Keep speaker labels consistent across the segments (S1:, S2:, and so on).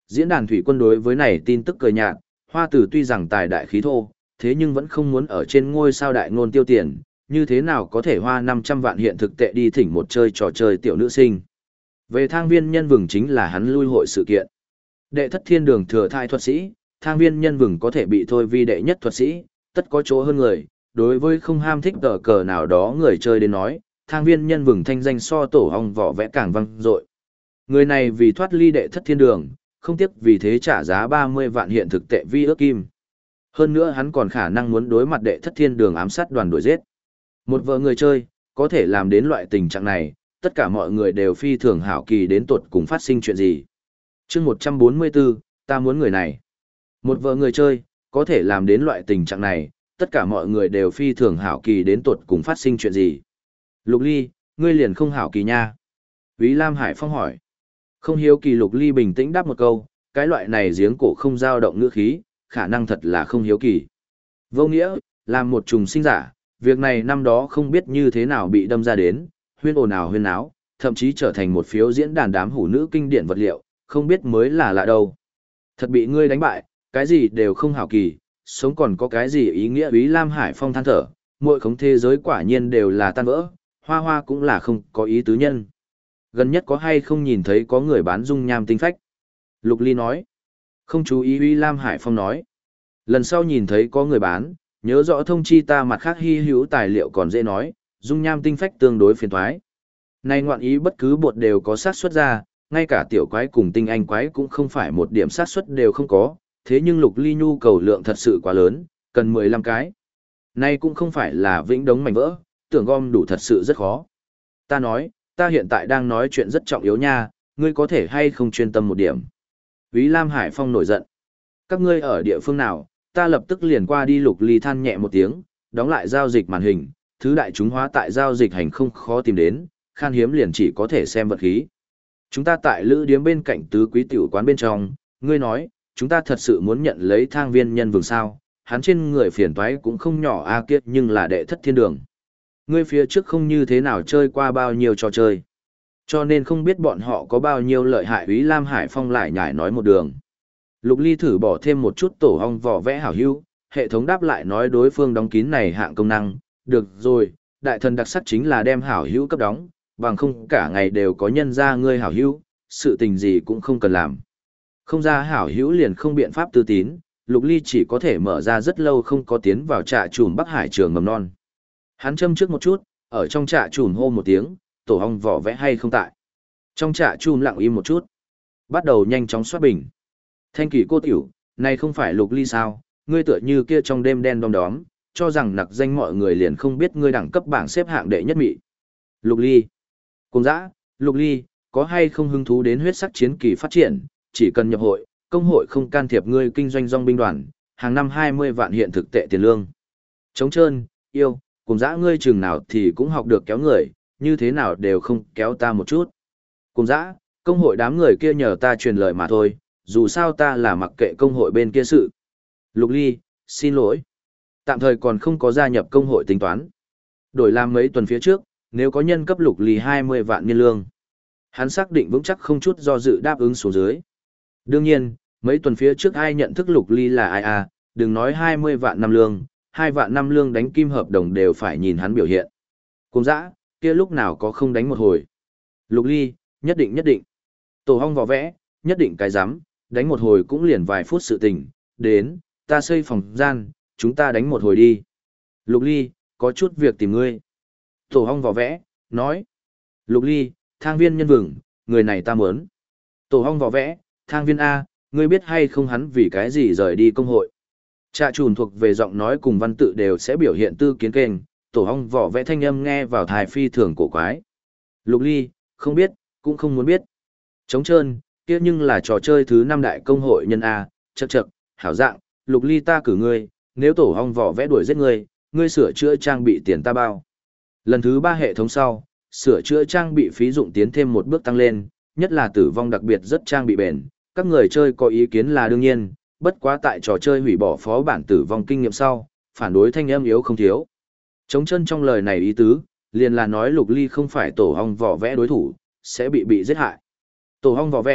S1: Diễn đàn thủy quân đối với này tin tức cười nhạt, Hoa Tử tuy rằng tài đại khí thô, thế nhưng vẫn không muốn ở trên ngôi sao đại ngôn tiêu tiền, như thế nào có thể hoa 500 vạn hiện thực tệ đi thỉnh một chơi trò chơi tiểu nữ sinh. Về thang viên nhân vừng chính là hắn lui hội sự kiện. Đệ thất thiên đường thừa thai thuật sĩ, thang viên nhân vừng có thể bị thôi vi đệ nhất thuật sĩ, tất có chỗ hơn người, đối với không ham thích tờ cờ nào đó người chơi đến nói, thang viên nhân vừng thanh danh so tổ ong vỏ vẽ càng vang dội. Người này vì thoát ly đệ thất thiên đường, không tiếc vì thế trả giá 30 vạn hiện thực tệ vi ước kim. Hơn nữa hắn còn khả năng muốn đối mặt đệ thất thiên đường ám sát đoàn đuổi giết. Một vợ người chơi, có thể làm đến loại tình trạng này, tất cả mọi người đều phi thường hảo kỳ đến tột cùng phát sinh chuyện gì. chương 144, ta muốn người này. Một vợ người chơi, có thể làm đến loại tình trạng này, tất cả mọi người đều phi thường hảo kỳ đến tột cùng phát sinh chuyện gì. Lục Ly, ngươi liền không hảo kỳ nha. Úy Lam Hải Phong hỏi. Không hiếu kỳ Lục Ly bình tĩnh đáp một câu, cái loại này giếng cổ không dao động ngữ khí, khả năng thật là không hiếu kỳ. Vô nghĩa, làm một trùng sinh giả, việc này năm đó không biết như thế nào bị đâm ra đến, huyên ồn ào huyên áo, thậm chí trở thành một phiếu diễn đàn đám hủ nữ kinh điển vật liệu, không biết mới là lạ đâu. Thật bị ngươi đánh bại, cái gì đều không hảo kỳ, sống còn có cái gì ý nghĩa. Úy Lam Hải Phong than thở, mỗi khống thế giới quả nhiên đều là tan vỡ, hoa hoa cũng là không có ý tứ nhân. Gần nhất có hay không nhìn thấy có người bán dung nham tinh phách? Lục Ly nói. Không chú ý. Úy Lam Hải Phong nói. Lần sau nhìn thấy có người bán, nhớ rõ thông chi ta, mặt khác hy hữu tài liệu còn dễ nói, dung nham tinh phách tương đối phiền thoái. Này ngoạn ý bất cứ bột đều có xác suất ra, ngay cả tiểu quái cùng tinh anh quái cũng không phải một điểm xác suất đều không có, thế nhưng Lục Ly nhu cầu lượng thật sự quá lớn, cần 15 cái. Này cũng không phải là vĩnh đống mảnh vỡ, tưởng gom đủ thật sự rất khó. Ta nói, ta hiện tại đang nói chuyện rất trọng yếu nha, ngươi có thể hay không chuyên tâm một điểm. Úy Lam Hải Phong nổi giận. Các ngươi ở địa phương nào, ta lập tức liền qua đi. Lục Ly than nhẹ một tiếng, đóng lại giao dịch màn hình, thứ đại chúng hóa tại giao dịch hành không khó tìm đến, khan hiếm liền chỉ có thể xem vật khí. Chúng ta tại lữ điếm bên cạnh tứ quý tiểu quán bên trong, ngươi nói, chúng ta thật sự muốn nhận lấy thang viên nhân vừng sao, hắn trên người phiền toái cũng không nhỏ a kiết nhưng là đệ thất thiên đường. Ngươi phía trước không như thế nào chơi qua bao nhiêu trò chơi, cho nên không biết bọn họ có bao nhiêu lợi hại. Úy Lam Hải Phong lại nhải nói một đường. Lục Ly thử bỏ thêm một chút tổ ong vỏ vẽ hảo hữu, hệ thống đáp lại nói đối phương đóng kín này hạng công năng, được rồi, đại thần đặc sắc chính là đem hảo hữu cấp đóng, bằng không cả ngày đều có nhân ra ngươi hảo hữu, sự tình gì cũng không cần làm. Không ra hảo hữu liền không biện pháp tư tín, Lục Ly chỉ có thể mở ra rất lâu không có tiến vào trạ trùm Bắc Hải trường mầm non. Hắn châm trước một chút, ở trong trạ trùm hô một tiếng, tổ ong vỏ vẽ hay không tại. Trong trạ trùm lặng im một chút, bắt đầu nhanh chóng soát bình. Thanh kỳ cô tiểu, này không phải Lục Ly sao, ngươi tựa như kia trong đêm đen đom đóm, cho rằng nặc danh mọi người liền không biết ngươi đẳng cấp bảng xếp hạng đệ nhất mị. Lục Ly. Cùng dã, Lục Ly, có hay không hứng thú đến huyết sắc chiến kỳ phát triển, chỉ cần nhập hội, công hội không can thiệp ngươi kinh doanh dòng binh đoàn, hàng năm 20 vạn hiện thực tệ tiền lương. Trống trơn, yêu, cùng dã ngươi chừng nào thì cũng học được kéo người, như thế nào đều không kéo ta một chút. Cùng dã, công hội đám người kia nhờ ta truyền lời mà thôi, dù sao ta là mặc kệ công hội bên kia sự. Lục Ly, xin lỗi. Tạm thời còn không có gia nhập công hội tính toán. Đổi làm mấy tuần phía trước, nếu có nhân cấp Lục Ly 20 vạn niên lương. Hắn xác định vững chắc không chút do dự đáp ứng xuống dưới. Đương nhiên, mấy tuần phía trước ai nhận thức Lục Ly là ai à, đừng nói 20 vạn năm lương, 2 vạn năm lương đánh kim hợp đồng đều phải nhìn hắn biểu hiện. Cùng dã, kia lúc nào có không đánh một hồi. Lục Ly, nhất định nhất định. Tổ hong vỏ vẽ, nhất định cái rắm đánh một hồi cũng liền vài phút sự tình, đến, ta xây phòng gian, chúng ta đánh một hồi đi. Lục Ly, có chút việc tìm ngươi. Tổ hong vỏ vẽ, nói. Lục Ly, thang viên nhân vừng, người này ta muốn. Tổ hong vỏ vẽ, thang viên A, ngươi biết hay không hắn vì cái gì rời đi công hội. Trạ trùn thuộc về giọng nói cùng văn tự đều sẽ biểu hiện tư kiến kênh, tổ hong vỏ vẽ thanh âm nghe vào thai phi thường cổ quái. Lục Ly, không biết, cũng không muốn biết. Trống trơn, kia nhưng là trò chơi thứ 5 đại công hội nhân A, chậc chậc, hảo dạng, Lục Ly ta cử ngươi, nếu tổ hong vỏ vẽ đuổi giết ngươi, ngươi sửa chữa trang bị tiền ta bao. Lần thứ 3 hệ thống sau, sửa chữa trang bị phí dụng tiến thêm một bước tăng lên, nhất là tử vong đặc biệt rất trang bị bền, các người chơi có ý kiến là đương nhiên, bất quá tại trò chơi hủy bỏ phó bản tử vong kinh nghiệm sau, phản đối thanh âm yếu không thiếu. Trống chân trong lời này ý tứ, liền là nói Lục Ly không phải tổ hong vỏ vẽ đối thủ, sẽ bị giết hại. Tổ hong vỏ vẽ,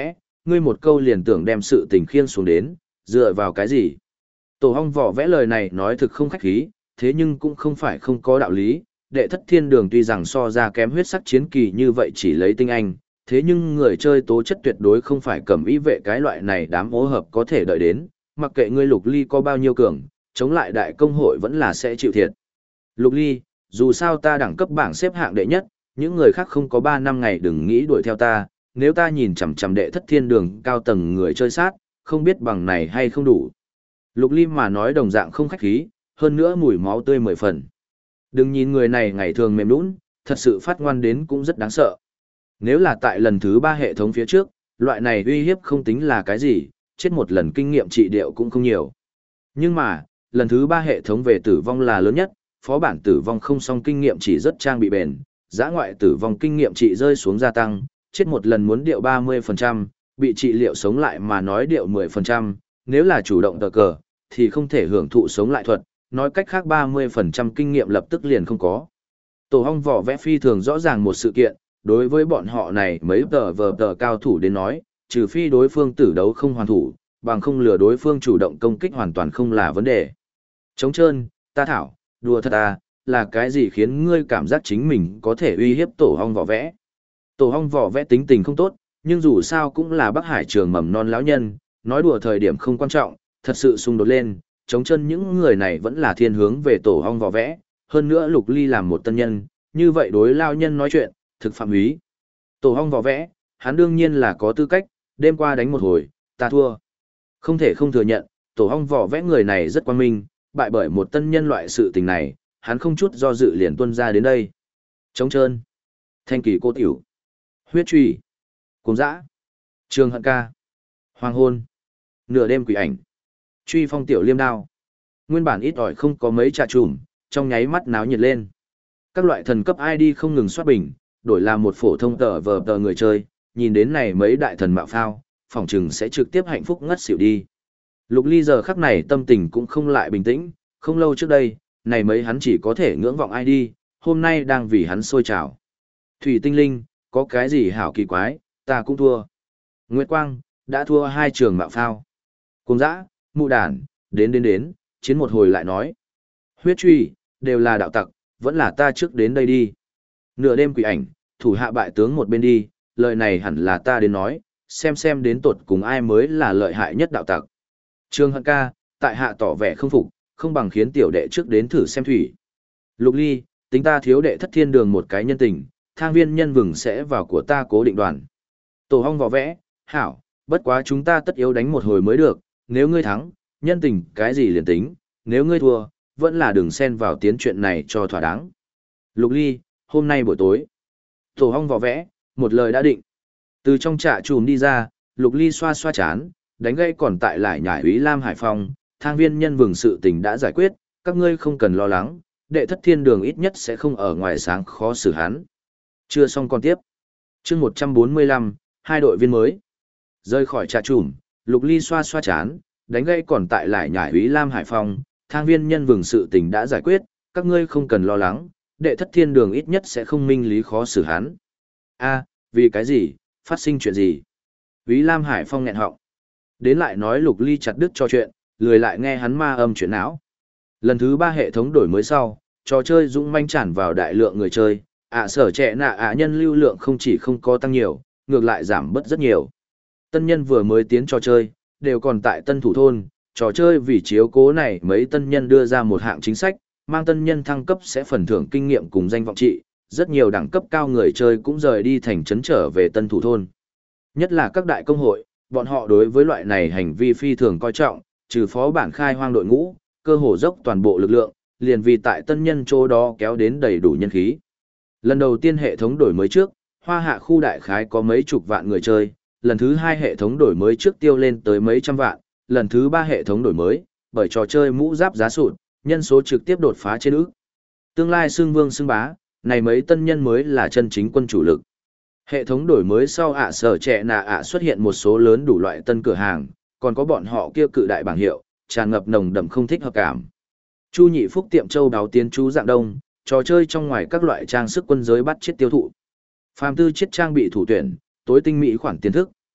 S1: ngươi một câu liền tưởng đem sự tình khiên xuống đến, dựa vào cái gì? Tổ Hong Vỏ Vẽ lời này nói thực không khách khí, thế nhưng cũng không phải không có đạo lý. Đệ thất thiên đường tuy rằng so ra kém huyết sắc chiến kỳ như vậy chỉ lấy tinh anh, thế nhưng người chơi tố chất tuyệt đối không phải cầm ý vệ cái loại này đám ố hợp có thể đợi đến, mặc kệ ngươi Lục Ly có bao nhiêu cường, chống lại đại công hội vẫn là sẽ chịu thiệt. Lục Ly, dù sao ta đẳng cấp bảng xếp hạng đệ nhất, những người khác không có 3 năm ngày đừng nghĩ đuổi theo ta, nếu ta nhìn chằm chằm đệ thất thiên đường cao tầng người chơi sát, không biết bằng này hay không đủ. Lục Ly mà nói đồng dạng không khách khí, hơn nữa mùi máu tươi 10 phần. Đừng nhìn người này ngày thường mềm nũng, thật sự phát ngoan đến cũng rất đáng sợ. Nếu là tại lần thứ 3 hệ thống phía trước, loại này uy hiếp không tính là cái gì, chết một lần kinh nghiệm trị điệu cũng không nhiều. Nhưng mà, lần thứ 3 hệ thống về tử vong là lớn nhất, phó bản tử vong không song kinh nghiệm chỉ rất trang bị bền, giã ngoại tử vong kinh nghiệm trị rơi xuống gia tăng, chết một lần muốn điệu 30%, bị trị liệu sống lại mà nói điệu 10%, nếu là chủ động tờ cờ, thì không thể hưởng thụ sống lại thuật, nói cách khác 30% kinh nghiệm lập tức liền không có. Tổ Hong Vỏ Vẽ phi thường rõ ràng một sự kiện, đối với bọn họ này mấy tờ cao thủ đến nói, trừ phi đối phương tử đấu không hoàn thủ, bằng không lừa đối phương chủ động công kích hoàn toàn không là vấn đề. Trống trơn, ta thảo, đùa thật à, là cái gì khiến ngươi cảm giác chính mình có thể uy hiếp Tổ Hong Vỏ Vẽ? Tổ Hong Vỏ Vẽ tính tình không tốt, nhưng dù sao cũng là Bắc Hải trường mầm non lão nhân, nói đùa thời điểm không quan trọng, thật sự xung đột lên, chống chân những người này vẫn là thiên hướng về Tổ Hong Vỏ Vẽ, hơn nữa Lục Ly làm một tân nhân, như vậy đối lao nhân nói chuyện, thực phạm húy. Tổ Hong Vỏ Vẽ, hắn đương nhiên là có tư cách, đêm qua đánh một hồi, ta thua. Không thể không thừa nhận, Tổ Hong Vỏ Vẽ người này rất quan minh, bại bởi một tân nhân loại sự tình này, hắn không chút do dự liền tuân ra đến đây. Trống trơn, thanh kỳ cô tiểu, huyết truy, cùng dã, trường hận ca, hoàng hôn, nửa đêm quỷ ảnh, truy phong tiểu liêm đao. Nguyên bản ít ỏi không có mấy trà trùm, trong nháy mắt náo nhiệt lên. Các loại thần cấp ID không ngừng soát bình, đổi làm một phổ thông tờ người chơi, nhìn đến này mấy đại thần mạo phao, phỏng chừng sẽ trực tiếp hạnh phúc ngất xỉu đi. Lục Ly giờ khắc này tâm tình cũng không lại bình tĩnh, không lâu trước đây, này mấy hắn chỉ có thể ngưỡng vọng ID, hôm nay đang vì hắn sôi trào. Thủy tinh linh, có cái gì hảo kỳ quái, ta cũng thua. Nguyệt Quang, đã thua 2 trường mạo phao. Cùng dã, mụ đàn, đến, chiến một hồi lại nói. Huyết truy, đều là đạo tặc, vẫn là ta trước đến đây đi. Nửa đêm quỷ ảnh, thủ hạ bại tướng một bên đi, lời này hẳn là ta đến nói, xem đến tột cùng ai mới là lợi hại nhất đạo tặc. Trương Hận ca, tại hạ tỏ vẻ không phục, không bằng khiến tiểu đệ trước đến thử xem thủy. Lục Ly, tính ta thiếu đệ thất thiên đường một cái nhân tình, thang viên nhân vừng sẽ vào của ta cố định đoàn. Tổ Hong Vỏ Vẽ, hảo, bất quá chúng ta tất yếu đánh một hồi mới được, nếu ngươi thắng, nhân tình cái gì liền tính, nếu ngươi thua, vẫn là đừng xen vào tiến chuyện này cho thỏa đáng. Lục Ly, hôm nay buổi tối. Tổ Hong Vỏ Vẽ, một lời đã định. Từ trong trạ trùm đi ra, Lục Ly xoa xoa chán, đánh gây còn tại lại nhải úy Lam Hải Phong, thang viên nhân vừng sự tình đã giải quyết, các ngươi không cần lo lắng, đệ thất thiên đường ít nhất sẽ không ở ngoài sáng khó xử hắn. Chưa xong còn tiếp. Chương 145, 2 đội viên mới. Rơi khỏi trà trùm, Lục Ly xoa xoa chán, đánh gây còn tại lại nhải úy Lam Hải Phong, thang viên nhân vừng sự tình đã giải quyết, các ngươi không cần lo lắng, đệ thất thiên đường ít nhất sẽ không minh lý khó xử hắn. A, vì cái gì, phát sinh chuyện gì? Úy Lam Hải Phong nghẹn họng. Đến lại nói Lục Ly chặt đứt cho chuyện, lười lại nghe hắn ma âm chuyện não. Lần thứ 3 hệ thống đổi mới sau, trò chơi dũng manh tràn vào đại lượng người chơi, sở trẻ nạ nhân lưu lượng không chỉ không có tăng nhiều, ngược lại giảm bớt rất nhiều. Tân nhân vừa mới tiến trò chơi, đều còn tại tân thủ thôn, trò chơi vì chiếu cố này mấy tân nhân đưa ra một hạng chính sách, mang tân nhân thăng cấp sẽ phần thưởng kinh nghiệm cùng danh vọng trị, rất nhiều đẳng cấp cao người chơi cũng rời đi thành trấn trở về tân thủ thôn. Nhất là các đại công hội, bọn họ đối với loại này hành vi phi thường coi trọng, trừ phó bản khai hoang đội ngũ, cơ hồ dốc toàn bộ lực lượng, liền vì tại tân nhân chỗ đó kéo đến đầy đủ nhân khí. Lần đầu tiên hệ thống đổi mới trước, Hoa Hạ khu đại khái có mấy chục vạn người chơi, lần thứ 2 hệ thống đổi mới trước tiêu lên tới mấy trăm vạn, lần thứ 3 hệ thống đổi mới, bởi trò chơi mũ giáp giá sụt, nhân số trực tiếp đột phá trên ước. Tương lai xưng vương xưng bá, này mấy tân nhân mới là chân chính quân chủ lực. Hệ thống đổi mới sau sở trẻ nạ xuất hiện một số lớn đủ loại tân cửa hàng, còn có bọn họ kia cự đại bảng hiệu, tràn ngập nồng đậm không thích hợp cảm. Chu Nhị Phúc tiệm châu đáo tiến chú dạng đông, trò chơi trong ngoài các loại trang sức quân giới bắt chết tiêu thụ. Phàm tư chiết trang bị thủ tuyển, tối tinh mỹ khoản tiền thức,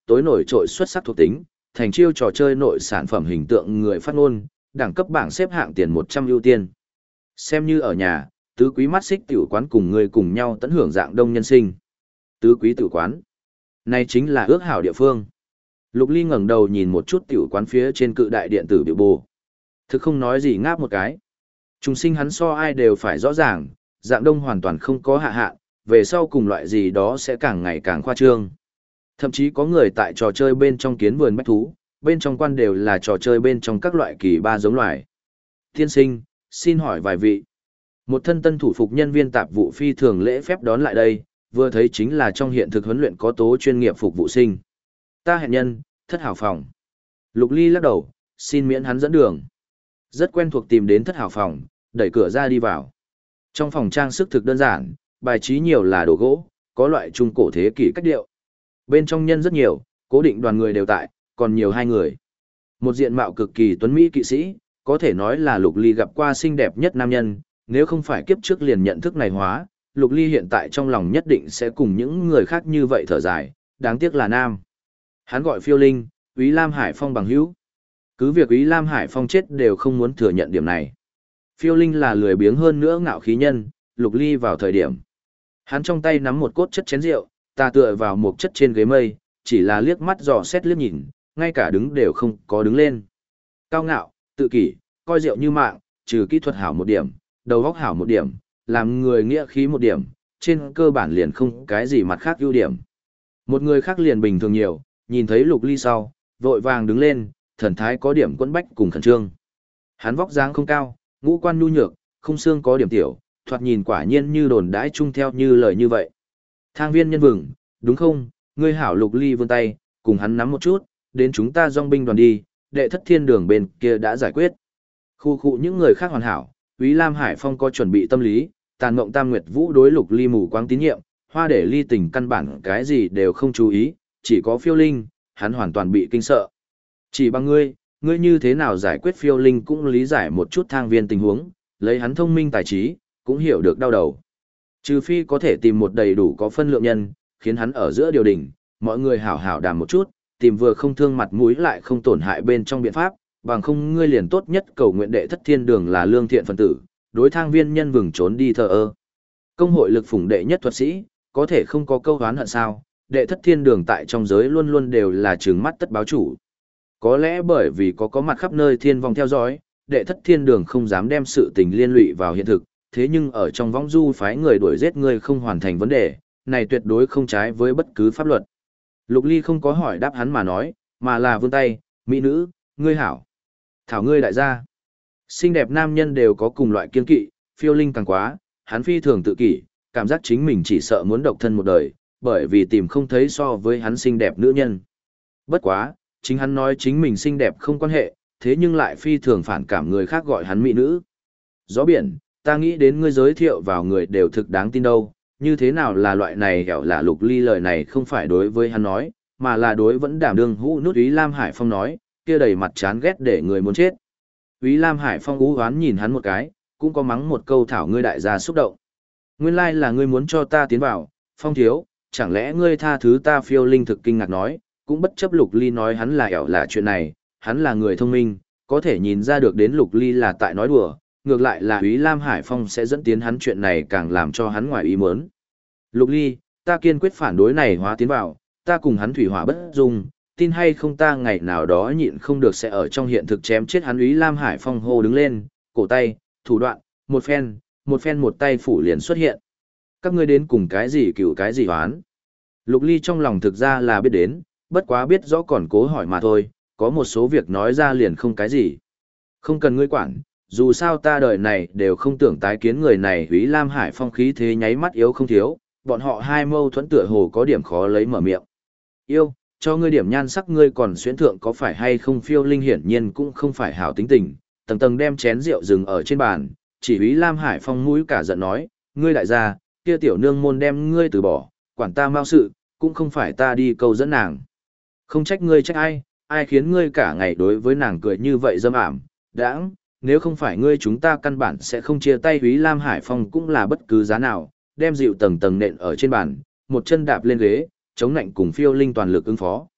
S1: tối nổi trội xuất sắc thuộc tính, thành chiêu trò chơi nội sản phẩm hình tượng người phát ngôn, đẳng cấp bảng xếp hạng tiền 100 ưu tiên. Xem như ở nhà, tứ quý mắt xích tiểu quán cùng người cùng nhau tận hưởng dạng đông nhân sinh. Tứ quý tiểu quán. Này chính là ước hảo địa phương. Lục Ly ngẩng đầu nhìn một chút tiểu quán phía trên cự đại điện tử biểu bồ. Thực không nói gì ngáp một cái. Trùng sinh hắn so ai đều phải rõ ràng, dạng đông hoàn toàn không có hạ hạn, về sau cùng loại gì đó sẽ càng ngày càng khoa trương. Thậm chí có người tại trò chơi bên trong kiến vườn bách thú, bên trong quan đều là trò chơi bên trong các loại kỳ ba giống loài. Tiên sinh, xin hỏi vài vị. Một thân tân thủ phục nhân viên tạp vụ phi thường lễ phép đón lại đây, vừa thấy chính là trong hiện thực huấn luyện có tố chuyên nghiệp phục vụ sinh. Ta hẹn nhân, thất hảo phòng. Lục Ly lắc đầu, xin miễn hắn dẫn đường. Rất quen thuộc tìm đến thất hảo phòng, đẩy cửa ra đi vào. Trong phòng trang sức thực đơn giản, bài trí nhiều là đồ gỗ, có loại trung cổ thế kỷ cách điệu. Bên trong nhân rất nhiều, cố định đoàn người đều tại, còn nhiều hai người. Một diện mạo cực kỳ tuấn mỹ kỵ sĩ, có thể nói là Lục Ly gặp qua xinh đẹp nhất nam nhân, nếu không phải kiếp trước liền nhận thức này hóa, Lục Ly hiện tại trong lòng nhất định sẽ cùng những người khác như vậy thở dài, đáng tiếc là nam. Hắn gọi Phiêu Linh, Úy Lam Hải Phong bằng hữu. Cứ việc Úy Lam Hải Phong chết đều không muốn thừa nhận điểm này. Phiêu Linh là lười biếng hơn nữa ngạo khí nhân, Lục Ly vào thời điểm. Hắn trong tay nắm một cốt chất chén rượu, ta tựa vào một chất trên ghế mây, chỉ là liếc mắt dò xét liếc nhìn, ngay cả đứng đều không có đứng lên. Cao ngạo, tự kỷ, coi rượu như mạng, trừ kỹ thuật hảo một điểm, đầu óc hảo một điểm, làm người nghĩa khí một điểm, trên cơ bản liền không cái gì mặt khác ưu điểm. Một người khác liền bình thường nhiều, nhìn thấy Lục Ly sau, vội vàng đứng lên, thần thái có điểm quẫn bách cùng khẩn trương. Hắn vóc dáng không cao, ngũ quan nhu nhược, khung xương có điểm tiểu, thoạt nhìn quả nhiên như đồn đãi chung theo như lời như vậy. Thang viên nhân vừng, đúng không, ngươi hảo. Lục Ly vươn tay, cùng hắn nắm một chút, đến chúng ta dòng binh đoàn đi, đệ thất thiên đường bên kia đã giải quyết. Khu khu những người khác hoàn hảo, Úy Lam Hải Phong có chuẩn bị tâm lý, Tàn Mộng Tam Nguyệt Vũ đối Lục Ly mù quáng tín nhiệm, Hoa Để Ly tình căn bản cái gì đều không chú ý, chỉ có Phiêu Linh, hắn hoàn toàn bị kinh sợ. Chỉ bằng ngươi như thế nào giải quyết? Phiêu Linh cũng lý giải một chút thang viên tình huống, lấy hắn thông minh tài trí, cũng hiểu được đau đầu. Trừ phi có thể tìm một đầy đủ có phân lượng nhân, khiến hắn ở giữa điều đình, mọi người hảo hảo đàm một chút, tìm vừa không thương mặt mũi lại không tổn hại bên trong biện pháp, bằng không ngươi liền tốt nhất cầu nguyện đệ thất thiên đường là lương thiện phân tử, đối thang viên nhân vừng trốn đi thờ ơ. Công hội lực phủng đệ nhất thuật sĩ, có thể không có câu oán hận sao? Đệ thất thiên đường tại trong giới luôn luôn đều là trừng mắt tất báo chủ. Có lẽ bởi vì có mặt khắp nơi thiên vong theo dõi, đệ thất thiên đường không dám đem sự tình liên lụy vào hiện thực, thế nhưng ở trong vong du phái người đuổi giết người không hoàn thành vấn đề, này tuyệt đối không trái với bất cứ pháp luật. Lục Ly không có hỏi đáp hắn mà nói, mà là vươn tay, mỹ nữ, ngươi hảo. Thảo ngươi đại gia. Xinh đẹp nam nhân đều có cùng loại kiên kỵ, Phiêu Linh càng quá, hắn phi thường tự kỷ, cảm giác chính mình chỉ sợ muốn độc thân một đời, bởi vì tìm không thấy so với hắn xinh đẹp nữ nhân. Bất quá, chính hắn nói chính mình xinh đẹp không quan hệ, thế nhưng lại phi thường phản cảm người khác gọi hắn mỹ nữ. Gió biển, ta nghĩ đến ngươi giới thiệu vào người đều thực đáng tin đâu, như thế nào là loại này hẻo là Lục Ly lời này không phải đối với hắn nói, mà là đối vẫn đảm đương hũ nút Úy Lam Hải Phong nói, kia đầy mặt chán ghét để người muốn chết. Úy Lam Hải Phong ú hoán nhìn hắn một cái, cũng có mắng một câu thảo ngươi đại gia xúc động. Nguyên lai là ngươi muốn cho ta tiến vào, Phong thiếu, chẳng lẽ ngươi tha thứ ta? Phiêu Linh thực kinh ngạc nói, cũng bất chấp Lục Ly nói hắn là hẻo là chuyện này, hắn là người thông minh, có thể nhìn ra được đến Lục Ly là tại nói đùa, ngược lại là Úy Lam Hải Phong sẽ dẫn tiến hắn chuyện này càng làm cho hắn ngoài ý muốn. Lục Ly, ta kiên quyết phản đối này hóa tiến vào, ta cùng hắn thủy hỏa bất dung, tin hay không ta ngày nào đó nhịn không được sẽ ở trong hiện thực chém chết hắn. Úy Lam Hải Phong hô đứng lên, cổ tay, thủ đoạn, một phen một tay phủ liền xuất hiện. Các ngươi đến cùng cái gì cựu cái gì hoán? Lục Ly trong lòng thực ra là biết đến, bất quá biết rõ còn cố hỏi mà thôi, có một số việc nói ra liền không cái gì. Không cần ngươi quản, dù sao ta đời này đều không tưởng tái kiến người này. Úy Lam Hải Phong khí thế nháy mắt yếu không thiếu, bọn họ hai mâu thuẫn tựa hồ có điểm khó lấy mở miệng. Yêu, cho ngươi điểm nhan sắc ngươi còn xuyến thượng có phải hay không? Phiêu Linh hiển nhiên cũng không phải hảo tính tình, tầng tầng đem chén rượu dừng ở trên bàn, chỉ Úy Lam Hải Phong mũi cả giận nói, ngươi đại gia, kia tiểu nương môn đem ngươi từ bỏ, quản ta mau sự, cũng không phải ta đi câu dẫn nàng. Không trách ngươi trách ai khiến ngươi cả ngày đối với nàng cười như vậy dâm ảm, đãng, nếu không phải ngươi chúng ta căn bản sẽ không chia tay. Úy Lam Hải Phong cũng là bất cứ giá nào, đem rượu tầng tầng nện ở trên bàn, một chân đạp lên ghế, chống nạnh cùng Phiêu Linh toàn lực ứng phó.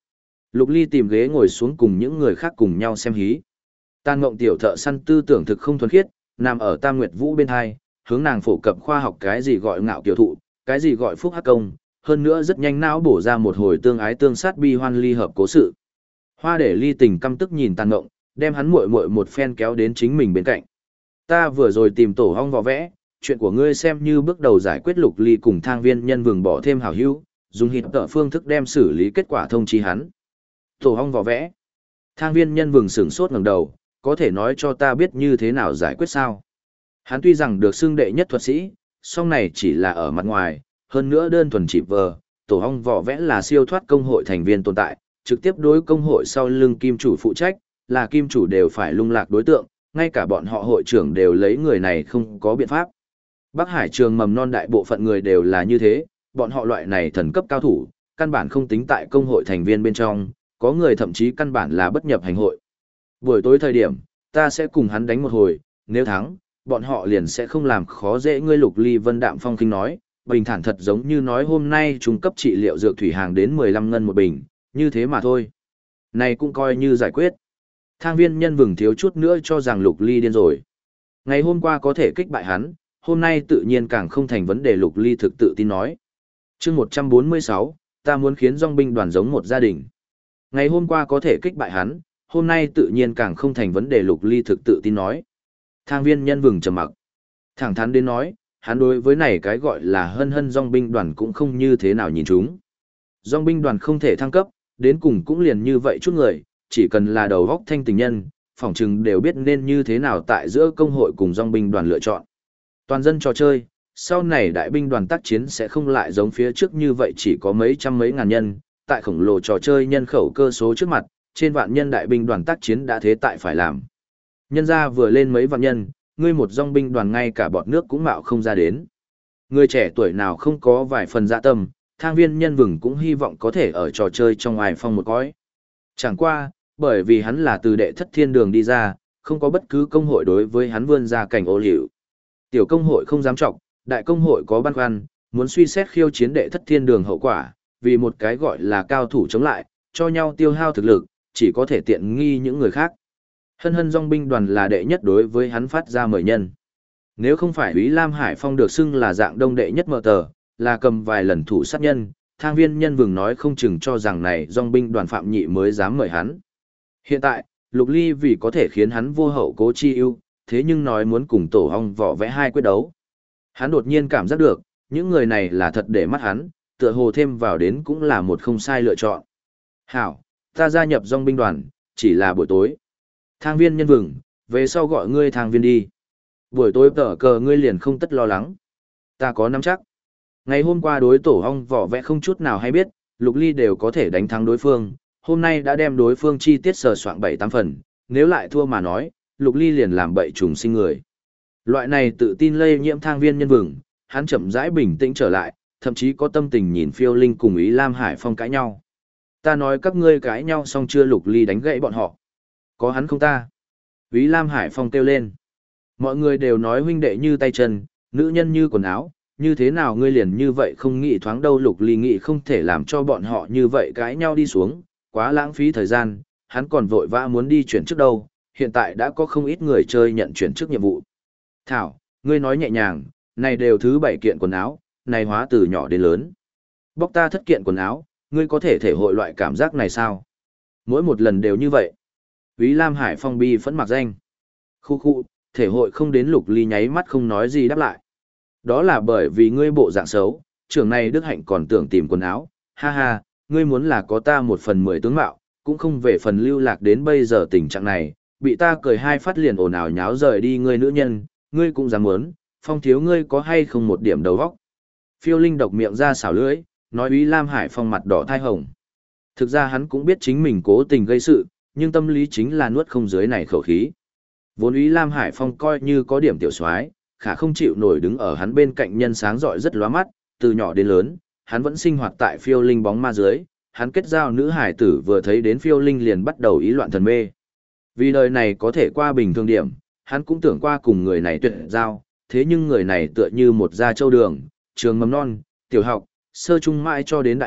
S1: Lục Ly tìm ghế ngồi xuống cùng những người khác cùng nhau xem hí. Tàn Mộng tiểu thợ săn tư tưởng thực không thuần khiết, nằm ở Tam Nguyệt Vũ bên hai, hướng nàng phổ cập khoa học cái gì gọi ngạo kiều thụ, cái gì gọi phúc hắc công, hơn nữa rất nhanh não bổ ra một hồi tương ái tương sát bi hoan ly hợp cố sự. Hoa để Ly tình căm tức nhìn Tàn Mộng, đem hắn muội muội một phen kéo đến chính mình bên cạnh. Ta vừa rồi tìm tổ hong vò vẽ, chuyện của ngươi xem như bước đầu giải quyết Lục Ly cùng Thang Viên Nhân vừng bỏ thêm hảo hữu, dùng hít tợ phương thức đem xử lý kết quả thông chi hắn. Tổ hong vò vẽ. Thang Viên Nhân vừng sửng sốt ngẩng đầu, có thể nói cho ta biết như thế nào giải quyết sao? Hắn tuy rằng được xưng đệ nhất thuật sĩ, song này chỉ là ở mặt ngoài, hơn nữa đơn thuần chỉ vờ, tổ hong vò vẽ là siêu thoát công hội thành viên tồn tại, trực tiếp đối công hội sau lưng kim chủ phụ trách, là kim chủ đều phải lung lạc đối tượng, ngay cả bọn họ hội trưởng đều lấy người này không có biện pháp. Bắc Hải trường mầm non đại bộ phận người đều là như thế, bọn họ loại này thần cấp cao thủ, căn bản không tính tại công hội thành viên bên trong, có người thậm chí căn bản là bất nhập hành hội. Buổi tối thời điểm, ta sẽ cùng hắn đánh một hồi, nếu thắng, bọn họ liền sẽ không làm khó dễ ngươi. Lục Ly Vân đạm phong khinh nói, bình thản thật giống như nói hôm nay trung cấp trị liệu dược thủy hàng đến 15 ngân một bình, như thế mà thôi. Này cũng coi như giải quyết. Thang Viên Nhân vừng thiếu chút nữa cho rằng Lục Ly điên rồi. Ngày hôm qua có thể kích bại hắn, hôm nay tự nhiên càng không thành vấn đề. Lục Ly thực tự tin nói. Chương 146, ta muốn khiến dòng binh đoàn giống một gia đình. Ngày hôm qua có thể kích bại hắn, hôm nay tự nhiên càng không thành vấn đề. Lục Ly thực tự tin nói. Thang Viên Nhân vừng trầm mặc. Thẳng thắn đến nói, hắn đối với này cái gọi là hân hân dòng binh đoàn cũng không như thế nào nhìn chúng. Dòng binh đoàn không thể thăng cấp, đến cùng cũng liền như vậy chút người, chỉ cần là đầu góc thanh tình nhân, phỏng chừng đều biết nên như thế nào tại giữa công hội cùng dòng binh đoàn lựa chọn. Toàn dân trò chơi, sau này đại binh đoàn tác chiến sẽ không lại giống phía trước như vậy chỉ có mấy trăm mấy ngàn nhân, tại khổng lồ trò chơi nhân khẩu cơ số trước mặt, trên vạn nhân đại binh đoàn tác chiến đã thế tại phải làm. Nhân ra vừa lên mấy vạn nhân, ngươi một dòng binh đoàn ngay cả bọt nước cũng mạo không ra đến. Người trẻ tuổi nào không có vài phần dạ tâm, Thang Viên Nhân vừng cũng hy vọng có thể ở trò chơi trong ai phong một cõi. Chẳng qua, bởi vì hắn là từ đệ thất thiên đường đi ra, không có bất cứ công hội đối với hắn vươn ra cảnh ô liu. Tiểu công hội không dám trọng, đại công hội có băn khoăn, muốn suy xét khiêu chiến đệ thất thiên đường hậu quả, vì một cái gọi là cao thủ chống lại, cho nhau tiêu hao thực lực, chỉ có thể tiện nghi những người khác. Hân hân dòng binh đoàn là đệ nhất đối với hắn phát ra mời nhân. Nếu không phải Úy Lam Hải Phong được xưng là dạng đông đệ nhất mở tờ, là cầm vài lần thủ sát nhân, Thang Viên Nhân vừng nói không chừng cho rằng này dòng binh đoàn phạm nhị mới dám mời hắn. Hiện tại, Lục Ly vì có thể khiến hắn vô hậu cố chi ưu, thế nhưng nói muốn cùng tổ hong vỏ vẽ hai quyết đấu. Hắn đột nhiên cảm giác được, những người này là thật để mắt hắn, tựa hồ thêm vào đến cũng là một không sai lựa chọn. Hảo, ta gia nhập dòng binh đoàn, chỉ là buổi tối. Thang Viên Nhân vừng, về sau gọi ngươi Thang Viên đi. Buổi tối tở cờ ngươi liền không tất lo lắng. Ta có nắm chắc. Ngày hôm qua đối tổ hong vỏ vẽ không chút nào hay biết, Lục Ly đều có thể đánh thắng đối phương, hôm nay đã đem đối phương chi tiết sờ soạn 7-8 phần, nếu lại thua mà nói, Lục Ly liền làm bậy trùng sinh người. Loại này tự tin lây nhiễm Thang Viên Nhân vừng, hắn chậm rãi bình tĩnh trở lại, thậm chí có tâm tình nhìn Phiêu Linh cùng Ý Lam Hải Phong cãi nhau. Ta nói các ngươi cãi nhau xong chưa? Lục Ly đánh gãy bọn họ. Có hắn không ta? Ý Lam Hải Phong kêu lên. Mọi người đều nói huynh đệ như tay chân, nữ nhân như quần áo, như thế nào ngươi liền như vậy không nghĩ thoáng đâu? Lục Ly nghĩ không thể làm cho bọn họ như vậy cãi nhau đi xuống, quá lãng phí thời gian, hắn còn vội vã muốn đi chuyển trước đâu, hiện tại đã có không ít người chơi nhận chuyển trước nhiệm vụ. Thảo, ngươi nói nhẹ nhàng, này đều thứ 7 kiện quần áo, này hóa từ nhỏ đến lớn. Bóc ta thất kiện quần áo, ngươi có thể thể hội loại cảm giác này sao? Mỗi một lần đều như vậy. Úy Lam Hải Phong bi phẫn mặc danh. Khu khu, thể hội không đến. Lục Ly nháy mắt không nói gì đáp lại. Đó là bởi vì ngươi bộ dạng xấu, trưởng này Đức Hạnh còn tưởng tìm quần áo, ha ha, ngươi muốn là có ta 1/10 tướng mạo, cũng không về phần lưu lạc đến bây giờ tình trạng này, bị ta cười hai phát liền ồn ào nháo rời đi. Ngươi nữ nhân, ngươi cũng dám muốn, Phong thiếu ngươi có hay không một điểm đầu óc? Phiêu Linh độc miệng ra xảo lưỡi, nói Úy Lam Hải Phong mặt đỏ thai hồng. Thực ra hắn cũng biết chính mình cố tình gây sự, nhưng tâm lý chính là nuốt không dưới này khẩu khí. Vốn Úy Lam Hải Phong coi như có điểm tiểu soái, khả không chịu nổi đứng ở hắn bên cạnh nhân sáng rọi rất lóa mắt, từ nhỏ đến lớn, hắn vẫn sinh hoạt tại Phiêu Linh bóng ma dưới, hắn kết giao nữ hải tử vừa thấy đến Phiêu Linh liền bắt đầu ý loạn thần mê. Vì đời này có thể qua bình thường điểm, hắn cũng tưởng qua cùng người này tuyệt giao, thế nhưng người này tựa như một gia châu đường, trường mầm non, tiểu học, sơ trung mãi cho đến đại học,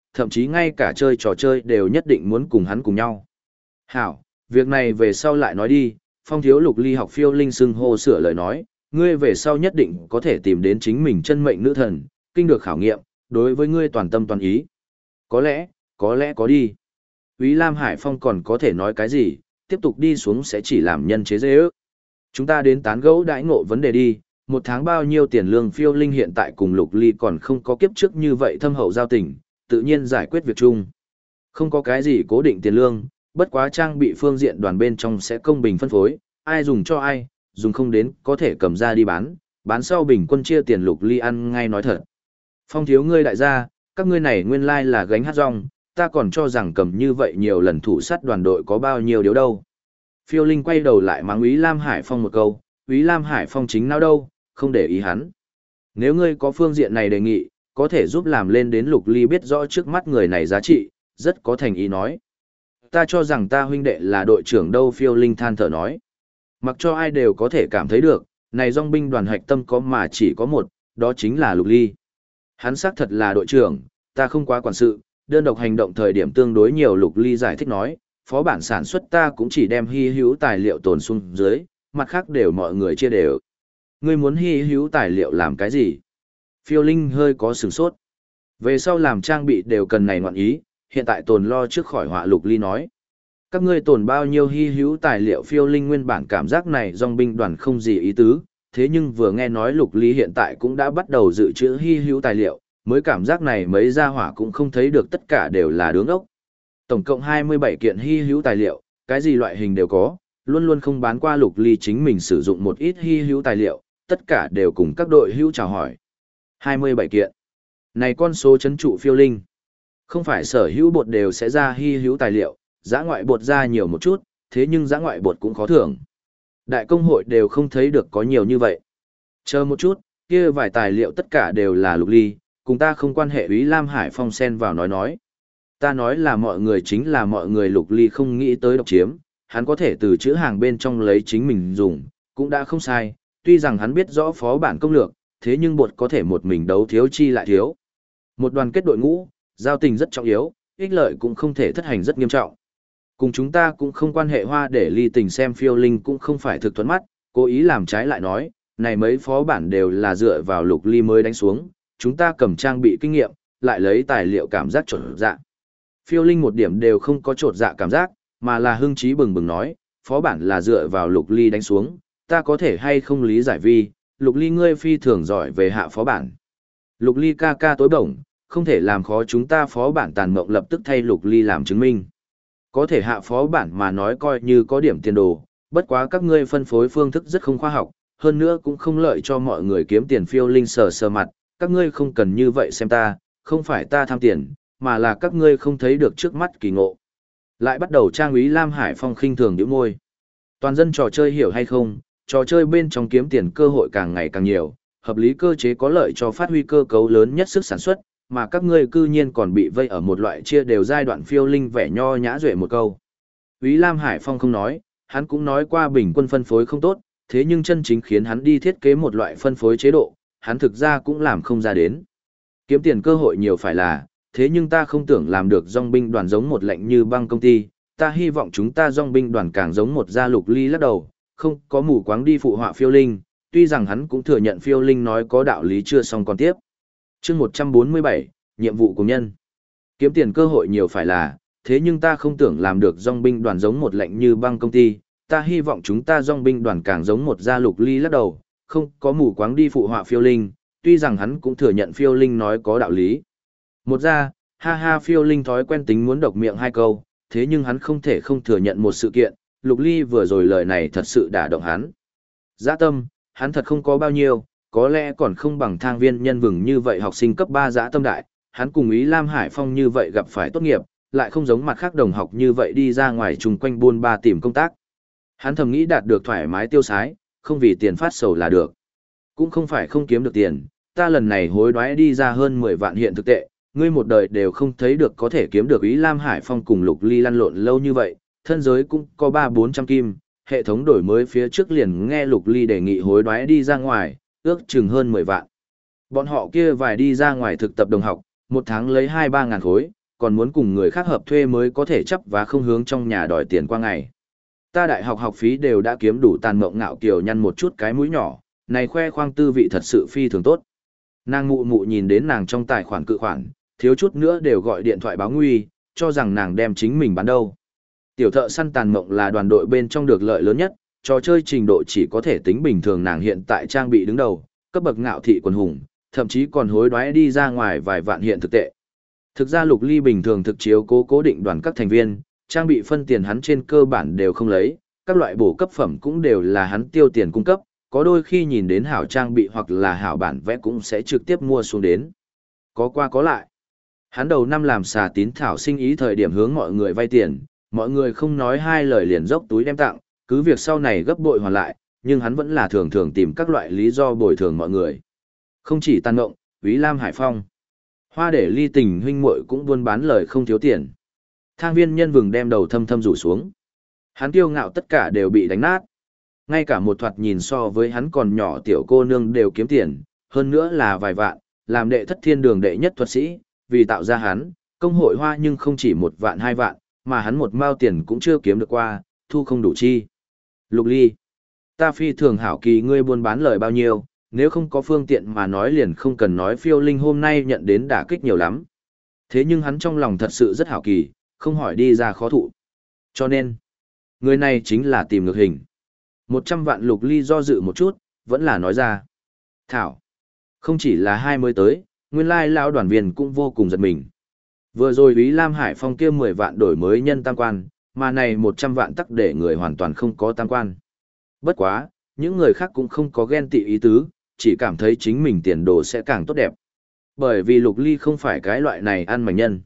S1: thậm chí ngay cả chơi trò chơi đều nhất định muốn cùng hắn cùng nhau. Hảo, việc này về sau lại nói đi, Phong thiếu Lục Ly học phiêu linh xưng hô sửa lời nói, ngươi về sau nhất định có thể tìm đến chính mình chân mệnh nữ thần, kinh được khảo nghiệm, đối với ngươi toàn tâm toàn ý. Có lẽ có đi. Úy Lam Hải Phong còn có thể nói cái gì, tiếp tục đi xuống sẽ chỉ làm nhân chế dễ ước. Chúng ta đến tán gẫu đãi ngộ vấn đề đi, một tháng bao nhiêu tiền lương phiêu linh hiện tại cùng Lục Ly còn không có kiếp trước như vậy thâm hậu giao tình, tự nhiên giải quyết việc chung. Không có cái gì cố định tiền lương, bất quá trang bị phương diện đoàn bên trong sẽ công bình phân phối, ai dùng cho ai, dùng không đến có thể cầm ra đi bán sau bình quân chia tiền Lục Ly ăn ngay nói thật. Phong thiếu ngươi đại gia, các ngươi này nguyên lai là gánh hát rong, ta còn cho rằng cầm như vậy nhiều lần thủ sát đoàn đội có bao nhiêu điều đâu. Phiêu Linh quay đầu lại mắng Úy Lam Hải Phong một câu, Úy Lam Hải Phong chính nào đâu, không để ý hắn. Nếu ngươi có phương diện này đề nghị, có thể giúp làm lên đến Lục Ly biết rõ trước mắt người này giá trị, rất có thành ý nói. Ta cho rằng ta huynh đệ là đội trưởng đâu, Phiêu Linh than thở nói. Mặc cho ai đều có thể cảm thấy được, này dòng binh đoàn hạch tâm có mà chỉ có một, đó chính là Lục Ly. Hắn xác thật là đội trưởng, ta không quá quản sự, đơn độc hành động thời điểm tương đối nhiều. Lục Ly giải thích nói, phó bản sản xuất ta cũng chỉ đem hy hữu tài liệu tồn xuống dưới, mặt khác đều mọi người chia đều. Ngươi muốn hy hữu tài liệu làm cái gì? Phiêu Linh hơi có sửng sốt. Về sau làm trang bị đều cần này ngoạn ý, hiện tại tồn lo trước khỏi họa. Lục Ly nói. Các ngươi tồn bao nhiêu hy hữu tài liệu? Phiêu Linh nguyên bản cảm giác này dòng binh đoàn không gì ý tứ, thế nhưng vừa nghe nói Lục Ly hiện tại cũng đã bắt đầu dự trữ hy hữu tài liệu, mới cảm giác này mấy gia hỏa cũng không thấy được tất cả đều là đứng ốc. Tổng cộng 27 kiện hy hữu tài liệu, cái gì loại hình đều có, luôn luôn không bán qua. Lục Ly chính mình sử dụng một ít hy hữu tài liệu, tất cả đều cùng các đội hữu chào hỏi. 27 kiện. Này con số chấn trụ Phiêu Linh. Không phải sở hữu bột đều sẽ ra hy hữu tài liệu, giã ngoại bột ra nhiều một chút, thế nhưng giã ngoại bột cũng khó thưởng. Đại công hội đều không thấy được có nhiều như vậy. Chờ một chút, kia vài tài liệu tất cả đều là Lục Ly, cùng ta không quan hệ. Úy Lam Hải Phong xen vào nói. Ta nói là mọi người chính là mọi người. Lục Ly không nghĩ tới độc chiếm, hắn có thể từ chữ hàng bên trong lấy chính mình dùng, cũng đã không sai, tuy rằng hắn biết rõ phó bản công lược, thế nhưng bột có thể một mình đấu thiếu chi lại thiếu. Một đoàn kết đội ngũ, giao tình rất trọng yếu, ích lợi cũng không thể thất hành rất nghiêm trọng. Cùng chúng ta cũng không quan hệ. Hoa để Ly tình xem Phiêu Linh cũng không phải thực thuẫn mắt, cố ý làm trái lại nói, này mấy phó bản đều là dựa vào Lục Ly mới đánh xuống, chúng ta cầm trang bị kinh nghiệm, lại lấy tài liệu cảm giác trột dạ. Phiêu Linh một điểm đều không có trột dạ cảm giác, mà là hưng trí bừng bừng nói, phó bản là dựa vào Lục Ly đánh xuống, ta có thể hay không lý giải vi, Lục Ly ngươi phi thường giỏi về hạ phó bản. Lục Ly ca ca tối bổng, không thể làm khó chúng ta. Phó bản tàn mộng lập tức thay Lục Ly làm chứng minh. Có thể hạ phó bản mà nói coi như có điểm tiền đồ, bất quá các ngươi phân phối phương thức rất không khoa học, hơn nữa cũng không lợi cho mọi người kiếm tiền. Phiêu Linh sờ sờ mặt, các ngươi không cần như vậy xem ta, không phải ta tham tiền, mà là các ngươi không thấy được trước mắt kỳ ngộ. Lại bắt đầu trang. Úy Lam Hải Phong khinh thường nhíu môi. Toàn dân trò chơi hiểu hay không, trò chơi bên trong kiếm tiền cơ hội càng ngày càng nhiều, hợp lý cơ chế có lợi cho phát huy cơ cấu lớn nhất sức sản xuất, mà các ngươi cư nhiên còn bị vây ở một loại chia đều giai đoạn. Phiêu Linh vẻ nho nhã duệ một câu. Úy Lam Hải Phong không nói, hắn cũng nói qua bình quân phân phối không tốt, thế nhưng chân chính khiến hắn đi thiết kế một loại phân phối chế độ, hắn thực ra cũng làm không ra đến. Kiếm tiền cơ hội nhiều phải là, thế nhưng ta không tưởng làm được dòng binh đoàn giống một lệnh như băng công ty, ta hy vọng chúng ta dòng binh đoàn càng giống một gia. Lục Ly lắc đầu, không có mù quáng đi phụ họa Phiêu Linh, tuy rằng hắn cũng thừa nhận Phiêu Linh nói có đạo lý chưa xong còn tiếp. Chương 147, nhiệm vụ của nhân. Kiếm tiền cơ hội nhiều phải là, thế nhưng ta không tưởng làm được dòng binh đoàn giống một lệnh như băng công ty, ta hy vọng chúng ta dòng binh đoàn càng giống một gia. Lục Ly lắc đầu, không có mù quáng đi phụ họa Phiêu Linh, tuy rằng hắn cũng thừa nhận Phiêu Linh nói có đạo lý. Một gia, ha ha. Phiêu Linh thói quen tính muốn độc miệng hai câu, thế nhưng hắn không thể không thừa nhận một sự kiện, Lục Ly vừa rồi lời này thật sự đả động hắn. Dã tâm, hắn thật không có bao nhiêu, có lẽ còn không bằng Thang Viên Nhân Vừng như vậy học sinh cấp 3 dã tâm đại, hắn cùng Úy Lam Hải Phong như vậy gặp phải tốt nghiệp, lại không giống mặt khác đồng học như vậy đi ra ngoài chung quanh buôn ba tìm công tác. Hắn thầm nghĩ đạt được thoải mái tiêu sái, không vì tiền phát sầu là được. Cũng không phải không kiếm được tiền, ta lần này hối đoái đi ra hơn 10 vạn hiện thực tệ, ngươi một đời đều không thấy được có thể kiếm được. Úy Lam Hải Phong cùng Lục Ly lăn lộn lâu như vậy, thân giới cũng có 300-400 kim, hệ thống đổi mới phía trước liền nghe Lục Ly đề nghị hối đoái đi ra ngoài, ước chừng hơn 10 vạn. Bọn họ kia vài đi ra ngoài thực tập đồng học, một tháng lấy 2-3 ngàn khối, còn muốn cùng người khác hợp thuê mới có thể chấp và không hướng trong nhà đòi tiền qua ngày. Ta đại học học phí đều đã kiếm đủ. Tàn Mộng ngạo kiều nhăn một chút cái mũi nhỏ, này khoe khoang tư vị thật sự phi thường tốt. Nàng mụ mụ nhìn đến nàng trong tài khoản cự khoản, thiếu chút nữa đều gọi điện thoại báo nguy, cho rằng nàng đem chính mình bán đâu. Tiểu thợ săn Tàn Mộng là đoàn đội bên trong được lợi lớn nhất, trò chơi trình độ chỉ có thể tính bình thường. Nàng hiện tại trang bị đứng đầu, cấp bậc ngạo thị quần hùng, thậm chí còn hối đoái đi ra ngoài vài vạn hiện thực tệ. Thực ra Lục Ly bình thường thực chiếu cố định đoàn các thành viên, trang bị phân tiền hắn trên cơ bản đều không lấy, các loại bổ cấp phẩm cũng đều là hắn tiêu tiền cung cấp, có đôi khi nhìn đến hảo trang bị hoặc là hảo bản vẽ cũng sẽ trực tiếp mua xuống đến. Có qua có lại. Hắn đầu năm làm xà tín thảo sinh ý thời điểm hướng mọi người vay tiền, mọi người không nói hai lời liền dốc túi đem tặng, cứ việc sau này gấp bội hoàn lại, nhưng hắn vẫn là thường thường tìm các loại lý do bồi thường mọi người. Không chỉ Tàn Mộng, Úy Lam Hải Phong, Hoa Để Ly tình huynh muội cũng buôn bán lời không thiếu tiền. Thang Viên Nhân Vừng đem đầu thâm thâm rủ xuống. Hắn kiêu ngạo tất cả đều bị đánh nát. Ngay cả một thoạt nhìn so với hắn còn nhỏ tiểu cô nương đều kiếm tiền, hơn nữa là vài vạn, làm đệ thất thiên đường đệ nhất thuật sĩ, vì tạo ra hắn, công hội hoa nhưng không chỉ 1 vạn 2 vạn, mà hắn một mao tiền cũng chưa kiếm được qua, thu không đủ chi. Lục Ly, ta phi thường hảo kỳ ngươi buôn bán lời bao nhiêu, nếu không có phương tiện mà nói liền không cần nói. Phiêu Linh hôm nay nhận đến đả kích nhiều lắm. Thế nhưng hắn trong lòng thật sự rất hảo kỳ, không hỏi đi ra khó thụ. Cho nên, người này chính là tìm ngược hình. 100 vạn. Lục Ly do dự một chút, vẫn là nói ra. Thảo, không chỉ là 20 tới, nguyên lai lão đoàn viên cũng vô cùng giật mình. Vừa rồi Úy Lam Hải Phong kia 10 vạn đổi mới nhân tam quan, mà này 100 vạn tắc để người hoàn toàn không có tam quan. Bất quá, những người khác cũng không có ghen tị ý tứ, chỉ cảm thấy chính mình tiền đồ sẽ càng tốt đẹp. Bởi vì Lục Ly không phải cái loại này ăn mảnh nhân.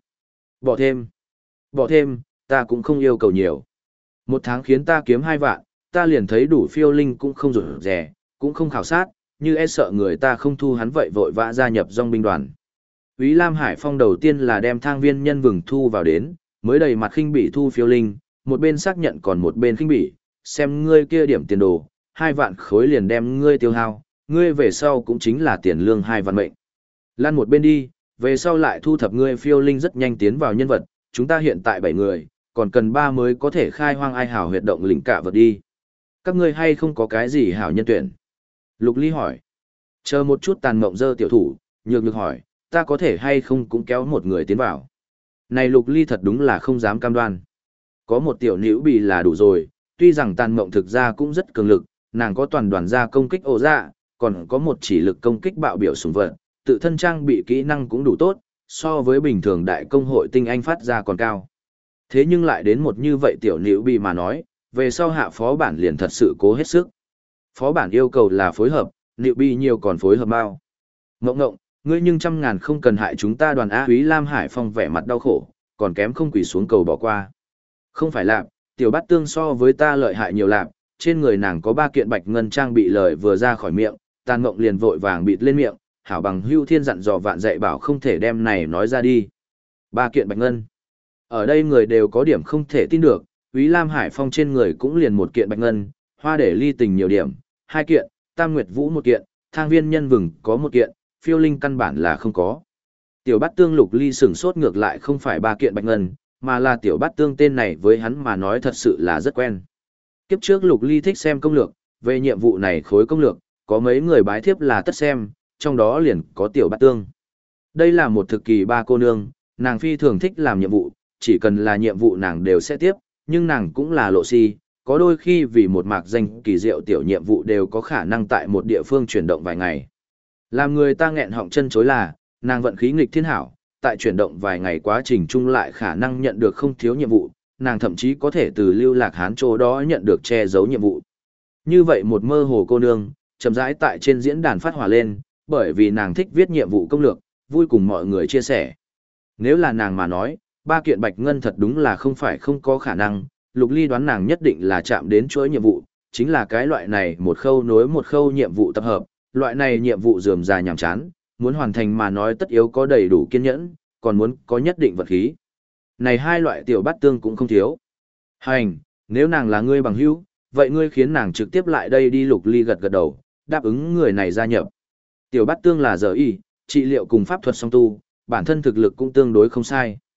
S1: Bỏ thêm, ta cũng không yêu cầu nhiều. 1 tháng khiến ta kiếm 2 vạn, ta liền thấy đủ. Phiêu Linh cũng không rủi rẻ, cũng không khảo sát, như e sợ người ta không thu hắn vậy vội vã gia nhập dòng binh đoàn. Úy Lam Hải Phong đầu tiên là đem Thang Viên Nhân Vừng thu vào đến, mới đầy mặt khinh bỉ thu Phiêu Linh, một bên xác nhận còn một bên khinh bỉ, xem ngươi kia điểm tiền đồ, 2 vạn khối liền đem ngươi tiêu hao, ngươi về sau cũng chính là tiền lương 2 vạn mệnh. Lan một bên đi, về sau lại thu thập ngươi. Phiêu Linh rất nhanh tiến vào nhân vật, chúng ta hiện tại 7 người, còn cần 3 mới có thể khai hoang ai hảo huyệt động lĩnh cả vật đi. Các ngươi hay không có cái gì hảo nhân tuyển? Lục Ly hỏi. Chờ một chút. Tàn Mộng giơ tiểu thủ, nhược nhược hỏi, ta có thể hay không cũng kéo một người tiến vào. Này Lục Ly thật đúng là không dám cam đoan. Có một tiểu nữ bì là đủ rồi, tuy rằng Tàn Mộng thực ra cũng rất cường lực, nàng có toàn đoàn gia công kích ổ dạ, còn có một chỉ lực công kích bạo biểu súng vật, tự thân trang bị kỹ năng cũng đủ tốt, so với bình thường đại công hội tinh anh phát ra còn cao. Thế nhưng lại đến một như vậy tiểu nữ bì mà nói, về sau hạ phó bản liền thật sự cố hết sức. Phó bản yêu cầu là phối hợp, nữ bì nhiều còn phối hợp bao. Ngộng ngộng, ngươi nhưng 100.000 không cần hại chúng ta đoàn A. Úy Lam Hải Phong vẻ mặt đau khổ, còn kém không quỳ xuống cầu bỏ qua. Không phải lạp, tiểu bát tương so với ta lợi hại nhiều lạp, trên người nàng có 3 kiện bạch ngân trang bị. Lời vừa ra khỏi miệng, Tàn Mộng liền vội vàng bịt lên miệng, hảo bằng hưu thiên dặn dò vạn dạy bảo không thể đem này nói ra đi. 3 kiện bạch ngân. Ở đây người đều có điểm không thể tin được, Úy Lam Hải Phong trên người cũng liền 1 kiện bạch ngân, Hoa Để Ly tình nhiều điểm, 2 kiện, Tam Nguyệt Vũ 1 kiện, Thang Viên Nhân Vừng có 1 kiện, Phiêu Linh căn bản là không có. Tiểu Bát Tương Lục Ly sửng sốt, ngược lại không phải 3 kiện bạch ngân, mà là Tiểu Bát Tương tên này với hắn mà nói thật sự là rất quen. Kiếp trước Lục Ly thích xem công lược, về nhiệm vụ này khối công lược, có mấy người bái thiếp là tất xem, trong đó liền có Tiểu Bát Tương. Đây là một thực kỳ ba cô nương, nàng phi thường thích làm nhiệm vụ, chỉ cần là nhiệm vụ nàng đều sẽ tiếp, nhưng nàng cũng là lộ si, có đôi khi vì một mạc danh kỳ diệu tiểu nhiệm vụ đều có khả năng tại một địa phương chuyển động vài ngày. Làm người ta nghẹn họng chân chối là, nàng vận khí nghịch thiên hảo, tại chuyển động vài ngày quá trình chung lại khả năng nhận được không thiếu nhiệm vụ, nàng thậm chí có thể từ Lưu Lạc Hán chỗ đó nhận được che giấu nhiệm vụ. Như vậy một mơ hồ cô nương, chậm rãi tại trên diễn đàn phát hỏa lên, bởi vì nàng thích viết nhiệm vụ công lược, vui cùng mọi người chia sẻ. Nếu là nàng mà nói, 3 kiện bạch ngân thật đúng là không phải không có khả năng, Lục Ly đoán nàng nhất định là chạm đến chuỗi nhiệm vụ, chính là cái loại này một khâu nối một khâu nhiệm vụ tập hợp, loại này nhiệm vụ rườm rà nhàm chán, muốn hoàn thành mà nói tất yếu có đầy đủ kiên nhẫn, còn muốn có nhất định vật khí. Này 2 loại tiểu bát tương cũng không thiếu. Hành, nếu nàng là ngươi bằng hữu, vậy ngươi khiến nàng trực tiếp lại đây đi. Lục Ly gật gật đầu, đáp ứng người này gia nhập. Tiểu bát tương là giờ y, trị liệu cùng pháp thuật song tu, bản thân thực lực cũng tương đối không sai.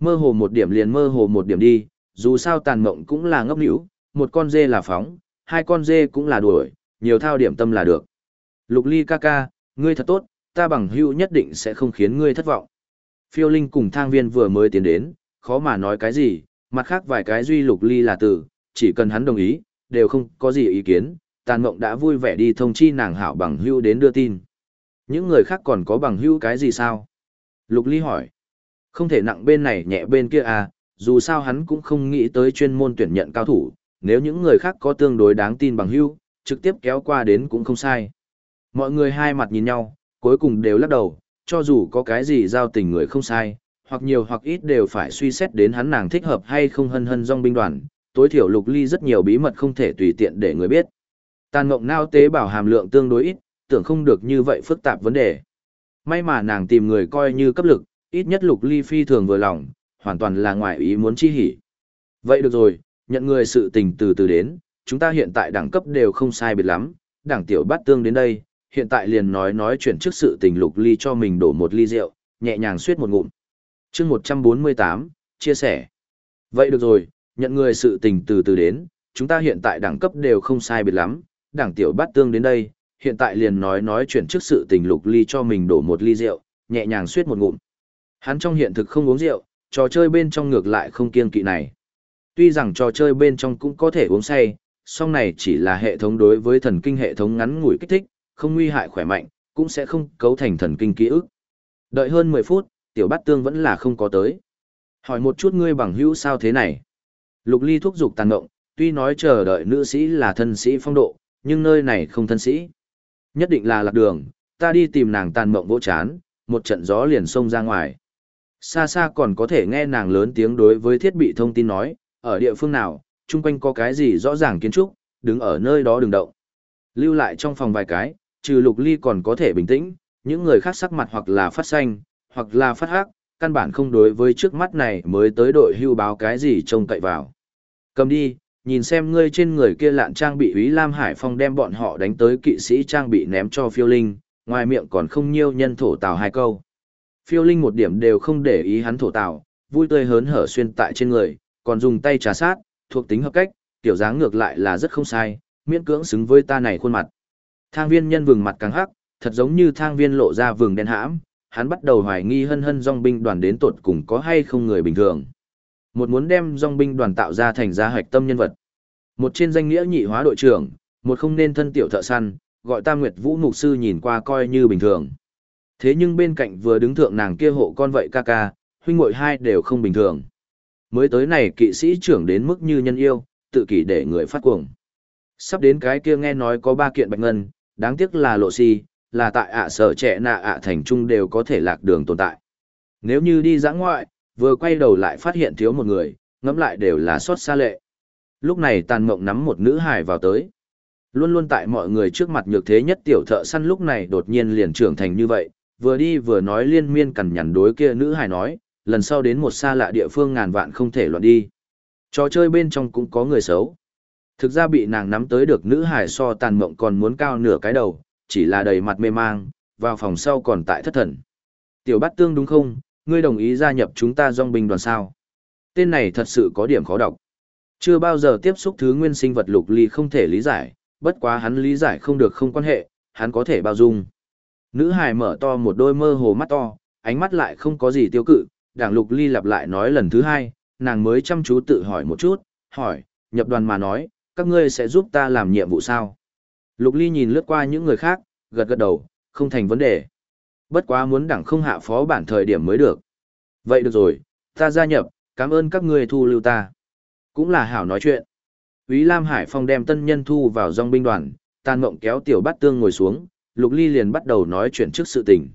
S1: Mơ hồ một điểm liền mơ hồ một điểm đi, dù sao tàn mộng cũng là ngốc nghĩu, một con dê là phóng, hai con dê cũng là đuổi, nhiều thao điểm tâm là được. Lục Ly ca ca, ngươi thật tốt, ta bằng hữu nhất định sẽ không khiến ngươi thất vọng. Phiêu Linh cùng Thang Viên vừa mới tiến đến, khó mà nói cái gì, mặt khác vài cái duy Lục Ly là từ, chỉ cần hắn đồng ý, đều không có gì ý kiến, tàn mộng đã vui vẻ đi thông chi nàng hảo bằng hữu đến đưa tin. Những người khác còn có bằng hữu cái gì sao? Lục Ly hỏi. Không thể nặng bên này nhẹ bên kia à, dù sao hắn cũng không nghĩ tới chuyên môn tuyển nhận cao thủ, nếu những người khác có tương đối đáng tin bằng hữu, trực tiếp kéo qua đến cũng không sai. Mọi người hai mặt nhìn nhau, cuối cùng đều lắc đầu, cho dù có cái gì giao tình người không sai, hoặc nhiều hoặc ít đều phải suy xét đến hắn nàng thích hợp hay không hân hân dòng binh đoàn, tối thiểu Lục Ly rất nhiều bí mật không thể tùy tiện để người biết. Tàn mộng nao tế bảo hàm lượng tương đối ít, tưởng không được như vậy phức tạp vấn đề. May mà nàng tìm người coi như cấp lực, ít nhất Lục Ly phi thường vừa lòng, hoàn toàn là ngoài ý muốn chi hỉ. Vậy được rồi, nhận người sự tình từ từ đến, chúng ta hiện tại đẳng cấp đều không sai biệt lắm, đảng tiểu bát tương đến đây, hiện tại liền nói chuyện trước sự tình. Lục Ly cho mình đổ một ly rượu, nhẹ nhàng suýt một ngụm. chương 148, chia sẻ. Vậy được rồi, nhận người sự tình từ từ đến, chúng ta hiện tại đẳng cấp đều không sai biệt lắm, đảng tiểu bát tương đến đây, hiện tại liền nói chuyện trước sự tình. Lục Ly cho mình đổ một ly rượu, nhẹ nhàng suýt một ngụm. Hắn trong hiện thực không uống rượu, trò chơi bên trong ngược lại không kiêng kỵ này. Tuy rằng trò chơi bên trong cũng có thể uống say, song này chỉ là hệ thống đối với thần kinh hệ thống ngắn ngủi kích thích, không nguy hại khỏe mạnh, cũng sẽ không cấu thành thần kinh ký ức. Đợi hơn 10 phút, tiểu bát tương vẫn là không có tới. Hỏi một chút ngươi bằng hữu sao thế này? Lục Ly thúc giục tàn ngộng, tuy nói chờ đợi nữ sĩ là thân sĩ phong độ, nhưng nơi này không thân sĩ. Nhất định là lạc đường, ta đi tìm nàng. Tàn mộng vỗ chán, một trận gió liền xông ra ngoài. Xa xa còn có thể nghe nàng lớn tiếng đối với thiết bị thông tin nói, ở địa phương nào, chung quanh có cái gì rõ ràng kiến trúc, đứng ở nơi đó đừng động. Lưu lại trong phòng vài cái, trừ Lục Ly còn có thể bình tĩnh, những người khác sắc mặt hoặc là phát xanh, hoặc là phát hắc, căn bản không đối với trước mắt này mới tới đội hưu báo cái gì trông cậy vào. Cầm đi, nhìn xem ngươi trên người kia lạn trang bị. Úy Lam Hải Phong đem bọn họ đánh tới kỵ sĩ trang bị ném cho Phiêu Linh, ngoài miệng còn không nhiêu nhân thổ tào hai câu. Phiêu Linh một điểm đều không để ý hắn thổ tào, vui tươi hớn hở xuyên tại trên người, còn dùng tay trà sát, thuộc tính hợp cách, kiểu dáng ngược lại là rất không sai, miễn cưỡng xứng với ta này khuôn mặt. Thang Viên nhân vừng mặt càng hắc, thật giống như Thang Viên lộ ra vừng đen hãm, hắn bắt đầu hoài nghi hân hân dòng binh đoàn đến tột cùng có hay không người bình thường. Một muốn đem dòng binh đoàn tạo ra thành ra hạch tâm nhân vật. Một trên danh nghĩa nhị hóa đội trưởng, một không nên thân tiểu thợ săn, gọi Tam Nguyệt Vũ mục sư nhìn qua coi như bình thường. Thế nhưng bên cạnh vừa đứng thượng nàng kia hộ con vậy ca ca, huynh muội hai đều không bình thường. Mới tới này kỵ sĩ trưởng đến mức như nhân yêu, tự kỷ để người phát cuồng. Sắp đến cái kia nghe nói có 3 kiện bạch ngân, đáng tiếc là lộ si, là tại sở trẻ nạ thành trung đều có thể lạc đường tồn tại. Nếu như đi dã ngoại, vừa quay đầu lại phát hiện thiếu một người, ngẫm lại đều là xót xa lệ. Lúc này Tàn Mộng nắm một nữ hài vào tới. Luôn luôn tại mọi người trước mặt nhược thế nhất tiểu thợ săn lúc này đột nhiên liền trưởng thành như vậy, vừa đi vừa nói liên miên cằn nhằn đối kia nữ hài nói, lần sau đến một xa lạ địa phương ngàn vạn không thể loạn đi. Trò chơi bên trong cũng có người xấu. Thực ra bị nàng nắm tới được nữ hài so Tàn Mộng còn muốn cao nửa cái đầu, chỉ là đầy mặt mê mang, vào phòng sau còn tại thất thần. Tiểu Bát Tương đúng không, ngươi đồng ý gia nhập chúng ta dòng binh đoàn sao? Tên này thật sự có điểm khó đọc. Chưa bao giờ tiếp xúc thứ nguyên sinh vật. Lục Ly không thể lý giải, bất quá hắn lý giải không được không quan hệ, hắn có thể bao dung. Nữ hài mở to một đôi mơ hồ mắt to, ánh mắt lại không có gì tiêu cự, đảng Lục Ly lặp lại nói lần thứ 2, nàng mới chăm chú tự hỏi một chút, hỏi, nhập đoàn mà nói, các ngươi sẽ giúp ta làm nhiệm vụ sao? Lục Ly nhìn lướt qua những người khác, gật gật đầu, không thành vấn đề. Bất quá muốn đảng không hạ phó bản thời điểm mới được. Vậy được rồi, ta gia nhập, cảm ơn các ngươi thu lưu ta. Cũng là hảo nói chuyện. Úy Lam Hải Phong đem tân nhân thu vào dòng binh đoàn, Tàn Mộng kéo Tiểu Bát Tương ngồi xuống, Lục Ly liền bắt đầu nói chuyện trước sự tình.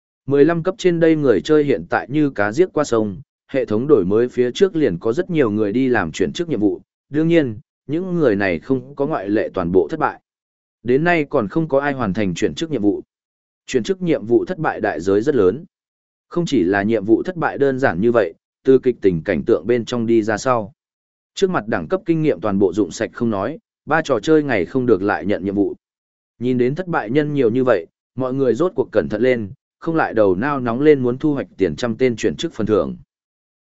S1: 15 cấp trên đây người chơi hiện tại như cá giết qua sông, hệ thống đổi mới phía trước liền có rất nhiều người đi làm chuyển chức nhiệm vụ, đương nhiên, những người này không có ngoại lệ toàn bộ thất bại. Đến nay còn không có ai hoàn thành chuyển chức nhiệm vụ. Chuyển chức nhiệm vụ thất bại đại giới rất lớn. Không chỉ là nhiệm vụ thất bại đơn giản như vậy, từ kịch tình cảnh tượng bên trong đi ra sau. Trước mặt đẳng cấp kinh nghiệm toàn bộ dụng sạch không nói, 3 trò chơi ngày không được lại nhận nhiệm vụ. Nhìn đến thất bại nhân nhiều như vậy, mọi người rốt cuộc cẩn thận lên, không lại đầu nao nóng lên muốn thu hoạch tiền trăm tên chuyển chức phần thưởng.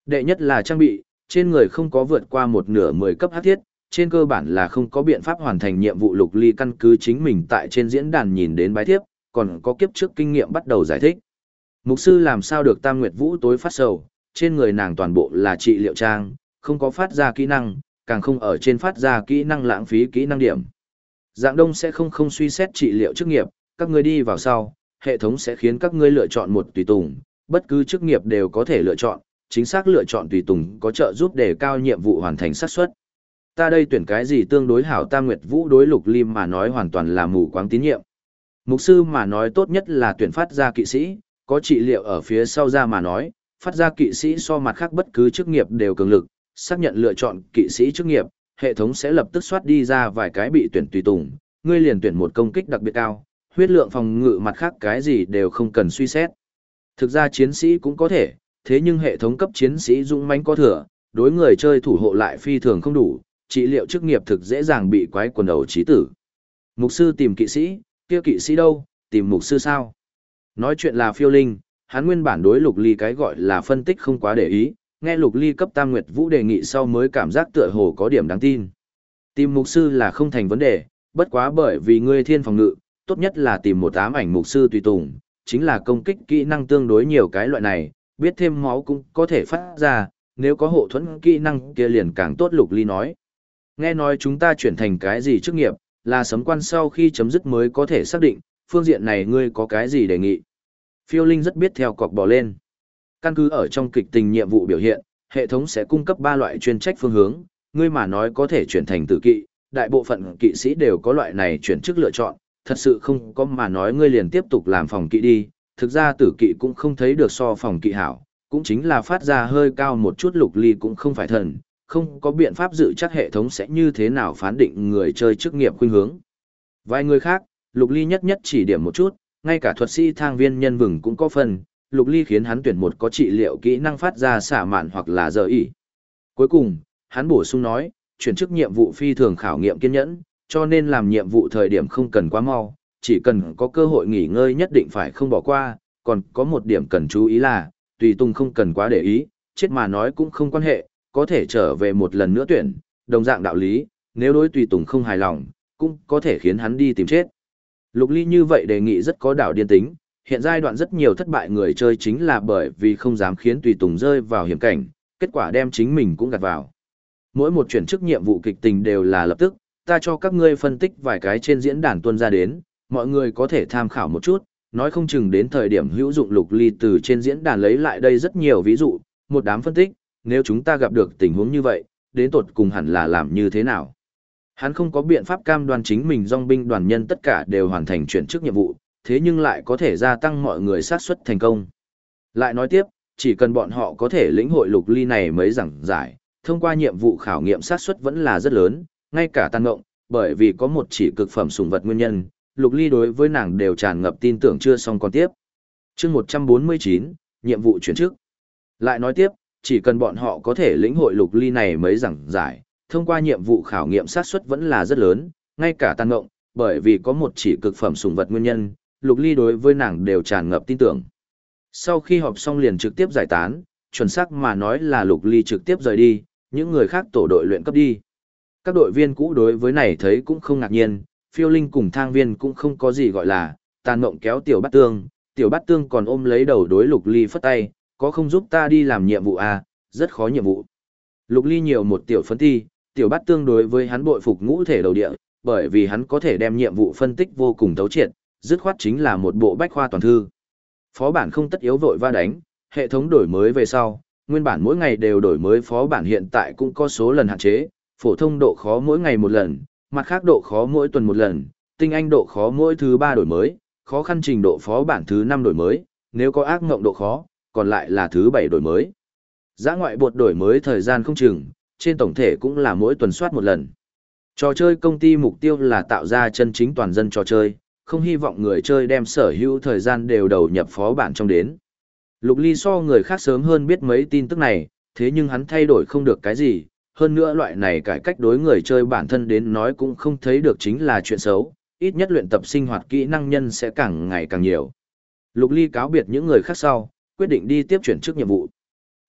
S1: Đệ nhất là trang bị, trên người không có vượt qua một nửa 10 cấp hắc thiết, trên cơ bản là không có biện pháp hoàn thành nhiệm vụ. Lục Ly căn cứ chính mình tại trên diễn đàn nhìn đến bái thiếp, còn có kiếp trước kinh nghiệm bắt đầu giải thích. Mục sư làm sao được Tam Nguyệt Vũ tối phát sầu, trên người nàng toàn bộ là trị liệu trang, không có phát ra kỹ năng, càng không ở trên phát ra kỹ năng lãng phí kỹ năng điểm. Dạng Đông sẽ không suy xét trị liệu chức nghiệp, các ngươi đi vào sau, hệ thống sẽ khiến các ngươi lựa chọn một tùy tùng, bất cứ chức nghiệp đều có thể lựa chọn, chính xác lựa chọn tùy tùng có trợ giúp để cao nhiệm vụ hoàn thành xác suất. Ta đây tuyển cái gì tương đối hảo? Tam Nguyệt Vũ đối Lục Ly mà nói hoàn toàn là mù quáng tín nhiệm. Mục sư mà nói tốt nhất là tuyển phát ra kỵ sĩ, có trị liệu ở phía sau ra mà nói, phát ra kỵ sĩ so mặt khác bất cứ chức nghiệp đều cường lực, xác nhận lựa chọn kỵ sĩ chức nghiệp, hệ thống sẽ lập tức soát đi ra vài cái bị tuyển tùy tùng, ngươi liền tuyển một công kích đặc biệt cao, huyết lượng phòng ngự mặt khác cái gì đều không cần suy xét. Thực ra chiến sĩ cũng có thể, thế nhưng hệ thống cấp chiến sĩ dũng mãnh có thừa, đối người chơi thủ hộ lại phi thường không đủ, trị liệu chức nghiệp thực dễ dàng bị quái quần đầu chí tử. Mục sư tìm kỵ sĩ, kia kỵ sĩ đâu, tìm mục sư sao? Nói chuyện là Phiêu Linh, hắn nguyên bản đối Lục Ly cái gọi là phân tích không quá để ý, nghe Lục Ly cấp Tam Nguyệt Vũ đề nghị sau mới cảm giác tựa hồ có điểm đáng tin. Tìm mục sư là không thành vấn đề, bất quá bởi vì ngươi thiên phòng ngự, tốt nhất là tìm một ám ảnh mục sư tùy tùng, chính là công kích kỹ năng tương đối nhiều cái loại này, biết thêm máu cũng có thể phát ra, nếu có hộ thuẫn kỹ năng kia liền càng tốt. Lục Ly nói. Nghe nói chúng ta chuyển thành cái gì chức nghiệp, là sấm quan sau khi chấm dứt mới có thể xác định, phương diện này ngươi có cái gì đề nghị? Phiêu Linh rất biết theo cọc bò lên. Căn cứ ở trong kịch tình nhiệm vụ biểu hiện, hệ thống sẽ cung cấp 3 loại chuyên trách phương hướng, ngươi mà nói có thể chuyển thành tử kỵ, đại bộ phận kỵ sĩ đều có loại này chuyển chức lựa chọn, thật sự không có mà nói ngươi liền tiếp tục làm phòng kỵ đi, thực ra tử kỵ cũng không thấy được so phòng kỵ hảo, cũng chính là phát ra hơi cao một chút. Lục Ly cũng không phải thần, không có biện pháp dự chắc hệ thống sẽ như thế nào phán định người chơi chức nghiệp khuynh hướng. Vài người khác, Lục Ly nhất chỉ điểm một chút, ngay cả thuật sĩ thang viên nhân vừng cũng có phần, Lục Ly khiến hắn tuyển một có trị liệu kỹ năng phát ra xả mạn hoặc là giờ ỉ. Cuối cùng, hắn bổ sung nói, chuyển chức nhiệm vụ phi thường khảo nghiệm kiên nhẫn, cho nên làm nhiệm vụ thời điểm không cần quá mau, chỉ cần có cơ hội nghỉ ngơi nhất định phải không bỏ qua, còn có một điểm cần chú ý là, tùy tùng không cần quá để ý, chết mà nói cũng không quan hệ, có thể trở về một lần nữa tuyển, đồng dạng đạo lý, nếu đối tùy tùng không hài lòng, cũng có thể khiến hắn đi tìm chết. Lục Ly như vậy đề nghị rất có đảo điên tính, hiện giai đoạn rất nhiều thất bại người chơi chính là bởi vì không dám khiến tùy tùng rơi vào hiểm cảnh, kết quả đem chính mình cũng gạt vào. Mỗi một chuyển chức nhiệm vụ kịch tình đều là lập tức, ta cho các ngươi phân tích vài cái trên diễn đàn tuân ra đến, mọi người có thể tham khảo một chút, nói không chừng đến thời điểm hữu dụng. Lục Ly từ trên diễn đàn lấy lại đây rất nhiều ví dụ, một đám phân tích, nếu chúng ta gặp được tình huống như vậy, đến tột cùng hẳn là làm như thế nào. Hắn không có biện pháp cam đoan chính mình dòng binh đoàn nhân tất cả đều hoàn thành chuyển chức nhiệm vụ, thế nhưng lại có thể gia tăng mọi người xác suất thành công. Lại nói tiếp, chỉ cần bọn họ có thể lĩnh hội Lục Ly này mới giảng giải, thông qua nhiệm vụ khảo nghiệm xác suất vẫn là rất lớn, ngay cả Tàn Ngộng, bởi vì có một chỉ cực phẩm sủng vật nguyên nhân, Lục Ly đối với nàng đều tràn ngập tin tưởng chưa xong còn tiếp. Chương 149, nhiệm vụ chuyển chức. Lại nói tiếp, chỉ cần bọn họ có thể lĩnh hội Lục Ly này mới giảng giải, thông qua nhiệm vụ khảo nghiệm xác suất vẫn là rất lớn, ngay cả Tàn Ngộng, bởi vì có một chỉ cực phẩm sủng vật nguyên nhân, Lục Ly đối với nàng đều tràn ngập tin tưởng. Sau khi họp xong liền trực tiếp giải tán, chuẩn xác mà nói là Lục Ly trực tiếp rời đi, những người khác tổ đội luyện cấp đi. Các đội viên cũ đối với này thấy cũng không ngạc nhiên, Phiêu Linh cùng Thang Viên cũng không có gì gọi là, Tàn Mộng kéo Tiểu Bát Tương còn ôm lấy đầu đối Lục Ly phất tay, có không giúp ta đi làm nhiệm vụ à, rất khó nhiệm vụ. Lục Ly nhiều một tiểu phấn ti, Tiểu Bát Tương đối với hắn bội phục ngũ thể đầu địa, bởi vì hắn có thể đem nhiệm vụ phân tích vô cùng thấu triệt, dứt khoát chính là một bộ bách khoa toàn thư. Phó bản không tất yếu vội va đánh, hệ thống đổi mới về sau, nguyên bản mỗi ngày đều đổi mới phó bản hiện tại cũng có số lần hạn chế, phổ thông độ khó mỗi ngày một lần, mặt khác độ khó mỗi tuần một lần, tinh anh độ khó mỗi thứ 3 đổi mới, khó khăn trình độ phó bản thứ 5 đổi mới, nếu có ác ngộng độ khó, còn lại là thứ 7 đổi mới. Dã ngoại bột đổi mới thời gian không chừng, trên tổng thể cũng là mỗi tuần soát một lần. Trò chơi công ty mục tiêu là tạo ra chân chính toàn dân trò chơi, không hy vọng người chơi đem sở hữu thời gian đều đầu nhập phó bản trong đến. Lục Ly so người khác sớm hơn biết mấy tin tức này, thế nhưng hắn thay đổi không được cái gì, hơn nữa loại này cải cách đối người chơi bản thân đến nói cũng không thấy được chính là chuyện xấu, ít nhất luyện tập sinh hoạt kỹ năng nhân sẽ càng ngày càng nhiều. Lục Ly cáo biệt những người khác sau, quyết định đi tiếp chuyển chức nhiệm vụ.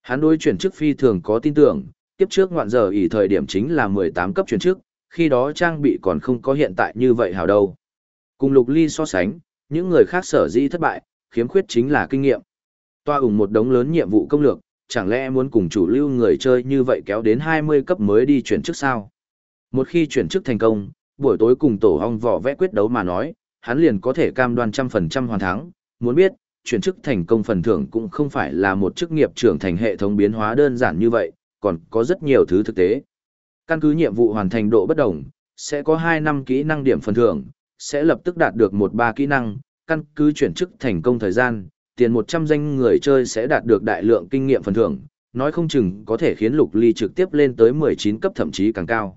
S1: Hắn đối chuyển chức phi thường có tin tưởng, kiếp trước ngoạn giờ ỷ thời điểm chính là 18 cấp chuyển chức, khi đó trang bị còn không có hiện tại như vậy hào đâu. Cùng Lục Ly so sánh, những người khác sở dĩ thất bại, khiếm khuyết chính là kinh nghiệm. Toa ủng một đống lớn nhiệm vụ công lược, chẳng lẽ muốn cùng chủ lưu người chơi như vậy kéo đến 20 cấp mới đi chuyển chức sao? Một khi chuyển chức thành công, buổi tối cùng tổ hong vỏ vẽ quyết đấu mà nói, hắn liền có thể cam đoan 100% hoàn thắng. Muốn biết, chuyển chức thành công phần thưởng cũng không phải là một chức nghiệp trưởng thành hệ thống biến hóa đơn giản như vậy, còn có rất nhiều thứ thực tế. Căn cứ nhiệm vụ hoàn thành độ bất đồng, sẽ có 2 năm kỹ năng điểm phần thưởng, sẽ lập tức đạt được 1-3 kỹ năng, căn cứ chuyển chức thành công thời gian, tiền 100 danh người chơi sẽ đạt được đại lượng kinh nghiệm phần thưởng, nói không chừng có thể khiến Lục Ly trực tiếp lên tới 19 cấp thậm chí càng cao.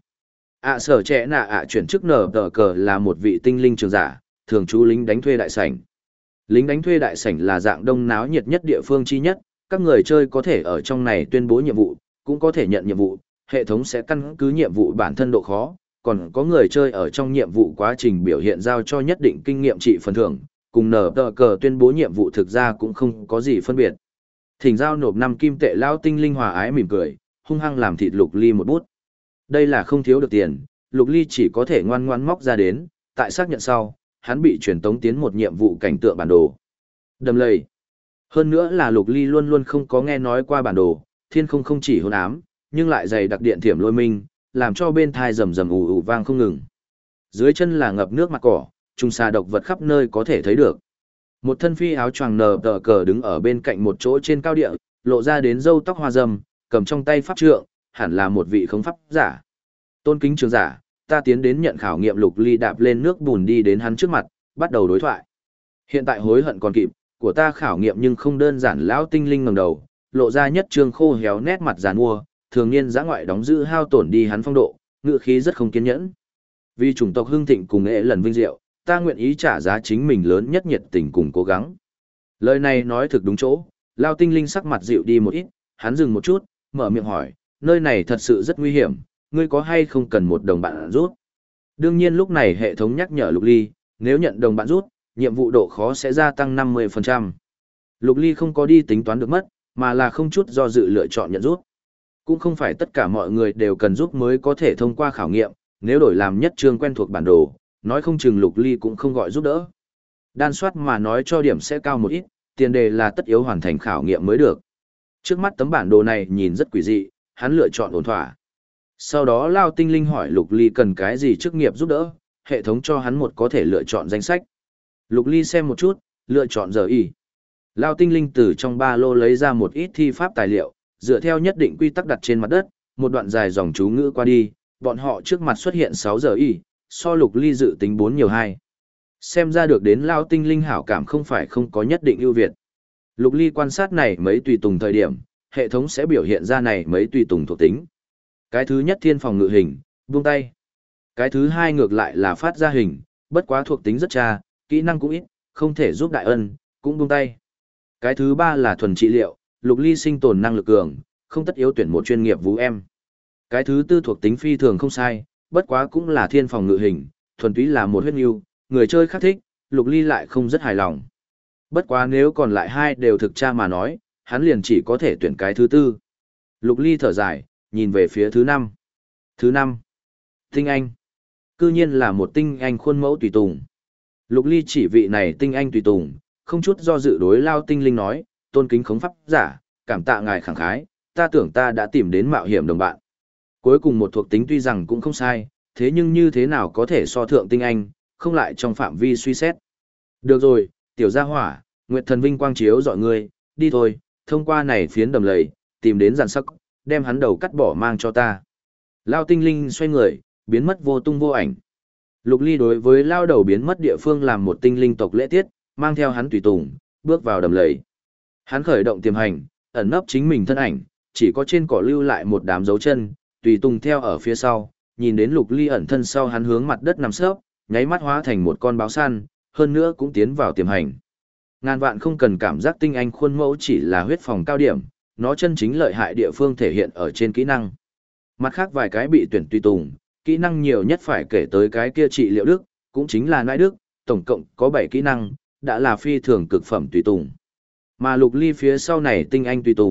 S1: Sở trẻ chuyển chức nở tờ cờ là một vị tinh linh trường giả, thường trú lính đánh thuê đại sảnh. Lính đánh thuê đại sảnh là dạng đông náo nhiệt nhất địa phương chi nhất, các người chơi có thể ở trong này tuyên bố nhiệm vụ, cũng có thể nhận nhiệm vụ, hệ thống sẽ căn cứ nhiệm vụ bản thân độ khó, còn có người chơi ở trong nhiệm vụ quá trình biểu hiện giao cho nhất định kinh nghiệm trị phần thưởng, cùng nở tờ cờ tuyên bố nhiệm vụ thực ra cũng không có gì phân biệt. Thỉnh giao nộp 5 kim tệ lao tinh linh hòa ái mỉm cười, hung hăng làm thịt Lục Ly một bút. Đây là không thiếu được tiền, Lục Ly chỉ có thể ngoan ngoãn móc ra đến, tại xác nhận sau, hắn bị truyền tống tiến một nhiệm vụ cảnh tượng bản đồ. Đầm lầy. Hơn nữa là Lục Ly luôn luôn không có nghe nói qua bản đồ, thiên không chỉ hôn ám, nhưng lại dày đặc điện thiểm lôi minh, làm cho bên thai rầm rầm ù ù vang không ngừng. Dưới chân là ngập nước mặt cỏ, trùng xà độc vật khắp nơi có thể thấy được. Một thân phi áo choàng nờ tờ cờ đứng ở bên cạnh một chỗ trên cao địa, lộ ra đến râu tóc hoa râm, cầm trong tay pháp trượng, hẳn là một vị khống pháp giả. Tôn kính trường giả, ta tiến đến nhận khảo nghiệm. Lục Ly đạp lên nước bùn đi đến hắn trước mặt, bắt đầu đối thoại. Hiện tại hối hận còn kịp, của ta khảo nghiệm nhưng không đơn giản. Lão tinh linh ngẩng đầu, lộ ra nhất trương khô héo nét mặt giàn mua, thường niên giã ngoại đóng giữ hao tổn đi hắn phong độ, ngữ khí rất không kiên nhẫn. Vì chủng tộc hưng thịnh cùng nghệ lần vinh diệu, ta nguyện ý trả giá chính mình lớn nhất nhiệt tình cùng cố gắng. Lời này nói thực đúng chỗ, Lao tinh linh sắc mặt dịu đi một ít, hắn dừng một chút, mở miệng hỏi, nơi này thật sự rất nguy hiểm, ngươi có hay không cần một đồng bạn rút? Đương nhiên lúc này hệ thống nhắc nhở Lục Ly, nếu nhận đồng bạn rút, nhiệm vụ độ khó sẽ gia tăng 50%. Lục Ly không có đi tính toán được mất, mà là không chút do dự lựa chọn nhận rút. Cũng không phải tất cả mọi người đều cần giúp mới có thể thông qua khảo nghiệm, nếu đổi làm nhất chương quen thuộc bản đồ, nói không chừng Lục Ly cũng không gọi giúp đỡ. Đan soát mà nói cho điểm sẽ cao một ít, tiền đề là tất yếu hoàn thành khảo nghiệm mới được. Trước mắt tấm bản đồ này nhìn rất quỷ dị, hắn lựa chọn ổn thỏa. Sau đó Lao tinh linh hỏi Lục Ly cần cái gì chức nghiệp giúp đỡ, hệ thống cho hắn một có thể lựa chọn danh sách. Lục Ly xem một chút, lựa chọn giờ y. Lao tinh linh từ trong ba lô lấy ra một ít thi pháp tài liệu, dựa theo nhất định quy tắc đặt trên mặt đất, một đoạn dài dòng chú ngữ qua đi, bọn họ trước mặt xuất hiện 6 giờ y, so Lục Ly dự tính 4 nhiều 2. Xem ra được đến Lao tinh linh hảo cảm không phải không có nhất định ưu việt. Lục Ly quan sát này mấy tùy tùng thời điểm, hệ thống sẽ biểu hiện ra này mấy tùy tùng thuộc tính. Cái thứ nhất thiên phòng ngự hình, buông tay. Cái thứ hai ngược lại là phát ra hình, bất quá thuộc tính rất cha, kỹ năng cũng ít, không thể giúp đại ân, cũng buông tay. Cái thứ ba là thuần trị liệu, Lục Ly sinh tồn năng lực cường, không tất yếu tuyển một chuyên nghiệp vũ em. Cái thứ tư thuộc tính phi thường không sai, bất quá cũng là thiên phòng ngự hình, thuần túy là một huyết nhu, người chơi khác thích, Lục Ly lại không rất hài lòng. Bất quá nếu còn lại hai đều thực tra mà nói, hắn liền chỉ có thể tuyển cái thứ tư. Lục Ly thở dài, nhìn về phía thứ năm. Thứ năm, tinh anh. Cư nhiên là một tinh anh khuôn mẫu tùy tùng. Lục Ly chỉ vị này tinh anh tùy tùng, không chút do dự đối Lao tinh linh nói, tôn kính khống pháp giả, cảm tạ ngài khẳng khái, ta tưởng ta đã tìm đến mạo hiểm đồng bạn. Cuối cùng một thuộc tính tuy rằng cũng không sai, thế nhưng như thế nào có thể so thượng tinh anh, không lại trong phạm vi suy xét. Được rồi, tiểu gia hỏa, Nguyệt thần vinh quang chiếu dọi ngươi, đi thôi, thông qua này phiến đầm lầy, tìm đến giàn sắc, đem hắn đầu cắt bỏ mang cho ta. Lao tinh linh xoay người, biến mất vô tung vô ảnh. Lục Ly đối với Lao đầu biến mất địa phương làm một tinh linh tộc lễ tiết, mang theo hắn tùy tùng, bước vào đầm lầy. Hắn khởi động tiềm hành, ẩn nấp chính mình thân ảnh, chỉ có trên cỏ lưu lại một đám dấu chân, tùy tùng theo ở phía sau, nhìn đến Lục Ly ẩn thân sau hắn hướng mặt đất nằm sấp, nháy mắt hóa thành một con báo săn, hơn nữa cũng tiến vào tiềm hành. Ngàn vạn không cần cảm giác tinh anh khuôn mẫu chỉ là huyết phòng cao điểm, nó chân chính lợi hại địa phương thể hiện ở trên kỹ năng. Mặt khác vài cái bị tuyển tùy tùng, kỹ năng nhiều nhất phải kể tới cái kia trị liệu đức, cũng chính là nãi đức, tổng cộng có 7 kỹ năng, đã là phi thường cực phẩm tùy tùng. Mà Lục Ly phía sau này tinh anh tùy tùng,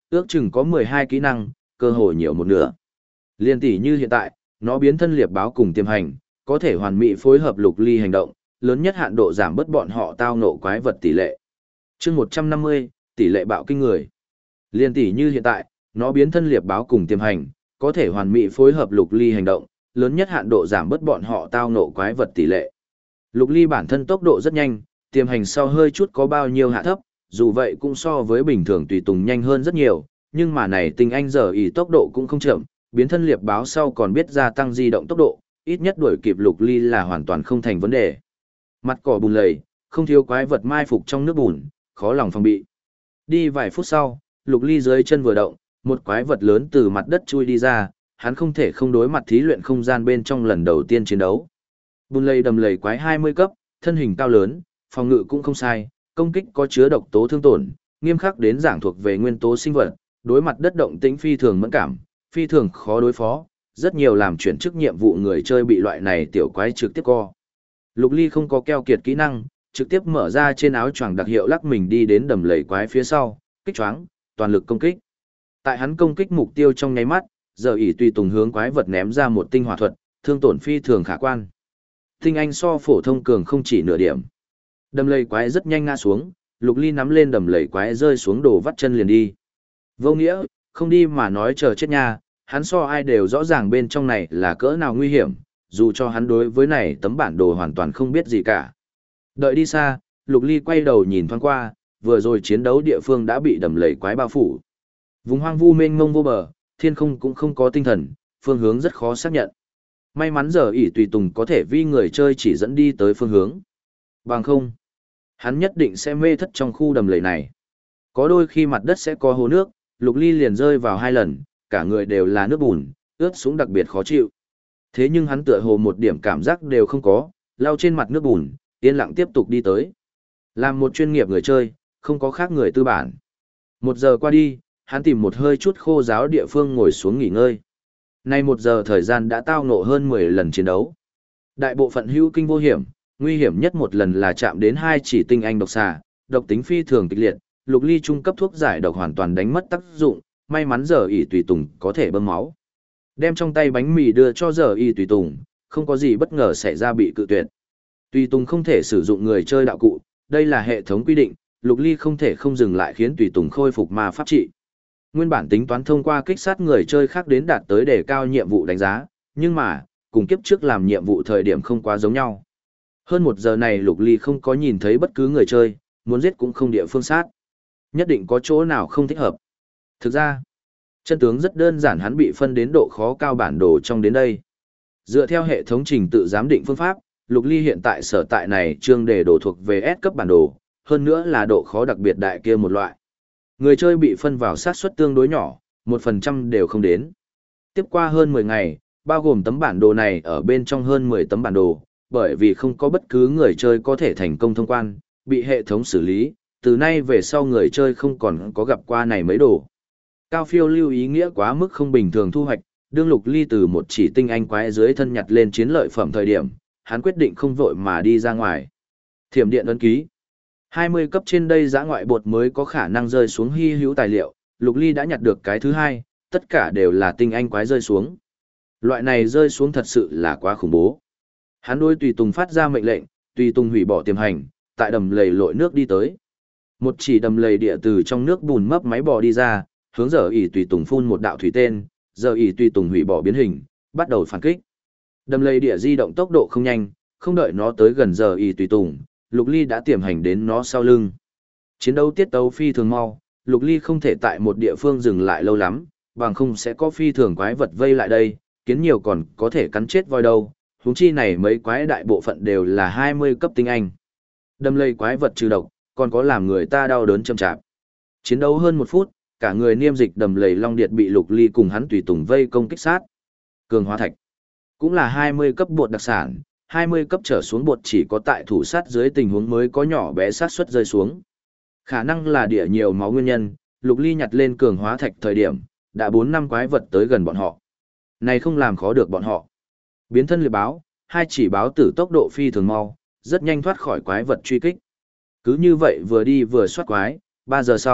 S1: ước chừng có 12 kỹ năng, cơ hội nhiều một nửa. Liên tỷ như hiện tại, nó biến thân liệp báo cùng tiềm hành, có thể hoàn mỹ phối hợp lục ly hành động, lớn nhất hạn độ giảm bớt bọn họ tao nộ quái vật tỷ lệ. Chương 150, tỷ lệ bạo kinh người. Liên tỷ như hiện tại, nó biến thân liệp báo cùng tiềm hành, có thể hoàn mỹ phối hợp lục ly hành động, lớn nhất hạn độ giảm bớt bọn họ tao nộ quái vật tỷ lệ. Lục ly bản thân tốc độ rất nhanh, tiềm hành sau hơi chút có bao nhiêu hạ thấp, dù vậy cũng so với bình thường tùy tùng nhanh hơn rất nhiều, nhưng mà này tinh anh giờ ý tốc độ cũng không chậm, biến thân liệp báo sau còn biết gia tăng di động tốc độ, ít nhất đuổi kịp lục ly là hoàn toàn không thành vấn đề. Mặt cỏ bùn lầy, không thiếu quái vật mai phục trong nước bùn, khó lòng phòng bị. Đi vài phút sau, lục ly dưới chân vừa động, một quái vật lớn từ mặt đất chui đi ra, hắn không thể không đối mặt thí luyện không gian bên trong lần đầu tiên chiến đấu. Bùn lầy đầm lầy quái 20 cấp, thân hình cao lớn, phòng ngự cũng không sai, công kích có chứa độc tố thương tổn, nghiêm khắc đến giảng thuộc về nguyên tố sinh vật, đối mặt đất động tĩnh phi thường mẫn cảm, phi thường khó đối phó, rất nhiều làm chuyển chức nhiệm vụ người chơi bị loại này tiểu quái trực tiếp co. Lục Ly không có keo kiệt kỹ năng, trực tiếp mở ra trên áo choàng đặc hiệu lắc mình đi đến đầm lầy quái phía sau, kích choáng, toàn lực công kích. Tại hắn công kích mục tiêu trong nháy mắt, giờ ỷ tùy tùng hướng quái vật ném ra một tinh hỏa thuật, thương tổn phi thường khả quan. Tinh anh so phổ thông cường không chỉ nửa điểm. Đầm lầy quái rất nhanh ngã xuống, Lục Ly nắm lên đầm lầy quái rơi xuống đồ vắt chân liền đi. Vô nghĩa, không đi mà nói chờ chết nha, hắn so ai đều rõ ràng bên trong này là cỡ nào nguy hiểm, dù cho hắn đối với này tấm bản đồ hoàn toàn không biết gì cả. Đợi đi xa, Lục Ly quay đầu nhìn thoáng qua, vừa rồi chiến đấu địa phương đã bị đầm lầy quái bao phủ. Vùng hoang vu mênh mông vô bờ, thiên không cũng không có tinh thần, phương hướng rất khó xác nhận. May mắn giờ ỷ tùy tùng có thể vi người chơi chỉ dẫn đi tới phương hướng. Bằng không, hắn nhất định sẽ mê thất trong khu đầm lầy này. Có đôi khi mặt đất sẽ có hồ nước, Lục Ly liền rơi vào 2 lần, cả người đều là nước bùn, ướt sũng đặc biệt khó chịu. Thế nhưng hắn tựa hồ một điểm cảm giác đều không có, lau trên mặt nước bùn, yên lặng tiếp tục đi tới. Làm một chuyên nghiệp người chơi, không có khác người tư bản. 1 giờ qua đi, hắn tìm một hơi chút khô ráo địa phương ngồi xuống nghỉ ngơi. Nay 1 giờ thời gian đã tao ngộ hơn 10 lần chiến đấu. Đại bộ phận hữu kinh vô hiểm, nguy hiểm nhất một lần là chạm đến 2 chỉ tinh anh độc xà, độc tính phi thường kịch liệt, Lục Ly trung cấp thuốc giải độc hoàn toàn đánh mất tác dụng, may mắn giờ ỷ tùy tùng có thể bơm máu. Đem trong tay bánh mì đưa cho giờ ỷ tùy tùng, không có gì bất ngờ xảy ra bị cự tuyệt. Tùy tùng không thể sử dụng người chơi đạo cụ, đây là hệ thống quy định, Lục Ly không thể không dừng lại khiến tùy tùng khôi phục ma pháp trị. Nguyên bản tính toán thông qua kích sát người chơi khác đến đạt tới đề cao nhiệm vụ đánh giá, nhưng mà, cùng kiếp trước làm nhiệm vụ thời điểm không quá giống nhau. Hơn 1 giờ này Lục Ly không có nhìn thấy bất cứ người chơi, muốn giết cũng không địa phương sát. Nhất định có chỗ nào không thích hợp. Thực ra, chân tướng rất đơn giản, hắn bị phân đến độ khó cao bản đồ trong đến đây. Dựa theo hệ thống trình tự giám định phương pháp, Lục Ly hiện tại sở tại này chương đề đồ thuộc về S cấp bản đồ, hơn nữa là độ khó đặc biệt đại kia một loại. Người chơi bị phân vào sát suất tương đối nhỏ, 1% đều không đến. Tiếp qua hơn 10 ngày, bao gồm tấm bản đồ này ở bên trong hơn 10 tấm bản đồ, bởi vì không có bất cứ người chơi có thể thành công thông quan, bị hệ thống xử lý, từ nay về sau người chơi không còn có gặp qua này mấy đồ. Cao phiêu lưu ý nghĩa quá mức không bình thường thu hoạch, đương Lục Ly từ một chỉ tinh anh quái dưới thân nhặt lên chiến lợi phẩm thời điểm, hắn quyết định không vội mà đi ra ngoài. Thiểm điện ấn ký. 20 cấp trên đây dã ngoại bột mới có khả năng rơi xuống hy hữu tài liệu, Lục Ly đã nhặt được cái thứ 2, tất cả đều là tinh anh quái rơi xuống. Loại này rơi xuống thật sự là quá khủng bố. Hắn đối tùy tùng phát ra mệnh lệnh, tùy tùng hủy bỏ tiềm hành, tại đầm lầy lội nước đi tới. Một chỉ đầm lầy địa từ trong nước bùn mấp máy bò đi ra, hướng giờ ỷ tùy tùng phun một đạo thủy tên, giờ ỷ tùy tùng hủy bỏ biến hình, bắt đầu phản kích. Đầm lầy địa di động tốc độ không nhanh, không đợi nó tới gần giờ ỷ tùy tùng, Lục Ly đã tiềm hành đến nó sau lưng. Chiến đấu tiết tấu phi thường mau, Lục Ly không thể tại một địa phương dừng lại lâu lắm, bằng không sẽ có phi thường quái vật vây lại đây, kiến nhiều còn có thể cắn chết voi đâu. Huống chi này mấy quái đại bộ phận đều là 20 cấp tinh anh. Đầm lầy quái vật trừ độc, còn có làm người ta đau đớn chậm chạp. Chiến đấu hơn 1 phút, cả người niêm dịch đầm lầy long điệt bị Lục Ly cùng hắn tùy tùng vây công kích sát. Cường hóa thạch cũng là 20 cấp bột đặc sản, 20 cấp trở xuống bột chỉ có tại thủ sát dưới tình huống mới có nhỏ bé sát suất rơi xuống. Khả năng là địa nhiều máu nguyên nhân, Lục Ly nhặt lên cường hóa thạch thời điểm, đã 4 năm quái vật tới gần bọn họ. Này không làm khó được bọn họ. Biến thân liệp báo, 2 chỉ báo tử tốc độ phi thường mau, rất nhanh thoát khỏi quái vật truy kích. Cứ như vậy vừa đi vừa soát quái, 3 giờ sau,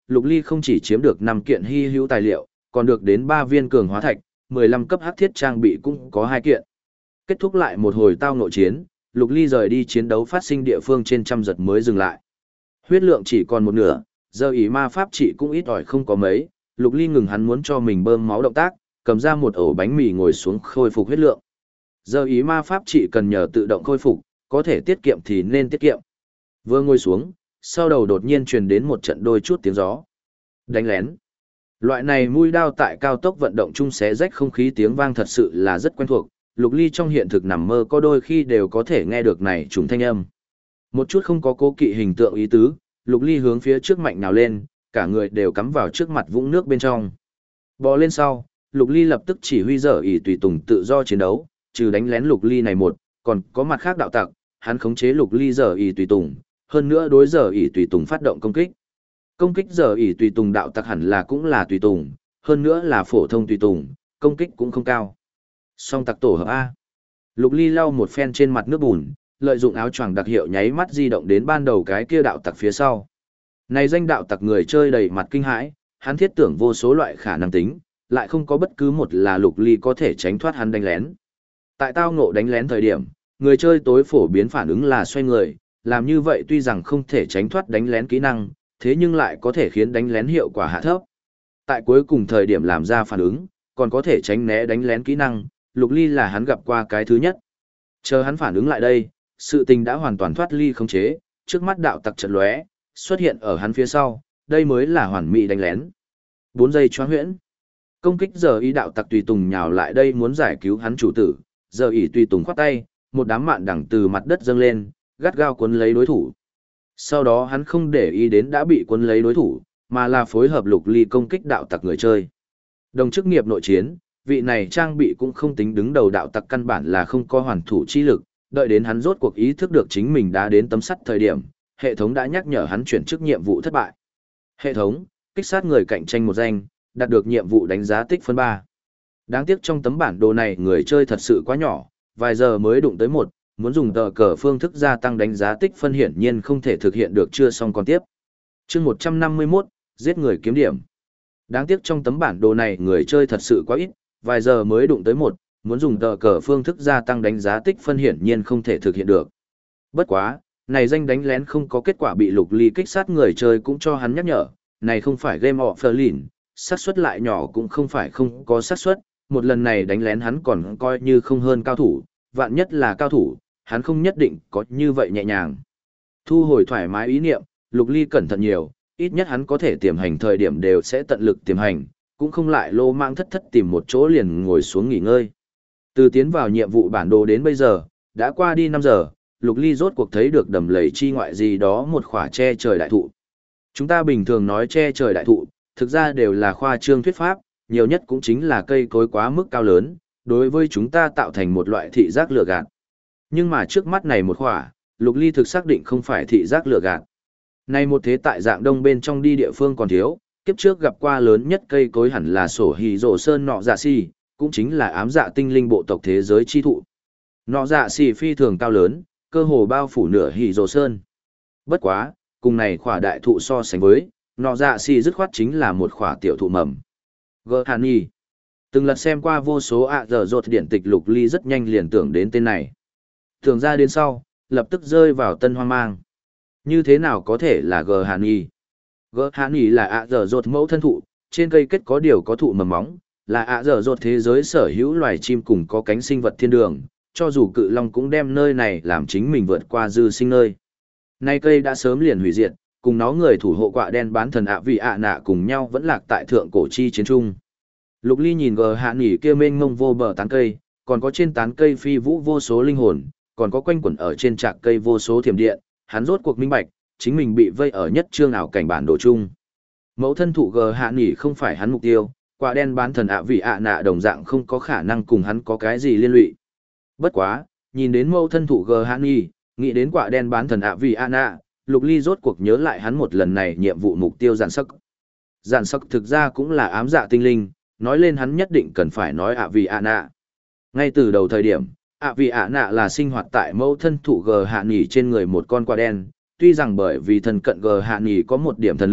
S1: Lục Ly không chỉ chiếm được 5 kiện hy hữu tài liệu, còn được đến 3 viên cường hóa thạch, 15 cấp hắc thiết trang bị cũng có 2 kiện. Kết thúc lại một hồi tao nội chiến, Lục Ly rời đi chiến đấu phát sinh địa phương trên trăm giật mới dừng lại. Huyết lượng chỉ còn một nửa, giờ ý ma pháp trị cũng ít ỏi không có mấy, Lục Ly ngừng hắn muốn cho mình bơm máu động tác, cầm ra một ổ bánh mì ngồi xuống khôi phục huyết lượng. Giờ ý ma pháp trị cần nhờ tự động khôi phục, có thể tiết kiệm thì nên tiết kiệm. Vừa ngồi xuống, sau đầu đột nhiên truyền đến một trận đôi chút tiếng gió. Đánh lén. Loại này mũi đao tại cao tốc vận động chung xé rách không khí tiếng vang thật sự là rất quen thuộc, Lục Ly trong hiện thực nằm mơ có đôi khi đều có thể nghe được này trùng thanh âm. Một chút không có cố kỵ hình tượng ý tứ, Lục Ly hướng phía trước mạnh nào lên, cả người đều cắm vào trước mặt vũng nước bên trong. Bò lên sau, Lục Ly lập tức chỉ huy dở ỷ tùy tùng tự do chiến đấu, trừ đánh lén Lục Ly này một, còn có mặt khác đạo tặc, hắn khống chế Lục Ly dở ỷ tùy tùng, hơn nữa đối dở ỷ tùy tùng phát động công kích. Công kích dở ỷ tùy tùng đạo tặc hẳn là cũng là tùy tùng, hơn nữa là phổ thông tùy tùng, công kích cũng không cao. Song tặc tổ hợp A. Lục Ly lau một phen trên mặt nước bùn, lợi dụng áo choàng đặc hiệu nháy mắt di động đến ban đầu cái kia đạo tặc phía sau. Này danh đạo tặc người chơi đầy mặt kinh hãi, hắn thiết tưởng vô số loại khả năng tính, lại không có bất cứ một là Lục Ly có thể tránh thoát hắn đánh lén. Tại tao ngộ đánh lén thời điểm, người chơi tối phổ biến phản ứng là xoay người, làm như vậy tuy rằng không thể tránh thoát đánh lén kỹ năng, thế nhưng lại có thể khiến đánh lén hiệu quả hạ thấp. Tại cuối cùng thời điểm làm ra phản ứng, còn có thể tránh né đánh lén kỹ năng, Lục Ly là hắn gặp qua cái thứ nhất. Chờ hắn phản ứng lại đây, sự tình đã hoàn toàn thoát ly khống chế, trước mắt đạo tặc chợt lóe, xuất hiện ở hắn phía sau, đây mới là hoàn mỹ đánh lén. 4 giây choáng huyễn. Công kích giờ ý đạo tặc tùy tùng nhào lại đây muốn giải cứu hắn chủ tử, giờ ý tùy tùng khoát tay, một đám mạn đằng từ mặt đất dâng lên, gắt gao cuốn lấy đối thủ. Sau đó hắn không để ý đến đã bị cuốn lấy đối thủ, mà là phối hợp Lục Ly công kích đạo tặc người chơi. Đồng chức nghiệp nội chiến, vị này trang bị cũng không tính đứng đầu đạo tặc căn bản là không có hoàn thủ chi lực, đợi đến hắn rốt cuộc ý thức được chính mình đã đến tấm sắt thời điểm, hệ thống đã nhắc nhở hắn chuyển chức nhiệm vụ thất bại. Hệ thống, kích sát người cạnh tranh một danh, đạt được nhiệm vụ đánh giá tích phân 3. Đáng tiếc trong tấm bản đồ này người chơi thật sự quá nhỏ, vài giờ mới đụng tới một, muốn dùng tờ cờ phương thức gia tăng đánh giá tích phân hiển nhiên không thể thực hiện được chưa xong còn tiếp. Chương 151, giết người kiếm điểm. Đáng tiếc trong tấm bản đồ này người chơi thật sự quá ít, vài giờ mới đụng tới một, muốn dùng tờ cờ phương thức gia tăng đánh giá tích phân hiển nhiên không thể thực hiện được. Bất quá, này danh đánh lén không có kết quả bị Lục Ly kích sát người chơi cũng cho hắn nhắc nhở, này không phải game of Berlin, xác suất lại nhỏ cũng không phải không có xác suất, một lần này đánh lén hắn còn coi như không hơn cao thủ, vạn nhất là cao thủ, hắn không nhất định có như vậy nhẹ nhàng. Thu hồi thoải mái ý niệm, Lục Ly cẩn thận nhiều, ít nhất hắn có thể tiềm hành thời điểm đều sẽ tận lực tiềm hành, cũng không lại lô mang thất thất tìm một chỗ liền ngồi xuống nghỉ ngơi. Từ tiến vào nhiệm vụ bản đồ đến bây giờ, đã qua đi 5 giờ, Lục Ly rốt cuộc thấy được đầm lầy chi ngoại gì đó một khỏa che trời đại thụ. Chúng ta bình thường nói che trời đại thụ, thực ra đều là khoa trương thuyết pháp, nhiều nhất cũng chính là cây cối quá mức cao lớn, đối với chúng ta tạo thành một loại thị giác lừa gạt. Nhưng mà trước mắt này một khỏa, Lục Ly thực xác định không phải thị giác lừa gạt. Này một thế tại dạng đông bên trong đi địa phương còn thiếu, kiếp trước gặp qua lớn nhất cây cối hẳn là sổ hì rổ sơn nọ dạ xì, cũng chính là ám dạ tinh linh bộ tộc thế giới chi thụ. Nọ dạ xì phi thường cao lớn, cơ hồ bao phủ nửa hì rổ sơn. Bất quá, cùng này khỏa đại thụ so sánh với, nọ dạ xì dứt khoát chính là một khỏa tiểu thụ mầm. Gơ Hàn Nhi. Từng lật xem qua vô số ạ dở dột điển tịch, Lục Ly rất nhanh liền tưởng đến tên này. Tưởng ra đến sau, lập tức rơi vào tân hoang mang. Như thế nào có thể là Gơ Hàn Nhi? Gơ Hàn Nhi là ạ dở dột mẫu thân thụ, trên cây kết có điều có thụ mầm móng, là ạ dở dột thế giới sở hữu loài chim cùng có cánh sinh vật thiên đường, cho dù cự long cũng đem nơi này làm chính mình vượt qua dư sinh nơi. Nay cây đã sớm liền hủy diệt, cùng nó người thủ hộ quạ đen bán thần ạ vì ạ nạ cùng nhau vẫn lạc tại thượng cổ chi chiến trung. Lục Ly nhìn Gờ Hạ Nghỉ kia mênh mông vô bờ tán cây, còn có trên tán cây phi vũ vô số linh hồn, còn có quanh quẩn ở trên trạc cây vô số thiểm điện, hắn rốt cuộc minh bạch, chính mình bị vây ở nhất chương ảo cảnh bản đồ chung. Mẫu thân thụ Gờ Hạ Nghỉ không phải hắn mục tiêu, quạ đen bán thần ạ vì ạ nạ đồng dạng không có khả năng cùng hắn có cái gì liên lụy. Bất quá, nhìn đến mẫu thân thụ Gờ Hạ Nghỉ, nghĩ đến quạ đen bán thần ạ vì ạ nạ, Lục Ly rốt cuộc nhớ lại hắn một lần này nhiệm vụ mục tiêu giản sắc. Giản sắc thực ra cũng là ám dạ tinh linh, nói lên hắn nhất định cần phải nói ạ vì ạ nạ. Ngay từ đầu thời điểm, ạ vì ạ nạ là sinh hoạt tại mẫu thân thụ Gờ Hạ Nghỉ trên người một con quạ đen, tuy rằng bởi vì thần cận Gờ Hạ Nghỉ có một điểm thần lực,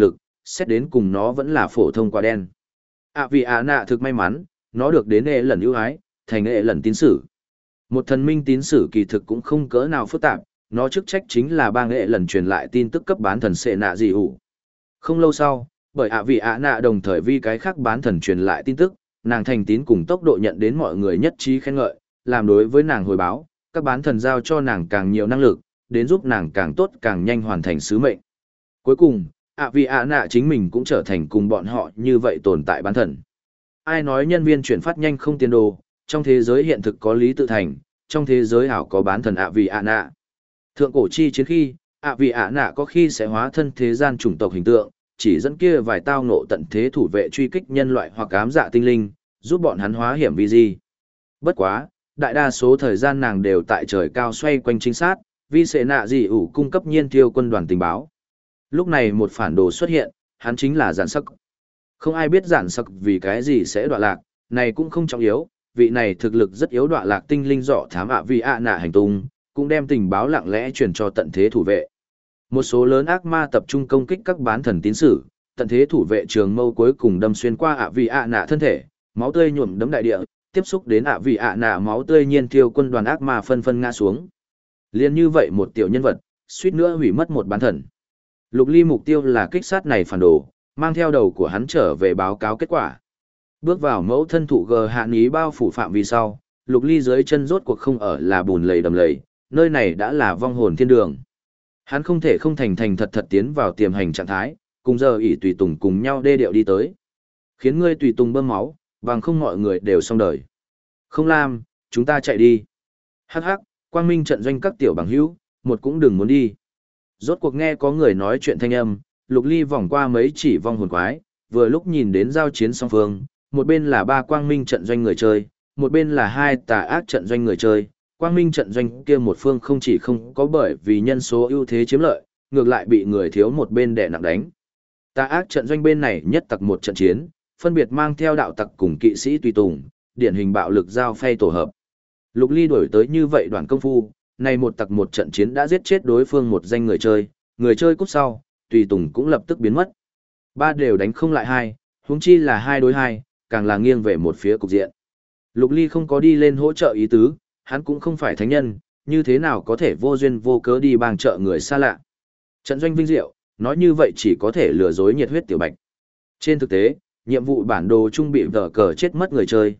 S1: xét đến cùng nó vẫn là phổ thông quả đen. Vì ạ nạ thực may mắn, nó được đến ệ lần ưu ái, thành ệ lần tín sử. Một thần minh tín sử kỳ thực cũng không cỡ nào phức tạp, nó chức trách chính là bang ệ lần truyền lại tin tức cấp bán thần sệ nạ dị ủ. Không lâu sau, bởi vì ạ nạ đồng thời vi cái khác bán thần truyền lại tin tức, nàng thành tín cùng tốc độ nhận đến mọi người nhất trí khen ngợi, làm đối với nàng hồi báo, các bán thần giao cho nàng càng nhiều năng lực, đến giúp nàng càng tốt càng nhanh hoàn thành sứ mệnh. Cuối cùng, vì ạ nạ chính mình cũng trở thành cùng bọn họ như vậy tồn tại bán thần. Ai nói nhân viên chuyển phát nhanh không tiền đồ, trong thế giới hiện thực có lý tự thành, trong thế giới ảo có bán thần vì ạ nạ. Thượng cổ chi chiến khi, vì ạ nạ có khi sẽ hóa thân thế gian chủng tộc hình tượng, chỉ dẫn kia vài tao ngộ tận thế thủ vệ truy kích nhân loại hoặc ám dạ tinh linh, giúp bọn hắn hóa hiểm vi di. Bất quá, đại đa số thời gian nàng đều tại trời cao xoay quanh chính sát, vì sệ nạ dị ủ cung cấp nhiên tiêu quân đoàn tình báo. Lúc này một phản đồ xuất hiện, hắn chính là giản sắc. Không ai biết giản sắc vì cái gì sẽ đọa lạc, này cũng không trọng yếu, vị này thực lực rất yếu đọa lạc tinh linh dọ thám vì ạ nạ hành tung, cũng đem tình báo lặng lẽ truyền cho tận thế thủ vệ. Một số lớn ác ma tập trung công kích các bán thần tín sử, tận thế thủ vệ trường mâu cuối cùng đâm xuyên qua vì ạ nạ thân thể, máu tươi nhuộm đấm đại địa, tiếp xúc đến vì ạ nạ máu tươi nhiên tiêu quân đoàn ác ma phân phân ngã xuống. Liên như vậy một tiểu nhân vật, suýt nữa hủy mất một bán thần. Lục Ly mục tiêu là kích sát này phản đồ, mang theo đầu của hắn trở về báo cáo kết quả. Bước vào mẫu thân thụ gờ hạ ý bao phủ phạm vi sau, Lục Ly dưới chân rốt cuộc không ở là bùn lầy đầm lầy, nơi này đã là vong hồn thiên đường. Hắn không thể không thành thành thật thật tiến vào tiềm hành trạng thái, cùng giờ ỷ tùy tùng cùng nhau đê điệu đi tới. Khiến ngươi tùy tùng bơm máu, bằng không mọi người đều xong đời. Không làm, chúng ta chạy đi. Hắc hắc, quang minh trận doanh các tiểu bằng hữu, một cũng đừng muốn đi. Rốt cuộc nghe có người nói chuyện thanh âm, Lục Ly vòng qua mấy chỉ vong hồn quái, vừa lúc nhìn đến giao chiến song phương, một bên là 3 quang minh trận doanh người chơi, một bên là 2 tà ác trận doanh người chơi. Quang minh trận doanh kia một phương không chỉ không có bởi vì nhân số ưu thế chiếm lợi, ngược lại bị người thiếu một bên đè nặng đánh. Tà ác trận doanh bên này nhất tặc một trận chiến, phân biệt mang theo đạo tặc cùng kỵ sĩ tùy tùng, điển hình bạo lực giao phay tổ hợp. Lục Ly đổi tới như vậy đoạn công phu, này một tặc một trận chiến đã giết chết đối phương một danh người chơi cúp sau, tùy tùng cũng lập tức biến mất. 3 đều đánh không lại 2, huống chi là 2 đối 2, càng là nghiêng về một phía cục diện. Lục Ly không có đi lên hỗ trợ ý tứ, hắn cũng không phải thánh nhân, như thế nào có thể vô duyên vô cớ đi bang trợ người xa lạ. Trận doanh vinh diệu, nói như vậy chỉ có thể lừa dối nhiệt huyết tiểu bạch. Trên thực tế, nhiệm vụ bản đồ trung bị vở cờ chết mất người chơi,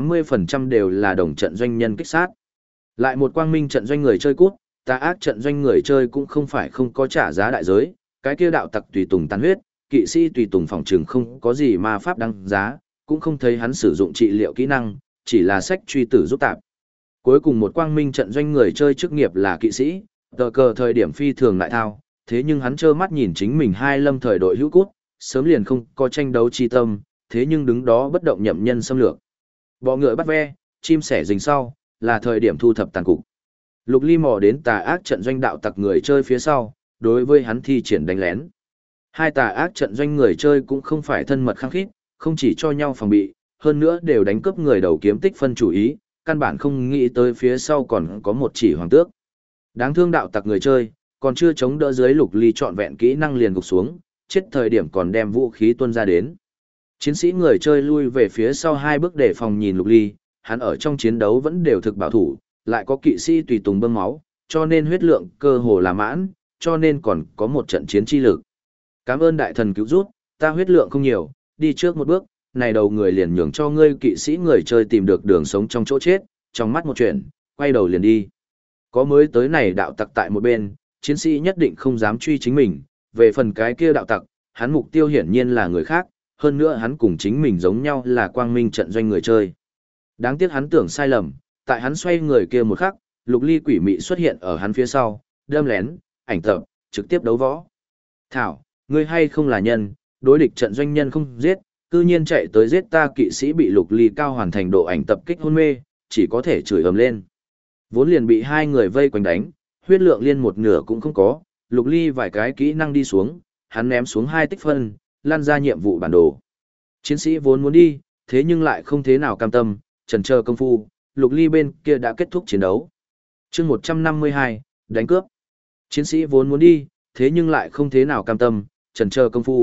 S1: 80% đều là đồng trận doanh nhân kích sát. Lại một quang minh trận doanh người chơi cút, tà ác trận doanh người chơi cũng không phải không có trả giá đại giới, cái kia đạo tặc tùy tùng tàn huyết, kỵ sĩ tùy tùng phòng trường không có gì ma pháp đăng giá, cũng không thấy hắn sử dụng trị liệu kỹ năng, chỉ là sách truy tử giúp tạp. Cuối cùng một quang minh trận doanh người chơi chức nghiệp là kỵ sĩ, tờ cờ thời điểm phi thường lại thao, thế nhưng hắn trơ mắt nhìn chính mình 2 lâm thời đội hữu cút, sớm liền không có tranh đấu chi tâm, thế nhưng đứng đó bất động nhậm nhân xâm lược. Bọ ngựa bắt ve, chim sẻ rình sau, là thời điểm thu thập tàn cục. Lục Ly mò đến tà ác trận doanh đạo tặc người chơi phía sau, đối với hắn thi triển đánh lén. 2 tà ác trận doanh người chơi cũng không phải thân mật khăng khít, không chỉ cho nhau phòng bị, hơn nữa đều đánh cướp người đầu kiếm tích phân chủ ý, căn bản không nghĩ tới phía sau còn có một chỉ hoàng tước. Đáng thương đạo tặc người chơi, còn chưa chống đỡ dưới Lục Ly trọn vẹn kỹ năng liền gục xuống, chết thời điểm còn đem vũ khí tuôn ra đến. Chiến sĩ người chơi lui về phía sau 2 bước để phòng nhìn Lục Ly, hắn ở trong chiến đấu vẫn đều thực bảo thủ, lại có kỵ sĩ tùy tùng bơm máu, cho nên huyết lượng cơ hồ là mãn, cho nên còn có một trận chiến chi lực. Cảm ơn đại thần cứu rút, ta huyết lượng không nhiều, đi trước một bước, này đầu người liền nhường cho ngươi kỵ sĩ người chơi tìm được đường sống trong chỗ chết, trong mắt một chuyện, quay đầu liền đi. Có mới tới này đạo tặc tại một bên, chiến sĩ nhất định không dám truy chính mình, về phần cái kia đạo tặc, hắn mục tiêu hiển nhiên là người khác, hơn nữa hắn cùng chính mình giống nhau là quang minh trận doanh người chơi. Đáng tiếc hắn tưởng sai lầm, tại hắn xoay người kia một khắc, Lục Ly quỷ mị xuất hiện ở hắn phía sau, đâm lén, ảnh tập, trực tiếp đấu võ. Thảo, ngươi hay không là nhân, đối địch trận doanh nhân không giết, cư nhiên chạy tới giết ta kỵ sĩ bị Lục Ly cao hoàn thành độ ảnh tập kích hôn mê, chỉ có thể chửi ầm lên. Vốn liền bị 2 người vây quanh đánh, huyết lượng liên một nửa cũng không có, Lục Ly vài cái kỹ năng đi xuống, hắn ném xuống 2 tích phân, lan ra nhiệm vụ bản đồ. Chiến sĩ vốn muốn đi, thế nhưng lại không thế nào cam tâm, chần chờ công phu, Lục Ly bên kia đã kết thúc chiến đấu. Chương 152, đánh cướp. Chiến sĩ vốn muốn đi, thế nhưng lại không thế nào cam tâm, chần chờ công phu,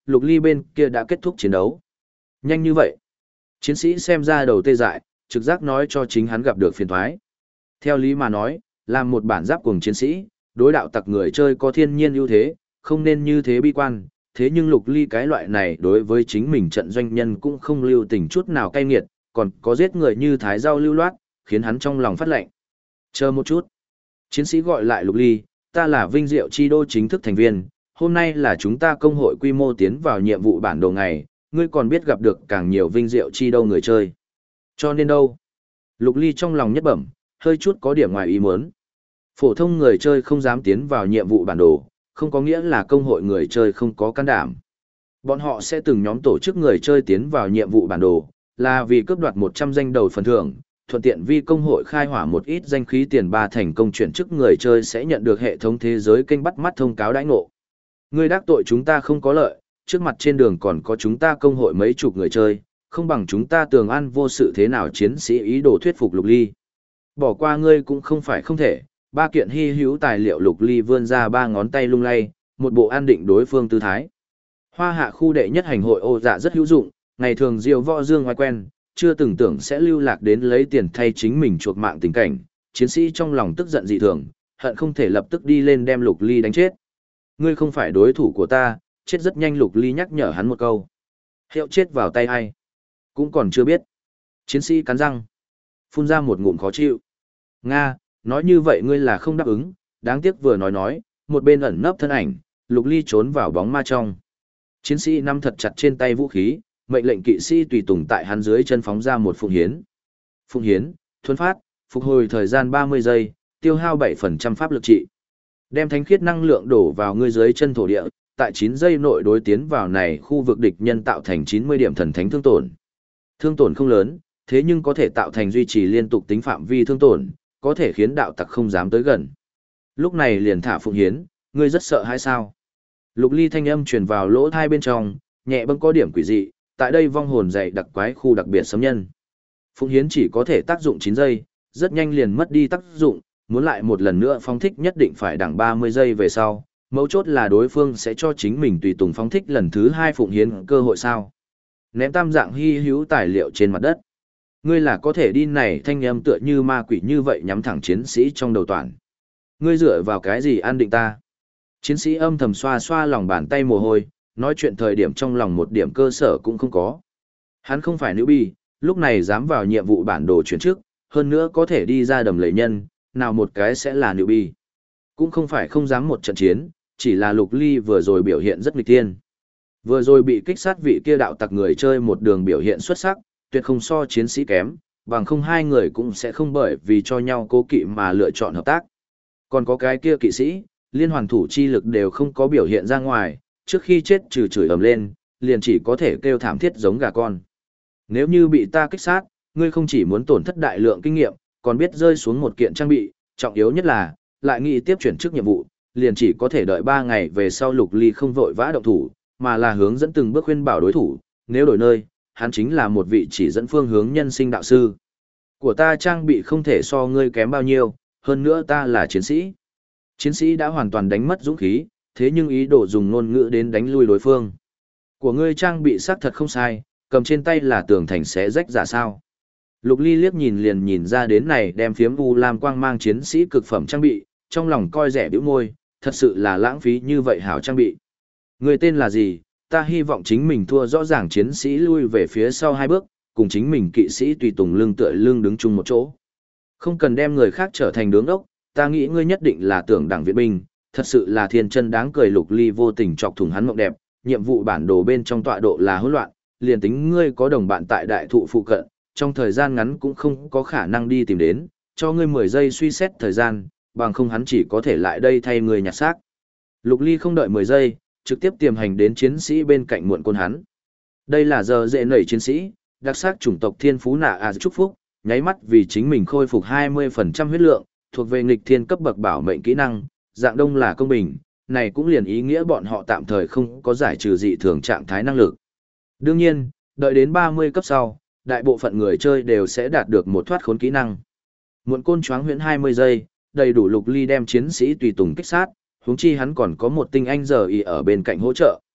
S1: Lục Ly bên kia đã kết thúc chiến đấu. Nhanh như vậy. Chiến sĩ xem ra đầu tê dại, trực giác nói cho chính hắn gặp được phiền thoái. Theo lý mà nói, làm một bản giáp cùng chiến sĩ, đối đạo tặc người chơi có thiên nhiên ưu thế, không nên như thế bi quan. Thế nhưng Lục Ly cái loại này đối với chính mình trận doanh nhân cũng không lưu tình chút nào cay nghiệt, còn có giết người như thái rau lưu loát, khiến hắn trong lòng phát lạnh. Chờ một chút. Chiến sĩ gọi lại Lục Ly, ta là Vinh Diệu Chi Đô chính thức thành viên, hôm nay là chúng ta công hội quy mô tiến vào nhiệm vụ bản đồ ngày, ngươi còn biết gặp được càng nhiều Vinh Diệu Chi Đô người chơi. Cho nên đâu? Lục Ly trong lòng nhất bẩm, hơi chút có điểm ngoài ý muốn. Phổ thông người chơi không dám tiến vào nhiệm vụ bản đồ, không có nghĩa là công hội người chơi không có can đảm. Bọn họ sẽ từng nhóm tổ chức người chơi tiến vào nhiệm vụ bản đồ, là vì cướp đoạt 100 danh đầu phần thưởng, thuận tiện vì công hội khai hỏa một ít danh khí tiền ba thành công chuyển chức người chơi sẽ nhận được hệ thống thế giới kênh bắt mắt thông cáo đãi ngộ. Ngươi đắc tội chúng ta không có lợi, trước mặt trên đường còn có chúng ta công hội mấy chục người chơi, không bằng chúng ta tường an vô sự thế nào chiến sĩ ý đồ thuyết phục Lục Ly. Bỏ qua ngươi cũng không phải không thể, ba kiện hy hữu tài liệu Lục Ly vươn ra ba ngón tay lung lay, một bộ an định đối phương tư thái. Hoa hạ khu đệ nhất hành hội ô dạ rất hữu dụng, ngày thường diều võ dương ngoài quen, chưa từng tưởng sẽ lưu lạc đến lấy tiền thay chính mình chuộc mạng tình cảnh, chiến sĩ trong lòng tức giận dị thường, hận không thể lập tức đi lên đem Lục Ly đánh chết. Ngươi không phải đối thủ của ta, chết rất nhanh. Lục Ly nhắc nhở hắn một câu. Hiệu chết vào tay ai? Cũng còn chưa biết. Chiến sĩ cắn răng, phun ra một ngụm khó chịu. Nga, nói như vậy ngươi là không đáp ứng, đáng tiếc vừa nói, một bên ẩn nấp thân ảnh, Lục Ly trốn vào bóng ma trong. Chiến sĩ nắm thật chặt trên tay vũ khí, mệnh lệnh kỵ sĩ tùy tùng tại hắn dưới chân phóng ra một phụng hiến. Phụng hiến, thuần phát, phục hồi thời gian 30 giây, tiêu hao 7% pháp lực trị. Đem thánh khiết năng lượng đổ vào ngươi dưới chân thổ địa, tại 9 giây nội đối tiến vào này khu vực địch nhân tạo thành 90 điểm thần thánh thương tổn. Thương tổn không lớn, thế nhưng có thể tạo thành duy trì liên tục tính phạm vi thương tổn, có thể khiến đạo tặc không dám tới gần. Lúc này liền thả phụng hiến, ngươi rất sợ hay sao? Lục Ly thanh âm truyền vào lỗ thai bên trong, nhẹ bâng có điểm quỷ dị, tại đây vong hồn dày đặc quái khu đặc biệt xâm nhân. Phụng hiến chỉ có thể tác dụng 9 giây, rất nhanh liền mất đi tác dụng, muốn lại một lần nữa phóng thích nhất định phải đằng 30 giây về sau, mấu chốt là đối phương sẽ cho chính mình tùy tùng phóng thích lần thứ 2 phụng hiến cơ hội sao. Ném tam dạng hy hữu tài liệu trên mặt đất. Ngươi là có thể đi này thanh âm tựa như ma quỷ như vậy nhắm thẳng chiến sĩ trong đầu toàn. Ngươi dựa vào cái gì an định ta? Chiến sĩ âm thầm xoa xoa lòng bàn tay mồ hôi, nói chuyện thời điểm trong lòng một điểm cơ sở cũng không có. Hắn không phải nữ bi, lúc này dám vào nhiệm vụ bản đồ chuyển trước, hơn nữa có thể đi ra đầm lầy nhân, nào một cái sẽ là nữ bi. Cũng không phải không dám một trận chiến, chỉ là Lục Ly vừa rồi biểu hiện rất nghịch thiên. Vừa rồi bị kích sát vị kia đạo tặc người chơi một đường biểu hiện xuất sắc, tuyệt không so chiến sĩ kém, bằng không hai người cũng sẽ không bởi vì cho nhau cố kỵ mà lựa chọn hợp tác. Còn có cái kia kỵ sĩ, liên hoàn thủ chi lực đều không có biểu hiện ra ngoài, trước khi chết trừ chửi ầm lên, liền chỉ có thể kêu thảm thiết giống gà con. Nếu như bị ta kích sát, ngươi không chỉ muốn tổn thất đại lượng kinh nghiệm, còn biết rơi xuống một kiện trang bị, trọng yếu nhất là, lại nghĩ tiếp chuyển chức nhiệm vụ, liền chỉ có thể đợi 3 ngày về sau. Lục Ly không vội vã động thủ, mà là hướng dẫn từng bước khuyên bảo đối thủ, nếu đổi nơi, hắn chính là một vị chỉ dẫn phương hướng nhân sinh đạo sư. Của ta trang bị không thể so ngươi kém bao nhiêu, hơn nữa ta là chiến sĩ. Chiến sĩ đã hoàn toàn đánh mất dũng khí, thế nhưng ý đồ dùng ngôn ngữ đến đánh lui đối phương. Của ngươi trang bị xác thật không sai, cầm trên tay là tường thành xé rách giả sao. Lục Ly liếc nhìn liền nhìn ra đến này đem phiếm u lam quang mang chiến sĩ cực phẩm trang bị, trong lòng coi rẻ bĩu môi, thật sự là lãng phí như vậy hảo trang bị. Người tên là gì? Ta hy vọng chính mình thua rõ ràng chiến sĩ lui về phía sau 2 bước, cùng chính mình kỵ sĩ tùy tùng lưng tựa lưng đứng chung một chỗ. Không cần đem người khác trở thành đứng ốc, ta nghĩ ngươi nhất định là tưởng đảng viện binh, thật sự là thiên chân đáng cười. Lục Ly vô tình chọc thủng hắn mộng đẹp, nhiệm vụ bản đồ bên trong tọa độ là hỗn loạn, liền tính ngươi có đồng bạn tại đại thụ phụ cận, trong thời gian ngắn cũng không có khả năng đi tìm đến, cho ngươi 10 giây suy xét thời gian, bằng không hắn chỉ có thể lại đây thay người nhặt xác. Lục Ly không đợi 10 giây, trực tiếp tiềm hành đến chiến sĩ bên cạnh muộn côn hắn. Đây là giờ dễ nảy chiến sĩ, đặc sắc chủng tộc thiên phú nạ chúc phúc, nháy mắt vì chính mình khôi phục 20% huyết lượng, thuộc về nghịch thiên cấp bậc bảo mệnh kỹ năng, dạng đông là công bình, này cũng liền ý nghĩa bọn họ tạm thời không có giải trừ dị thường trạng thái năng lực. Đương nhiên, đợi đến 30 cấp sau, đại bộ phận người chơi đều sẽ đạt được một thoát khốn kỹ năng. Muộn côn choáng huyễn 20 giây, đầy đủ Lục Ly đem chiến sĩ tùy tùng kích sát, huống chi hắn còn có một tinh anh giờ y ở bên cạnh hỗ trợ.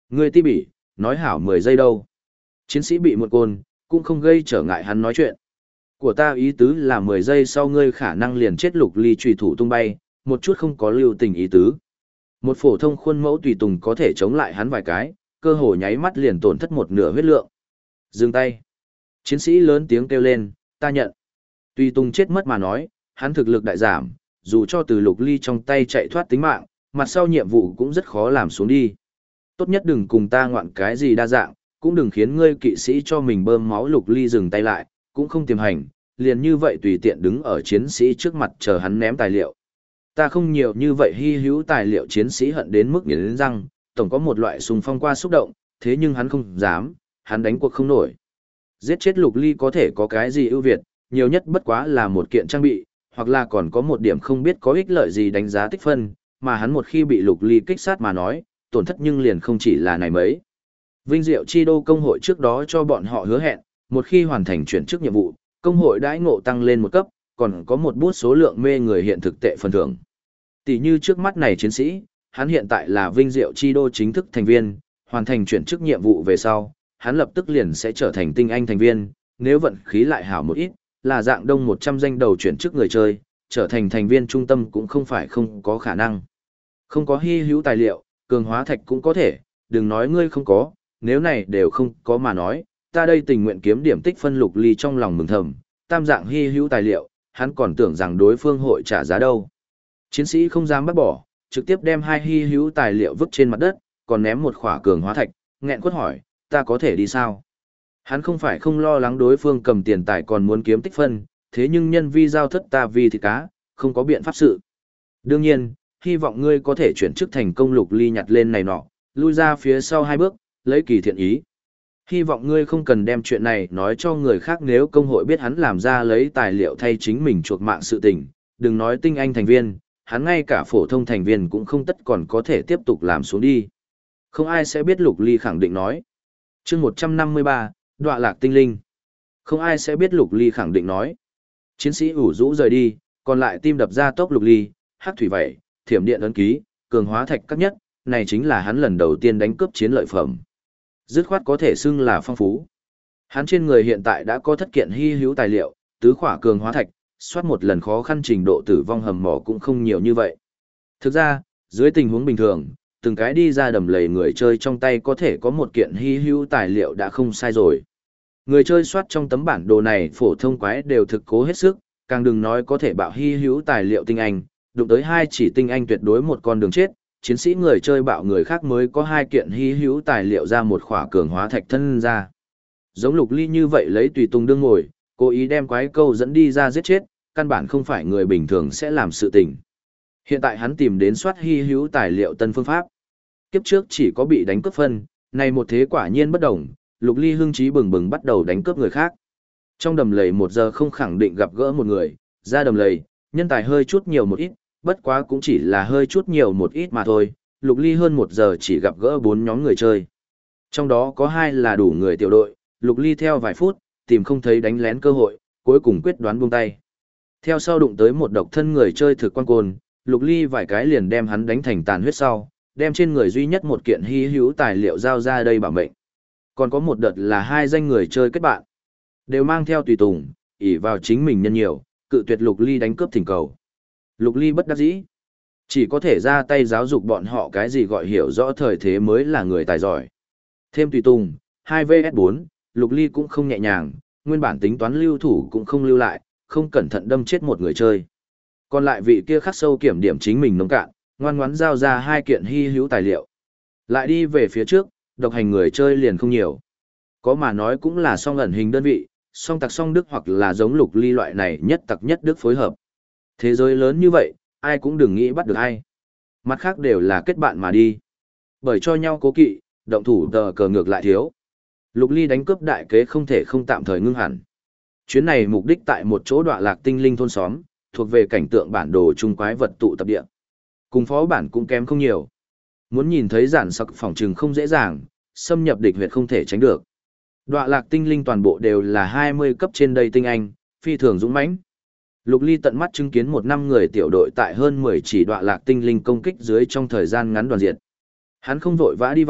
S1: Ngươi ti bỉ, nói hảo 10 giây đâu. Chiến sĩ bị một côn, cũng không gây trở ngại hắn nói chuyện. Của ta ý tứ là 10 giây sau ngươi khả năng liền chết. Lục Ly chùy thủ tung bay, một chút không có lưu tình ý tứ. Một phổ thông khuôn mẫu tùy tùng có thể chống lại hắn vài cái, cơ hồ nháy mắt liền tổn thất một nửa huyết lượng. Dừng tay. Chiến sĩ lớn tiếng kêu lên, ta nhận. Tùy tùng chết mất mà nói, hắn thực lực đại giảm, dù cho từ Lục Ly trong tay chạy thoát tính mạng, mặt sau nhiệm vụ cũng rất khó làm xuống đi. Tốt nhất đừng cùng ta ngoạn cái gì đa dạng, cũng đừng khiến ngươi kỵ sĩ cho mình bơm máu. Lục Ly dừng tay lại, cũng không tiềm hành, liền như vậy tùy tiện đứng ở chiến sĩ trước mặt chờ hắn ném tài liệu. Ta không nhiều như vậy hy hữu tài liệu. Chiến sĩ hận đến mức nghiến răng, tổng có một loại xung phong qua xúc động, thế nhưng hắn không dám, hắn đánh cuộc không nổi. Giết chết Lục Ly có thể có cái gì ưu việt, nhiều nhất bất quá là một kiện trang bị, hoặc là còn có một điểm không biết có ích lợi gì đánh giá tích phân, mà hắn một khi bị Lục Ly kích sát mà nói, tổn thất nhưng liền không chỉ là này mấy. Vinh Diệu Chi Đô công hội trước đó cho bọn họ hứa hẹn, một khi hoàn thành chuyển chức nhiệm vụ, công hội đãi ngộ tăng lên một cấp, còn có một bút số lượng mê người hiện thực tệ phần thưởng. Tỷ như trước mắt này chiến sĩ, hắn hiện tại là Vinh Diệu Chi Đô chính thức thành viên, hoàn thành chuyển chức nhiệm vụ về sau, hắn lập tức liền sẽ trở thành tinh anh thành viên, nếu vận khí lại hảo một ít, là dạng đông 100 danh đầu chuyển chức người chơi, trở thành thành viên trung tâm cũng không phải không có khả năng. Không có hy hữu tài liệu, cường hóa thạch cũng có thể, đừng nói ngươi không có, nếu này đều không có mà nói, ta đây tình nguyện kiếm điểm tích phân. Lục Ly trong lòng mừng thầm, tam dạng hy hữu tài liệu, hắn còn tưởng rằng đối phương hội trả giá đâu. Chiến sĩ không dám bắt bỏ, trực tiếp đem 2 hy hữu tài liệu vứt trên mặt đất, còn ném một khỏa cường hóa thạch, nghẹn quất hỏi, ta có thể đi sao? Hắn không phải không lo lắng đối phương cầm tiền tài còn muốn kiếm tích phân, thế nhưng nhân vi giao thất ta vì thịt cá, không có biện pháp sự. Đương nhiên, hy vọng ngươi có thể chuyển chức thành công. Lục Ly nhặt lên này nọ, lui ra phía sau 2 bước, lấy kỳ thiện ý. Hy vọng ngươi không cần đem chuyện này nói cho người khác, nếu công hội biết hắn làm ra lấy tài liệu thay chính mình chuộc mạng sự tình, đừng nói tinh anh thành viên, hắn ngay cả phổ thông thành viên cũng không tất còn có thể tiếp tục làm xuống đi. Không ai sẽ biết. Lục Ly khẳng định nói. Chương 153, Đọa lạc tinh linh. Không ai sẽ biết. Lục Ly khẳng định nói. Chiến sĩ ủ rũ rời đi, còn lại tim đập ra tốc. Lục Ly, hắc thủy vẩy, thiểm điện ấn ký, cường hóa thạch các nhất, này chính là hắn lần đầu tiên đánh cướp chiến lợi phẩm. Dứt khoát có thể xưng là phong phú. Hắn trên người hiện tại đã có thất kiện hy hữu tài liệu, tứ khỏa cường hóa thạch, soát một lần khó khăn trình độ tử vong hầm mỏ cũng không nhiều như vậy. Thực ra, dưới tình huống bình thường, từng cái đi ra đầm lầy người chơi trong tay có thể có một kiện hy hữu tài liệu đã không sai rồi. Người chơi soát trong tấm bản đồ này phổ thông quái đều thực cố hết sức, càng đừng nói có thể bạo hy hữu tài liệu tinh anh, đụng tới 2 chỉ tinh anh tuyệt đối một con đường chết. Chiến sĩ người chơi bạo người khác mới có 2 kiện hy hữu tài liệu ra một khỏa cường hóa thạch thân ra. Giống Lục Ly như vậy lấy tùy tùng đương ngồi, cố ý đem quái câu dẫn đi ra giết chết, căn bản không phải người bình thường sẽ làm sự tình. Hiện tại hắn tìm đến soát hy hữu tài liệu tân phương pháp. Kiếp trước chỉ có bị đánh cướp phân, này một thế quả nhiên bất đồng, Lục Ly hưng trí bừng bừng bắt đầu đánh cướp người khác. Trong đầm lầy 1 giờ không khẳng định gặp gỡ một người, ra đầm lầy, nhân tài hơi chút nhiều một ít, bất quá cũng chỉ là hơi chút nhiều một ít mà thôi. Lục Ly hơn 1 giờ chỉ gặp gỡ 4 nhóm người chơi. Trong đó có 2 là đủ người tiểu đội, Lục Ly theo vài phút, tìm không thấy đánh lén cơ hội, cuối cùng quyết đoán buông tay. Theo sau đụng tới một độc thân người chơi thực quan côn, Lục Ly vài cái liền đem hắn đánh thành tàn huyết sau, đem trên người duy nhất một kiện hy hữu tài liệu giao ra đây bảo mệnh. Còn có một đợt là 2 danh người chơi kết bạn, đều mang theo tùy tùng, ỷ vào chính mình nhân nhiều, cự tuyệt Lục Ly đánh cướp thỉnh cầu. Lục Ly bất đắc dĩ, chỉ có thể ra tay giáo dục bọn họ cái gì gọi hiểu rõ thời thế mới là người tài giỏi. Thêm tùy tùng, 2vs4, Lục Ly cũng không nhẹ nhàng, nguyên bản tính toán lưu thủ cũng không lưu lại, không cẩn thận đâm chết một người chơi. Còn lại vị kia khắc sâu kiểm điểm chính mình nông cạn, ngoan ngoãn giao ra 2 kiện hy hữu tài liệu. Lại đi về phía trước, độc hành người chơi liền không nhiều. Có mà nói cũng là song ẩn hình đơn vị, song tặc song đức hoặc là giống Lục Ly loại này nhất tặc nhất đức phối hợp. Thế giới lớn như vậy, ai cũng đừng nghĩ bắt được ai. Mặt khác đều là kết bạn mà đi. Bởi cho nhau cố kỵ, động thủ tờ cờ ngược lại thiếu. Lục Ly đánh cướp đại kế không thể không tạm thời ngưng hẳn. Chuyến này mục đích tại một chỗ đọa lạc tinh linh thôn xóm, thuộc về cảnh tượng bản đồ trung quái vật tụ tập địa. Cùng phó bản cũng kém không nhiều. Muốn nhìn thấy giản sặc phòng trừng không dễ dàng, xâm nhập địch huyệt không thể tránh được. Đọa lạc tinh linh toàn bộ đều là 20 cấp trên đây tinh anh, phi thường dũng mãnh. Lục Ly tận mắt chứng kiến một năm người tiểu đội tại hơn 10 chỉ đọa lạc tinh linh công kích dưới trong thời gian ngắn đoàn diệt. Hắn không vội vã đi vào,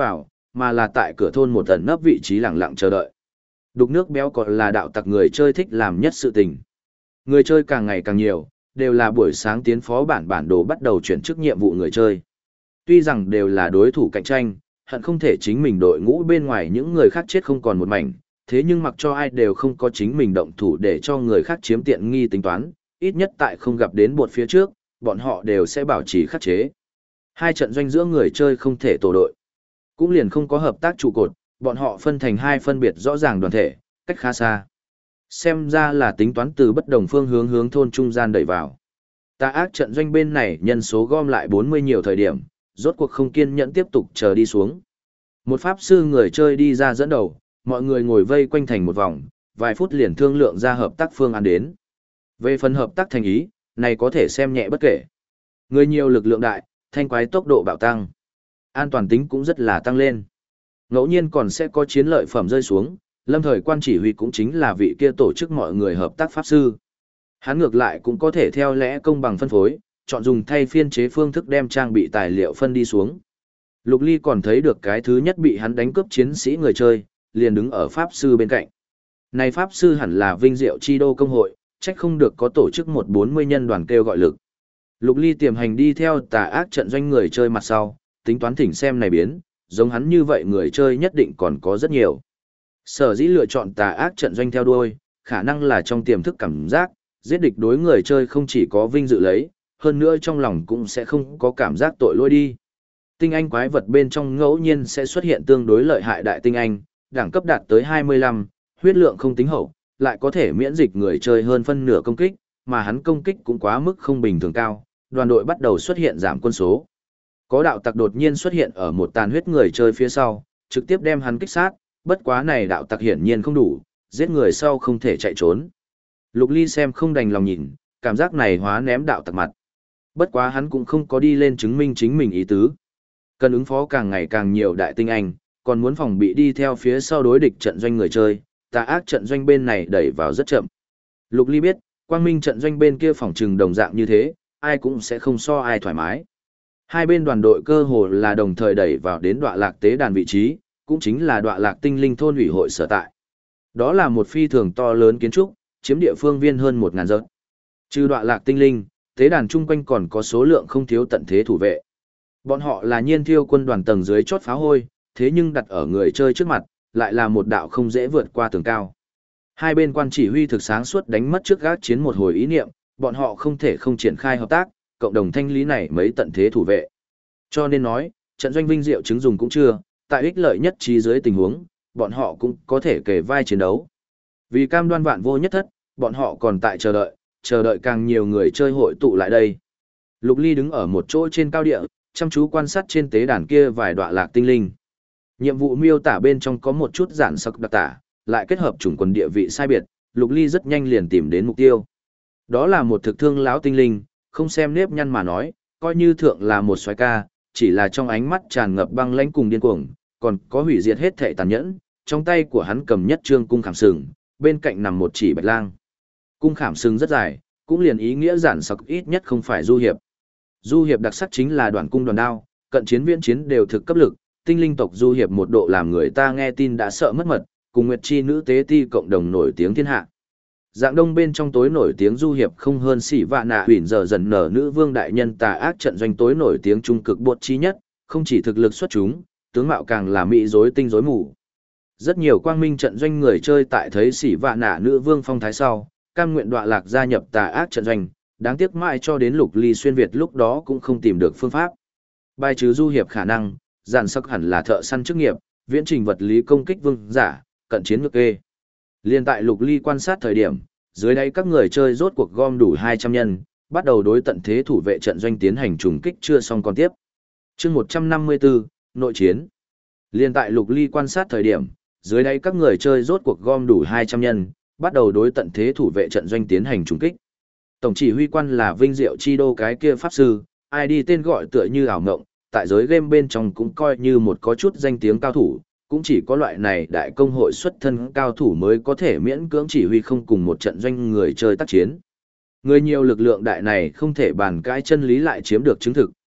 S1: mà là tại cửa thôn một ẩn nấp vị trí lặng lặng chờ đợi. Đục nước béo còn là đạo tặc người chơi thích làm nhất sự tình. Người chơi càng ngày càng nhiều, đều là buổi sáng tiến phó bản đồ bắt đầu chuyển chức nhiệm vụ người chơi. Tuy rằng đều là đối thủ cạnh tranh, hận không thể chính mình đội ngũ bên ngoài những người khác chết không còn một mảnh, thế nhưng mặc cho ai đều không có chính mình động thủ để cho người khác chiếm tiện nghi tính toán, ít nhất tại không gặp đến bột phía trước, bọn họ đều sẽ bảo trì khắc chế. Hai trận doanh giữa người chơi không thể tổ đội, cũng liền không có hợp tác trụ cột, bọn họ phân thành hai phân biệt rõ ràng đoàn thể, cách khá xa. Xem ra là tính toán từ bất đồng phương hướng thôn trung gian đẩy vào. Tà ác trận doanh bên này nhân số gom lại 40 nhiều thời điểm, rốt cuộc không kiên nhẫn tiếp tục chờ đi xuống. Một pháp sư người chơi đi ra dẫn đầu, mọi người ngồi vây quanh thành một vòng, vài phút liền thương lượng ra hợp tác phương án đến. Về phần hợp tác thành ý, này có thể xem nhẹ bất kể. Người nhiều lực lượng đại, thanh quái tốc độ bạo tăng. An toàn tính cũng rất là tăng lên. Ngẫu nhiên còn sẽ có chiến lợi phẩm rơi xuống, lâm thời quan chỉ huy cũng chính là vị kia tổ chức mọi người hợp tác pháp sư. Hắn ngược lại cũng có thể theo lẽ công bằng phân phối, chọn dùng thay phiên chế phương thức đem trang bị tài liệu phân đi xuống. Lục Ly còn thấy được cái thứ nhất bị hắn đánh cướp chiến sĩ người chơi, liền đứng ở pháp sư bên cạnh. Này pháp sư hẳn là Vinh Diệu Chi Đô công hội, trách không được có tổ chức một 40 nhân đoàn kêu gọi lực. Lục Ly tiềm hành đi theo tà ác trận doanh người chơi mặt sau, tính toán thỉnh xem này biến, giống hắn như vậy người chơi nhất định còn có rất nhiều. Sở dĩ lựa chọn tà ác trận doanh theo đuôi, khả năng là trong tiềm thức cảm giác, giết địch đối người chơi không chỉ có vinh dự lấy, hơn nữa trong lòng cũng sẽ không có cảm giác tội lỗi đi. Tinh anh quái vật bên trong ngẫu nhiên sẽ xuất hiện tương đối lợi hại đại tinh anh, đẳng cấp đạt tới 25, huyết lượng không tính hậu, lại có thể miễn dịch người chơi hơn phân nửa công kích, mà hắn công kích cũng quá mức không bình thường cao, đoàn đội bắt đầu xuất hiện giảm quân số. Có đạo tặc đột nhiên xuất hiện ở một tàn huyết người chơi phía sau, trực tiếp đem hắn kích sát, bất quá này đạo tặc hiển nhiên không đủ, giết người sau không thể chạy trốn. Lục Ly xem không đành lòng nhìn, cảm giác này hóa ném đạo tặc mặt. Bất quá hắn cũng không có đi lên chứng minh chính mình ý tứ. Cần ứng phó càng ngày càng nhiều đại tinh anh, còn muốn phòng bị đi theo phía sau đối địch trận doanh người chơi, tà ác trận doanh bên này đẩy vào rất chậm. Lục Ly biết, quang minh trận doanh bên kia phòng trừng đồng dạng như thế, ai cũng sẽ không so ai thoải mái. Hai bên đoàn đội cơ hồ là đồng thời đẩy vào đến Đoạ Lạc tế đàn vị trí, cũng chính là Đoạ Lạc tinh linh thôn ủy hội sở tại. Đó là một phi thường to lớn kiến trúc, chiếm địa phương viên hơn 1000 dặm. Trừ Đoạ Lạc tinh linh, tế đàn chung quanh còn có số lượng không thiếu tận thế thủ vệ. Bọn họ là Nhiên Thiêu quân đoàn tầng dưới chót phá hôi, thế nhưng đặt ở người chơi trước mặt, lại là một đạo không dễ vượt qua tường cao. Hai bên quan chỉ huy thực sáng suốt đánh mất trước gác chiến một hồi ý niệm, bọn họ không thể không triển khai hợp tác, cộng đồng thanh lý này mấy tận thế thủ vệ. Cho nên nói, trận doanh vinh diệu chứng dùng cũng chưa, tại ích lợi nhất trí dưới tình huống, bọn họ cũng có thể kề vai chiến đấu. Vì cam đoan vạn vô nhất thất, bọn họ còn tại chờ đợi càng nhiều người chơi hội tụ lại đây. Lục Ly đứng ở một chỗ trên cao địa, chăm chú quan sát trên tế đàn kia vài Đoạ Lạc tinh linh. Nhiệm vụ miêu tả bên trong có một chút giản sắc đặc tả, lại kết hợp chủng quần địa vị sai biệt, Lục Ly rất nhanh liền tìm đến mục tiêu. Đó là một thực thương lão tinh linh, không xem nếp nhăn mà nói, coi như thượng là một soái ca, chỉ là trong ánh mắt tràn ngập băng lãnh cùng điên cuồng, còn có hủy diệt hết thảy tàn nhẫn, trong tay của hắn cầm nhất trương cung khảm sừng, bên cạnh nằm một chỉ bạch lang. Cung khảm sừng rất dài, cũng liền ý nghĩa giản sắc ít nhất không phải du hiệp. Du hiệp đặc sắc chính là đoàn cung đoàn đao, cận chiến viễn chiến đều thực cấp lực, tinh linh tộc du hiệp một độ làm người ta nghe tin đã sợ mất mật, cùng Nguyệt Chi nữ tế ti cộng đồng nổi tiếng thiên hạ. Dạng đông bên trong tối nổi tiếng du hiệp không hơn Sĩ Vạ Nạ Huyền giờ dần nở nữ vương đại nhân tà ác trận doanh tối nổi tiếng trung cực bột chi nhất, không chỉ thực lực xuất chúng, tướng mạo càng là mỹ rối tinh rối mù. Rất nhiều quang minh trận doanh người chơi tại thấy Sĩ Vạ Nạ nữ vương phong thái sau, cam nguyện Đoạ Lạc gia nhập tà ác trận doanh, đáng tiếc mãi cho đến Lục Ly xuyên Việt lúc đó cũng không tìm được phương pháp. Bài trừ du hiệp khả năng, giản sắc hẳn là thợ săn chức nghiệp, viễn trình vật lý công kích vương giả, cận chiến ngược kê. Liên tại Lục Ly quan sát thời điểm, dưới đây các người chơi rốt cuộc gom đủ 200 nhân, bắt đầu đối tận thế thủ vệ trận doanh tiến hành trùng kích chưa xong còn tiếp. Chương 154, nội chiến. Liên tại Lục Ly quan sát thời điểm, dưới đây các người chơi rốt cuộc gom đủ 200 nhân, bắt đầu đối tận thế thủ vệ trận doanh tiến hành trùng kích. Tổng chỉ huy quan là Vinh Diệu Chi Đô cái kia pháp sư, ID tên gọi tựa như ảo ngộng, tại giới game bên trong cũng coi như một có chút danh tiếng cao thủ, cũng chỉ có loại này đại công hội xuất thân cao thủ mới có thể miễn cưỡng chỉ huy không cùng một trận doanh người chơi tác chiến. Người nhiều lực lượng đại này không thể bàn cãi chân lý lại chiếm được chứng thực,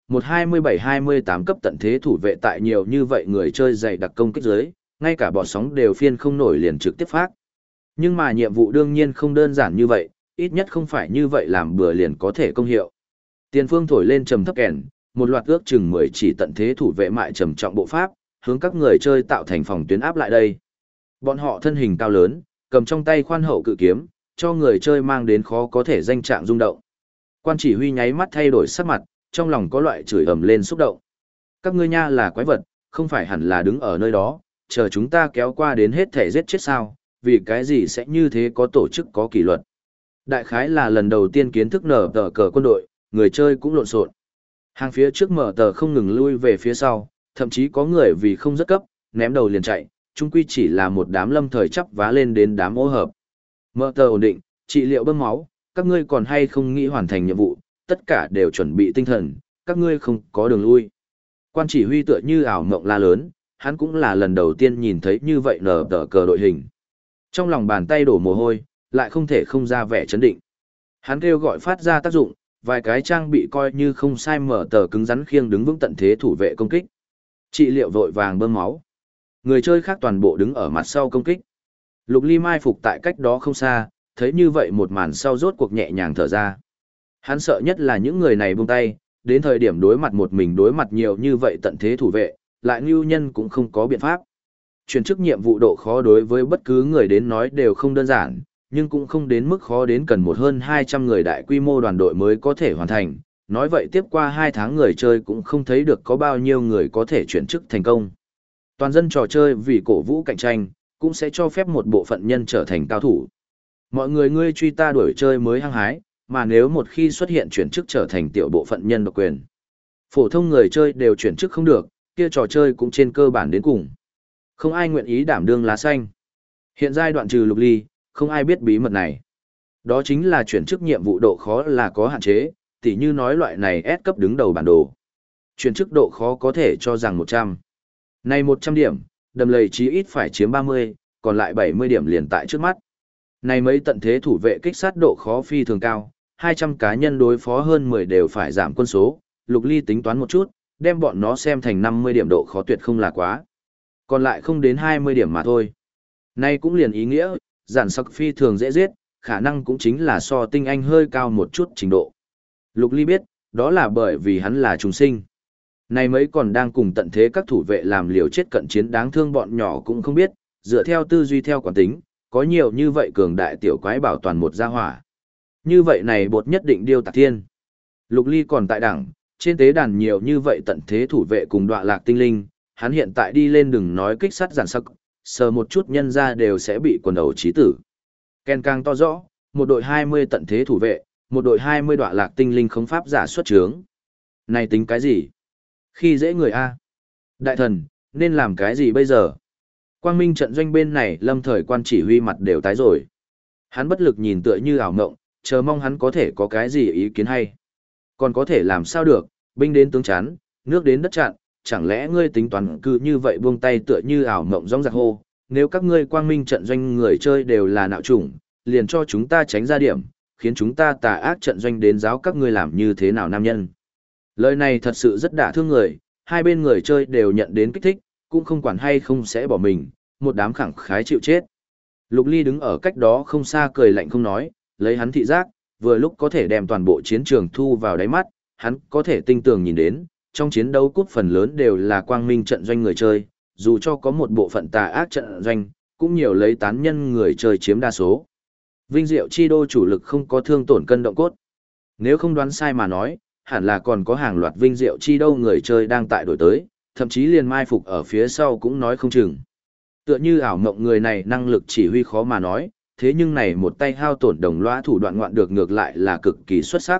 S1: một 27-28 cấp tận thế thủ vệ tại nhiều như vậy người chơi dày đặc công kích dưới, ngay cả bọt sóng đều phiên không nổi liền trực tiếp phát. Nhưng mà nhiệm vụ đương nhiên không đơn giản như vậy, ít nhất không phải như vậy làm bừa liền có thể công hiệu. Tiền phương thổi lên trầm thấp kèn, một loạt ước chừng 10 chỉ tận thế thủ vệ mại trầm trọng bộ pháp, hướng các người chơi tạo thành phòng tuyến áp lại đây. Bọn họ thân hình cao lớn, cầm trong tay khoan hậu cự kiếm, cho người chơi mang đến khó có thể danh trạng rung động. Quan chỉ huy nháy mắt thay đổi sắc mặt, trong lòng có loại chửi ầm lên xúc động. Các ngươi nha là quái vật, không phải hẳn là đứng ở nơi đó, chờ chúng ta kéo qua đến hết thể giết chết sao, vì cái gì sẽ như thế có tổ chức có kỷ luật. Đại khái là lần đầu tiên kiến thức nở tờ cờ quân đội, người chơi cũng lộn xộn. Hàng phía trước mở tờ không ngừng lui về phía sau, thậm chí có người vì không rất cấp, ném đầu liền chạy, chung quy chỉ là một đám lâm thời chắp vá lên đến đám ô hợp. Mở tờ ổn định, trị liệu bơm máu, các ngươi còn hay không nghĩ hoàn thành nhiệm vụ, tất cả đều chuẩn bị tinh thần, các ngươi không có đường lui. Quan chỉ huy tựa như ảo mộng la lớn, hắn cũng là lần đầu tiên nhìn thấy như vậy nở tờ cờ đội hình. Trong lòng bàn tay đổ mồ hôi, lại không thể không ra vẻ chấn định. Hắn kêu gọi phát ra tác dụng, vài cái trang bị coi như không sai mở tờ cứng rắn khiêng đứng vững tận thế thủ vệ công kích. Trị liệu vội vàng bơm máu. Người chơi khác toàn bộ đứng ở mặt sau công kích. Lục Ly mai phục tại cách đó không xa, thấy như vậy một màn sau rốt cuộc nhẹ nhàng thở ra. Hắn sợ nhất là những người này buông tay, đến thời điểm đối mặt một mình đối mặt nhiều như vậy tận thế thủ vệ, lại ngưu nhân cũng không có biện pháp. Chuyển chức nhiệm vụ độ khó đối với bất cứ người đến nói đều không đơn giản, nhưng cũng không đến mức khó đến cần một hơn 200 người đại quy mô đoàn đội mới có thể hoàn thành. Nói vậy tiếp qua 2 tháng người chơi cũng không thấy được có bao nhiêu người có thể chuyển chức thành công. Toàn dân trò chơi vì cổ vũ cạnh tranh, cũng sẽ cho phép một bộ phận nhân trở thành cao thủ. Mọi người ngươi truy ta đuổi chơi mới hăng hái, mà nếu một khi xuất hiện chuyển chức trở thành tiểu bộ phận nhân độc quyền. Phổ thông người chơi đều chuyển chức không được, kia trò chơi cũng trên cơ bản đến cùng. Không ai nguyện ý đảm đương lá xanh. Hiện giai đoạn trừ Lục Ly, không ai biết bí mật này. Đó chính là chuyển chức nhiệm vụ độ khó là có hạn chế, tỉ như nói loại này S cấp đứng đầu bản đồ. Chuyển chức độ khó có thể cho rằng 100. Này 100 điểm, đầm lầy chí ít phải chiếm 30, còn lại 70 điểm liền tại trước mắt. Này mấy tận thế thủ vệ kích sát độ khó phi thường cao, 200 cá nhân đối phó hơn 10 đều phải giảm quân số, Lục Ly tính toán một chút, đem bọn nó xem thành 50 điểm độ khó tuyệt không là quá. Còn lại không đến 20 điểm mà thôi. Này cũng liền ý nghĩa, giản sắc phi thường dễ giết, khả năng cũng chính là so tinh anh hơi cao một chút trình độ. Lục Ly biết, đó là bởi vì hắn là trùng sinh. Này mấy còn đang cùng tận thế các thủ vệ làm liều chết cận chiến đáng thương bọn nhỏ cũng không biết, dựa theo tư duy theo quán tính, có nhiều như vậy cường đại tiểu quái bảo toàn một gia hỏa. Như vậy này bột nhất định điêu tạc thiên. Lục Ly còn tại đẳng, trên tế đàn nhiều như vậy tận thế thủ vệ cùng đọa lạc tinh linh, hắn hiện tại đi lên đừng nói kích sát giản sắc, sờ một chút nhân ra đều sẽ bị quần đầu chí tử. Ken càng to rõ, một đội 20 tận thế thủ vệ, một đội 20 đọa lạc tinh linh không pháp giả xuất trướng. Này tính cái gì? Khi dễ người A. Đại thần, nên làm cái gì bây giờ? Quang Minh trận doanh bên này lâm thời quan chỉ huy mặt đều tái rồi. Hắn bất lực nhìn tựa như ảo ngộng, chờ mong hắn có thể có cái gì ý kiến hay. Còn có thể làm sao được, binh đến tướng chắn, nước đến đất chặn, chẳng lẽ ngươi tính toán cứ như vậy buông tay tựa như ảo mộng rong giặc hô, nếu các ngươi Quang Minh trận doanh người chơi đều là nạo chủng, liền cho chúng ta tránh ra điểm, khiến chúng ta tà ác trận doanh đến giáo các ngươi làm như thế nào nam nhân. Lời này thật sự rất đả thương người, hai bên người chơi đều nhận đến kích thích, cũng không quản hay không sẽ bỏ mình, một đám khẳng khái chịu chết. Lục Ly đứng ở cách đó không xa cười lạnh không nói, lấy hắn thị giác, vừa lúc có thể đem toàn bộ chiến trường thu vào đáy mắt, hắn có thể tinh tường nhìn đến, trong chiến đấu cút phần lớn đều là Quang Minh trận doanh người chơi, dù cho có một bộ phận tà ác trận doanh, cũng nhiều lấy tán nhân người chơi chiếm đa số. Vinh Diệu Chi Đô chủ lực không có thương tổn cân động cốt. Nếu không đoán sai mà nói, hẳn là còn có hàng loạt Vinh Diệu Chi Đô người chơi đang tại đổi tới, thậm chí liền mai phục ở phía sau cũng nói không chừng. Tựa như ảo mộng người này năng lực chỉ huy khó mà nói, thế nhưng này một tay hao tổn đồng loa thủ đoạn ngoạn được ngược lại là cực kỳ xuất sắc.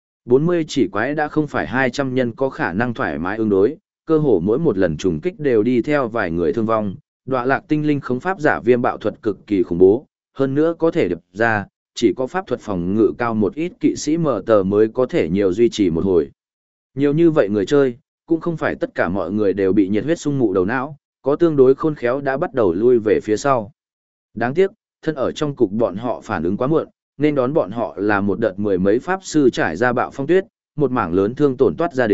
S1: 40 chỉ quái đã không phải 200 nhân có khả năng thoải mái ứng đối, cơ hồ mỗi một lần trùng kích đều đi theo vài người thương vong, đọa lạc tinh linh khống pháp giả viêm bạo thuật cực kỳ khủng bố, hơn nữa có thể đập ra, chỉ có pháp thuật phòng ngự cao một ít kỵ sĩ mở tờ mới có thể nhiều duy trì một hồi. Nhiều như vậy người chơi, cũng không phải tất cả mọi người đều bị nhiệt huyết sung mụ đầu não, có tương đối khôn khéo đã bắt đầu lui về phía sau. Đáng tiếc, thân ở trong cục bọn họ phản ứng quá muộn, nên đón bọn họ là một đợt mười mấy pháp sư trải ra bạo phong tuyết, một mảng lớn thương tổn toát ra đến,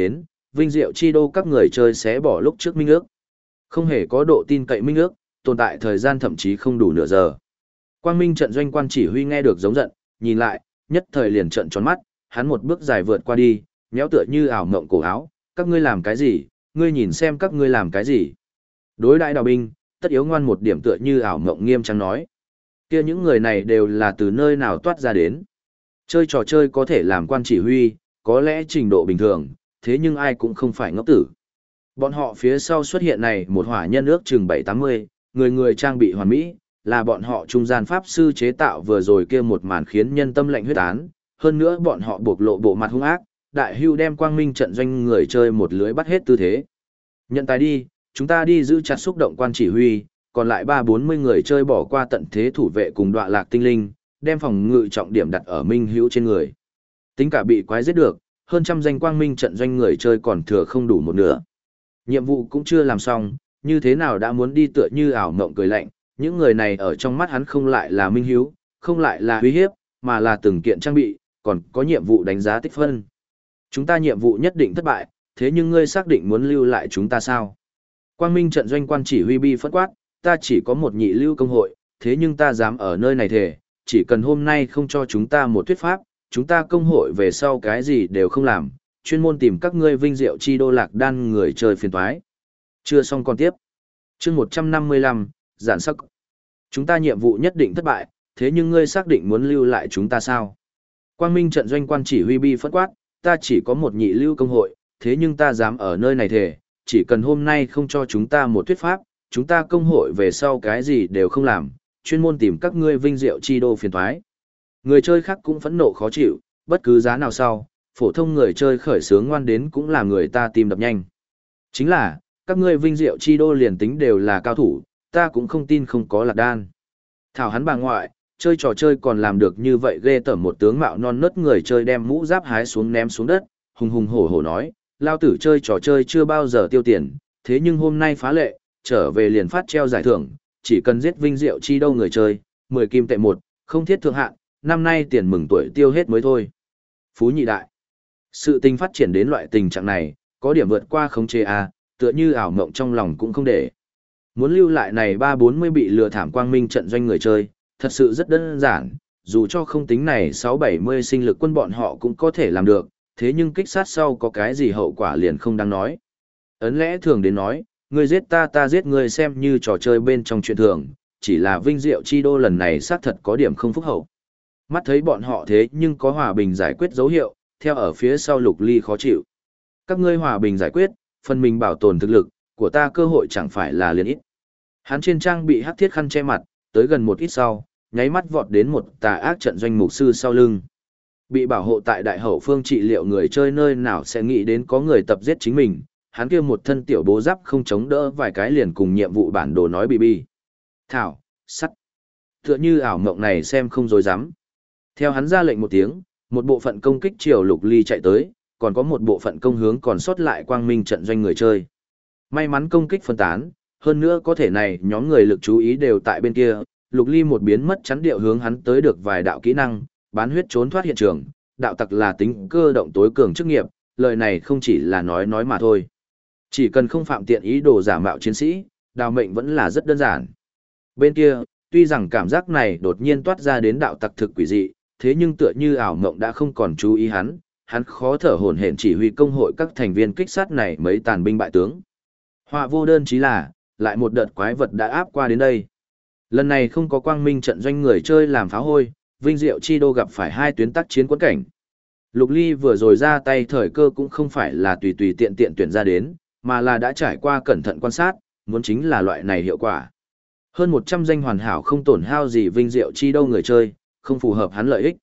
S1: vinh diệu chi đô các người chơi sẽ bỏ lúc trước minh ước. Không hề có độ tin cậy minh ước, tồn tại thời gian thậm chí không đủ nửa giờ. Quang Minh trận doanh quan chỉ huy nghe được giống giận, nhìn lại, nhất thời liền trợn tròn mắt, hắn một bước dài vượt qua đi, méo tựa như ảo mộng cổ áo, các ngươi làm cái gì, ngươi nhìn xem các ngươi làm cái gì. Đối đãi đào binh, tất yếu ngoan một điểm tựa như ảo mộng nghiêm trang nói. Kia những người này đều là từ nơi nào toát ra đến. Chơi trò chơi có thể làm quan chỉ huy, có lẽ trình độ bình thường, thế nhưng ai cũng không phải ngốc tử. Bọn họ phía sau xuất hiện này một hỏa nhân ước chừng 780, người người trang bị hoàn mỹ, là bọn họ trung gian pháp sư chế tạo vừa rồi kia một màn khiến nhân tâm lạnh huyết án, hơn nữa bọn họ buộc lộ bộ mặt hung ác, đại hưu đem quang minh trận doanh người chơi một lưới bắt hết tư thế. Nhận tài đi, chúng ta đi giữ chặt xúc động quan chỉ huy, còn lại 340 người chơi bỏ qua tận thế thủ vệ cùng đọa lạc tinh linh, đem phòng ngự trọng điểm đặt ở minh hữu trên người. Tính cả bị quái giết được, hơn trăm danh quang minh trận doanh người chơi còn thừa không đủ một nửa. Nhiệm vụ cũng chưa làm xong, như thế nào đã muốn đi tựa như ảo mộng cười lạnh, những người này ở trong mắt hắn không lại là minh hiếu, không lại là uy hiếp, mà là từng kiện trang bị, còn có nhiệm vụ đánh giá tích phân. Chúng ta nhiệm vụ nhất định thất bại, thế nhưng ngươi xác định muốn lưu lại chúng ta sao? Quang Minh trận doanh quan chỉ huy bi phẫn quát, ta chỉ có một nhị lưu công hội, thế nhưng ta dám ở nơi này thề, chỉ cần hôm nay không cho chúng ta một thuyết pháp, chúng ta công hội về sau cái gì đều không làm, chuyên môn tìm các ngươi vinh diệu chi đô lạc đan người chơi phiền toái. Chưa xong còn tiếp. Chương 155, giản sắc. Chúng ta nhiệm vụ nhất định thất bại, thế nhưng ngươi xác định muốn lưu lại chúng ta sao? Quang Minh trận doanh quan chỉ huy bi phẫn quát, ta chỉ có một nhị lưu công hội, thế nhưng ta dám ở nơi này thề, chỉ cần hôm nay không cho chúng ta một thuyết pháp, chúng ta công hội về sau cái gì đều không làm, chuyên môn tìm các ngươi vinh diệu chi đô phiền toái. Người chơi khác cũng phẫn nộ khó chịu, bất cứ giá nào sau, phổ thông người chơi khởi sướng ngoan đến cũng là người ta tìm đập nhanh. Chính là, các ngươi vinh diệu chi đô liền tính đều là cao thủ, ta cũng không tin không có lạc đan. Thảo hắn bà ngoại, chơi trò chơi còn làm được như vậy ghê tởm, một tướng mạo non nớt người chơi đem mũ giáp hái xuống ném xuống đất, hùng hùng hổ hổ nói, lao tử chơi trò chơi chưa bao giờ tiêu tiền, thế nhưng hôm nay phá lệ, trở về liền phát treo giải thưởng, chỉ cần giết vinh diệu chi đô người chơi, 10 kim tệ một, không thiết thượng hạn, năm nay tiền mừng tuổi tiêu hết mới thôi. Phú nhị đại. Sự tình phát triển đến loại tình trạng này, có điểm vượt qua khống chế a, tựa như ảo mộng trong lòng cũng không để. Muốn lưu lại này 340 bị lừa thảm quang minh trận doanh người chơi, thật sự rất đơn giản, dù cho không tính này 670 sinh lực quân bọn họ cũng có thể làm được, thế nhưng kích sát sau có cái gì hậu quả liền không đáng nói. Ấn lẽ thường đến nói, ngươi giết ta ta giết ngươi xem như trò chơi bên trong chuyện thường, chỉ là vinh diệu chi đô lần này xác thật có điểm không phúc hậu. Mắt thấy bọn họ thế nhưng có hòa bình giải quyết dấu hiệu, theo ở phía sau Lục Ly khó chịu. Các ngươi hòa bình giải quyết, phần mình bảo tồn thực lực, của ta cơ hội chẳng phải là liền ít. Hắn trên trang bị hắc thiết khăn che mặt, tới gần một ít sau, nháy mắt vọt đến một tà ác trận doanh mục sư sau lưng. Bị bảo hộ tại đại hậu phương trị liệu người chơi nơi nào sẽ nghĩ đến có người tập giết chính mình, hắn kia một thân tiểu bố giáp không chống đỡ vài cái liền cùng nhiệm vụ bản đồ nói bi. Thảo, sắt. Tựa như ảo mộng này xem không dối dám. Theo hắn ra lệnh một tiếng, một bộ phận công kích chiều Lục Ly chạy tới, còn có một bộ phận công hướng còn sót lại quang minh trận doanh người chơi. May mắn công kích phân tán, hơn nữa có thể này nhóm người lực chú ý đều tại bên kia, Lục Ly một biến mất chắn điệu hướng hắn tới được vài đạo kỹ năng, bán huyết trốn thoát hiện trường, đạo tặc là tính cơ động tối cường chức nghiệp, lời này không chỉ là nói mà thôi. Chỉ cần không phạm tiện ý đồ giả mạo chiến sĩ, đào mệnh vẫn là rất đơn giản. Bên kia, tuy rằng cảm giác này đột nhiên toát ra đến đạo tặc thực quỷ dị, thế nhưng tựa như ảo mộng đã không còn chú ý hắn khó thở hổn hển chỉ huy công hội các thành viên kích sát này mấy tàn binh bại tướng. Họa vô đơn chí là, lại một đợt quái vật đã áp qua đến đây. Lần này không có quang minh trận doanh người chơi làm phá hôi, vinh diệu chi đô gặp phải hai tuyến tác chiến quẫn cảnh. Lục Ly vừa rồi ra tay thời cơ cũng không phải là tùy tùy tiện tiện tuyển ra đến, mà là đã trải qua cẩn thận quan sát, muốn chính là loại này hiệu quả. Hơn 100 danh hoàn hảo không tổn hao gì vinh diệu chi đô người chơi, không phù hợp hắn lợi ích.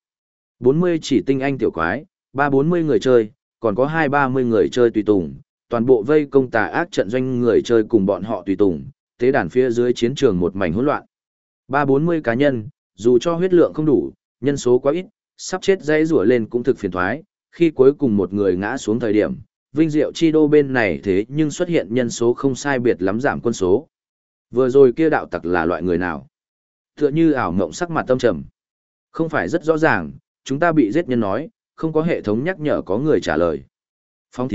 S1: 40 chỉ tinh anh tiểu quái, 340 người chơi, còn có 230 người chơi tùy tùng, toàn bộ vây công tà ác trận doanh người chơi cùng bọn họ tùy tùng, tế đàn phía dưới chiến trường một mảnh hỗn loạn. 340 cá nhân, dù cho huyết lượng không đủ, nhân số quá ít, sắp chết dãy rủa lên cũng thực phiền toái, khi cuối cùng một người ngã xuống thời điểm, vinh diệu chi đô bên này thế nhưng xuất hiện nhân số không sai biệt lắm giảm quân số. Vừa rồi kia đạo tặc là loại người nào? Tựa như ảo mộng sắc mặt tâm trầm. Không phải rất rõ ràng, chúng ta bị giết nhân nói, không có hệ thống nhắc nhở có người trả lời. Phóng thí,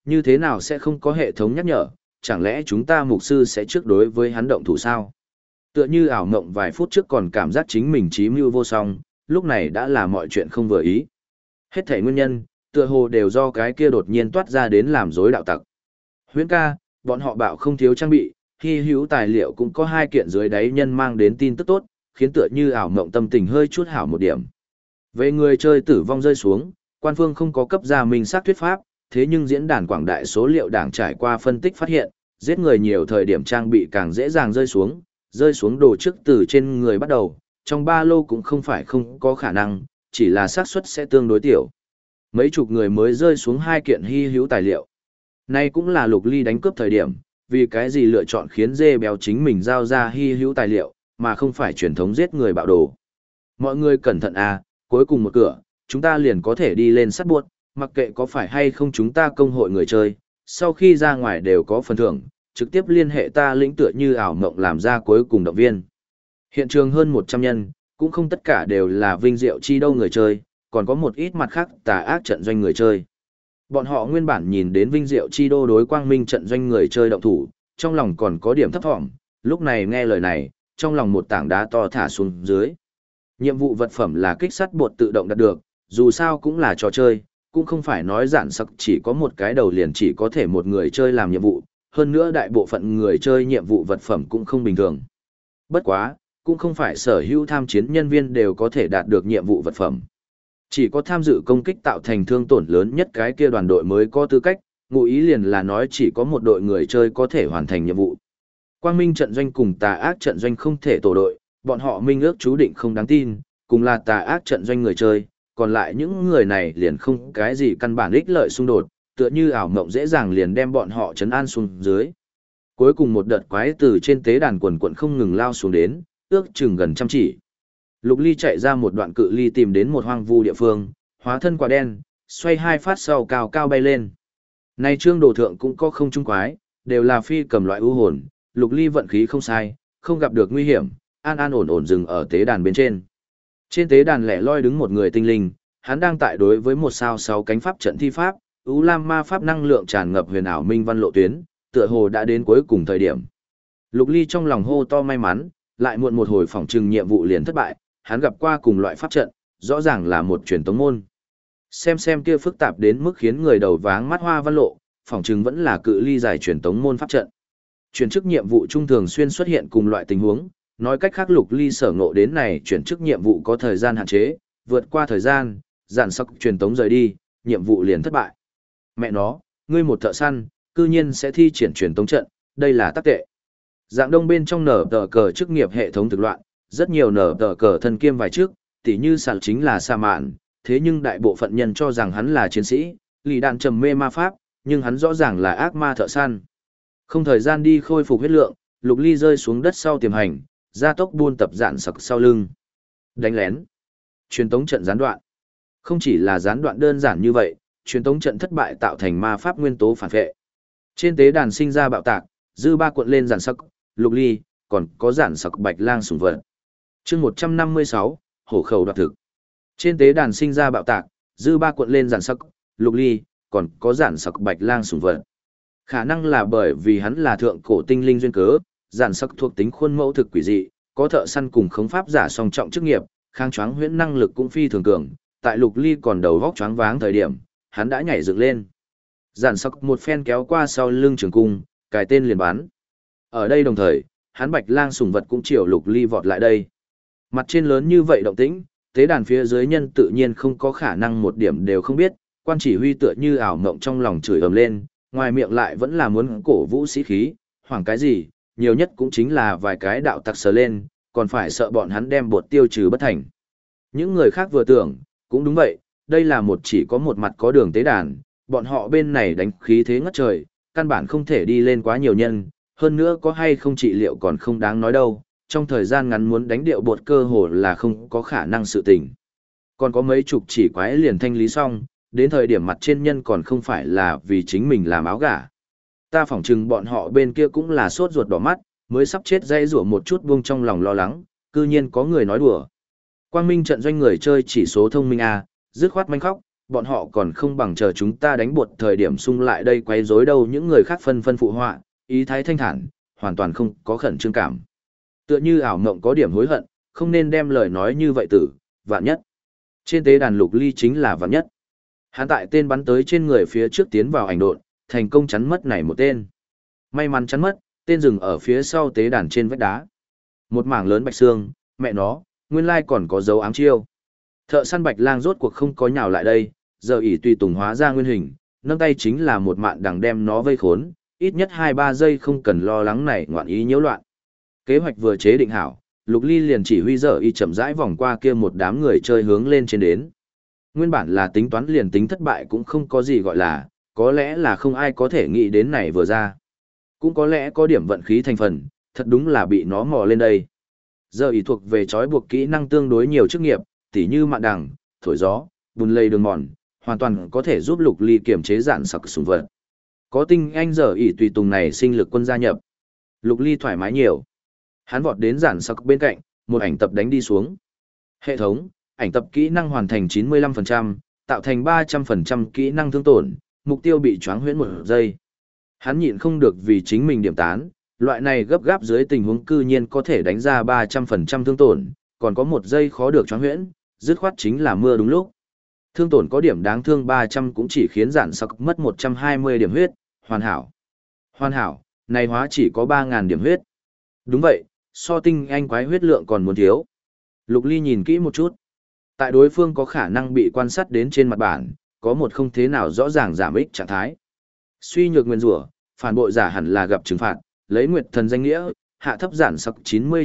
S1: như thế nào sẽ không có hệ thống nhắc nhở, chẳng lẽ chúng ta mục sư sẽ trước đối với hắn động thủ sao? Tựa như ảo mộng vài phút trước còn cảm giác chính mình trí mưu vô song, lúc này đã là mọi chuyện không vừa ý. Hết thảy nguyên nhân, tựa hồ đều do cái kia đột nhiên toát ra đến làm rối đạo tặc. Huyễn ca, bọn họ bảo không thiếu trang bị, hy hữu tài liệu cũng có 2 kiện dưới đáy nhân mang đến tin tức tốt, khiến tựa như ảo mộng tâm tình hơi chút hảo một điểm. Về người chơi tử vong rơi xuống, quan phương không có cấp ra minh xác thuyết pháp, thế nhưng diễn đàn quảng đại số liệu đảng trải qua phân tích phát hiện, giết người nhiều thời điểm trang bị càng dễ dàng rơi xuống đồ trước từ trên người bắt đầu, trong ba lô cũng không phải không có khả năng, chỉ là xác suất sẽ tương đối tiểu. Mấy chục người mới rơi xuống 2 kiện hy hữu tài liệu. Nay cũng là Lục Ly đánh cướp thời điểm, vì cái gì lựa chọn khiến dê béo chính mình giao ra hy hữu tài liệu, mà không phải truyền thống giết người bạo đồ. Mọi người cẩn thận à, cuối cùng một cửa, chúng ta liền có thể đi lên sắt buốt, mặc kệ có phải hay không chúng ta công hội người chơi, sau khi ra ngoài đều có phần thưởng, trực tiếp liên hệ ta lĩnh tựa như ảo mộng làm ra cuối cùng động viên. Hiện trường hơn 100 nhân, cũng không tất cả đều là vinh diệu chi đâu người chơi, còn có một ít mặt khác tà ác trận doanh người chơi. Bọn họ nguyên bản nhìn đến vinh diệu chi đô đối quang minh trận doanh người chơi động thủ, trong lòng còn có điểm thấp thỏm, lúc này nghe lời này, trong lòng một tảng đá to thả xuống dưới. Nhiệm vụ vật phẩm là kích sắt bột tự động đạt được, dù sao cũng là trò chơi, cũng không phải nói giản sắc chỉ có một cái đầu liền chỉ có thể một người chơi làm nhiệm vụ, hơn nữa đại bộ phận người chơi nhiệm vụ vật phẩm cũng không bình thường. Bất quá, cũng không phải sở hữu tham chiến nhân viên đều có thể đạt được nhiệm vụ vật phẩm. Chỉ có tham dự công kích tạo thành thương tổn lớn nhất cái kia đoàn đội mới có tư cách, ngụ ý liền là nói chỉ có một đội người chơi có thể hoàn thành nhiệm vụ. Quang minh trận doanh cùng tà ác trận doanh không thể tổ đội, bọn họ minh ước chú định không đáng tin, cùng là tà ác trận doanh người chơi, còn lại những người này liền không cái gì căn bản ích lợi xung đột, tựa như ảo mộng dễ dàng liền đem bọn họ trấn an xuống dưới. Cuối cùng một đợt quái từ trên tế đàn quần quận không ngừng lao xuống đến, ước chừng gần trăm chỉ. Lục Ly chạy ra một đoạn cự ly tìm đến một hoang vu địa phương, hóa thân quả đen, xoay 2 phát sau cao cao bay lên. Này trương đồ thượng cũng có không trung quái, đều là phi cầm loại ưu hồn, Lục Ly vận khí không sai, không gặp được nguy hiểm, an an ổn ổn dừng ở tế đàn bên trên. Trên tế đàn lẻ loi đứng một người tinh linh, hắn đang tại đối với một sao 6 cánh pháp trận thi pháp, ưu lam ma pháp năng lượng tràn ngập huyền ảo minh văn lộ tuyến, tựa hồ đã đến cuối cùng thời điểm. Lục Ly trong lòng hô to may mắn, lại muộn một hồi phòng trừng nhiệm vụ liền thất bại, hắn gặp qua cùng loại pháp trận, rõ ràng là một truyền tống môn. Xem kia phức tạp đến mức khiến người đầu váng mắt hoa văn lộ, phòng trừng vẫn là cự ly dài truyền tống môn pháp trận. Chuyển chức nhiệm vụ trung thường xuyên xuất hiện cùng loại tình huống, nói cách khác Lục Ly sở ngộ đến này chuyển chức nhiệm vụ có thời gian hạn chế, vượt qua thời gian, giản sắc truyền tống rời đi, nhiệm vụ liền thất bại. Mẹ nó, ngươi một thợ săn, cư nhiên sẽ thi triển truyền tống trận, đây là tắc tệ. Dạng đông bên trong nở tờ cờ chức nghiệp hệ thống thực loạn, rất nhiều nở tờ cờ thân kiêm vài trước, tỉ như sản chính là sa mạn, thế nhưng đại bộ phận nhân cho rằng hắn là chiến sĩ, lì đạn trầm mê ma pháp, nhưng hắn rõ ràng là ác ma thợ săn. Không thời gian đi khôi phục huyết lượng, Lục Ly rơi xuống đất sau tiềm hành, gia tốc buôn tập dạn sặc sau lưng. Đánh lén. Truyền tống trận gián đoạn. Không chỉ là gián đoạn đơn giản như vậy, truyền tống trận thất bại tạo thành ma pháp nguyên tố phản vệ. Trên tế đàn sinh ra bạo tạc, dư ba cuộn lên giản sắc, Lục Ly, còn có giản sắc bạch lang sủng vật. Chương 156, hổ khẩu đoạt thực. Trên tế đàn sinh ra bạo tạc, dư ba cuộn lên giản sắc, Lục Ly, còn có giản sắc bạch lang sủng vật. Khả năng là bởi vì hắn là thượng cổ tinh linh duyên cớ, giản sắc thuộc tính khuôn mẫu thực quỷ dị, có thợ săn cùng khống pháp giả song trọng chức nghiệp, kháng choáng huyễn năng lực cũng phi thường cường, tại Lục Ly còn đầu vóc choáng váng thời điểm, hắn đã nhảy dựng lên. Giản sắc một phen kéo qua sau lưng trường cung, cài tên liền bắn. Ở đây đồng thời, hắn bạch lang sủng vật cũng chiều Lục Ly vọt lại đây. Mặt trên lớn như vậy động tĩnh, tế đàn phía dưới nhân tự nhiên không có khả năng một điểm đều không biết, quan chỉ huy tựa như ảo mộng trong lòng chửi ầm lên, ngoài miệng lại vẫn là muốn cổ vũ sĩ khí, hoảng cái gì, nhiều nhất cũng chính là vài cái đạo tặc sờ lên, còn phải sợ bọn hắn đem bột tiêu trừ bất thành. Những người khác vừa tưởng, cũng đúng vậy, đây là một chỉ có một mặt có đường tế đàn, bọn họ bên này đánh khí thế ngất trời, căn bản không thể đi lên quá nhiều nhân, hơn nữa có hay không trị liệu còn không đáng nói đâu, trong thời gian ngắn muốn đánh điệu bột cơ hồ là không có khả năng sự tình. Còn có mấy chục chỉ quái liền thanh lý xong, đến thời điểm mặt trên nhân còn không phải là vì chính mình làm áo gà. Ta phỏng chừng bọn họ bên kia cũng là sốt ruột đỏ mắt, mới sắp chết dây rủa một chút buông trong lòng lo lắng, cư nhiên có người nói đùa. Quang Minh trận doanh người chơi chỉ số thông minh A, dứt khoát manh khóc, bọn họ còn không bằng chờ chúng ta đánh buột thời điểm xung lại đây quấy rối đâu. Những người khác phân phân phụ họa, ý thái thanh thản, hoàn toàn không có khẩn trương cảm. Tựa như ảo mộng có điểm hối hận, không nên đem lời nói như vậy tử, vạn nhất. Trên tế đàn Lục Ly chính là vạn nhất. Hắn tại tên bắn tới trên người phía trước tiến vào ảnh độn, thành công chắn mất này một tên. May mắn chắn mất, tên dừng ở phía sau tế đàn trên vách đá. Một mảng lớn bạch xương, mẹ nó, nguyên lai còn có dấu ám chiêu. Thợ săn bạch lang rốt cuộc không có nhào lại đây, giờ ỷ tùy tùng hóa ra nguyên hình, nâng tay chính là một mạn đằng đem nó vây khốn, ít nhất 2-3 giây không cần lo lắng này ngoạn ý nhiễu loạn. Kế hoạch vừa chế định hảo, Lục Ly liền chỉ huy giờ y chậm rãi vòng qua kia một đám người chơi hướng lên trên đến. Nguyên bản là tính toán liền tính thất bại cũng không có gì gọi là, có lẽ là không ai có thể nghĩ đến này vừa ra. Cũng có lẽ có điểm vận khí thành phần, thật đúng là bị nó mò lên đây. Giờ y thuộc về trói buộc kỹ năng tương đối nhiều chức nghiệp, tỉ như mạn đằng, thổi gió, bùn lây đường mòn, hoàn toàn có thể giúp Lục Ly kiểm chế dạn sặc sùng vật. Có tinh anh giờ ỷ tùy tùng này sinh lực quân gia nhập. Lục Ly thoải mái nhiều. Hắn vọt đến dạn sặc bên cạnh, một ảnh tập đánh đi xuống. Hệ thống, ảnh tập kỹ năng hoàn thành 95%, tạo thành 300% kỹ năng thương tổn, mục tiêu bị choáng huyễn 1 giây. Hắn nhịn không được vì chính mình điểm tán, loại này gấp gáp dưới tình huống cư nhiên có thể đánh ra 300% thương tổn, còn có 1 giây khó được choáng huyễn, dứt khoát chính là mưa đúng lúc. Thương tổn có điểm đáng thương 300 cũng chỉ khiến dạn sặc mất 120 điểm huyết, hoàn hảo. Hoàn hảo, này hóa chỉ có 3.000 điểm huyết. Đúng vậy, so tinh anh quái huyết lượng còn muốn thiếu. Lục Ly nhìn kỹ một chút. Tại đối phương có khả năng bị quan sát đến trên mặt bản, có một không thế nào rõ ràng giảm ích trạng thái. Suy nhược nguyên rủa, phản bội giả hẳn là gặp trừng phạt, lấy nguyệt thần danh nghĩa, hạ thấp dạn sặc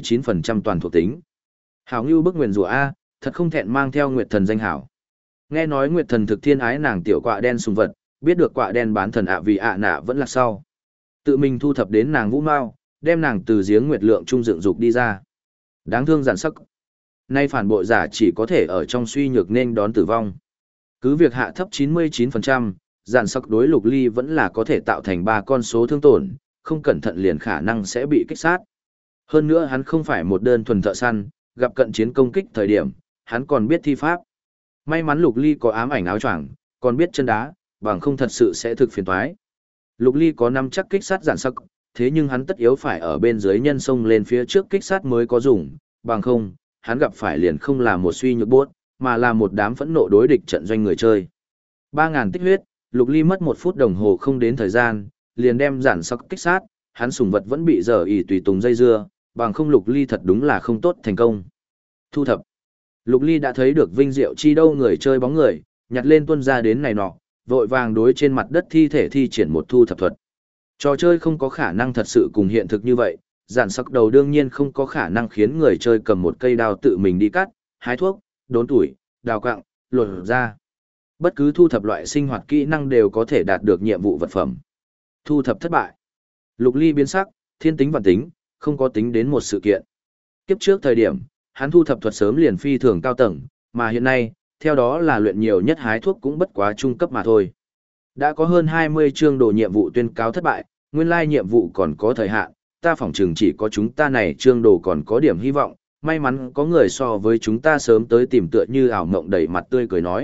S1: 99% toàn thuộc tính. Hảo Ngưu bức nguyên rủa A, thật không thẹn mang theo nguyệt thần danh hảo. Nghe nói nguyệt thần thực thiên ái nàng tiểu quạ đen sùng vật, biết được quạ đen bán thần ạ vì ạ nạ vẫn là sau. Tự mình thu thập đến nàng vũ mao, đem nàng từ giếng nguyệt lượng trung dựng dục đi ra. Đáng thương dạn sặc. Nay phản bội giả chỉ có thể ở trong suy nhược nên đón tử vong. Cứ việc hạ thấp 99%, dạn sặc đối Lục Ly vẫn là có thể tạo thành 3 con số thương tổn, không cẩn thận liền khả năng sẽ bị kích sát. Hơn nữa hắn không phải một đơn thuần thợ săn, gặp cận chiến công kích thời điểm, hắn còn biết thi pháp. May mắn Lục Ly có ám ảnh áo choàng, còn biết chân đá, bằng không thật sự sẽ thực phiền toái. Lục Ly có năm chắc kích sát dạn sặc, thế nhưng hắn tất yếu phải ở bên dưới nhân sông lên phía trước kích sát mới có dùng, bằng không, hắn gặp phải liền không là một suy nhược buốt, mà là một đám phẫn nộ đối địch trận doanh người chơi. 3.000 tích huyết, Lục Ly mất 1 phút đồng hồ không đến thời gian, liền đem dạn sặc kích sát, hắn sùng vật vẫn bị dở ỉ tùy tùng dây dưa, bằng không Lục Ly thật đúng là không tốt thành công. Thu thập. Lục Ly đã thấy được vinh diệu chi đâu người chơi bóng người, nhặt lên tuân ra đến này nọ, vội vàng đối trên mặt đất thi thể thi triển một thu thập thuật. Trò chơi không có khả năng thật sự cùng hiện thực như vậy, dạn sặc đầu đương nhiên không có khả năng khiến người chơi cầm một cây đao tự mình đi cắt, hái thuốc, đốn tuổi, đào quặng, lột ra. Bất cứ thu thập loại sinh hoạt kỹ năng đều có thể đạt được nhiệm vụ vật phẩm. Thu thập thất bại. Lục Ly biến sắc, thiên tính vạn tính, không có tính đến một sự kiện. Kiếp trước thời điểm, hắn thu thập thuật sớm liền phi thường cao tầng, mà hiện nay, theo đó là luyện nhiều nhất hái thuốc cũng bất quá trung cấp mà thôi. Đã có hơn 20 chương đồ nhiệm vụ tuyên cáo thất bại, nguyên lai nhiệm vụ còn có thời hạn, ta phỏng chừng chỉ có chúng ta này chương đồ còn có điểm hy vọng, may mắn có người so với chúng ta sớm tới tìm tựa như ảo mộng đẩy mặt tươi cười nói.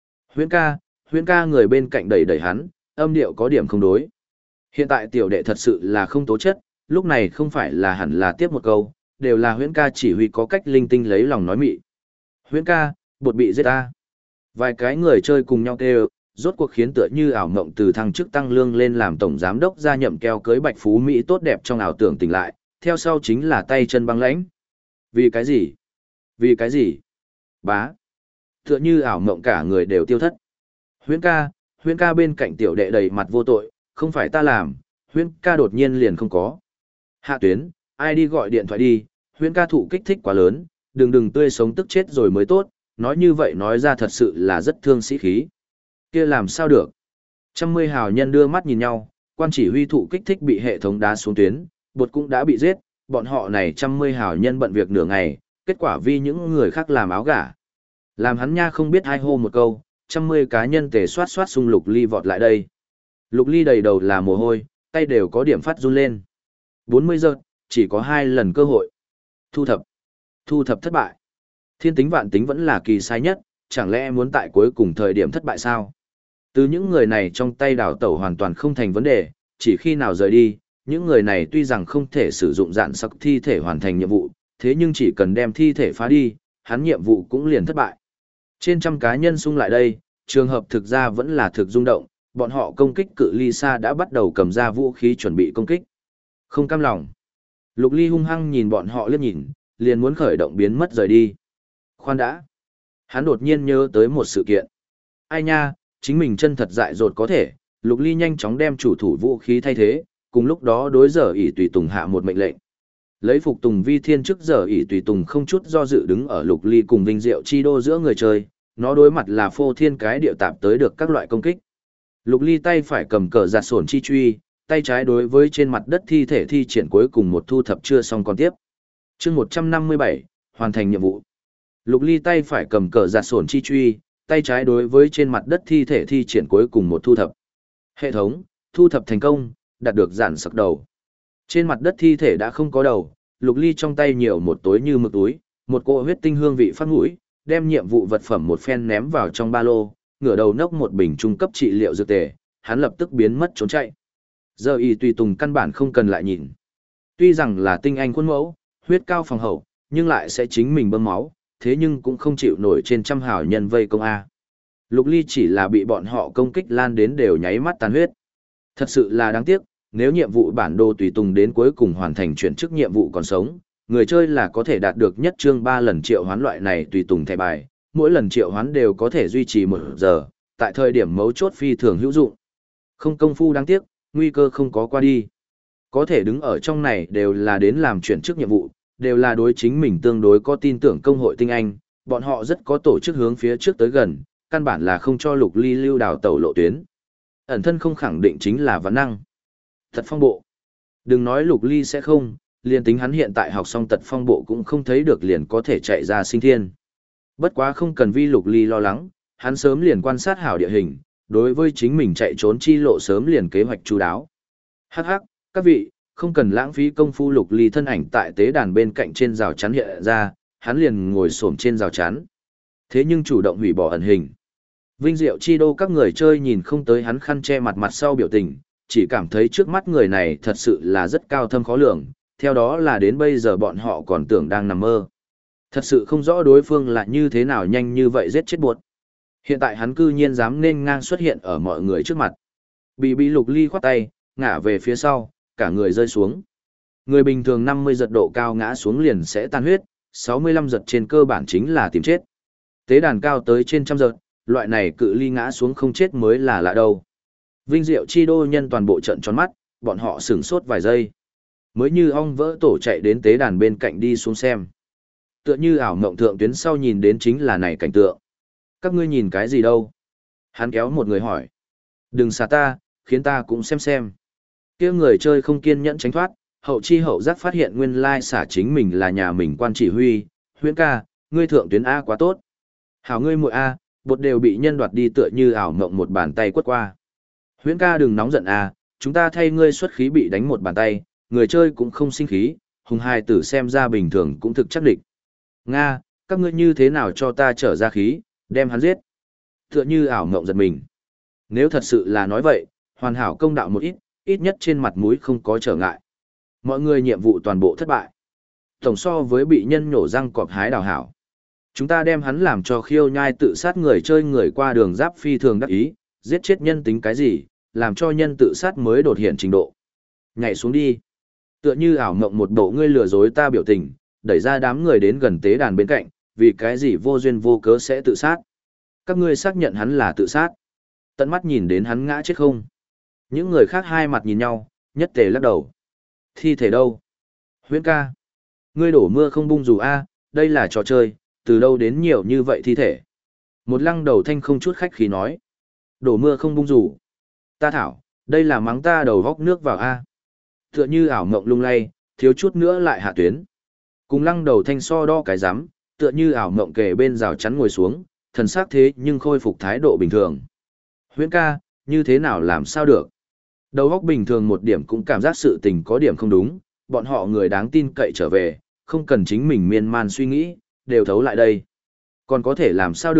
S1: Huyễn ca người bên cạnh đẩy đẩy hắn, âm điệu có điểm không đối. Hiện tại tiểu đệ thật sự là không tố chất, lúc này không phải là hẳn là tiếp một câu, đều là Huyễn ca chỉ huy có cách linh tinh lấy lòng nói mị. Huyễn ca, bột bị giết ta. Vài cái người chơi cùng nhau kêu, rốt cuộc khiến tựa như ảo mộng từ thăng chức tăng lương lên làm tổng giám đốc gia nhậm keo cưới bạch phú Mỹ tốt đẹp trong ảo tưởng tỉnh lại, theo sau chính là tay chân băng lãnh. Vì cái gì? Vì cái gì? Bá. Tựa như ảo mộng cả người đều tiêu thất. Huyễn ca bên cạnh tiểu đệ đầy mặt vô tội, không phải ta làm, Huyễn ca đột nhiên liền không có. Hạ tuyến, ai đi gọi điện thoại đi, Huyễn ca thụ kích thích quá lớn, đừng tươi sống tức chết rồi mới tốt, nói như vậy nói ra thật sự là rất thương sĩ khí. Kia làm sao được? 100 hào nhân đưa mắt nhìn nhau, quan chỉ huy thụ kích thích bị hệ thống đá xuống tuyến, bột cũng đã bị giết, bọn họ này 100 hào nhân bận việc nửa ngày, kết quả vì những người khác làm áo gả. Làm hắn nha không biết ai hô một câu, 100 cá nhân tề soát soát xung Lục Ly vọt lại đây. Lục Ly đầy đầu là mồ hôi, tay đều có điểm phát run lên. 40 giờ, chỉ có 2 lần cơ hội. Thu thập thất bại. Thiên tính vạn tính vẫn là kỳ sai nhất, chẳng lẽ muốn tại cuối cùng thời điểm thất bại sao? Từ những người này trong tay đào tẩu hoàn toàn không thành vấn đề, chỉ khi nào rời đi, những người này tuy rằng không thể sử dụng dạn sắc thi thể hoàn thành nhiệm vụ, thế nhưng chỉ cần đem thi thể phá đi, hắn nhiệm vụ cũng liền thất bại. Trên trăm cá nhân xung lại đây, trường hợp thực ra vẫn là thực rung động, bọn họ công kích cự ly xa đã bắt đầu cầm ra vũ khí chuẩn bị công kích. Không cam lòng. Lục Ly hung hăng nhìn bọn họ liếc nhìn, liền muốn khởi động biến mất rời đi. Khoan đã. Hắn đột nhiên nhớ tới một sự kiện. Ai nha, chính mình chân thật dại dột có thể, Lục Ly nhanh chóng đem chủ thủ vũ khí thay thế, cùng lúc đó đối giờ ỷ tùy tùng hạ một mệnh lệnh. Lấy phục tùng vi thiên trước giờ ỷ tùy tùng không chút do dự đứng ở Lục Ly cùng Vinh Diệu Chi Đô giữa người chơi, nó đối mặt là phô thiên cái điệu tạp tới được các loại công kích. Lục Ly tay phải cầm cờ giạt sổn chi truy, tay trái đối với trên mặt đất thi thể thi triển cuối cùng một thu thập chưa xong còn tiếp. Chương 157, hoàn thành nhiệm vụ. Lục Ly tay phải cầm cờ giạt sổn chi truy, tay trái đối với trên mặt đất thi thể thi triển cuối cùng một thu thập. Hệ thống, thu thập thành công, đạt được dạn sặc đầu. Trên mặt đất thi thể đã không có đầu, Lục Ly trong tay nhiều một tối như mực túi, một cỗ huyết tinh hương vị phát mũi, đem nhiệm vụ vật phẩm một phen ném vào trong ba lô, ngửa đầu nốc một bình trung cấp trị liệu dược tề, hắn lập tức biến mất trốn chạy. Giờ y tùy tùng căn bản không cần lại nhìn. Tuy rằng là tinh anh khuôn mẫu, huyết cao phòng hậu, nhưng lại sẽ chính mình bơm máu, thế nhưng cũng không chịu nổi trên trăm hào nhân vây công A. Lục Ly chỉ là bị bọn họ công kích lan đến đều nháy mắt tàn huyết. Thật sự là đáng tiếc, nếu nhiệm vụ bản đồ tùy tùng đến cuối cùng hoàn thành chuyển chức nhiệm vụ còn sống, người chơi là có thể đạt được nhất trương 3 lần triệu hoán loại này tùy tùng thẻ bài, mỗi lần triệu hoán đều có thể duy trì 1 giờ, tại thời điểm mấu chốt phi thường hữu dụng. Không công phu đáng tiếc, nguy cơ không có qua đi. Có thể đứng ở trong này đều là đến làm chuyển chức nhiệm vụ, đều là đối chính mình tương đối có tin tưởng công hội tinh anh, bọn họ rất có tổ chức hướng phía trước tới gần, căn bản là không cho Lục Ly lưu đào tẩu lộ tuyến. Ẩn thân không khẳng định chính là vấn năng. Tật phong bộ. Đừng nói Lục Ly sẽ không, liền tính hắn hiện tại học xong tật phong bộ cũng không thấy được liền có thể chạy ra sinh thiên. Bất quá không cần vì Lục Ly lo lắng, hắn sớm liền quan sát hảo địa hình, đối với chính mình chạy trốn chi lộ sớm liền kế hoạch chú đáo. Hắc hắc, các vị, không cần lãng phí công phu. Lục Ly thân ảnh tại tế đàn bên cạnh trên rào chắn hiện ra, hắn liền ngồi xổm trên rào chắn. Thế nhưng chủ động hủy bỏ ẩn hình. Vinh Diệu Chi Đô các người chơi nhìn không tới hắn khăn che mặt mặt sau biểu tình, chỉ cảm thấy trước mắt người này thật sự là rất cao thâm khó lường, theo đó là đến bây giờ bọn họ còn tưởng đang nằm mơ. Thật sự không rõ đối phương là như thế nào nhanh như vậy giết chết buột. Hiện tại hắn cư nhiên dám nên ngang xuất hiện ở mọi người trước mặt. Bị Lục Ly khoát tay, ngã về phía sau, cả người rơi xuống. Người bình thường 50 giật độ cao ngã xuống liền sẽ tan huyết, 65 giật trên cơ bản chính là tìm chết. Tế đàn cao tới trên trăm giật, loại này cự ly ngã xuống không chết mới là lạ đâu. Vinh Diệu Chi Đô nhân toàn bộ trận tròn mắt, bọn họ sửng sốt vài giây. Mới như ong vỡ tổ chạy đến tế đàn bên cạnh đi xuống xem. Tựa như ảo mộng thượng tuyến sau nhìn đến chính là này cảnh tượng. Các ngươi nhìn cái gì đâu? Hắn kéo một người hỏi. Đừng xả ta, khiến ta cũng xem. Kia người chơi không kiên nhẫn tránh thoát, hậu chi hậu giác phát hiện nguyên lai xả chính mình là nhà mình quan chỉ huy. Huyễn ca, ngươi thượng tuyến A quá tốt. Hảo ngươi muội A, bột đều bị nhân đoạt đi tựa như ảo mộng một bàn tay quất qua. Huyễn ca đừng nóng giận A, chúng ta thay ngươi xuất khí bị đánh một bàn tay, người chơi cũng không sinh khí, hùng hai tử xem ra bình thường cũng thực chắc địch. Nga, các ngươi như thế nào cho ta trở ra khí, đem hắn giết. Tựa như ảo mộng giật mình. Nếu thật sự là nói vậy, hoàn hảo công đạo một ít nhất trên mặt mũi không có trở ngại. Mọi người nhiệm vụ toàn bộ thất bại. Tổng so với bị nhân nhổ răng cọp hái đào hảo. Chúng ta đem hắn làm cho khiêu nhai tự sát người chơi người qua đường giáp phi thường đắc ý, giết chết nhân tính cái gì, làm cho nhân tự sát mới đột hiện trình độ. Nhảy xuống đi. Tựa như ảo mộng một bộ ngươi lừa dối ta biểu tình, đẩy ra đám người đến gần tế đàn bên cạnh, vì cái gì vô duyên vô cớ sẽ tự sát. Các ngươi xác nhận hắn là tự sát. Tận mắt nhìn đến hắn ngã chết không? Những người khác hai mặt nhìn nhau, nhất tề lắc đầu. Thi thể đâu? Huyễn ca. Ngươi đổ mưa không bung dù a, đây là trò chơi, từ đâu đến nhiều như vậy thi thể. Một lăng đầu thanh không chút khách khí nói. Đổ mưa không bung dù. Ta thảo, đây là mắng ta đầu góc nước vào a. Tựa như ảo mộng lung lay, thiếu chút nữa lại hạ tuyến. Cùng lăng đầu thanh so đo cái rắm, tựa như ảo mộng kề bên rào chắn ngồi xuống, thần sắc thế nhưng khôi phục thái độ bình thường. Huyễn ca, như thế nào làm sao được? Đầu óc bình thường một điểm cũng cảm giác sự tình có điểm không đúng, bọn họ người đáng tin cậy trở về, không cần chính mình miên man suy nghĩ, đều thấu lại đây. Còn có thể làm sao được,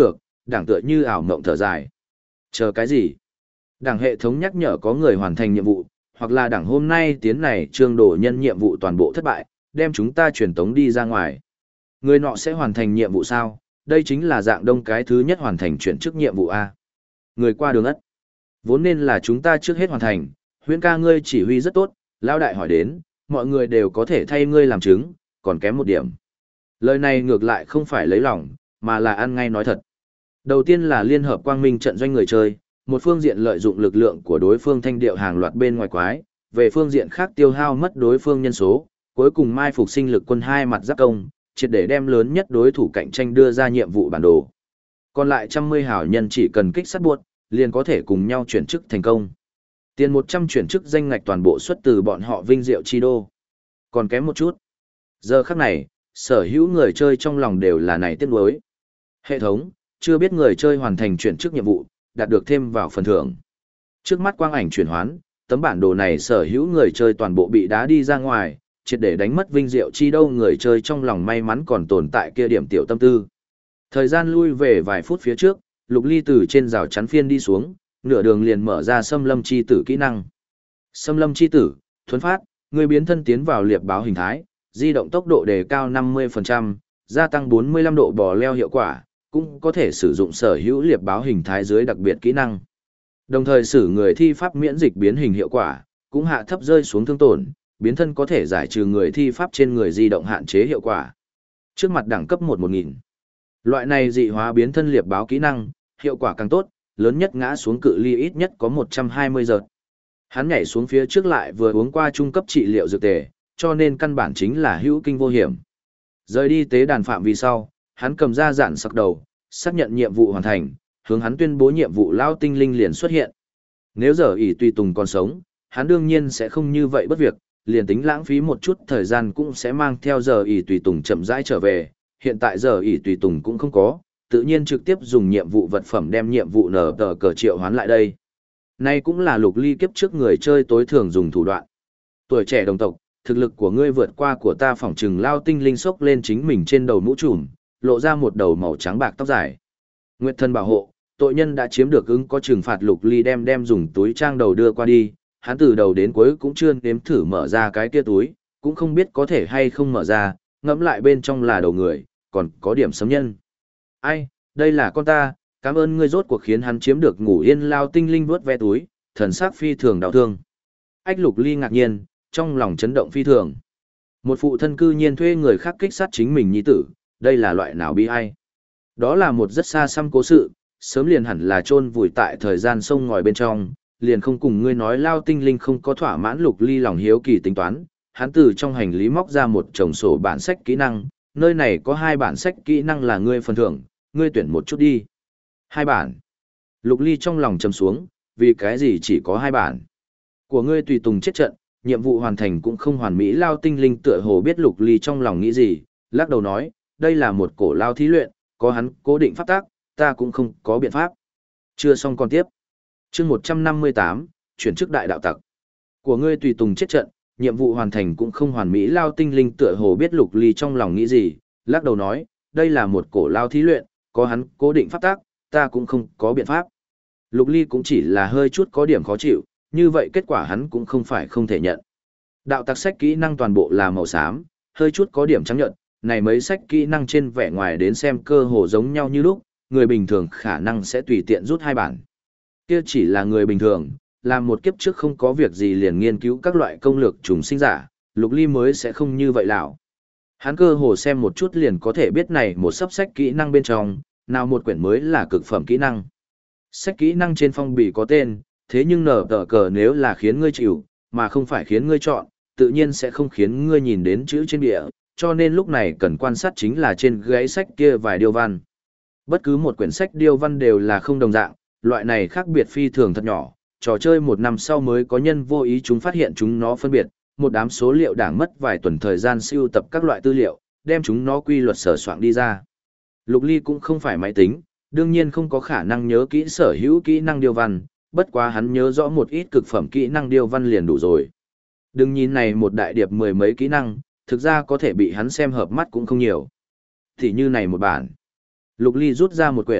S1: đảng tựa như ảo mộng thở dài. Chờ cái gì? Đảng hệ thống nhắc nhở có người hoàn thành nhiệm vụ, hoặc là đảng hôm nay tiến này trương đổ nhân nhiệm vụ toàn bộ thất bại, đem chúng ta truyền tống đi ra ngoài. Người nọ sẽ hoàn thành nhiệm vụ sao? Đây chính là dạng đông cái thứ nhất hoàn thành chuyển chức nhiệm vụ A. Người qua đường ất. Vốn nên là chúng ta trước hết hoàn thành, Huyễn ca ngươi chỉ huy rất tốt, Lao đại hỏi đến, mọi người đều có thể thay ngươi làm chứng, còn kém một điểm. Lời này ngược lại không phải lấy lòng, mà là ăn ngay nói thật. Đầu tiên là liên hợp quang minh trận doanh người chơi, một phương diện lợi dụng lực lượng của đối phương thanh điệu hàng loạt bên ngoài quái, về phương diện khác tiêu hao mất đối phương nhân số, cuối cùng mai phục sinh lực quân hai mặt giáp công, triệt để đem lớn nhất đối thủ cạnh tranh đưa ra nhiệm vụ bản đồ. Còn lại 100 hảo nhân chỉ cần kích sát buộc, liền có thể cùng nhau chuyển chức thành công. Tiền 100 chuyển chức danh ngạch toàn bộ xuất từ bọn họ vinh diệu chi đô. Còn kém một chút. Giờ khắc này, sở hữu người chơi trong lòng đều là này tiếc nuối. Hệ thống, chưa biết người chơi hoàn thành chuyển chức nhiệm vụ, đạt được thêm vào phần thưởng. Trước mắt quang ảnh chuyển hoán, tấm bản đồ này sở hữu người chơi toàn bộ bị đá đi ra ngoài, triệt để đánh mất vinh diệu chi đâu người chơi trong lòng may mắn còn tồn tại kia điểm tiểu tâm tư. Thời gian lui về vài phút phía trước, Lục Ly từ trên rào chắn phiên đi xuống, nửa đường liền mở ra Xâm Lâm chi tử kỹ năng. Xâm Lâm chi tử, thuấn phát, người biến thân tiến vào liệp báo hình thái, di động tốc độ đề cao 50%, gia tăng 45 độ bò leo hiệu quả, cũng có thể sử dụng sở hữu liệp báo hình thái dưới đặc biệt kỹ năng. Đồng thời sử người thi pháp miễn dịch biến hình hiệu quả, cũng hạ thấp rơi xuống thương tổn, biến thân có thể giải trừ người thi pháp trên người di động hạn chế hiệu quả. Trước mặt đẳng cấp 1000. Loại này dị hóa biến thân liệp báo kỹ năng, hiệu quả càng tốt, lớn nhất ngã xuống cự ly ít nhất có 120 giờ. Hắn nhảy xuống phía trước lại vừa uống qua trung cấp trị liệu dược tề, cho nên căn bản chính là hữu kinh vô hiểm. Rời đi tế đàn phạm vi sau, hắn cầm ra dạn sặc đầu, xác nhận nhiệm vụ hoàn thành, hướng hắn tuyên bố nhiệm vụ lao tinh linh liền xuất hiện. Nếu giờ ỷ tùy tùng còn sống, hắn đương nhiên sẽ không như vậy bất việc, liền tính lãng phí một chút thời gian cũng sẽ mang theo giờ ỷ tùy tùng chậm rãi trở về, hiện tại giờ ỷ tùy tùng cũng không có, tự nhiên trực tiếp dùng nhiệm vụ vật phẩm đem nhiệm vụ nở tờ cờ triệu hoán lại đây. Nay cũng là Lục Ly kiếp trước người chơi tối thường dùng thủ đoạn. Tuổi trẻ đồng tộc, thực lực của ngươi vượt qua của ta phỏng trừng lao tinh linh sốc lên chính mình trên đầu mũ trùm, lộ ra một đầu màu trắng bạc tóc dài. Nguyệt thân bảo hộ, tội nhân đã chiếm được ứng có trừng phạt. Lục Ly đem dùng túi trang đầu đưa qua đi, hắn từ đầu đến cuối cũng chưa nếm thử mở ra cái kia túi, cũng không biết có thể hay không mở ra, ngẫm lại bên trong là đầu người, còn có điểm sấm nhân. Ai, đây là con ta, cảm ơn ngươi rốt cuộc khiến hắn chiếm được ngủ yên. Lao tinh linh vuốt ve túi, thần sắc phi thường đau thương. Ách Lục Ly ngạc nhiên, trong lòng chấn động phi thường. Một phụ thân cư nhiên thuê người khác kích sát chính mình nhi tử, đây là loại nào bi ai? Đó là một rất xa xăm cố sự, sớm liền hẳn là chôn vùi tại thời gian sông ngòi bên trong, liền không cùng ngươi nói. Lao tinh linh không có thỏa mãn Lục Ly lòng hiếu kỳ tính toán, hắn từ trong hành lý móc ra một chồng sổ bản sách kỹ năng, nơi này có 2 bản sách kỹ năng là ngươi phần thưởng, ngươi tuyển một chút đi. 2 bản. Lục Ly trong lòng trầm xuống, vì cái gì chỉ có 2 bản? Của ngươi tùy tùng chết trận, nhiệm vụ hoàn thành cũng không hoàn mỹ. Lao tinh linh tựa hồ biết Lục Ly trong lòng nghĩ gì, lắc đầu nói, đây là một cổ lao thí luyện, có hắn cố định pháp tác, ta cũng không có biện pháp. Chưa xong còn tiếp. Chương 158, chuyển chức đại đạo tặc. Của ngươi tùy tùng chết trận, nhiệm vụ hoàn thành cũng không hoàn mỹ. Lao tinh linh tựa hồ biết Lục Ly trong lòng nghĩ gì, lắc đầu nói, đây là một cổ lao thí luyện, có hắn cố định pháp tác, ta cũng không có biện pháp. Lục Ly cũng chỉ là hơi chút có điểm khó chịu, như vậy kết quả hắn cũng không phải không thể nhận. Đạo tặc sách kỹ năng toàn bộ là màu xám, hơi chút có điểm trắng nhận, này mấy sách kỹ năng trên vẻ ngoài đến xem cơ hồ giống nhau như lúc, người bình thường khả năng sẽ tùy tiện rút 2 bản. Kia chỉ là người bình thường, làm một kiếp trước không có việc gì liền nghiên cứu các loại công lược trùng sinh giả, Lục Ly mới sẽ không như vậy lão. Hắn cơ hồ xem một chút liền có thể biết này một sắp sách kỹ năng bên trong, nào một quyển mới là cực phẩm kỹ năng. Sách kỹ năng trên phong bì có tên, thế nhưng nở tờ cờ nếu là khiến ngươi chịu, mà không phải khiến ngươi chọn, tự nhiên sẽ không khiến ngươi nhìn đến chữ trên bìa, cho nên lúc này cần quan sát chính là trên gáy sách kia vài điêu văn. Bất cứ một quyển sách điêu văn đều là không đồng dạng, loại này khác biệt phi thường thật nhỏ, trò chơi 1 năm sau mới có nhân vô ý chúng phát hiện chúng nó phân biệt, một đám số liệu đảng mất vài tuần thời gian siêu tập các loại tư liệu, đem chúng nó quy luật sở soạn đi ra. Lục Ly cũng không phải máy tính, đương nhiên không có khả năng nhớ kỹ sở hữu kỹ năng điêu văn, bất quá hắn nhớ rõ một ít cực phẩm kỹ năng điêu văn liền đủ rồi. Đừng nhìn này một đại điệp 10 mấy kỹ năng, thực ra có thể bị hắn xem hợp mắt cũng không nhiều. Thì như này một bản. Lục Ly rút ra một quyển,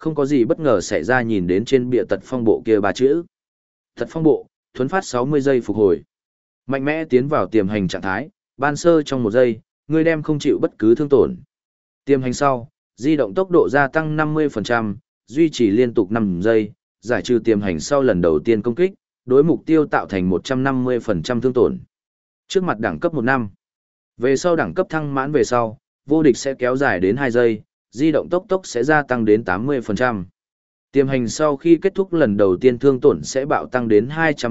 S1: không có gì bất ngờ xảy ra nhìn đến trên bìa tật phong bộ kia ba chữ. Tật phong bộ, thuấn phát 60 giây phục hồi. Mạnh mẽ tiến vào tiềm hành trạng thái, ban sơ trong 1 giây, ngươi đem không chịu bất cứ thương tổn. Tiềm hành sau, di động tốc độ gia tăng 50%, duy trì liên tục 5 giây, giải trừ tiềm hành sau lần đầu tiên công kích, đối mục tiêu tạo thành 150% thương tổn. Trước mặt đẳng cấp 1 năm. Về sau đẳng cấp thăng mãn về sau, vô địch sẽ kéo dài đến 2 giây, di động tốc sẽ gia tăng đến 80%. Tiềm hành sau khi kết thúc lần đầu tiên thương tổn sẽ bạo tăng đến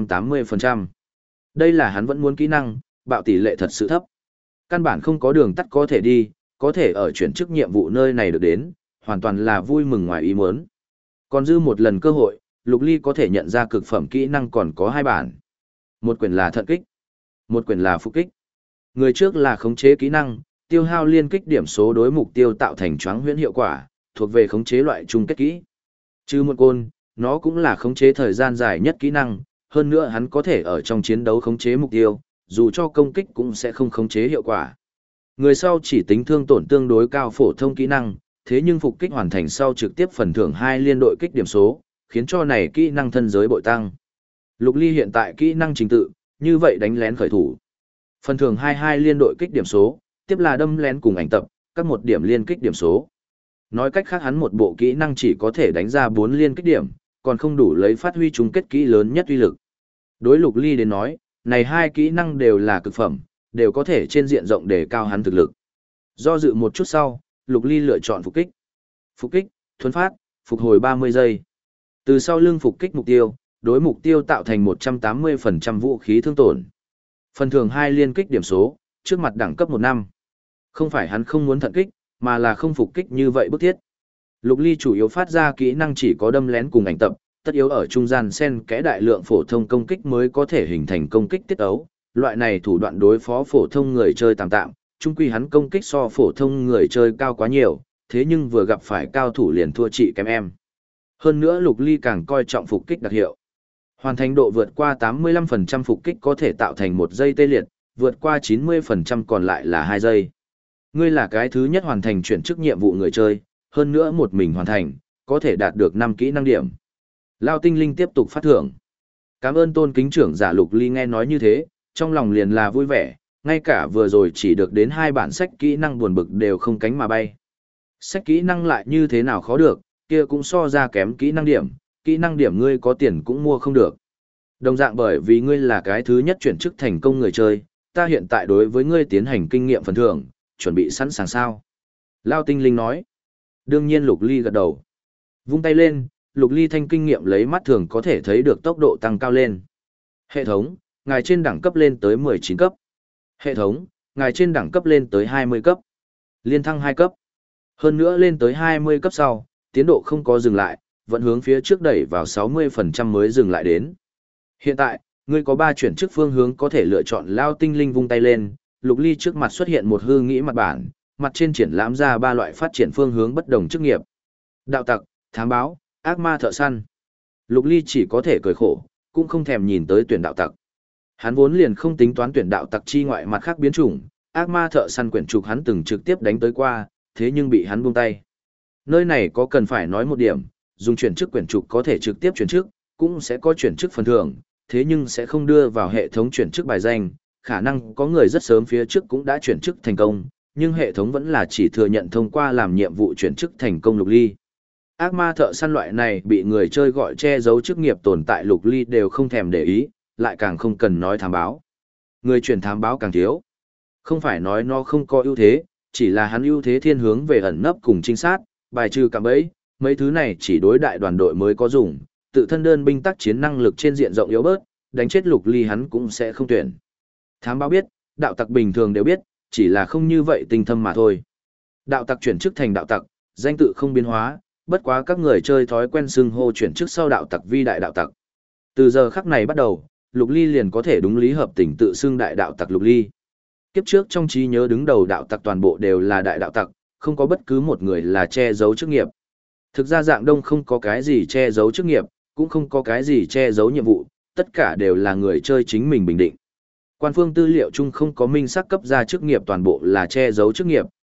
S1: 280%. Đây là hắn vẫn muốn kỹ năng, bạo tỷ lệ thật sự thấp. Căn bản không có đường tắt có thể đi, có thể ở chuyển chức nhiệm vụ nơi này được đến, hoàn toàn là vui mừng ngoài ý muốn. Còn dư một lần cơ hội, Lục Ly có thể nhận ra cực phẩm kỹ năng còn có 2 bản. Một quyển là thận kích, một quyển là phục kích. Người trước là khống chế kỹ năng, tiêu hao liên kích điểm số đối mục tiêu tạo thành choáng huyễn hiệu quả, thuộc về khống chế loại chung kết kỹ. Trừ một côn, nó cũng là khống chế thời gian dài nhất kỹ năng, hơn nữa hắn có thể ở trong chiến đấu khống chế mục tiêu, dù cho công kích cũng sẽ không khống chế hiệu quả. Người sau chỉ tính thương tổn tương đối cao phổ thông kỹ năng, thế nhưng phục kích hoàn thành sau trực tiếp phần thưởng 2 liên đội kích điểm số, khiến cho này kỹ năng thân giới bội tăng. Lục Ly hiện tại kỹ năng trình tự, như vậy đánh lén khởi thủ. Phần thưởng 22 liên đội kích điểm số, tiếp là đâm lén cùng ảnh tập, các 1 điểm liên kích điểm số. Nói cách khác hắn một bộ kỹ năng chỉ có thể đánh ra 4 liên kích điểm, còn không đủ lấy phát huy chung kết kỹ lớn nhất uy lực. Đối Lục Ly đến nói, này 2 kỹ năng đều là cực phẩm, đều có thể trên diện rộng để cao hắn thực lực. Do dự một chút sau, Lục Ly lựa chọn phục kích. Phục kích, thuấn phát, phục hồi 30 giây. Từ sau lưng phục kích mục tiêu, đối mục tiêu tạo thành 180% vũ khí thương tổn. Phần thưởng 2 liên kích điểm số, trước mặt đẳng cấp 1 năm. Không phải hắn không muốn thận kích, mà là không phục kích như vậy bức thiết. Lục Ly chủ yếu phát ra kỹ năng chỉ có đâm lén cùng ảnh tập, tất yếu ở trung gian xen kẽ đại lượng phổ thông công kích mới có thể hình thành công kích tiết ấu. Loại này thủ đoạn đối phó phổ thông người chơi tạm tạm, chung quy hắn công kích so phổ thông người chơi cao quá nhiều, thế nhưng vừa gặp phải cao thủ liền thua chị kém em. Hơn nữa Lục Ly càng coi trọng phục kích đặc hiệu. Hoàn thành độ vượt qua 85% phục kích có thể tạo thành 1 giây tê liệt, vượt qua 90% còn lại là 2 giây. Ngươi là cái thứ nhất hoàn thành chuyển chức nhiệm vụ người chơi, hơn nữa một mình hoàn thành, có thể đạt được 5 kỹ năng điểm. Lao Tinh Linh tiếp tục phát thưởng. Cảm ơn tôn kính trưởng giả Lục Ly nghe nói như thế, trong lòng liền là vui vẻ, ngay cả vừa rồi chỉ được đến 2 bản sách kỹ năng buồn bực đều không cánh mà bay. Sách kỹ năng lại như thế nào khó được, kia cũng so ra kém kỹ năng điểm ngươi có tiền cũng mua không được. Đồng dạng bởi vì ngươi là cái thứ nhất chuyển chức thành công người chơi, ta hiện tại đối với ngươi tiến hành kinh nghiệm phần thưởng, chuẩn bị sẵn sàng sao? Lao Tinh Linh nói. Đương nhiên Lục Ly gật đầu. Vung tay lên, Lục Ly thanh kinh nghiệm lấy mắt thường có thể thấy được tốc độ tăng cao lên. Hệ thống, ngài trên đẳng cấp lên tới 19 cấp. Hệ thống, ngài trên đẳng cấp lên tới 20 cấp. Liên thăng 2 cấp. Hơn nữa lên tới 20 cấp sau, tiến độ không có dừng lại, vẫn hướng phía trước đẩy vào 60% mới dừng lại đến. Hiện tại, ngươi có 3 chuyển chức phương hướng có thể lựa chọn. Lao Tinh Linh vung tay lên, Lục Ly trước mặt xuất hiện một hư nghĩ mặt bản, mặt trên triển lãm ra 3 loại phát triển phương hướng bất đồng chức nghiệp. Đạo tặc, thám báo, ác ma thợ săn. Lục Ly chỉ có thể cười khổ, cũng không thèm nhìn tới tuyển đạo tặc. Hắn vốn liền không tính toán tuyển đạo tặc chi ngoại mặt khác biến chủng, ác ma thợ săn quyển trục hắn từng trực tiếp đánh tới qua, thế nhưng bị hắn buông tay. Nơi này có cần phải nói một điểm, dùng chuyển chức quyển trục có thể trực tiếp chuyển chức, cũng sẽ có chuyển chức phần thưởng, thế nhưng sẽ không đưa vào hệ thống chuyển chức bài danh, khả năng có người rất sớm phía trước cũng đã chuyển chức thành công, nhưng hệ thống vẫn là chỉ thừa nhận thông qua làm nhiệm vụ chuyển chức thành công Lục Ly. Ác ma thợ săn loại này bị người chơi gọi che giấu chức nghiệp tồn tại Lục Ly đều không thèm để ý, lại càng không cần nói thám báo. Người chuyển thám báo càng thiếu. Không phải nói nó không có ưu thế, chỉ là hắn ưu thế thiên hướng về ẩn nấp cùng trinh sát, bài trừ cạm bẫy, mấy thứ này chỉ đối đại đoàn đội mới có dùng, tự thân đơn binh tác chiến năng lực trên diện rộng yếu bớt, đánh chết Lục Ly hắn cũng sẽ không tuyển. Thám báo biết, đạo tặc bình thường đều biết, chỉ là không như vậy tinh thâm mà thôi. Đạo tặc chuyển chức thành đạo tặc, danh tự không biến hóa, bất quá các người chơi thói quen xưng hô chuyển chức sau đạo tặc vi đại đạo tặc. Từ giờ khắc này bắt đầu, Lục Ly liền có thể đúng lý hợp tình tự xưng đại đạo tặc Lục Ly. Kiếp trước trong trí nhớ đứng đầu đạo tặc toàn bộ đều là đại đạo tặc, không có bất cứ một người là che giấu chức nghiệp. Thực ra dạng đông không có cái gì che giấu chức nghiệp, cũng không có cái gì che giấu nhiệm vụ, tất cả đều là người chơi chính mình bình định. Quan phương tư liệu chung không có minh xác cấp ra chức nghiệp toàn bộ là che giấu chức nghiệp,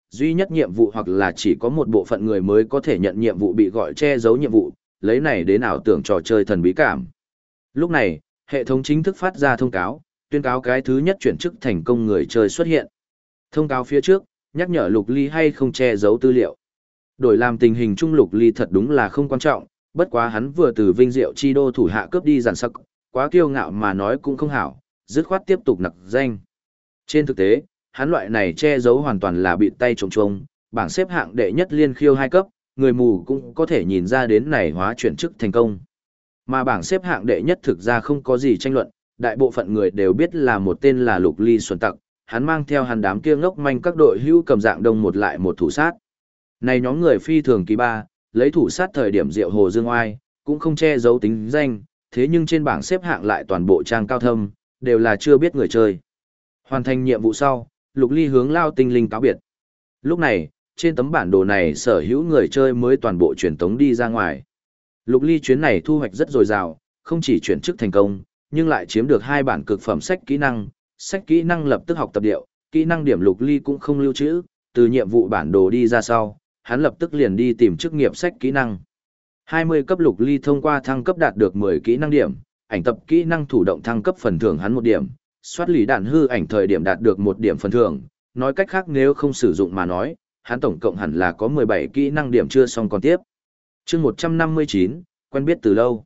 S1: duy nhất nhiệm vụ hoặc là chỉ có một bộ phận người mới có thể nhận nhiệm vụ bị gọi che giấu nhiệm vụ, lấy này đến ảo tưởng trò chơi thần bí cảm. Lúc này, hệ thống chính thức phát ra thông cáo, tuyên cáo cái thứ nhất chuyển chức thành công người chơi xuất hiện. Thông cáo phía trước, nhắc nhở Lục Ly hay không che giấu tư liệu. Đổi làm tình hình chung Lục Ly thật đúng là không quan trọng, bất quá hắn vừa từ Vinh Diệu Chi Đô thủ hạ cướp đi giàn sắc, quá kiêu ngạo mà nói cũng không hảo, dứt khoát tiếp tục nặc danh. Trên thực tế, hắn loại này che giấu hoàn toàn là bị tay trống trông, bảng xếp hạng đệ nhất liên khiêu 2 cấp, người mù cũng có thể nhìn ra đến này hóa chuyển chức thành công. Mà bảng xếp hạng đệ nhất thực ra không có gì tranh luận, đại bộ phận người đều biết là một tên là Lục Ly Xuân Tặc, hắn mang theo hắn đám kia ngốc manh các đội hữu cầm dạng đông một lại một thủ sát. Này nhóm người phi thường kỳ ba, lấy thủ sát thời điểm Diệu Hồ Dương Oai, cũng không che giấu tính danh, thế nhưng trên bảng xếp hạng lại toàn bộ trang cao thâm, đều là chưa biết người chơi. Hoàn thành nhiệm vụ sau, Lục Ly hướng Lao Tinh Linh cáo biệt. Lúc này, trên tấm bản đồ này sở hữu người chơi mới toàn bộ truyền tống đi ra ngoài. Lục Ly chuyến này thu hoạch rất dồi dào, không chỉ chuyển chức thành công, nhưng lại chiếm được 2 bản cực phẩm sách kỹ năng lập tức học tập điệu, kỹ năng điểm Lục Ly cũng không lưu trữ, từ nhiệm vụ bản đồ đi ra sau, hắn lập tức liền đi tìm chức nghiệp sách kỹ năng. 20 cấp Lục Ly thông qua thăng cấp đạt được 10 kỹ năng điểm, ảnh tập kỹ năng thủ động thăng cấp phần thưởng hắn 1 điểm, soát lý đạn hư ảnh thời điểm đạt được 1 điểm phần thưởng, nói cách khác nếu không sử dụng mà nói, hắn tổng cộng hẳn là có 17 kỹ năng điểm chưa xong còn tiếp. Chương 159, quen biết từ lâu.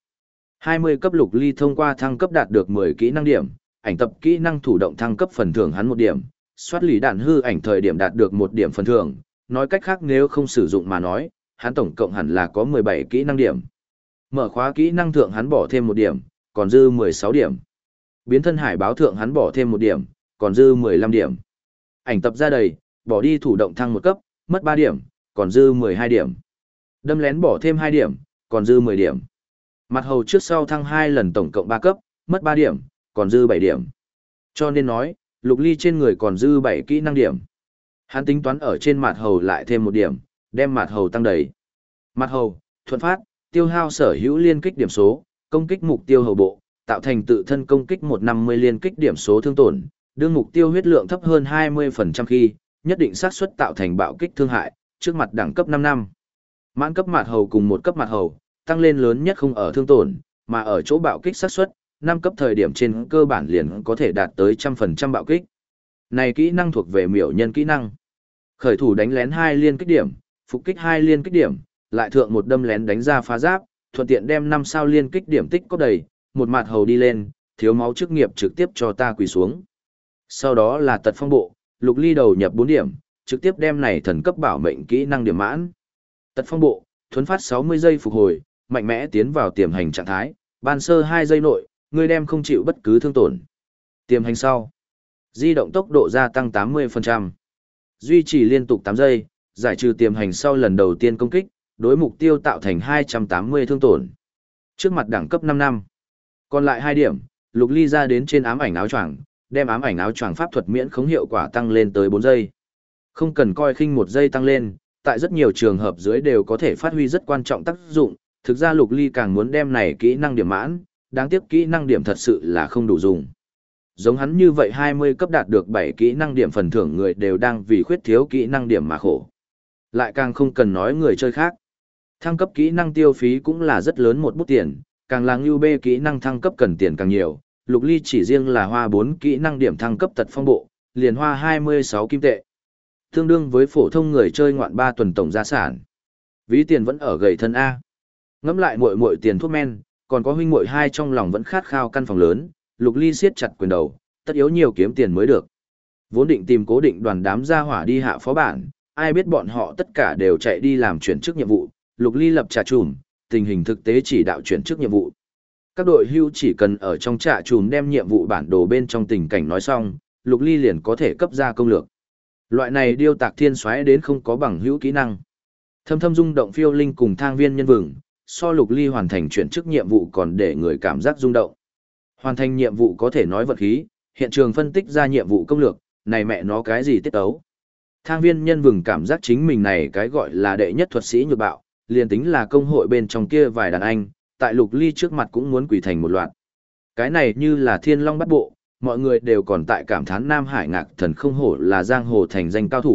S1: 20 cấp Lục Ly thông qua thăng cấp đạt được 10 kỹ năng điểm, ảnh tập kỹ năng thủ động thăng cấp phần thưởng hắn 1 điểm, soát lý đạn hư ảnh thời điểm đạt được 1 điểm phần thưởng, nói cách khác nếu không sử dụng mà nói, hắn tổng cộng hẳn là có 17 kỹ năng điểm. Mở khóa kỹ năng thượng hắn bỏ thêm 1 điểm, còn dư 16 điểm. Biến thân hải báo thượng hắn bỏ thêm 1 điểm, còn dư 15 điểm. Ảnh tập ra đầy, bỏ đi thủ động thăng 1 cấp, mất 3 điểm, còn dư 12 điểm. Đâm lén bỏ thêm 2 điểm, còn dư 10 điểm. Mặt hầu trước sau thăng 2 lần tổng cộng 3 cấp, mất 3 điểm, còn dư 7 điểm. Cho nên nói, Lục Ly trên người còn dư 7 kỹ năng điểm. Hắn tính toán ở trên mặt hầu lại thêm 1 điểm, đem mặt hầu tăng đầy. Mặt hầu, thuận phát, tiêu hao sở hữu liên kích điểm số, công kích mục tiêu hầu bộ, tạo thành tự thân công kích 150 liên kích điểm số thương tổn, đương mục tiêu huyết lượng thấp hơn 20% khi, nhất định xác suất tạo thành bạo kích thương hại, trước mặt đẳng cấp 5 năm. Mãn cấp mặt hầu cùng 1 cấp mặt hầu, tăng lên lớn nhất không ở thương tổn, mà ở chỗ bạo kích xác suất, 5 cấp thời điểm trên cơ bản liền có thể đạt tới 100% bạo kích. Này kỹ năng thuộc về miểu nhân kỹ năng. Khởi thủ đánh lén 2 liên kích điểm, phục kích 2 liên kích điểm, lại thượng một đâm lén đánh ra phá giáp, thuận tiện đem 5 sao liên kích điểm tích có đầy, một mặt hầu đi lên, thiếu máu chức nghiệp trực tiếp cho ta quỳ xuống. Sau đó là tật phong bộ, Lục Ly đầu nhập 4 điểm, trực tiếp đem này thần cấp bảo mệnh kỹ năng điểm mãn. Tật phong bộ, thuấn phát 60 giây phục hồi, mạnh mẽ tiến vào tiềm hành trạng thái, ban sơ 2 giây nội, người đem không chịu bất cứ thương tổn. Tiềm hành sau, di động tốc độ gia tăng 80%. Duy trì liên tục 8 giây, giải trừ tiềm hành sau lần đầu tiên công kích, đối mục tiêu tạo thành 280 thương tổn. Trước mặt đẳng cấp 5 năm. Còn lại 2 điểm, Lục Ly ra đến trên ám ảnh áo choàng, đem ám ảnh áo choàng pháp thuật miễn khống hiệu quả tăng lên tới 4 giây. Không cần coi khinh 1 giây tăng lên, tại rất nhiều trường hợp dưới đều có thể phát huy rất quan trọng tác dụng. Thực ra Lục Ly càng muốn đem này kỹ năng điểm mãn, đáng tiếc kỹ năng điểm thật sự là không đủ dùng. Giống hắn như vậy 20 cấp đạt được 7 kỹ năng điểm phần thưởng người đều đang vì khuyết thiếu kỹ năng điểm mà khổ. Lại càng không cần nói người chơi khác. Thăng cấp kỹ năng tiêu phí cũng là rất lớn một bút tiền, càng là ngưu bê kỹ năng thăng cấp cần tiền càng nhiều. Lục Ly chỉ riêng là hoa 4 kỹ năng điểm thăng cấp tật phong bộ, liền hoa 26 kim tệ. Tương đương với phổ thông người chơi ngoạn 3 tuần tổng gia sản. Ví tiền vẫn ở gầy thân A. Ngẫm lại muội tiền thuốc men, còn có huynh muội hai trong lòng vẫn khát khao căn phòng lớn, Lục Ly siết chặt quyền đầu, tất yếu nhiều kiếm tiền mới được. Vốn định tìm cố định đoàn đám gia hỏa đi hạ phó bản, ai biết bọn họ tất cả đều chạy đi làm chuyển chức nhiệm vụ, Lục Ly lập trà trùm, tình hình thực tế chỉ đạo chuyển chức nhiệm vụ. Các đội hưu chỉ cần ở trong trà trùm đem nhiệm vụ bản đồ bên trong tình cảnh nói xong, Lục Ly liền có thể cấp ra công lược. Loại này điêu tạc thiên xoáy đến không có bằng hữu kỹ năng. Thâm thâm rung động phiêu linh cùng thang viên nhân vừng, so Lục Ly hoàn thành chuyển chức nhiệm vụ còn để người cảm giác rung động. Hoàn thành nhiệm vụ có thể nói vật khí, hiện trường phân tích ra nhiệm vụ công lược, này mẹ nó cái gì tiết ấu. Thang viên nhân vừng cảm giác chính mình này cái gọi là đệ nhất thuật sĩ nhược bạo, liền tính là công hội bên trong kia vài đàn anh, tại Lục Ly trước mặt cũng muốn quỳ thành một loạt. Cái này như là thiên long bắt bộ, mọi người đều còn tại cảm thán Nam Hải Ngạc Thần không hổ là giang hồ thành danh cao thủ,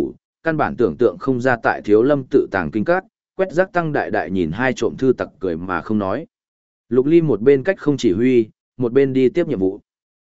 S1: căn bản tưởng tượng không ra tại Thiếu Lâm tự tàng kinh các, quét rác tăng đại đại nhìn hai trộm thư tặc cười mà không nói. Lục Ly một bên cách không chỉ huy, một bên đi tiếp nhiệm vụ.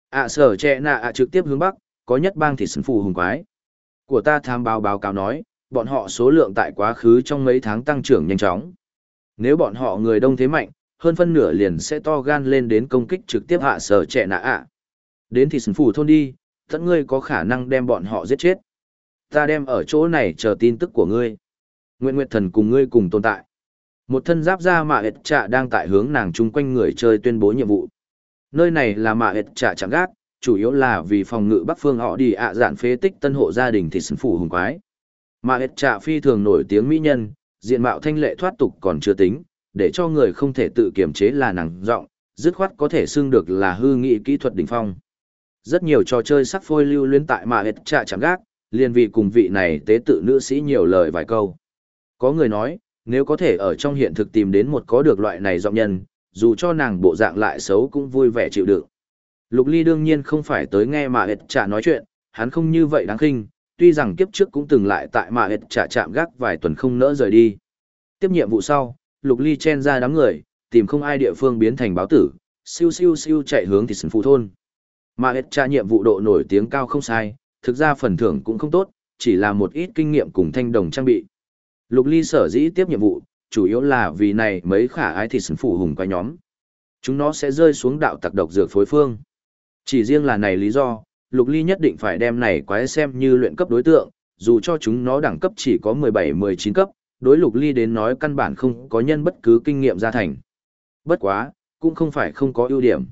S1: Sở trẻ nạ trực tiếp hướng bắc, có nhất bang thịt sân phù hùng quái. Của ta tham báo cáo nói, bọn họ số lượng tại quá khứ trong mấy tháng tăng trưởng nhanh chóng. Nếu bọn họ người đông thế mạnh, hơn phân nửa liền sẽ to gan lên đến công kích trực tiếp sở trẻ nạ. Đến thịt sân phù thôn đi, tận ngươi có khả năng đem bọn họ giết chết. Ta đem ở chỗ này chờ tin tức của ngươi. Nguyện Nguyệt Thần cùng ngươi cùng tồn tại. Một thân giáp da mạ ệt trạ đang tại hướng nàng chung quanh người chơi tuyên bố nhiệm vụ. Nơi này là mạ ệt trạ chẳng gác, chủ yếu là vì phòng ngự Bắc Phương họ đi dạn phế tích tân hộ gia đình thịt sân phủ hùng quái. Mạ ệt trạ phi thường nổi tiếng mỹ nhân, diện mạo thanh lệ thoát tục còn chưa tính, để cho người không thể tự kiềm chế là nàng giọng, dứt khoát có thể xưng được là hư nghị kỹ thuật đỉnh phong. Rất nhiều trò chơi sắc phôi lưu luyến tại mạ ệt trạ chẳng gác, liền vì cùng vị này tế tự nữ sĩ nhiều lời vài câu. Có người nói, nếu có thể ở trong hiện thực tìm đến một có được loại này giọng nhân, dù cho nàng bộ dạng lại xấu cũng vui vẻ chịu đựng. Lục Ly đương nhiên không phải tới nghe mà ệt trả nói chuyện, hắn không như vậy đáng khinh, tuy rằng kiếp trước cũng từng lại tại mà ệt trả chạm gác vài tuần không nỡ rời đi. Tiếp nhiệm vụ sau, Lục Ly chen ra đám người, tìm không ai địa phương biến thành báo tử, siêu siêu siêu chạy hướng thị sân phụ thôn. Mà ệt trả nhiệm vụ độ nổi tiếng cao không sai, thực ra phần thưởng cũng không tốt, chỉ là một ít kinh nghiệm cùng thanh đồng trang bị. Lục Ly sở dĩ tiếp nhiệm vụ, chủ yếu là vì này mấy khả ái thịt sân phủ hùng quái nhóm. Chúng nó sẽ rơi xuống đạo tặc độc dược phối phương. Chỉ riêng là này lý do, Lục Ly nhất định phải đem này quái xem như luyện cấp đối tượng, dù cho chúng nó đẳng cấp chỉ có 17-19 cấp, đối Lục Ly đến nói căn bản không có nhân bất cứ kinh nghiệm gia thành. Bất quá, cũng không phải không có ưu điểm.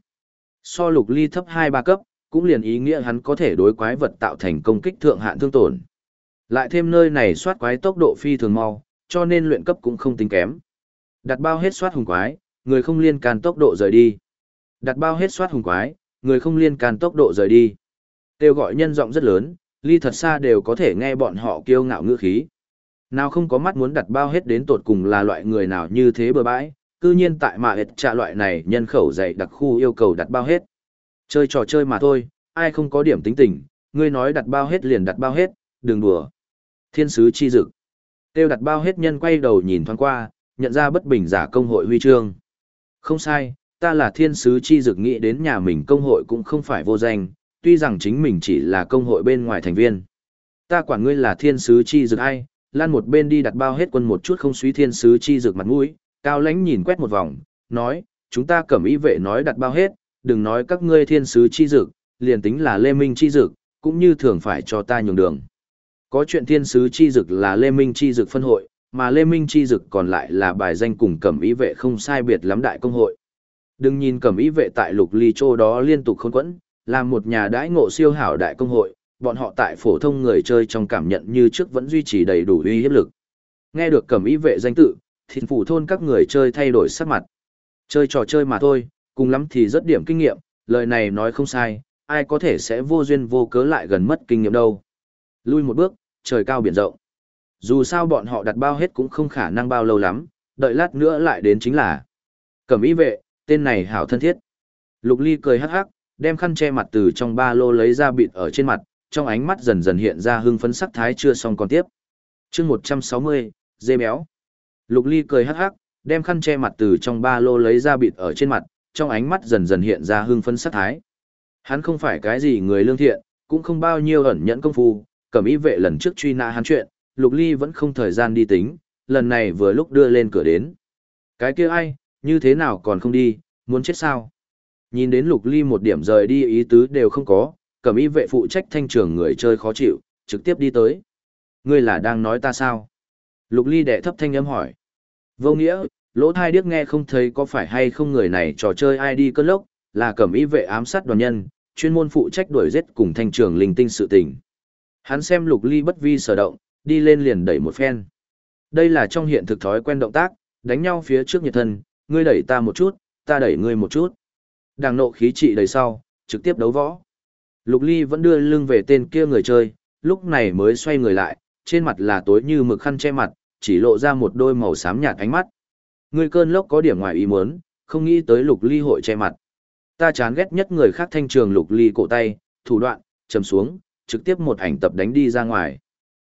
S1: So Lục Ly thấp 2-3 cấp, cũng liền ý nghĩa hắn có thể đối quái vật tạo thành công kích thượng hạn thương tổn. Lại thêm nơi này soát quái tốc độ phi thường mau, cho nên luyện cấp cũng không tính kém. Đặt bao hết soát hùng quái, người không liên can tốc độ rời đi. Đặt bao hết soát hùng quái, người không liên can tốc độ rời đi. Kêu gọi nhân giọng rất lớn, ly thật xa đều có thể nghe bọn họ kiêu ngạo ngữ khí. Nào không có mắt muốn đặt bao hết đến tột cùng là loại người nào như thế bừa bãi, cư nhiên tại mà ệt trạ loại này nhân khẩu dày đặc khu yêu cầu đặt bao hết. Chơi trò chơi mà thôi, ai không có điểm tính tình, ngươi nói đặt bao hết liền đặt bao hết, đừng đùa. Thiên sứ chi dực. Tiêu đặt bao hết nhân quay đầu nhìn thoáng qua, nhận ra bất bình giả công hội huy chương. Không sai, ta là thiên sứ chi dực, nghĩ đến nhà mình công hội cũng không phải vô danh, tuy rằng chính mình chỉ là công hội bên ngoài thành viên. Ta quản ngươi là thiên sứ chi dực ai, lan một bên đi đặt bao hết quân một chút không suý thiên sứ chi dực mặt mũi, cao lãnh nhìn quét một vòng, nói, chúng ta cẩm ý vệ nói đặt bao hết, đừng nói các ngươi thiên sứ chi dực, liền tính là Lê Minh chi dực, cũng như thường phải cho ta nhường đường. Có chuyện thiên sứ chi dực là Lê Minh chi dực phân hội, mà Lê Minh chi dực còn lại là bài danh cùng cẩm ý vệ không sai biệt lắm đại công hội. Đừng nhìn cẩm ý vệ tại Lục Ly Châu đó liên tục khôn quẫn, làm một nhà đãi ngộ siêu hảo đại công hội, bọn họ tại phổ thông người chơi trong cảm nhận như trước vẫn duy trì đầy đủ uy hiếp lực. Nghe được cẩm ý vệ danh tự, thịt phủ thôn các người chơi thay đổi sắc mặt. Chơi trò chơi mà thôi, cùng lắm thì rất điểm kinh nghiệm, lời này nói không sai, ai có thể sẽ vô duyên vô cớ lại gần mất kinh nghiệm đâu. Lui một bước, trời cao biển rộng. Dù sao bọn họ đặt bao hết cũng không khả năng bao lâu lắm, đợi lát nữa lại đến chính là cẩm ý vệ, tên này hảo thân thiết. Lục Ly cười hắc hắc, đem khăn che mặt từ trong ba lô lấy ra bịt ở trên mặt, trong ánh mắt dần dần hiện ra hưng phấn sắc thái chưa xong còn tiếp. Chương 160, dê béo. Lục Ly cười hắc hắc, đem khăn che mặt từ trong ba lô lấy ra bịt ở trên mặt, trong ánh mắt dần dần hiện ra hưng phấn sắc thái. Hắn không phải cái gì người lương thiện, cũng không bao nhiêu ẩn nhẫn công phu, cẩm ý vệ lần trước truy nã hắn chuyện, Lục Ly vẫn không thời gian đi tính, lần này vừa lúc đưa lên cửa đến. Cái kia ai, như thế nào còn không đi, muốn chết sao? Nhìn đến Lục Ly một điểm rời đi ý tứ đều không có, cẩm ý vệ phụ trách thanh trường người chơi khó chịu, trực tiếp đi tới. Ngươi là đang nói ta sao? Lục Ly đệ thấp thanh âm hỏi. Vô nghĩa, lỗ thai điếc nghe không thấy có phải hay không người này trò chơi ai đi cơn lốc, là cẩm ý vệ ám sát đoàn nhân, chuyên môn phụ trách đuổi giết cùng thanh trường linh tinh sự tình. Hắn xem Lục Ly bất vi sở động, đi lên liền đẩy một phen. Đây là trong hiện thực thói quen động tác, đánh nhau phía trước nhiệt thân, ngươi đẩy ta một chút, ta đẩy ngươi một chút. Đàng nộ khí trị đầy sau, trực tiếp đấu võ. Lục Ly vẫn đưa lưng về tên kia người chơi, lúc này mới xoay người lại, trên mặt là tối như mực khăn che mặt, chỉ lộ ra một đôi màu xám nhạt ánh mắt. Ngươi cơn lốc có điểm ngoài ý muốn, không nghĩ tới Lục Ly hội che mặt. Ta chán ghét nhất người khác thanh trường Lục Ly cổ tay, thủ đoạn, chầm xuống, trực tiếp một ảnh tập đánh đi ra ngoài.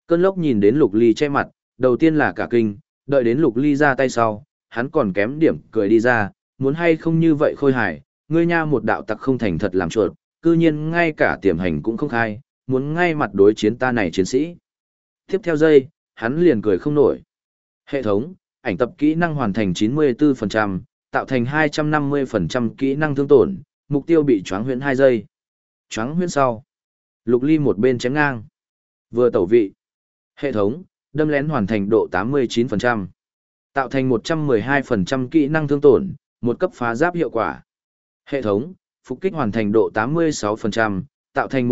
S1: Cơn lốc nhìn đến Lục Ly che mặt, đầu tiên là cả kinh, đợi đến Lục Ly ra tay sau, hắn còn kém điểm cười đi ra, muốn hay không như vậy khôi hài, ngươi nha một đạo tặc không thành thật làm chuột, cư nhiên ngay cả tiềm hành cũng không khai, muốn ngay mặt đối chiến ta này chiến sĩ. Tiếp theo giây, hắn liền cười không nổi. Hệ thống, ảnh tập kỹ năng hoàn thành 94%, tạo thành 250% kỹ năng thương tổn, mục tiêu bị choáng huyễn 2 giây. Choáng huyễn sau. Lục Ly một bên chém ngang. Vừa tẩu vị. Hệ thống, đâm lén hoàn thành độ 89%. Tạo thành 112% kỹ năng thương tổn, một cấp phá giáp hiệu quả. Hệ thống, phục kích hoàn thành độ 86%, tạo thành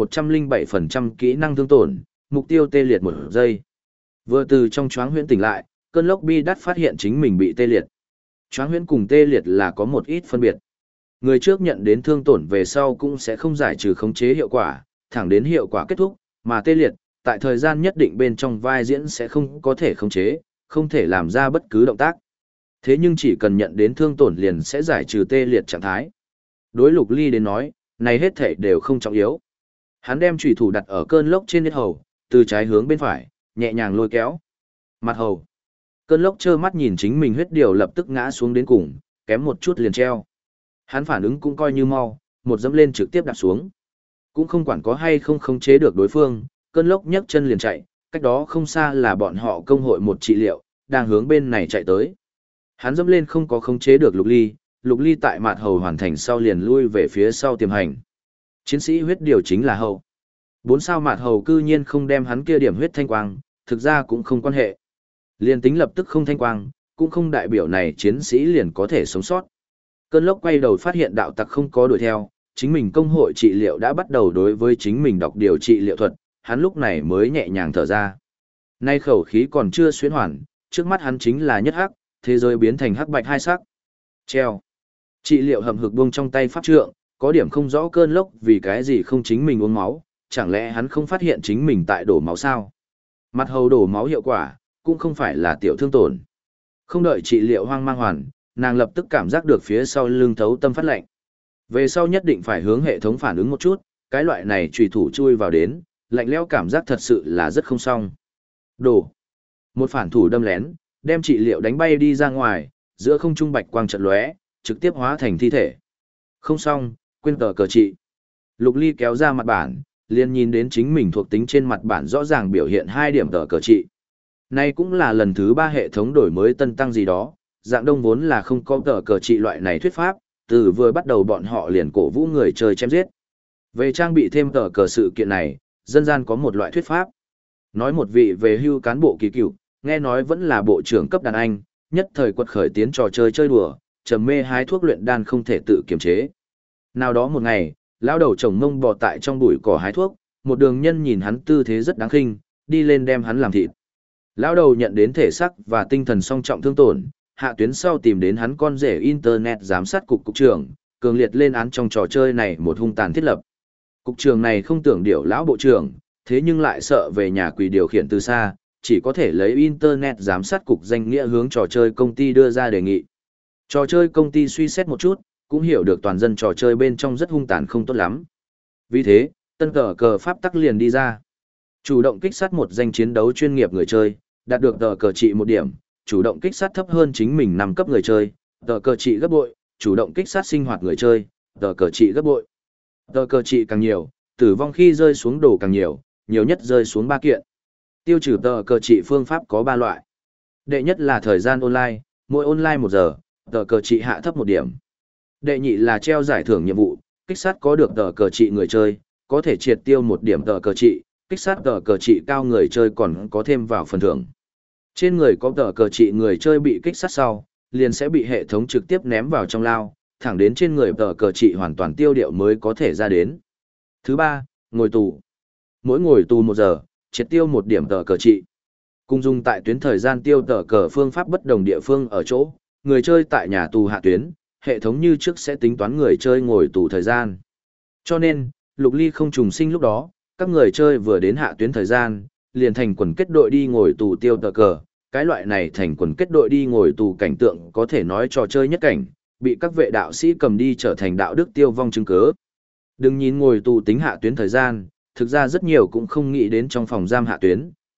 S1: 107% kỹ năng thương tổn, mục tiêu tê liệt 1 giây. Vừa từ trong choáng huyễn tỉnh lại, cơn lốc bi đắt phát hiện chính mình bị tê liệt. Choáng huyễn cùng tê liệt là có một ít phân biệt. Người trước nhận đến thương tổn về sau cũng sẽ không giải trừ khống chế hiệu quả, thẳng đến hiệu quả kết thúc, mà tê liệt, tại thời gian nhất định bên trong vai diễn sẽ không có thể khống chế, không thể làm ra bất cứ động tác. Thế nhưng chỉ cần nhận đến thương tổn liền sẽ giải trừ tê liệt trạng thái. Đối Lục Ly đến nói, này hết thể đều không trọng yếu. Hắn đem chủy thủ đặt ở cơn lốc trên yết hầu, từ trái hướng bên phải, nhẹ nhàng lôi kéo. Mặt hầu. Cơn lốc trơ mắt nhìn chính mình huyết điều lập tức ngã xuống đến cùng, kém một chút liền treo. Hắn phản ứng cũng coi như mau, một dẫm lên trực tiếp đạp xuống. Cũng không quản có hay không khống chế được đối phương, cơn lốc nhấc chân liền chạy, cách đó không xa là bọn họ công hội một trị liệu, đang hướng bên này chạy tới. Hắn dẫm lên không có khống chế được Lục Ly tại mạt hầu hoàn thành sau liền lui về phía sau tiềm hành. Chiến sĩ huyết điều chính là hầu. 4 sao mạt hầu cư nhiên không đem hắn kia điểm huyết thanh quang, thực ra cũng không quan hệ. Liên tính lập tức không thanh quang, cũng không đại biểu này chiến sĩ liền có thể sống sót. Cơn lốc quay đầu phát hiện đạo tặc không có đuổi theo, chính mình công hội trị liệu đã bắt đầu đối với chính mình đọc điều trị liệu thuật, hắn lúc này mới nhẹ nhàng thở ra. Nay khẩu khí còn chưa xuyến hoàn, trước mắt hắn chính là nhất hắc, thế giới biến thành hắc bạch hai sắc. Treo. Trị liệu hầm hực buông trong tay pháp trượng, có điểm không rõ cơn lốc vì cái gì không chính mình uống máu, chẳng lẽ hắn không phát hiện chính mình tại đổ máu sao? Mặt hầu đổ máu hiệu quả, cũng không phải là tiểu thương tổn. Không đợi trị liệu hoang mang hoàn, nàng lập tức cảm giác được phía sau lưng thấu tâm phát lạnh. Về sau nhất định phải hướng hệ thống phản ứng một chút, cái loại này chủy thủ chui vào đến, lạnh lẽo cảm giác thật sự là rất không xong. Đổ. Một phản thủ đâm lén, đem trị liệu đánh bay đi ra ngoài, giữa không trung bạch quang chợt lóe, trực tiếp hóa thành thi thể. Không xong, quên tờ cờ trị. Lục Ly kéo ra mặt bản, liền nhìn đến chính mình thuộc tính trên mặt bản rõ ràng biểu hiện 2 điểm tờ cờ trị. Nay cũng là lần thứ 3 hệ thống đổi mới tân tăng gì đó, dạng đông vốn là không có tờ cờ trị loại này thuyết pháp, từ vừa bắt đầu bọn họ liền cổ vũ người chơi chém giết. Về trang bị thêm tờ cờ sự kiện này, dân gian có một loại thuyết pháp. Nói một vị về hưu cán bộ kỳ cựu, nghe nói vẫn là bộ trưởng cấp đàn anh, nhất thời quật khởi tiến trò chơi chơi đùa, trầm mê hái thuốc luyện đan không thể tự kiềm chế. Nào đó một ngày, lão đầu chồng mông bò tại trong bụi cỏ hái thuốc, một đường nhân nhìn hắn tư thế rất đáng khinh, đi lên đem hắn làm thịt. Lão đầu nhận đến thể xác và tinh thần song trọng thương tổn, hạ tuyến sau tìm đến hắn con rể internet giám sát cục trưởng, cường liệt lên án trong trò chơi này một hung tàn thiết lập. Cục trưởng này không tưởng điều lão bộ trưởng, thế nhưng lại sợ về nhà quỷ điều khiển từ xa, chỉ có thể lấy internet giám sát cục danh nghĩa hướng trò chơi công ty đưa ra đề nghị. Trò chơi công ty suy xét một chút, cũng hiểu được toàn dân trò chơi bên trong rất hung tàn không tốt lắm. Vì thế, tân cờ pháp tắc liền đi ra. Chủ động kích sát một danh chiến đấu chuyên nghiệp người chơi, đạt được tờ cờ trị 1 điểm, chủ động kích sát thấp hơn chính mình 5 cấp người chơi, tờ cờ trị gấp bội, chủ động kích sát sinh hoạt người chơi, tờ cờ trị gấp bội. Tờ cờ trị càng nhiều, tử vong khi rơi xuống đồ càng nhiều, nhiều nhất rơi xuống 3 kiện. Tiêu trừ tờ cờ trị phương pháp có 3 loại. Đệ nhất là thời gian online, mỗi online 1 giờ, tờ cờ trị hạ thấp 1 điểm. Đệ nhị là treo giải thưởng nhiệm vụ, kích sát có được tờ cờ trị người chơi, có thể triệt tiêu 1 điểm tờ cờ trị, kích sát tờ cờ trị cao người chơi còn có thêm vào phần thưởng. Trên người có tờ cờ trị người chơi bị kích sát sau, liền sẽ bị hệ thống trực tiếp ném vào trong lao, thẳng đến trên người tờ cờ trị hoàn toàn tiêu điệu mới có thể ra đến. Thứ 3, ngồi tù. Mỗi ngồi tù 1 giờ, triệt tiêu 1 điểm tờ cờ trị. Cùng dùng tại tuyến thời gian tiêu tờ cờ phương pháp bất đồng địa phương ở chỗ, người chơi tại nhà tù hạ tuyến, hệ thống như trước sẽ tính toán người chơi ngồi tù thời gian. Cho nên, Lục Ly không trùng sinh lúc đó, các người chơi vừa đến hạ tuyến thời gian, liền thành quần kết đội đi ngồi tù tiêu tờ cờ. Cái loại này thành quần kết đội đi ngồi tù cảnh tượng có thể nói trò chơi nhất cảnh, bị các vệ đạo sĩ cầm đi trở thành đạo đức tiêu vong chứng cớ. Đừng nhìn ngồi tù tính hạ tuyến thời gian, thực ra rất nhiều cũng không nghĩ đến trong phòng giam hạ tuyến,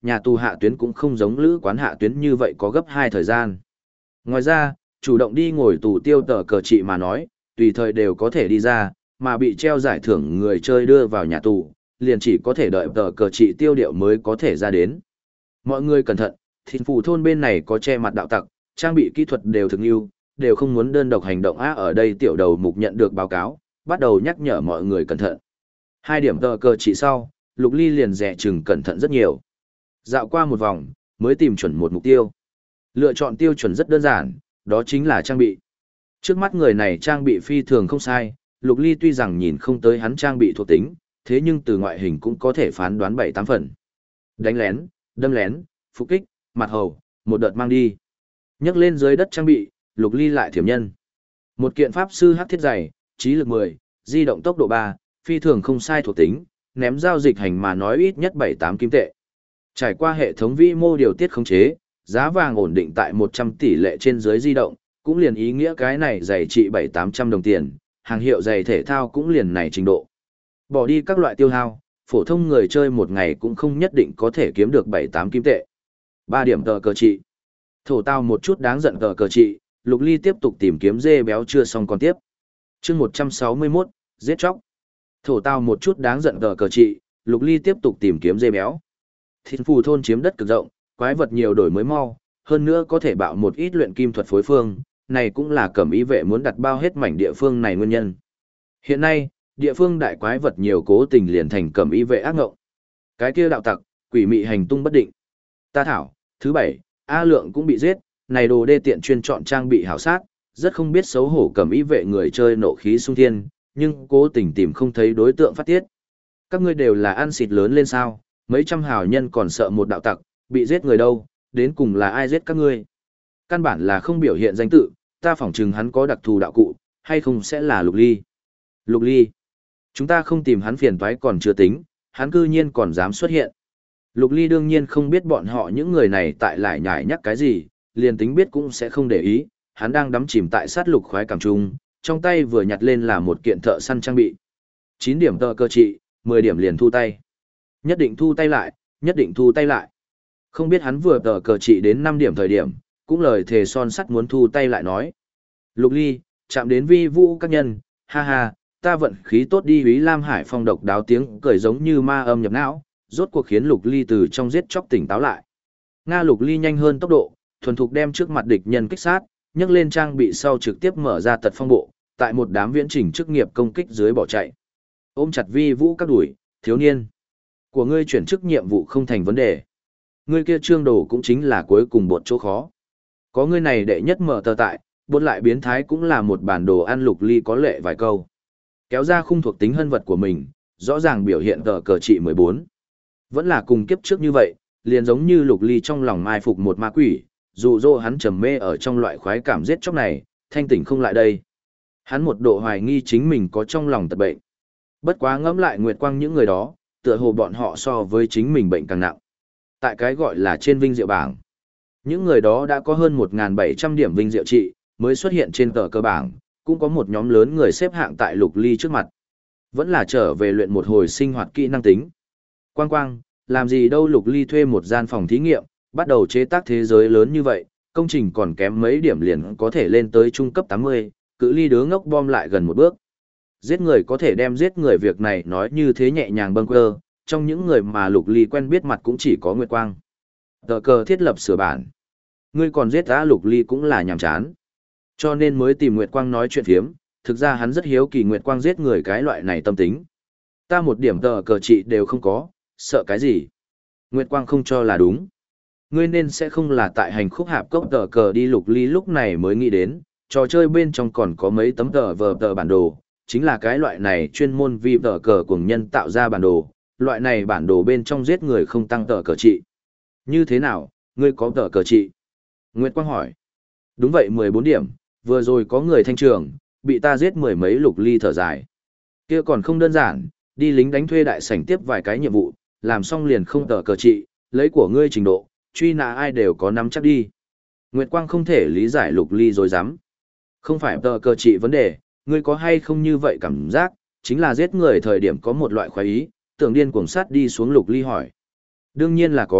S1: nhà tù hạ tuyến cũng không giống lữ quán hạ tuyến như vậy có gấp 2 thời gian. Ngoài ra, chủ động đi ngồi tù tiêu tờ cờ trị mà nói, tùy thời đều có thể đi ra, mà bị treo giải thưởng người chơi đưa vào nhà tù, liền chỉ có thể đợi tờ cờ trị tiêu điệu mới có thể ra đến. Mọi người cẩn thận, thịt phủ thôn bên này có che mặt đạo tặc, trang bị kỹ thuật đều thực yêu, đều không muốn đơn độc hành động ở đây tiểu đầu mục nhận được báo cáo, bắt đầu nhắc nhở mọi người cẩn thận. 2 điểm tờ cờ trị sau, Lục Ly liền dè chừng cẩn thận rất nhiều. Dạo qua một vòng, mới tìm chuẩn một mục tiêu. Lựa chọn tiêu chuẩn rất đơn giản, đó chính là trang bị. Trước mắt người này trang bị phi thường không sai, Lục Ly tuy rằng nhìn không tới hắn trang bị thuộc tính, thế nhưng từ ngoại hình cũng có thể phán đoán 7-8 phần. Đánh lén, đâm lén, phục kích, mặt hầu, một đợt mang đi. Nhấc lên dưới đất trang bị, Lục Ly lại thiểm nhân. Một kiện pháp sư hắc thiết dày, trí lực 10, di động tốc độ 3, phi thường không sai thuộc tính, ném giao dịch hành mà nói ít nhất 7-8 kim tệ. Trải qua hệ thống vĩ mô điều tiết khống chế, giá vàng ổn định tại 100 tỷ lệ trên dưới di động, cũng liền ý nghĩa cái này giày trị 700-800 đồng tiền, hàng hiệu giày thể thao cũng liền này trình độ. Bỏ đi các loại tiêu hao, phổ thông người chơi một ngày cũng không nhất định có thể kiếm được 7-8 kim tệ. 3 điểm tờ cờ trị. Thổ tao một chút đáng giận tờ cờ trị, Lục Ly tiếp tục tìm kiếm dê béo chưa xong còn tiếp. Chương 161, giết chóc. Thổ tao một chút đáng giận tờ cờ trị, Lục Ly tiếp tục tìm kiếm dê béo. Thịt phù thôn chiếm đất cực rộng, quái vật nhiều đổi mới mau, hơn nữa có thể bạo một ít luyện kim thuật phối phương, này cũng là cẩm y vệ muốn đặt bao hết mảnh địa phương này nguyên nhân. Hiện nay, địa phương đại quái vật nhiều cố tình liền thành cẩm y vệ ác ngộng. Cái kia đạo tặc, quỷ mị hành tung bất định. Ta thảo, thứ 7, A Lượng cũng bị giết, này đồ đê tiện chuyên chọn trang bị hảo sát, rất không biết xấu hổ cẩm y vệ người chơi nộ khí sung thiên, nhưng cố tình tìm không thấy đối tượng phát tiết. Các ngươi đều là ăn xịt lớn lên sao, mấy trăm hào nhân còn sợ một đạo tặc, bị giết người đâu, đến cùng là ai giết các ngươi. Căn bản là không biểu hiện danh tự, ta phỏng chừng hắn có đặc thù đạo cụ, hay không sẽ là Lục Ly. Lục Ly, chúng ta không tìm hắn phiền toái còn chưa tính, hắn cư nhiên còn dám xuất hiện. Lục Ly đương nhiên không biết bọn họ những người này tại lại nhải nhắc cái gì, liền tính biết cũng sẽ không để ý, hắn đang đắm chìm tại sát lục khoái cảm trung, trong tay vừa nhặt lên là một kiện thợ săn trang bị. 9 điểm tờ cơ trị, 10 điểm liền thu tay. Nhất định thu tay lại, nhất định thu tay lại. Không biết hắn vừa tờ cờ trị đến 5 điểm thời điểm, cũng lời thề son sắt muốn thu tay lại nói. Lục Ly, chạm đến vi vũ các nhân, ha ha, ta vận khí tốt đi Úy Lam Hải Phong độc đáo tiếng cười giống như ma âm nhập não, rốt cuộc khiến Lục Ly từ trong giết chóc tỉnh táo lại. Nga Lục Ly nhanh hơn tốc độ, thuần thục đem trước mặt địch nhân kích sát, nhấc lên trang bị sau trực tiếp mở ra tật phong bộ, tại một đám viễn chỉnh chức nghiệp công kích dưới bỏ chạy. Ôm chặt vi vũ các đuổi, thiếu niên. Của ngươi chuyển chức nhiệm vụ không thành vấn đề. Ngươi kia trương đồ cũng chính là cuối cùng bột chỗ khó. Có ngươi này đệ nhất mở tờ tại, bột lại biến thái cũng là một bản đồ ăn. Lục Ly có lệ vài câu. Kéo ra khung thuộc tính hân vật của mình, rõ ràng biểu hiện tờ cờ trị 14. Vẫn là cùng kiếp trước như vậy, liền giống như Lục Ly trong lòng mai phục một ma quỷ, dụ dỗ hắn trầm mê ở trong loại khoái cảm giết chóc này, thanh tỉnh không lại đây. Hắn một độ hoài nghi chính mình có trong lòng tật bệnh. Bất quá ngẫm lại Nguyệt Quang những người đó, tựa hồ bọn họ so với chính mình bệnh càng nặng. Tại cái gọi là trên vinh diệu bảng, những người đó đã có hơn 1.700 điểm vinh diệu trị, mới xuất hiện trên tờ cơ bảng, cũng có một nhóm lớn người xếp hạng tại Lục Ly trước mặt. Vẫn là trở về luyện một hồi sinh hoạt kỹ năng tính. Quang quang, làm gì đâu. Lục Ly thuê một gian phòng thí nghiệm, bắt đầu chế tác thế giới lớn như vậy, công trình còn kém mấy điểm liền có thể lên tới trung cấp 80, cự ly đứa ngốc bom lại gần một bước. Giết người có thể đem giết người việc này nói như thế nhẹ nhàng bâng quơ, trong những người mà Lục Ly quen biết mặt cũng chỉ có Nguyệt Quang. Tờ cờ thiết lập sửa bản. Ngươi còn giết đã. Lục Ly cũng là nhàm chán. Cho nên mới tìm Nguyệt Quang nói chuyện phiếm, thực ra hắn rất hiếu kỳ Nguyệt Quang giết người cái loại này tâm tính. Ta một điểm tờ cờ trị đều không có, sợ cái gì? Nguyệt Quang không cho là đúng. Ngươi nên sẽ không là tại hành khúc hạp cốc tờ cờ đi. Lục Ly lúc này mới nghĩ đến, trò chơi bên trong còn có mấy tấm tờ vờ tờ bản đồ, chính là cái loại này chuyên môn vì tờ cờ cùng nhân tạo ra bản đồ, loại này bản đồ bên trong giết người không tăng tờ cờ trị. Như thế nào, ngươi có tờ cờ trị? Nguyệt Quang hỏi. Đúng vậy 14 điểm, vừa rồi có người thanh trường, bị ta giết mười mấy. Lục Ly thở dài. Kia còn không đơn giản, đi lính đánh thuê đại sảnh tiếp vài cái nhiệm vụ, làm xong liền không tờ cờ trị, lấy của ngươi trình độ, truy nã ai đều có nắm chắc đi. Nguyệt Quang không thể lý giải Lục Ly rồi dám. Không phải tờ cờ trị vấn đề, ngươi có hay không như vậy cảm giác, chính là giết người thời điểm có một loại khoái ý, tưởng điên cuồng sát đi xuống. Lục Ly hỏi. Đương nhiên là có,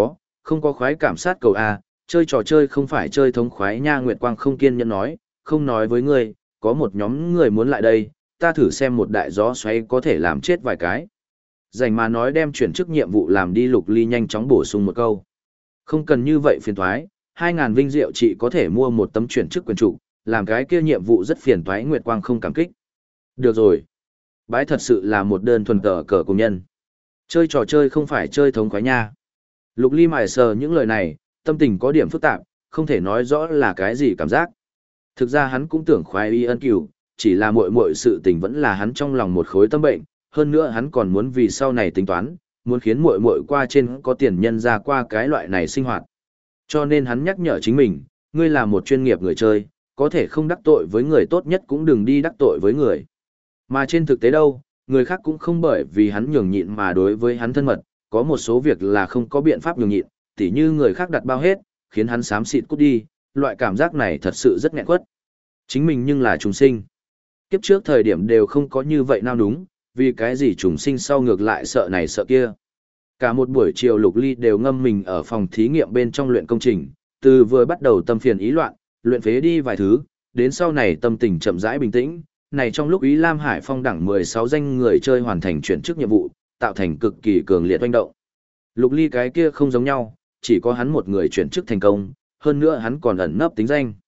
S1: Không có khoái cảm sát cầu A, chơi trò chơi không phải chơi thống khoái nha. Nguyệt Quang không kiên nhẫn nói, không nói với ngươi, có một nhóm người muốn lại đây, ta thử xem một đại gió xoáy có thể làm chết vài cái. Dành mà nói đem chuyển chức nhiệm vụ làm đi. Lục Ly nhanh chóng bổ sung một câu. Không cần như vậy phiền thoái, 2.000 vinh diệu chị có thể mua một tấm chuyển chức quyền trụ, làm cái kia nhiệm vụ rất phiền toái. Nguyệt Quang không cảm kích. Được rồi. Bái thật sự là một đơn thuần tờ cờ cùng nhân. Chơi trò chơi không phải chơi thống khoái nha. Lục Ly mải sờ những lời này, tâm tình có điểm phức tạp, không thể nói rõ là cái gì cảm giác. Thực ra hắn cũng tưởng khoái y ân cửu, chỉ là muội sự tình vẫn là hắn trong lòng một khối tâm bệnh, hơn nữa hắn còn muốn vì sau này tính toán, muốn khiến muội qua trên có tiền nhân ra qua cái loại này sinh hoạt. Cho nên hắn nhắc nhở chính mình, ngươi là một chuyên nghiệp người chơi, có thể không đắc tội với người, tốt nhất cũng đừng đi đắc tội với người. Mà trên thực tế đâu, người khác cũng không bởi vì hắn nhường nhịn mà đối với hắn thân mật, có một số việc là không có biện pháp nhường nhịn, tỉ như người khác đặt bao hết, khiến hắn xám xịt cút đi, loại cảm giác này thật sự rất nghẹn quất. Chính mình nhưng là trùng sinh. Kiếp trước thời điểm đều không có như vậy nào đúng, vì cái gì trùng sinh sau ngược lại sợ này sợ kia. Cả một buổi chiều Lục Ly đều ngâm mình ở phòng thí nghiệm bên trong luyện công trình, từ vừa bắt đầu tâm phiền ý loạn, luyện phế đi vài thứ, đến sau này tâm tình chậm rãi bình tĩnh, này trong lúc Ý Lam Hải Phong đẳng 16 danh người chơi hoàn thành chuyển chức nhiệm vụ, tạo thành cực kỳ cường liệt oanh động. Lục Ly cái kia không giống nhau, chỉ có hắn một người chuyển chức thành công, hơn nữa hắn còn ẩn nấp tính danh.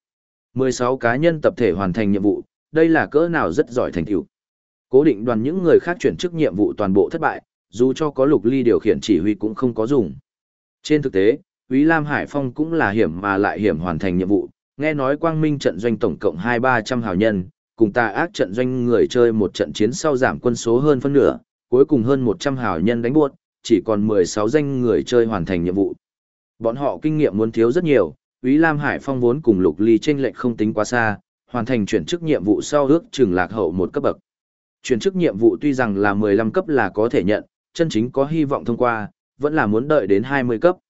S1: 16 cá nhân tập thể hoàn thành nhiệm vụ, đây là cỡ nào rất giỏi thành tựu. Cố định đoàn những người khác chuyển chức nhiệm vụ toàn bộ thất bại, dù cho có Lục Ly điều khiển chỉ huy cũng không có dùng. Trên thực tế, Úy Lam Hải Phong cũng là hiểm mà lại hiểm hoàn thành nhiệm vụ, nghe nói Quang Minh trận doanh tổng cộng 200-300 hào nhân, cùng tà ác trận doanh người chơi một trận chiến sau giảm quân số hơn phân nửa, cuối cùng hơn 100 hào nhân đánh buốt, chỉ còn 16 danh người chơi hoàn thành nhiệm vụ. Bọn họ kinh nghiệm muốn thiếu rất nhiều, Úy Lam Hải Phong vốn cùng Lục Ly chênh lệch không tính quá xa, hoàn thành chuyển chức nhiệm vụ sau ước chừng lạc hậu một cấp bậc. Chuyển chức nhiệm vụ tuy rằng là 15 cấp là có thể nhận, chân chính có hy vọng thông qua, vẫn là muốn đợi đến 20 cấp.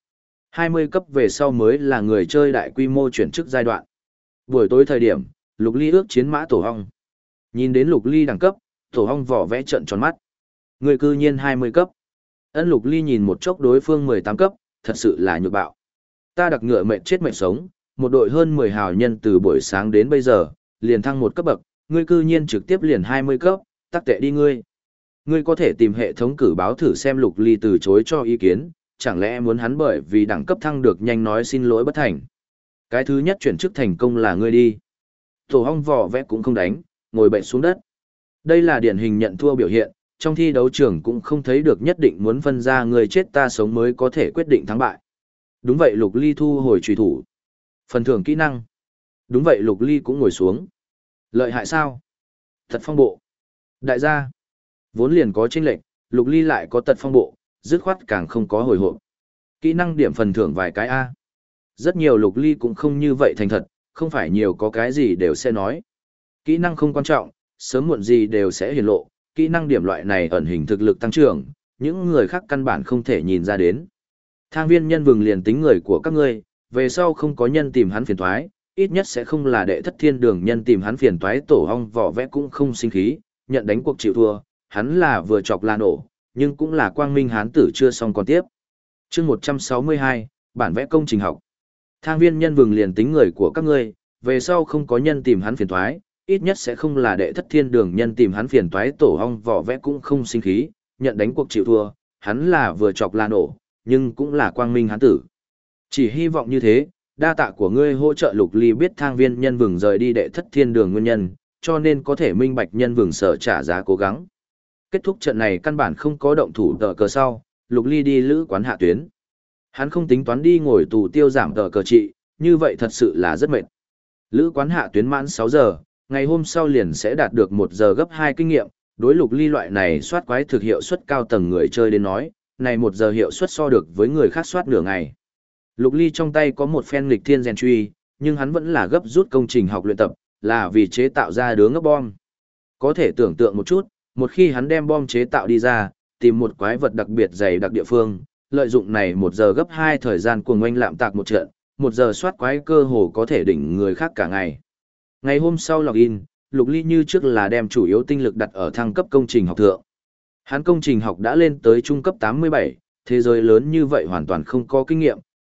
S1: 20 cấp về sau mới là người chơi đại quy mô chuyển chức giai đoạn. Buổi tối thời điểm, Lục Ly ước chiến mã Tổ Hong. Nhìn đến Lục Ly đẳng cấp, Tổ Hong vỏ vẽ trận tròn mắt. Người cư nhiên 20 cấp. Ân Lục Ly nhìn một chốc đối phương 18 cấp, thật sự là nhược bạo. Ta đặc ngựa mệt chết mệt sống, một đội hơn 10 hào nhân từ buổi sáng đến bây giờ, liền thăng một cấp bậc, ngươi cư nhiên trực tiếp liền 20 cấp, tắc tệ đi ngươi. Ngươi có thể tìm hệ thống cử báo thử xem. Lục Ly từ chối cho ý kiến, chẳng lẽ muốn hắn bởi vì đẳng cấp thăng được nhanh nói xin lỗi bất thành. Cái thứ nhất chuyển chức thành công là ngươi đi. Tổ Hong vỏ vẽ cũng không đánh, ngồi bệnh xuống đất. Đây là điển hình nhận thua biểu hiện, trong thi đấu trường cũng không thấy được nhất định muốn phân ra người chết ta sống mới có thể quyết định thắng bại. Đúng vậy Lục Ly thu hồi trùy thủ. Phần thưởng kỹ năng. Đúng vậy Lục Ly cũng ngồi xuống. Lợi hại sao? Tật phong bộ. Đại gia. Vốn liền có chênh lệch, Lục Ly lại có tật phong bộ, dứt khoát càng không có hồi hộp. Kỹ năng điểm phần thưởng vài cái A. Rất nhiều Lục Ly cũng không như vậy thành thật, không phải nhiều có cái gì đều sẽ nói. Kỹ năng không quan trọng, sớm muộn gì đều sẽ hiển lộ, kỹ năng điểm loại này ẩn hình thực lực tăng trưởng, những người khác căn bản không thể nhìn ra đến. Thang viên nhân vừng liền tính người của các ngươi, về sau không có nhân tìm hắn phiền toái, ít nhất sẽ không là đệ thất thiên đường nhân tìm hắn phiền toái. Tổ Hong vỏ vẽ cũng không sinh khí, nhận đánh cuộc chịu thua, hắn là vừa chọc là nổ, nhưng cũng là quang minh hán tử chưa xong còn tiếp. Chương 162, bản vẽ công trình học. Thang viên nhân vừng liền tính người của các ngươi, về sau không có nhân tìm hắn phiền toái, ít nhất sẽ không là đệ thất thiên đường nhân tìm hắn phiền toái. Tổ Hong vỏ vẽ cũng không sinh khí, nhận đánh cuộc chịu thua, hắn là vừa chọc là nổ, nhưng cũng là quang minh hán tử. Chỉ hy vọng như thế, đa tạ của ngươi hỗ trợ. Lục Ly biết thang viên nhân vừng rời đi đệ thất thiên đường nguyên nhân, cho nên có thể minh bạch nhân vừng sở trả giá cố gắng. Kết thúc trận này căn bản không có động thủ tờ cờ sau, Lục Ly đi lữ quán hạ tuyến. Hắn không tính toán đi ngồi tù tiêu giảm tờ cờ trị, như vậy thật sự là rất mệt. Lữ quán hạ tuyến mãn 6 giờ, ngày hôm sau liền sẽ đạt được 1 giờ gấp 2 kinh nghiệm. Đối Lục Ly loại này soát quái thực hiệu suất cao tầng người chơi đến nói, này 1 giờ hiệu suất so được với người khác soát nửa ngày. Lục Ly trong tay có một phen nghịch thiên rèn truy, nhưng hắn vẫn là gấp rút công trình học luyện tập, là vì chế tạo ra đứa ngốc bom. Có thể tưởng tượng một chút, một khi hắn đem bom chế tạo đi ra, tìm một quái vật đặc biệt dày đặc địa phương, lợi dụng này 1 giờ gấp 2 thời gian cuồng oanh lạm tạc một trận, 1 giờ soát quái cơ hồ có thể đỉnh người khác cả ngày. Ngày hôm sau login, Lục Ly như trước là đem chủ yếu tinh lực đặt ở thăng cấp công trình học thượng. Hắn công trình học đã lên tới trung cấp 87, thế giới lớn như vậy hoàn toàn không có kinh nghiệm,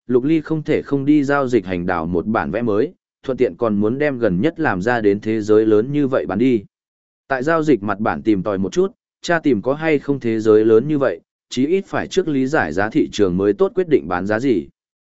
S1: Lục Ly không thể không đi giao dịch hành đảo một bản vẽ mới, thuận tiện còn muốn đem gần nhất làm ra đến thế giới lớn như vậy bán đi. Tại giao dịch mặt bản tìm tòi một chút, tra tìm có hay không thế giới lớn như vậy, chí ít phải trước lý giải giá thị trường mới tốt quyết định bán giá gì.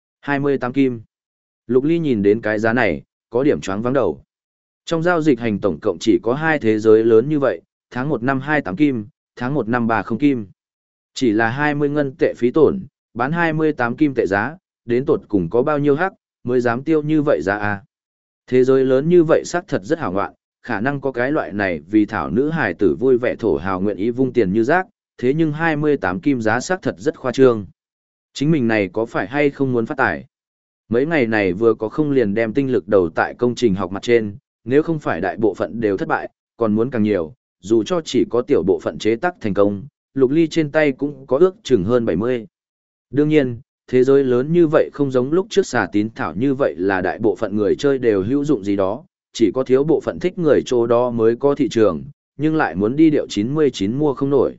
S1: 28 kim. Lục Ly nhìn đến cái giá này, có điểm choáng váng đầu. Trong giao dịch hành tổng cộng chỉ có 2 thế giới lớn như vậy, tháng 1 năm 28 kim, tháng 1 năm 30 kim. Chỉ là 20 ngân tệ phí tổn, bán 28 kim tệ giá, đến tột cùng có bao nhiêu hắc, mới dám tiêu như vậy giá à. Thế giới lớn như vậy xác thật rất hảo ngoạn, khả năng có cái loại này vì thảo nữ hài tử vui vẻ thổ hào nguyện ý vung tiền như rác, thế nhưng 28 kim giá xác thật rất khoa trương. Chính mình này có phải hay không muốn phát tài? Mấy ngày này vừa có không liền đem tinh lực đầu tại công trình học mặt trên, nếu không phải đại bộ phận đều thất bại, còn muốn càng nhiều, dù cho chỉ có tiểu bộ phận chế tác thành công, Lục Ly trên tay cũng có ước chừng hơn 70. Đương nhiên, thế giới lớn như vậy không giống lúc trước xà tín thảo như vậy là đại bộ phận người chơi đều hữu dụng gì đó, chỉ có thiếu bộ phận thích người chỗ đó mới có thị trường, nhưng lại muốn đi điệu 99 mua không nổi.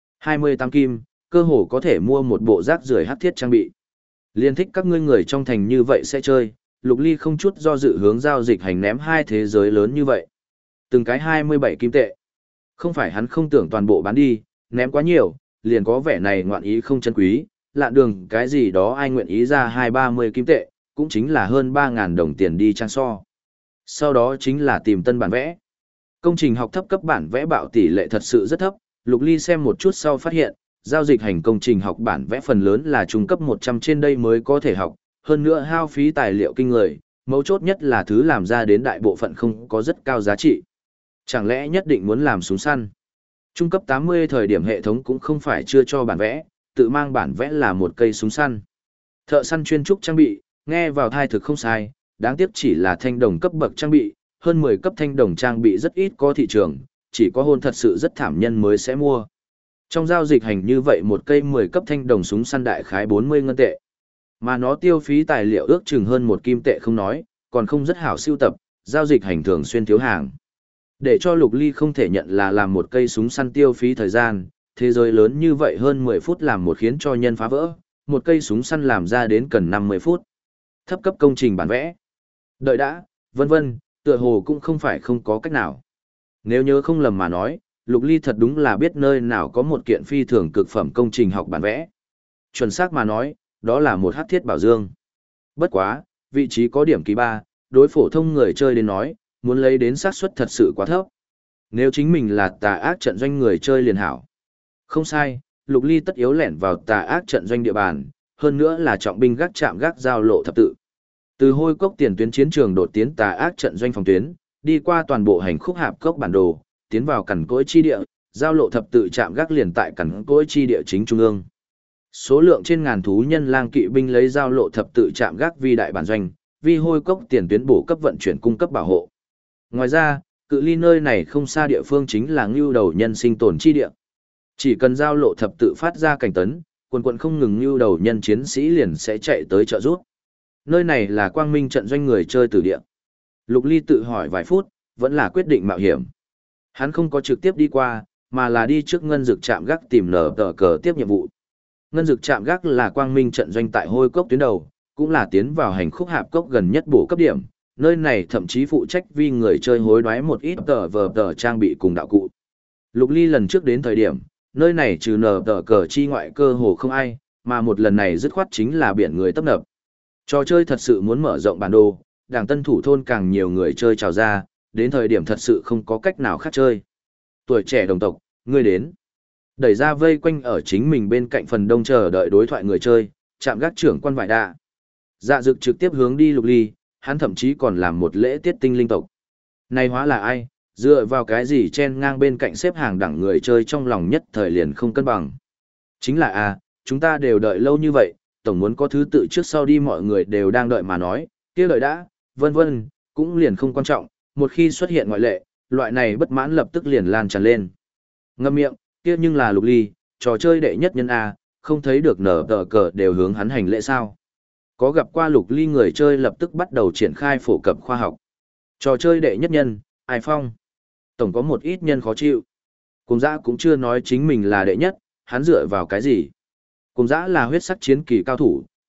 S1: 28 kim, cơ hồ có thể mua một bộ rác rưởi hắc thiết trang bị. Liên thích các ngươi người trong thành như vậy sẽ chơi, Lục Ly không chút do dự hướng giao dịch hành ném 2 thế giới lớn như vậy. Từng cái 27 kim tệ. Không phải hắn không tưởng toàn bộ bán đi, ném quá nhiều, liền có vẻ này ngoạn ý không chân quý, lạ đường cái gì đó ai nguyện ý ra 2-30 kim tệ, cũng chính là hơn 3.000 đồng tiền đi trang so. Sau đó chính là tìm tân bản vẽ. Công trình học thấp cấp bản vẽ bạo tỷ lệ thật sự rất thấp, Lục Ly xem một chút sau phát hiện, giao dịch hành công trình học bản vẽ phần lớn là trung cấp 100 trên đây mới có thể học, hơn nữa hao phí tài liệu kinh người, mấu chốt nhất là thứ làm ra đến đại bộ phận không có rất cao giá trị. Chẳng lẽ nhất định muốn làm súng săn? Trung cấp 80 thời điểm hệ thống cũng không phải chưa cho bản vẽ, tự mang bản vẽ là một cây súng săn. Thợ săn chuyên trúc trang bị, nghe vào thai thực không sai, đáng tiếc chỉ là thanh đồng cấp bậc trang bị, hơn 10 cấp thanh đồng trang bị rất ít có thị trường, chỉ có hôn thật sự rất thảm nhân mới sẽ mua. Trong giao dịch hành như vậy một cây 10 cấp thanh đồng súng săn đại khái 40 ngân tệ. Mà nó tiêu phí tài liệu ước chừng hơn 1 kim tệ không nói, còn không rất hảo sưu tập, giao dịch hành thường xuyên thiếu hàng. Để cho Lục Ly không thể nhận là làm một cây súng săn tiêu phí thời gian, thế giới lớn như vậy hơn 10 phút làm một khiến cho nhân phá vỡ, một cây súng săn làm ra đến cần 50 phút. Thấp cấp công trình bản vẽ. Đợi đã, vân vân, tựa hồ cũng không phải không có cách nào. Nếu nhớ không lầm mà nói, Lục Ly thật đúng là biết nơi nào có một kiện phi thường cực phẩm công trình học bản vẽ. Chuẩn xác mà nói, đó là một hắc thiết bảo dương. Bất quá, vị trí có điểm kỳ 3, đối phổ thông người chơi đến nói, muốn lấy đến xác suất thật sự quá thấp. Nếu chính mình là tà ác trận doanh người chơi liền hảo. Không sai, Lục Ly tất yếu lẻn vào tà ác trận doanh địa bàn, hơn nữa là trọng binh gác chạm gác giao lộ thập tự. Từ hôi cốc tiền tuyến chiến trường đột tiến tà ác trận doanh phòng tuyến, đi qua toàn bộ hành khúc hạp cốc bản đồ, tiến vào cẩn cối chi địa, giao lộ thập tự chạm gác liền tại cẩn cối chi địa chính trung ương. Số lượng trên ngàn thú nhân lang kỵ binh lấy giao lộ thập tự chạm gác vi đại bản doanh, vi hôi cốc tiền tuyến bổ cấp vận chuyển cung cấp bảo hộ. Ngoài ra, cự ly nơi này không xa địa phương chính là ngưu đầu nhân sinh tồn chi địa. Chỉ cần giao lộ thập tự phát ra cảnh tấn, quần không ngừng ngưu đầu nhân chiến sĩ liền sẽ chạy tới trợ giúp. Nơi này là quang minh trận doanh người chơi tử địa. Lục Ly tự hỏi vài phút, vẫn là quyết định mạo hiểm. Hắn không có trực tiếp đi qua, mà là đi trước ngân dực trạm gác tìm nở tờ cờ tiếp nhiệm vụ. Ngân dực trạm gác là quang minh trận doanh tại hôi cốc tuyến đầu, cũng là tiến vào hành khúc hạp cốc gần nhất bổ cấp điểm. Nơi này thậm chí phụ trách vì người chơi hối đoái một ít tờ trang bị cùng đạo cụ. Lục Ly lần trước đến thời điểm, nơi này trừ nở tờ cờ chi ngoại cơ hồ không ai, mà một lần này dứt khoát chính là biển người tấp nập. Trò chơi thật sự muốn mở rộng bản đồ, đảng tân thủ thôn càng nhiều người chơi trào ra, đến thời điểm thật sự không có cách nào khác chơi. Tuổi trẻ đồng tộc, ngươi đến. Đẩy ra vây quanh ở chính mình bên cạnh phần đông chờ đợi đối thoại người chơi, chạm gác trưởng quan vải đạ. Dạ dực trực tiếp hướng đi Lục Ly, hắn thậm chí còn làm một lễ tiết tinh linh tộc. Này hóa là ai, dựa vào cái gì chen ngang bên cạnh xếp hàng đẳng người chơi trong lòng nhất thời liền không cân bằng. Chính là chúng ta đều đợi lâu như vậy, tổng muốn có thứ tự trước sau đi mọi người đều đang đợi mà nói, kia đợi đã, vân vân, cũng liền không quan trọng, một khi xuất hiện ngoại lệ, loại này bất mãn lập tức liền lan tràn lên. Ngậm miệng, kia nhưng là Lục Ly, trò chơi đệ nhất nhân không thấy được nở tờ cờ đều hướng hắn hành lễ sao. Có gặp qua Lục Ly người chơi lập tức bắt đầu triển khai phổ cập khoa học. Trò chơi đệ nhất nhân, ai phong? Tổng có một ít nhân khó chịu. Cùng dã cũng chưa nói chính mình là đệ nhất, hắn dựa vào cái gì? Cùng dã là huyết sắc chiến kỳ cao thủ,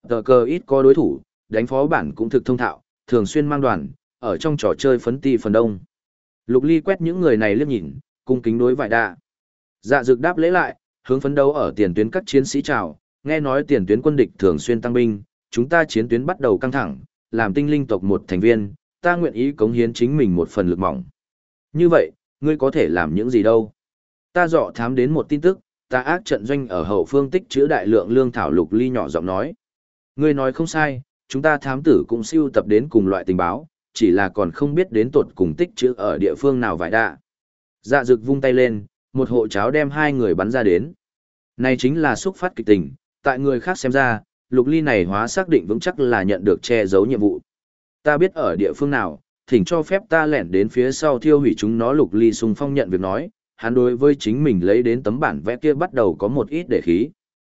S1: tờ cờ ít có đối thủ, đánh phó bản cũng thực thông thạo, thường xuyên mang đoàn, ở trong trò chơi phấn ti phần đông. Lục Ly quét những người này liếc nhìn, cung kính đối vải đạ. Dạ dược đáp lễ lại, hướng phấn đấu ở tiền tuyến các chiến sĩ chào, nghe nói tiền tuyến quân địch thường xuyên tăng binh, chúng ta chiến tuyến bắt đầu căng thẳng, làm tinh linh tộc một thành viên, ta nguyện ý cống hiến chính mình một phần lực mỏng. Như vậy, ngươi có thể làm những gì đâu? Ta dọ thám đến một tin tức, ta ác trận doanh ở hậu phương tích trữ đại lượng lương thảo. Lục Ly nhỏ giọng nói. Ngươi nói không sai, chúng ta thám tử cũng siêu tập đến cùng loại tình báo, chỉ là còn không biết đến tột cùng tích trữ ở địa phương nào vải đạ. Dạ dực vung tay lên, một hộ cháo đem hai người bắn ra đến. Này chính là xúc phát kịch tình, tại người khác xem ra, Lục Ly này hóa xác định vững chắc là nhận được che giấu nhiệm vụ. Ta biết ở địa phương nào, thỉnh cho phép ta lẻn đến phía sau thiêu hủy chúng nó. Lục Ly xung phong nhận việc nói, hắn đối với chính mình lấy đến tấm bản vẽ kia bắt đầu có một ít để khí.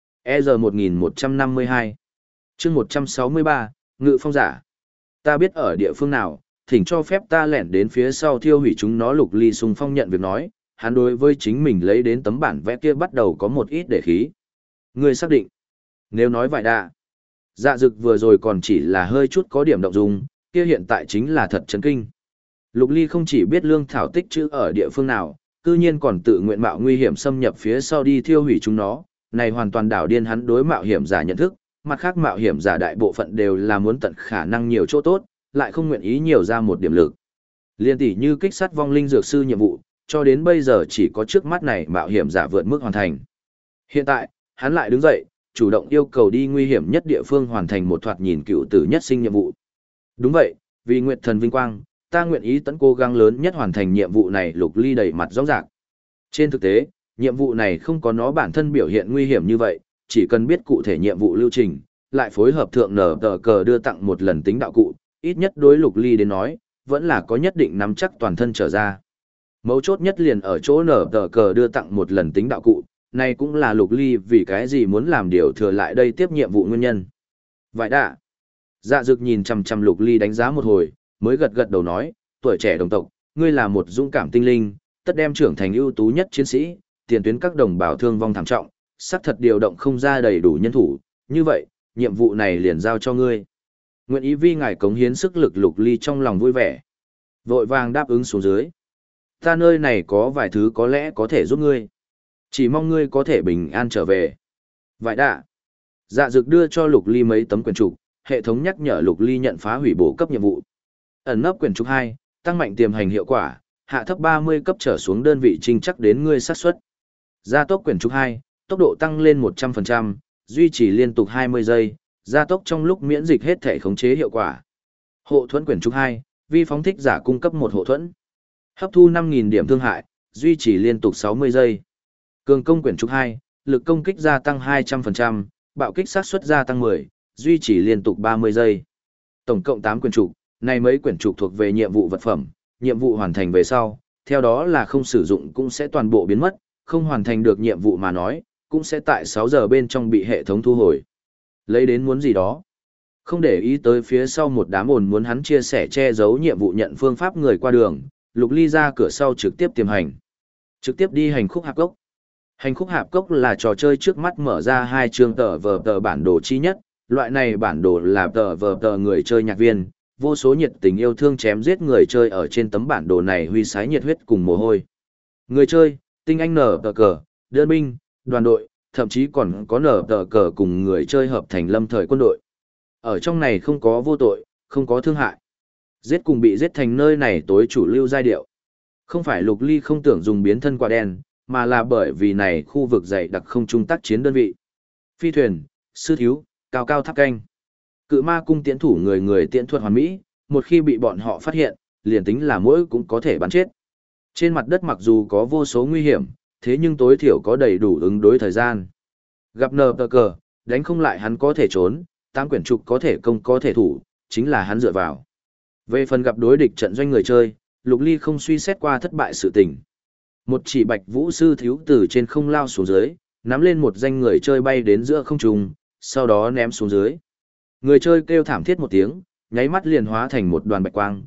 S1: EZ1152 chương 163, Ngự phong giả. Ta biết ở địa phương nào, thỉnh cho phép ta lẻn đến phía sau thiêu hủy chúng nó. Lục Ly xung phong nhận việc nói, hắn đối với chính mình lấy đến tấm bản vẽ kia bắt đầu có một ít để khí. Ngươi xác định. Nếu nói vậy đạ. Dạ dực vừa rồi còn chỉ là hơi chút có điểm động dung, kia hiện tại chính là thật chấn kinh. Lục Ly không chỉ biết lương thảo tích trữ ở địa phương nào, cư nhiên còn tự nguyện mạo nguy hiểm xâm nhập phía sau đi thiêu hủy chúng nó, này hoàn toàn đảo điên hắn đối mạo hiểm giả nhận thức, mặt khác mạo hiểm giả đại bộ phận đều là muốn tận khả năng nhiều chỗ tốt, lại không nguyện ý nhiều ra một điểm lực. Liên tỷ như kích sát vong linh dược sư nhiệm vụ, cho đến bây giờ chỉ có trước mắt này mạo hiểm giả vượt mức hoàn thành. Hiện tại, hắn lại đứng dậy, chủ động yêu cầu đi nguy hiểm nhất địa phương hoàn thành một thoạt nhìn cựu tử nhất sinh nhiệm vụ. Đúng vậy, vì Nguyệt Thần vinh quang, ta nguyện ý tận cố gắng lớn nhất hoàn thành nhiệm vụ này. Lục Ly đầy mặt rõ ràng. Trên thực tế, nhiệm vụ này không có nó bản thân biểu hiện nguy hiểm như vậy, chỉ cần biết cụ thể nhiệm vụ lưu trình, lại phối hợp thượng nở tờ cờ đưa tặng một lần tính đạo cụ, ít nhất đối Lục Ly đến nói, vẫn là có nhất định nắm chắc toàn thân trở ra. Mấu chốt nhất liền ở chỗ nở tờ cờ đưa tặng một lần tính đạo cụ, này cũng là Lục Ly vì cái gì muốn làm điều thừa lại đây tiếp nhiệm vụ nguyên nhân. Vậy đã. Dạ dực nhìn chằm chằm Lục Ly đánh giá một hồi, mới gật gật đầu nói, tuổi trẻ đồng tộc, ngươi là một dũng cảm tinh linh, tất đem trưởng thành ưu tú nhất chiến sĩ, tiền tuyến các đồng bào thương vong thảm trọng, xác thật điều động không ra đầy đủ nhân thủ, như vậy, nhiệm vụ này liền giao cho ngươi. Nguyện ý vì ngài cống hiến sức lực. Lục Ly trong lòng vui vẻ, vội vàng đáp ứng xuống dưới. Ta nơi này có vài thứ có lẽ có thể giúp ngươi. Chỉ mong ngươi có thể bình an trở về. Vậy đã. Dạ dực đưa cho Lục Ly mấy tấm quyển trục, hệ thống nhắc nhở Lục Ly nhận phá hủy bổ cấp nhiệm vụ. Ẩn nấp quyển trục 2, tăng mạnh tiềm hành hiệu quả, hạ thấp 30 cấp trở xuống đơn vị trinh chắc đến ngươi xác suất. Gia tốc quyển trục 2, tốc độ tăng lên 100%, duy trì liên tục 20 giây, gia tốc trong lúc miễn dịch hết thể khống chế hiệu quả. Hộ thuẫn quyển trục 2, vi phóng thích giả cung cấp một hộ thuẫn. Hấp thu 5.000 điểm thương hại, duy trì liên tục 60 giây. Cường công quyển trục 2, lực công kích gia tăng 200%, bạo kích sát suất gia tăng 10, duy trì liên tục 30 giây. Tổng cộng 8 quyển trục, này mấy quyển trục thuộc về nhiệm vụ vật phẩm, nhiệm vụ hoàn thành về sau, theo đó là không sử dụng cũng sẽ toàn bộ biến mất, không hoàn thành được nhiệm vụ mà nói, cũng sẽ tại 6 giờ bên trong bị hệ thống thu hồi. Lấy đến muốn gì đó. Không để ý tới phía sau một đám ồn muốn hắn chia sẻ che giấu nhiệm vụ nhận phương pháp người qua đường, Lục Ly ra cửa sau trực tiếp tiềm hành. Trực tiếp đi hành khúc hạp cốc. Hành khúc hạp cốc là trò chơi trước mắt mở ra 2 chương tờ bản đồ chi nhất, loại này bản đồ là tờ người chơi nhạc viên, vô số nhiệt tình yêu thương chém giết người chơi ở trên tấm bản đồ này huy sái nhiệt huyết cùng mồ hôi. Người chơi, tinh anh nở tờ cờ, đơn binh, đoàn đội, thậm chí còn có nở tờ cờ cùng người chơi hợp thành lâm thời quân đội. Ở trong này không có vô tội, không có thương hại. Giết cùng bị giết thành nơi này tối chủ lưu giai điệu. Không phải Lục Ly không tưởng dùng biến thân quả đen, mà là bởi vì này khu vực dày đặc không trung tác chiến đơn vị. Phi thuyền, sư thiếu, cao cao tháp canh. Cự ma cung tiễn thủ người người tiễn thuật hoàn mỹ, một khi bị bọn họ phát hiện, liền tính là mỗi cũng có thể bắn chết. Trên mặt đất mặc dù có vô số nguy hiểm, thế nhưng tối thiểu có đầy đủ ứng đối thời gian. Gặp nờ tờ cờ, đánh không lại hắn có thể trốn, 8 quyển trục có thể công có thể thủ, chính là hắn dựa vào. Về phần gặp đối địch trận doanh người chơi, Lục Ly không suy xét qua thất bại sự tình. Một chỉ bạch vũ sư thiếu từ trên không lao xuống dưới, nắm lên một danh người chơi bay đến giữa không trung, sau đó ném xuống dưới. Người chơi kêu thảm thiết một tiếng, nháy mắt liền hóa thành một đoàn bạch quang.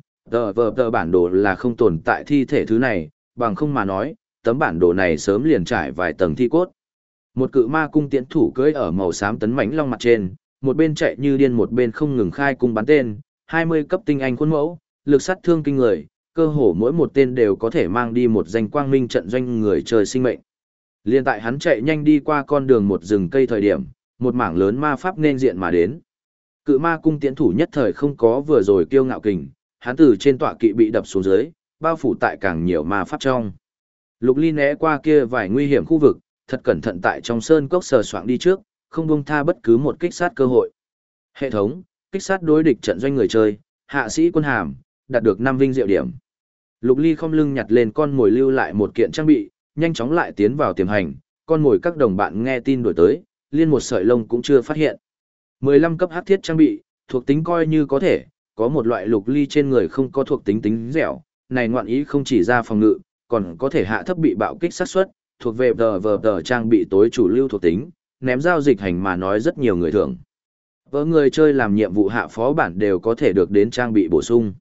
S1: Tờ bản đồ là không tồn tại thi thể thứ này, bằng không mà nói, tấm bản đồ này sớm liền trải vài tầng thi cốt. Một cự ma cung tiễn thủ cưỡi ở màu xám tấn mãnh long mặt trên, một bên chạy như điên một bên không ngừng khai cung bắn tên, 20 cấp tinh anh khuôn mẫu, lực sát thương kinh người, cơ hồ mỗi một tên đều có thể mang đi một danh quang minh trận doanh người chơi sinh mệnh. Liên tại hắn chạy nhanh đi qua con đường một rừng cây thời điểm, một mảng lớn ma pháp nên diện mà đến. Cự ma cung tiễn thủ nhất thời không có vừa rồi kiêu ngạo kình, hắn từ trên tọa kỵ bị đập xuống dưới, bao phủ tại càng nhiều ma pháp trong. Lục Ly né qua kia vài nguy hiểm khu vực, thật cẩn thận tại trong sơn cốc sờ soạng đi trước, không buông tha bất cứ một kích sát cơ hội. Hệ thống, kích sát đối địch trận doanh người chơi, hạ sĩ quân hàm, đạt được 5 vinh diệu điểm. Lục Ly không lưng nhặt lên con mồi lưu lại một kiện trang bị, nhanh chóng lại tiến vào tiềm hành, con mồi các đồng bạn nghe tin đuổi tới, liên một sợi lông cũng chưa phát hiện. 15 cấp hắc thiết trang bị, thuộc tính coi như có thể, có một loại Lục Ly trên người không có thuộc tính tính dẻo, này ngoạn ý không chỉ ra phòng ngự, còn có thể hạ thấp bị bạo kích sát suất, thuộc về tờ trang bị tối chủ lưu thuộc tính, ném giao dịch hành mà nói rất nhiều người thường. Vỡ người chơi làm nhiệm vụ hạ phó bản đều có thể được đến trang bị bổ sung.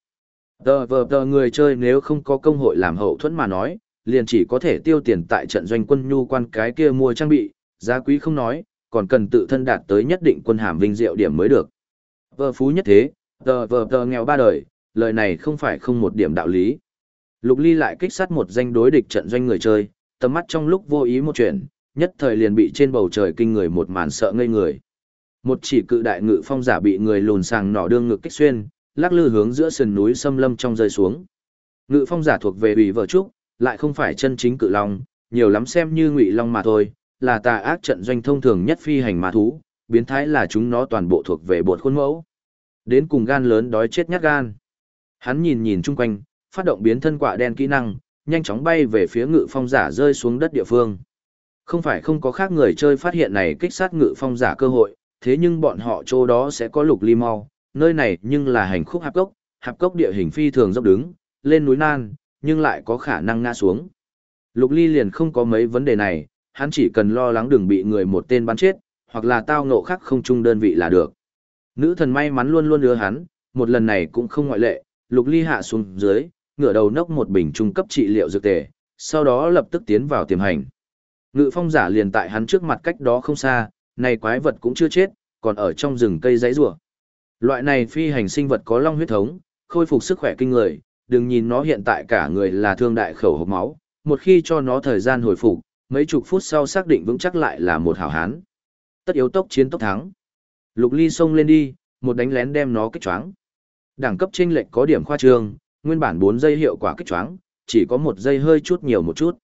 S1: Tờ người chơi nếu không có công hội làm hậu thuẫn mà nói, liền chỉ có thể tiêu tiền tại trận doanh quân nhu quan cái kia mua trang bị, giá quý không nói, còn cần tự thân đạt tới nhất định quân hàm vinh diệu điểm mới được. Vợ phú nhất thế, tờ nghèo ba đời, lời này không phải không một điểm đạo lý. Lục Ly lại kích sát một danh đối địch trận doanh người chơi, tầm mắt trong lúc vô ý một chuyện, nhất thời liền bị trên bầu trời kinh người một màn sợ ngây người. Một chỉ cự đại ngự phong giả bị người lùn sàng nỏ đương ngực kích xuyên, lắc lư hướng giữa sườn núi xâm lâm trong rơi xuống. Ngự phong giả thuộc về ủy vợ trúc, lại không phải chân chính cự long, nhiều lắm xem như ngụy long mà thôi, là tà ác trận doanh thông thường nhất phi hành ma thú, biến thái là chúng nó toàn bộ thuộc về bột khuôn mẫu. Đến cùng gan lớn đói chết nhát gan. Hắn nhìn nhìn chung quanh, phát động biến thân quạ đen kỹ năng, nhanh chóng bay về phía ngự phong giả rơi xuống đất địa phương. Không phải không có khác người chơi phát hiện này kích sát ngự phong giả cơ hội, thế nhưng bọn họ chỗ đó sẽ có Lục Ly mau, nơi này nhưng là hành khúc hạp cốc địa hình phi thường dốc đứng, lên núi nan, nhưng lại có khả năng ngã xuống. Lục Ly liền không có mấy vấn đề này, hắn chỉ cần lo lắng đừng bị người một tên bắn chết, hoặc là tao ngộ khác không chung đơn vị là được. Nữ thần may mắn luôn luôn đưa hắn, một lần này cũng không ngoại lệ, Lục Ly hạ xuống dưới, ngửa đầu nốc một bình trung cấp trị liệu dược tề, sau đó lập tức tiến vào tiềm hành. Ngự phong giả liền tại hắn trước mặt cách đó không xa, này quái vật cũng chưa chết, còn ở trong rừng cây giãy giụa. Loại này phi hành sinh vật có long huyết thống, khôi phục sức khỏe kinh người, đừng nhìn nó hiện tại cả người là thương đại khẩu hộc máu, một khi cho nó thời gian hồi phục, mấy chục phút sau xác định vững chắc lại là một hảo hán. Tất yếu tốc chiến tốc thắng. Lục Ly xông lên đi, một đánh lén đem nó kích choáng. Đẳng cấp chênh lệch có điểm khoa trương, nguyên bản 4 giây hiệu quả kích choáng, chỉ có 1 giây hơi chút nhiều một chút.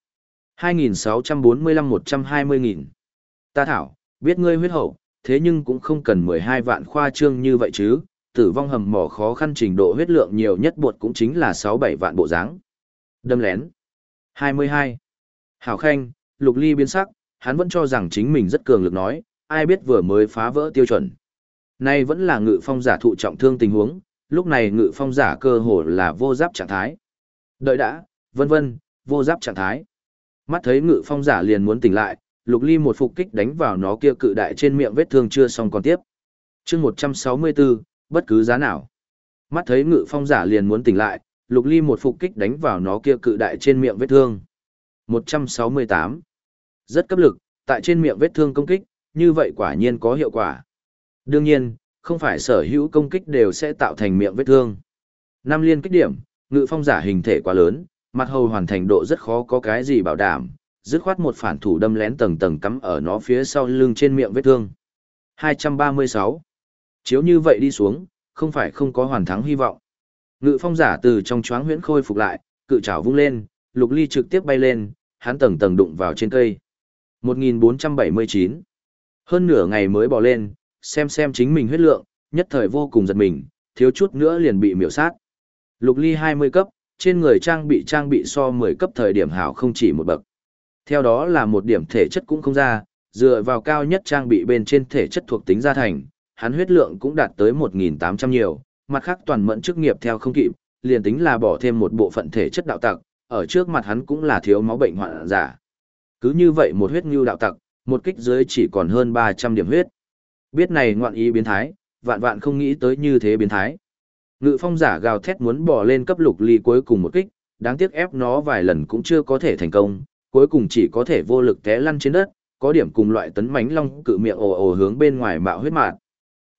S1: 2645-120.000. Ta thảo, biết ngươi huyết hậu, thế nhưng cũng không cần 12 vạn khoa trương như vậy chứ, tử vong hầm mỏ khó khăn trình độ huyết lượng nhiều nhất bột cũng chính là 6-7 vạn bộ dáng. Đâm lén. 22. Hảo Khanh, Lục Ly biến sắc, hắn vẫn cho rằng chính mình rất cường lực nói, ai biết vừa mới phá vỡ tiêu chuẩn. Nay vẫn là ngự phong giả thụ trọng thương tình huống, lúc này ngự phong giả cơ hồ là vô giáp trạng thái. Đợi đã, vân vân, vô giáp trạng thái. Mắt thấy ngự phong giả liền muốn tỉnh lại, Lục Ly một phục kích đánh vào nó kia cự đại trên miệng vết thương chưa xong còn tiếp. Chương 164, bất cứ giá nào. Mắt thấy ngự phong giả liền muốn tỉnh lại, Lục Ly một phục kích đánh vào nó kia cự đại trên miệng vết thương. 168. Rất cấp lực, tại trên miệng vết thương công kích, như vậy quả nhiên có hiệu quả. Đương nhiên, không phải sở hữu công kích đều sẽ tạo thành miệng vết thương. 5 liên kích điểm, ngự phong giả hình thể quá lớn, mặt hầu hoàn thành độ rất khó có cái gì bảo đảm, dứt khoát một phản thủ đâm lén tầng tầng cắm ở nó phía sau lưng trên miệng vết thương. 236. Chiếu như vậy đi xuống, không phải không có hoàn thắng hy vọng. Ngự phong giả từ trong choáng huyễn khôi phục lại, cự trảo vung lên, Lục Ly trực tiếp bay lên, hắn tầng tầng đụng vào trên cây. 1479. Hơn nửa ngày mới bò lên, xem chính mình huyết lượng, nhất thời vô cùng giật mình, thiếu chút nữa liền bị miểu sát. Lục Ly 20 cấp, trên người trang bị so 10 cấp thời điểm hảo không chỉ một bậc. Theo đó là một điểm thể chất cũng không ra, dựa vào cao nhất trang bị bên trên thể chất thuộc tính gia thành, hắn huyết lượng cũng đạt tới 1.800 nhiều, mặt khác toàn mẫn chức nghiệp theo không kịp, liền tính là bỏ thêm một bộ phận thể chất đạo tặc, ở trước mặt hắn cũng là thiếu máu bệnh hoạn giả. Cứ như vậy một huyết ngưu đạo tặc, một kích dưới chỉ còn hơn 300 điểm huyết. Biết này ngoạn ý biến thái, vạn vạn không nghĩ tới như thế biến thái. Ngự phong giả gào thét muốn bỏ lên cấp Lục Ly cuối cùng một kích, đáng tiếc ép nó vài lần cũng chưa có thể thành công, cuối cùng chỉ có thể vô lực té lăn trên đất, có điểm cùng loại tấn mãnh long cự miệng ồ ồ hướng bên ngoài mạo huyết mạt.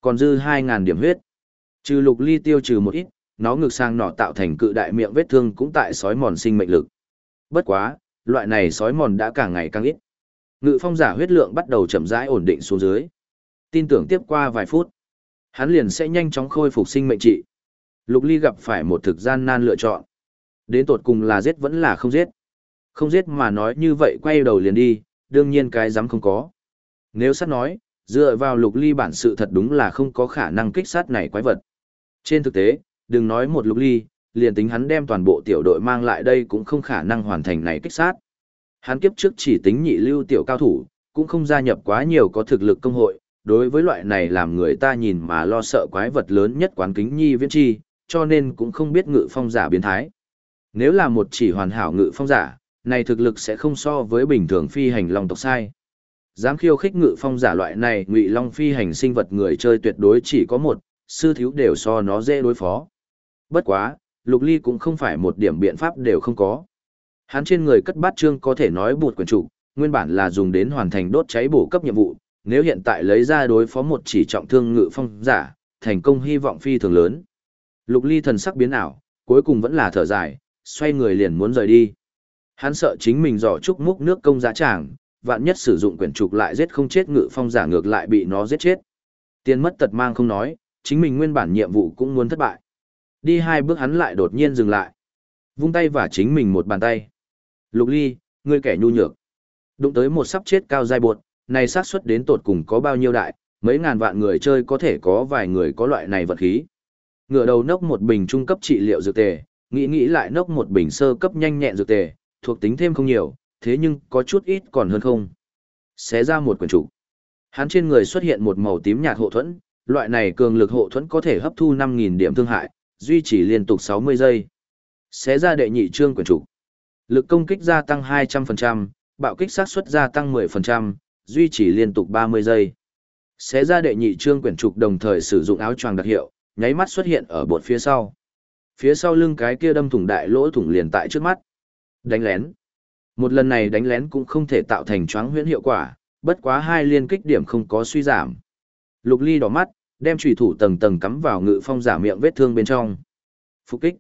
S1: còn dư 2.000 điểm huyết. Trừ Lục Ly tiêu trừ một ít, nó ngực sang nọ tạo thành cự đại miệng vết thương cũng tại sói mòn sinh mệnh lực. Bất quá, loại này sói mòn đã càng ngày càng ít. Ngự phong giả huyết lượng bắt đầu chậm rãi ổn định xuống dưới. Tin tưởng tiếp qua vài phút, hắn liền sẽ nhanh chóng khôi phục sinh mệnh trị. Lục Ly gặp phải một thực gian nan lựa chọn. Đến tột cùng là giết vẫn là không giết. Không giết mà nói như vậy quay đầu liền đi, đương nhiên cái dám không có. Nếu sát nói, dựa vào Lục Ly bản sự thật đúng là không có khả năng kích sát này quái vật. Trên thực tế, đừng nói một Lục Ly, liền tính hắn đem toàn bộ tiểu đội mang lại đây cũng không khả năng hoàn thành này kích sát. Hắn kiếp trước chỉ tính nhị lưu tiểu cao thủ, cũng không gia nhập quá nhiều có thực lực công hội, đối với loại này làm người ta nhìn mà lo sợ quái vật lớn nhất quán kính nhi viễn chi, cho nên cũng không biết ngự phong giả biến thái. Nếu là một chỉ hoàn hảo ngự phong giả, này thực lực sẽ không so với bình thường phi hành long tộc sai. Dám khiêu khích ngự phong giả loại này ngụy long phi hành sinh vật người chơi tuyệt đối chỉ có một, sư thiếu đều so nó dễ đối phó. Bất quá, Lục Ly cũng không phải một điểm biện pháp đều không có. Hắn trên người cất bát trương có thể nói bụt quyển trục, nguyên bản là dùng đến hoàn thành đốt cháy bổ cấp nhiệm vụ, nếu hiện tại lấy ra đối phó một chỉ trọng thương ngự phong giả, thành công hy vọng phi thường lớn. Lục Ly thần sắc biến ảo, cuối cùng vẫn là thở dài, xoay người liền muốn rời đi. Hắn sợ chính mình giỏ trúc múc nước công giá tràng, vạn nhất sử dụng quyển trục lại giết không chết ngự phong giả ngược lại bị nó giết chết. Tiền mất tật mang không nói, chính mình nguyên bản nhiệm vụ cũng muốn thất bại. Đi 2 bước hắn lại đột nhiên dừng lại. Vung tay và chính mình một bàn tay. Lục Ly, ngươi kẻ nhu nhược. Đụng tới một sắp chết cao giai bột, này xác suất đến tột cùng có bao nhiêu đại, mấy ngàn vạn người chơi có thể có vài người có loại này vật khí. Ngựa đầu nốc một bình trung cấp trị liệu dược tề, nghĩ lại nốc một bình sơ cấp nhanh nhẹn dược tề, thuộc tính thêm không nhiều, thế nhưng có chút ít còn hơn không. Xé ra một quyển trục. Hắn trên người xuất hiện một màu tím nhạt hộ thuẫn, loại này cường lực hộ thuẫn có thể hấp thu 5.000 điểm thương hại, duy trì liên tục 60 giây. Xé ra đệ nhị chương quyển trục. Lực công kích gia tăng 200%, bạo kích sát suất gia tăng 10%, duy trì liên tục 30 giây. Xé ra đệ nhị chương quyển trục đồng thời sử dụng áo choàng đặc hiệu, nháy mắt xuất hiện ở bột phía sau. Phía sau lưng cái kia đâm thủng đại lỗ thủng liền tại trước mắt. Đánh lén. Một lần này đánh lén cũng không thể tạo thành choáng huyễn hiệu quả, bất quá 2 liên kích điểm không có suy giảm. Lục Ly đỏ mắt, đem chủy thủ tầng tầng cắm vào ngự phong giả miệng vết thương bên trong. Phục kích.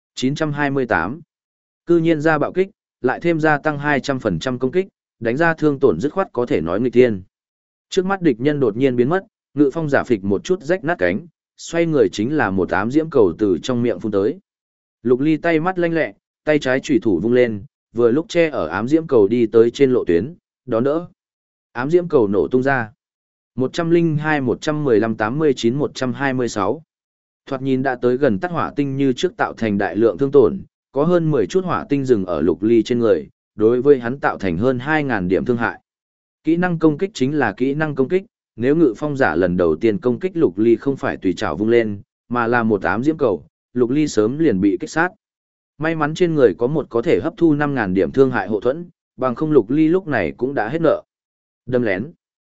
S1: 928. Cư nhiên ra bạo kích, lại thêm gia tăng 200% công kích, đánh ra thương tổn dứt khoát có thể nói nghịch thiên. Trước mắt địch nhân đột nhiên biến mất, ngự phong giả phịch một chút rách nát cánh, xoay người chính là một ám diễm cầu từ trong miệng phun tới. Lục Ly tay mắt lanh lẹ, tay trái chủy thủ vung lên, vừa lúc che ở ám diễm cầu đi tới trên lộ tuyến, đón đỡ. Ám diễm cầu nổ tung ra. 102, 115, 89, 126. Thoạt nhìn đã tới gần tắt hỏa tinh như trước tạo thành đại lượng thương tổn, có hơn 10 chút hỏa tinh dừng ở Lục Ly trên người, đối với hắn tạo thành hơn 2.000 điểm thương hại. Kỹ năng công kích chính là kỹ năng công kích, nếu ngự phong giả lần đầu tiên công kích Lục Ly không phải tùy chảo vung lên, mà là một ám diễm cầu, Lục Ly sớm liền bị kích sát. May mắn trên người có một có thể hấp thu 5.000 điểm thương hại hộ thuẫn, bằng không Lục Ly lúc này cũng đã hết nợ. Đâm lén.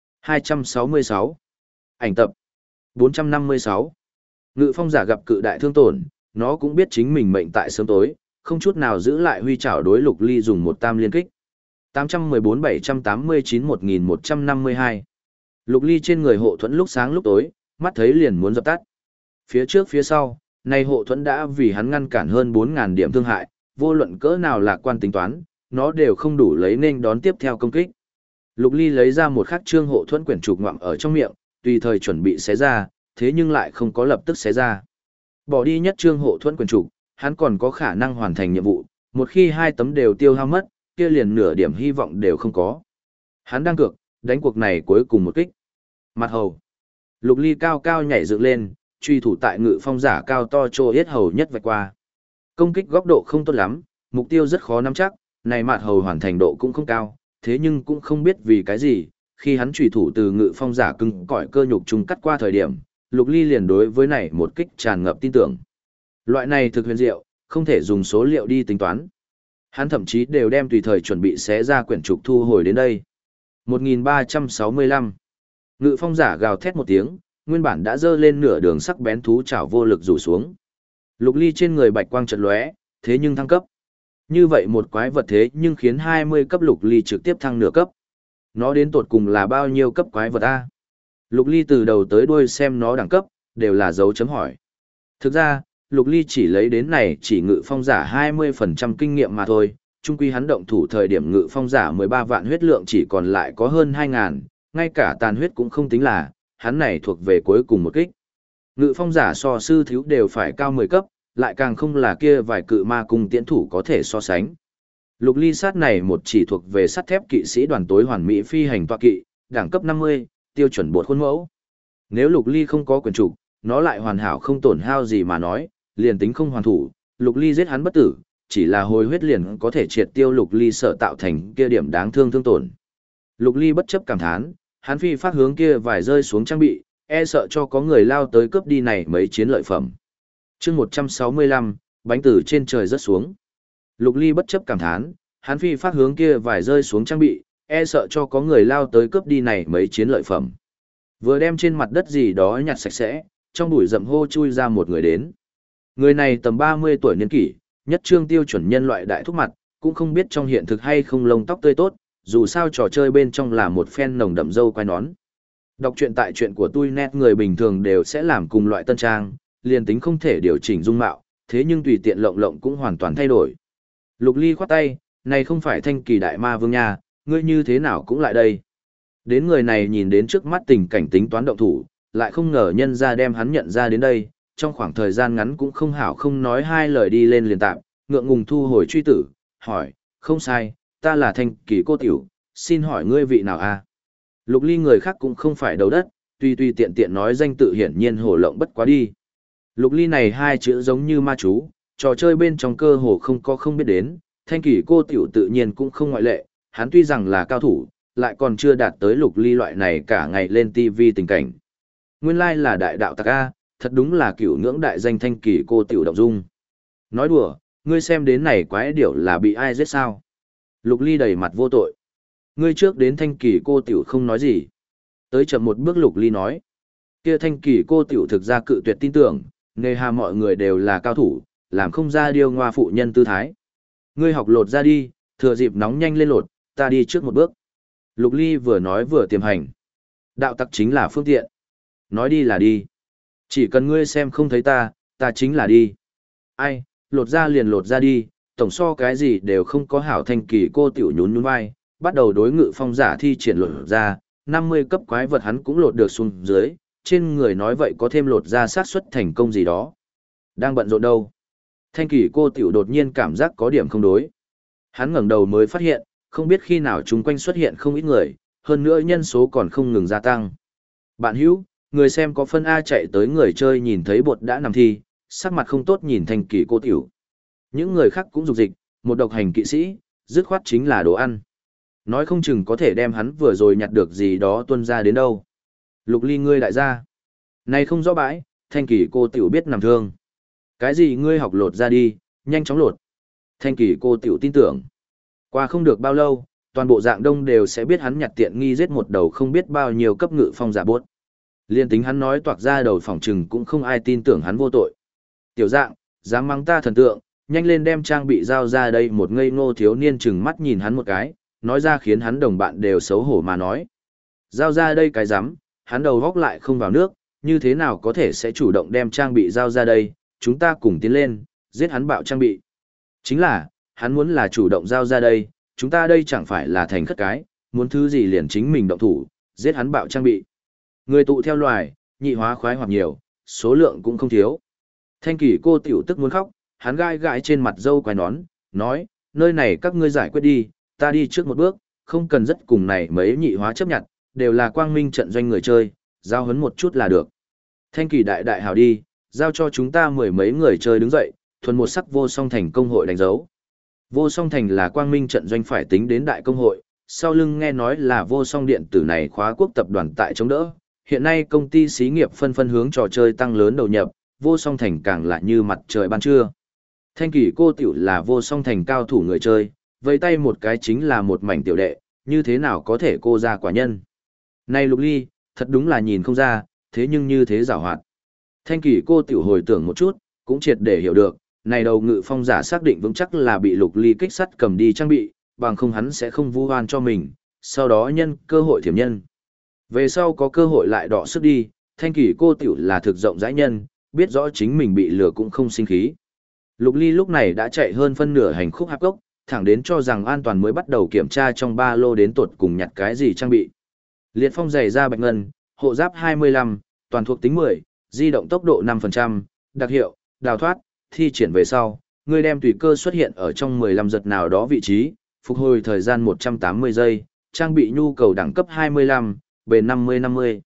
S1: 266. Ảnh tập. 456. Ngự phong giả gặp cự đại thương tổn, nó cũng biết chính mình mệnh tại sớm tối, không chút nào giữ lại huy chảo đối Lục Ly dùng một tam liên kích. 814-789-1152. Lục Ly trên người hộ thuẫn lúc sáng lúc tối, mắt thấy liền muốn dập tắt. Phía trước phía sau, nay hộ thuẫn đã vì hắn ngăn cản hơn 4.000 điểm thương hại, vô luận cỡ nào lạc quan tính toán, nó đều không đủ lấy nên đón tiếp theo công kích. Lục Ly lấy ra một khắc trương hộ thuẫn quyển trục ngoạm ở trong miệng, tùy thời chuẩn bị xé ra, thế nhưng lại không có lập tức xé ra. Bỏ đi nhất trương hộ thuẫn quyển trục, hắn còn có khả năng hoàn thành nhiệm vụ, một khi 2 tấm đều tiêu hao mất, kia liền nửa điểm hy vọng đều không có. Hắn đang cược, đánh cuộc này cuối cùng một kích. Mặt hầu. Lục Ly cao cao nhảy dựng lên, truy thủ tại ngự phong giả cao to trô yết hầu nhất vạch qua. Công kích góc độ không tốt lắm, mục tiêu rất khó nắm chắc, này mặt hầu hoàn thành độ cũng không cao, thế nhưng cũng không biết vì cái gì, khi hắn truy thủ từ ngự phong giả cứng cỏi cơ nhục trùng cắt qua thời điểm, Lục Ly liền đối với này một kích tràn ngập tin tưởng. Loại này thực huyền diệu, không thể dùng số liệu đi tính toán. Hắn thậm chí đều đem tùy thời chuẩn bị xé ra quyển trục thu hồi đến đây. 1365. Ngự phong giả gào thét một tiếng, nguyên bản đã dơ lên nửa đường sắc bén thú chảo vô lực rủ xuống. Lục Ly trên người bạch quang chợt lóe, thế nhưng thăng cấp. Như vậy một quái vật thế nhưng khiến 20 cấp Lục Ly trực tiếp thăng nửa cấp. Nó đến tột cùng là bao nhiêu cấp quái vật a? Lục Ly từ đầu tới đuôi xem nó đẳng cấp, đều là dấu chấm hỏi. Thực ra, Lục Ly chỉ lấy đến này chỉ ngự phong giả 20% kinh nghiệm mà thôi, chung quy hắn động thủ thời điểm ngự phong giả 13 vạn huyết lượng chỉ còn lại có hơn 2.000, ngay cả tàn huyết cũng không tính là, hắn này thuộc về cuối cùng một kích. Ngự phong giả so sư thiếu đều phải cao 10 cấp, lại càng không là kia vài cự ma cùng tiễn thủ có thể so sánh. Lục Ly sát này một chỉ thuộc về sắt thép kỵ sĩ đoàn tối hoàn mỹ phi hành tọa kỵ, đẳng cấp 50, tiêu chuẩn bột khuôn mẫu. Nếu Lục Ly không có quyền trục, nó lại hoàn hảo không tổn hao gì mà nói, liền tính không hoàn thủ, Lục Ly giết hắn bất tử, chỉ là hồi huyết liền có thể triệt tiêu Lục Ly sợ tạo thành kia điểm đáng thương thương tổn. Lục Ly bất chấp cảm thán, hắn phi phát hướng kia vài rơi xuống trang bị, e sợ cho có người lao tới cướp đi này mấy chiến lợi phẩm. Chương 165, bánh từ trên trời rớt xuống. Lục Ly bất chấp cảm thán, hắn phi phát hướng kia vài rơi xuống trang bị, e sợ cho có người lao tới cướp đi này mấy chiến lợi phẩm. Vừa đem trên mặt đất gì đó nhặt sạch sẽ, trong bụi rậm hô chui ra một người đến. Người này tầm 30 tuổi niên kỷ, nhất trương tiêu chuẩn nhân loại đại thúc mặt, cũng không biết trong hiện thực hay không lông tóc tươi tốt, dù sao trò chơi bên trong là một phen nồng đậm dâu quai nón. Đọc truyện tại truyện của tôi net người bình thường đều sẽ làm cùng loại tân trang, liền tính không thể điều chỉnh dung mạo, thế nhưng tùy tiện lộng lộng cũng hoàn toàn thay đổi. Lục Ly khoát tay, này không phải Thanh Kỳ đại ma vương nha, ngươi như thế nào cũng lại đây. Đến người này nhìn đến trước mắt tình cảnh tính toán động thủ, lại không ngờ nhân ra đem hắn nhận ra đến đây, trong khoảng thời gian ngắn cũng không hảo không nói hai lời đi lên liền tạm, ngượng ngùng thu hồi truy tử, hỏi, không sai, ta là Thanh Kỳ cô tiểu, xin hỏi ngươi vị nào a? Lục Ly người khác cũng không phải đầu đất, tuy tiện tiện nói danh tự hiển nhiên hồ lộng bất quá đi. Lục Ly này hai chữ giống như ma chú, trò chơi bên trong cơ hồ không có không biết đến, Thanh Kỳ cô tiểu tự nhiên cũng không ngoại lệ, hắn tuy rằng là cao thủ, lại còn chưa đạt tới Lục Ly loại này cả ngày lên TV tình cảnh. Nguyên lai là đại đạo tặc A, thật đúng là cửu ngưỡng đại danh Thanh Kỳ cô tiểu động dung. Nói đùa, ngươi xem đến này quái điểu là bị ai giết sao? Lục Ly đầy mặt vô tội. Ngươi trước đến Thanh Kỳ cô tiểu không nói gì. Tới chậm một bước Lục Ly nói. Kia Thanh Kỳ cô tiểu thực ra cự tuyệt tin tưởng, nề hà mọi người đều là cao thủ, làm không ra điêu ngoa phụ nhân tư thái. Ngươi học lột ra đi, thừa dịp nóng nhanh lên lột, ta đi trước một bước. Lục Ly vừa nói vừa tiềm hành. Đạo tặc chính là phương tiện. Nói đi là đi. Chỉ cần ngươi xem không thấy ta, ta chính là đi. Ai, lột ra liền lột ra đi, tổng so cái gì đều không có hảo. Thanh Kỳ cô tiểu nhún nhún vai, bắt đầu đối ngự phong giả thi triển lột ra, 50 cấp quái vật hắn cũng lột được xuống dưới, trên người nói vậy có thêm lột ra xác suất thành công gì đó. Đang bận rộn đâu? Thanh Kỳ cô tiểu đột nhiên cảm giác có điểm không đối. Hắn ngẩng đầu mới phát hiện, không biết khi nào chúng quanh xuất hiện không ít người, hơn nữa nhân số còn không ngừng gia tăng. Bạn hữu, người xem có phân A chạy tới người chơi nhìn thấy bột đã nằm thi, sắc mặt không tốt nhìn Thanh Kỳ cô tiểu. Những người khác cũng dục dịch, một độc hành kỵ sĩ, dứt khoát chính là đồ ăn. Nói không chừng có thể đem hắn vừa rồi nhặt được gì đó tuân ra đến đâu. Lục Ly ngươi đại gia. Này không rõ bãi, Thanh Kỳ cô tiểu biết nằm thương. Cái gì ngươi học lột ra đi, nhanh chóng lột. Thanh Kỳ cô tiểu tin tưởng. Qua không được bao lâu, toàn bộ dạng đông đều sẽ biết hắn nhặt tiện nghi giết một đầu không biết bao nhiêu cấp ngự phong giả bốt. Liên tính hắn nói toạc ra đầu phòng trừng cũng không ai tin tưởng hắn vô tội. Tiểu dạng, dám mắng ta thần tượng, nhanh lên đem trang bị giao ra đây. Một ngây ngô thiếu niên chừng mắt nhìn hắn một cái, nói ra khiến hắn đồng bạn đều xấu hổ mà nói. Giao ra đây cái rắm, hắn đầu góc lại không vào nước, như thế nào có thể sẽ chủ động đem trang bị giao ra đây, chúng ta cùng tiến lên, giết hắn bạo trang bị. Chính là, hắn muốn là chủ động giao ra đây, chúng ta đây chẳng phải là thành khất cái, muốn thứ gì liền chính mình động thủ, giết hắn bạo trang bị. Người tụ theo loài, nhị hóa khoái hoặc nhiều, số lượng cũng không thiếu. Thanh Kỳ cô tiểu tức muốn khóc, hắn gai gãi trên mặt dâu quai nón, nói, nơi này các ngươi giải quyết đi, ta đi trước một bước, không cần rất cùng này mấy nhị hóa chấp nhận, đều là quang minh trận doanh người chơi, giao hấn một chút là được. Thanh Kỳ đại đại hào đi, giao cho chúng ta mười mấy người chơi đứng dậy, thuần một sắc vô song thành công hội đánh dấu. Vô song thành là quang minh trận doanh phải tính đến đại công hội, sau lưng nghe nói là vô song điện tử này khóa quốc tập đoàn tại chống đỡ. Hiện nay công ty xí nghiệp phân hướng trò chơi tăng lớn đầu nhập, vô song thành càng lại như mặt trời ban trưa. Thanh Kỳ cô tiểu là vô song thành cao thủ người chơi, vây tay một cái chính là một mảnh tiểu đệ, như thế nào có thể cô ra quả nhân. Này Lục Ly, thật đúng là nhìn không ra, thế nhưng như thế giảo hoạt. Thanh Kỳ cô tiểu hồi tưởng một chút, cũng triệt để hiểu được, này đầu ngự phong giả xác định vững chắc là bị Lục Ly kích sắt cầm đi trang bị, bằng không hắn sẽ không vu oan cho mình, sau đó nhân cơ hội thiểm nhân. Về sau có cơ hội lại đọ sức đi, Thanh Kỳ cô tiểu là thực rộng rãi nhân, biết rõ chính mình bị lừa cũng không sinh khí. Lục Ly lúc này đã chạy hơn phân nửa hành khúc hạp cốc, thẳng đến cho rằng an toàn mới bắt đầu kiểm tra trong ba lô đến tột cùng nhặt cái gì trang bị. Liệt phong giày da bạch ngân, hộ giáp 25, toàn thuộc tính 10, di động tốc độ 5%, đặc hiệu, đào thoát, thi triển về sau, người đem tùy cơ xuất hiện ở trong 15 giật nào đó vị trí, phục hồi thời gian 180 giây, trang bị nhu cầu đẳng cấp 25, bền 50-50.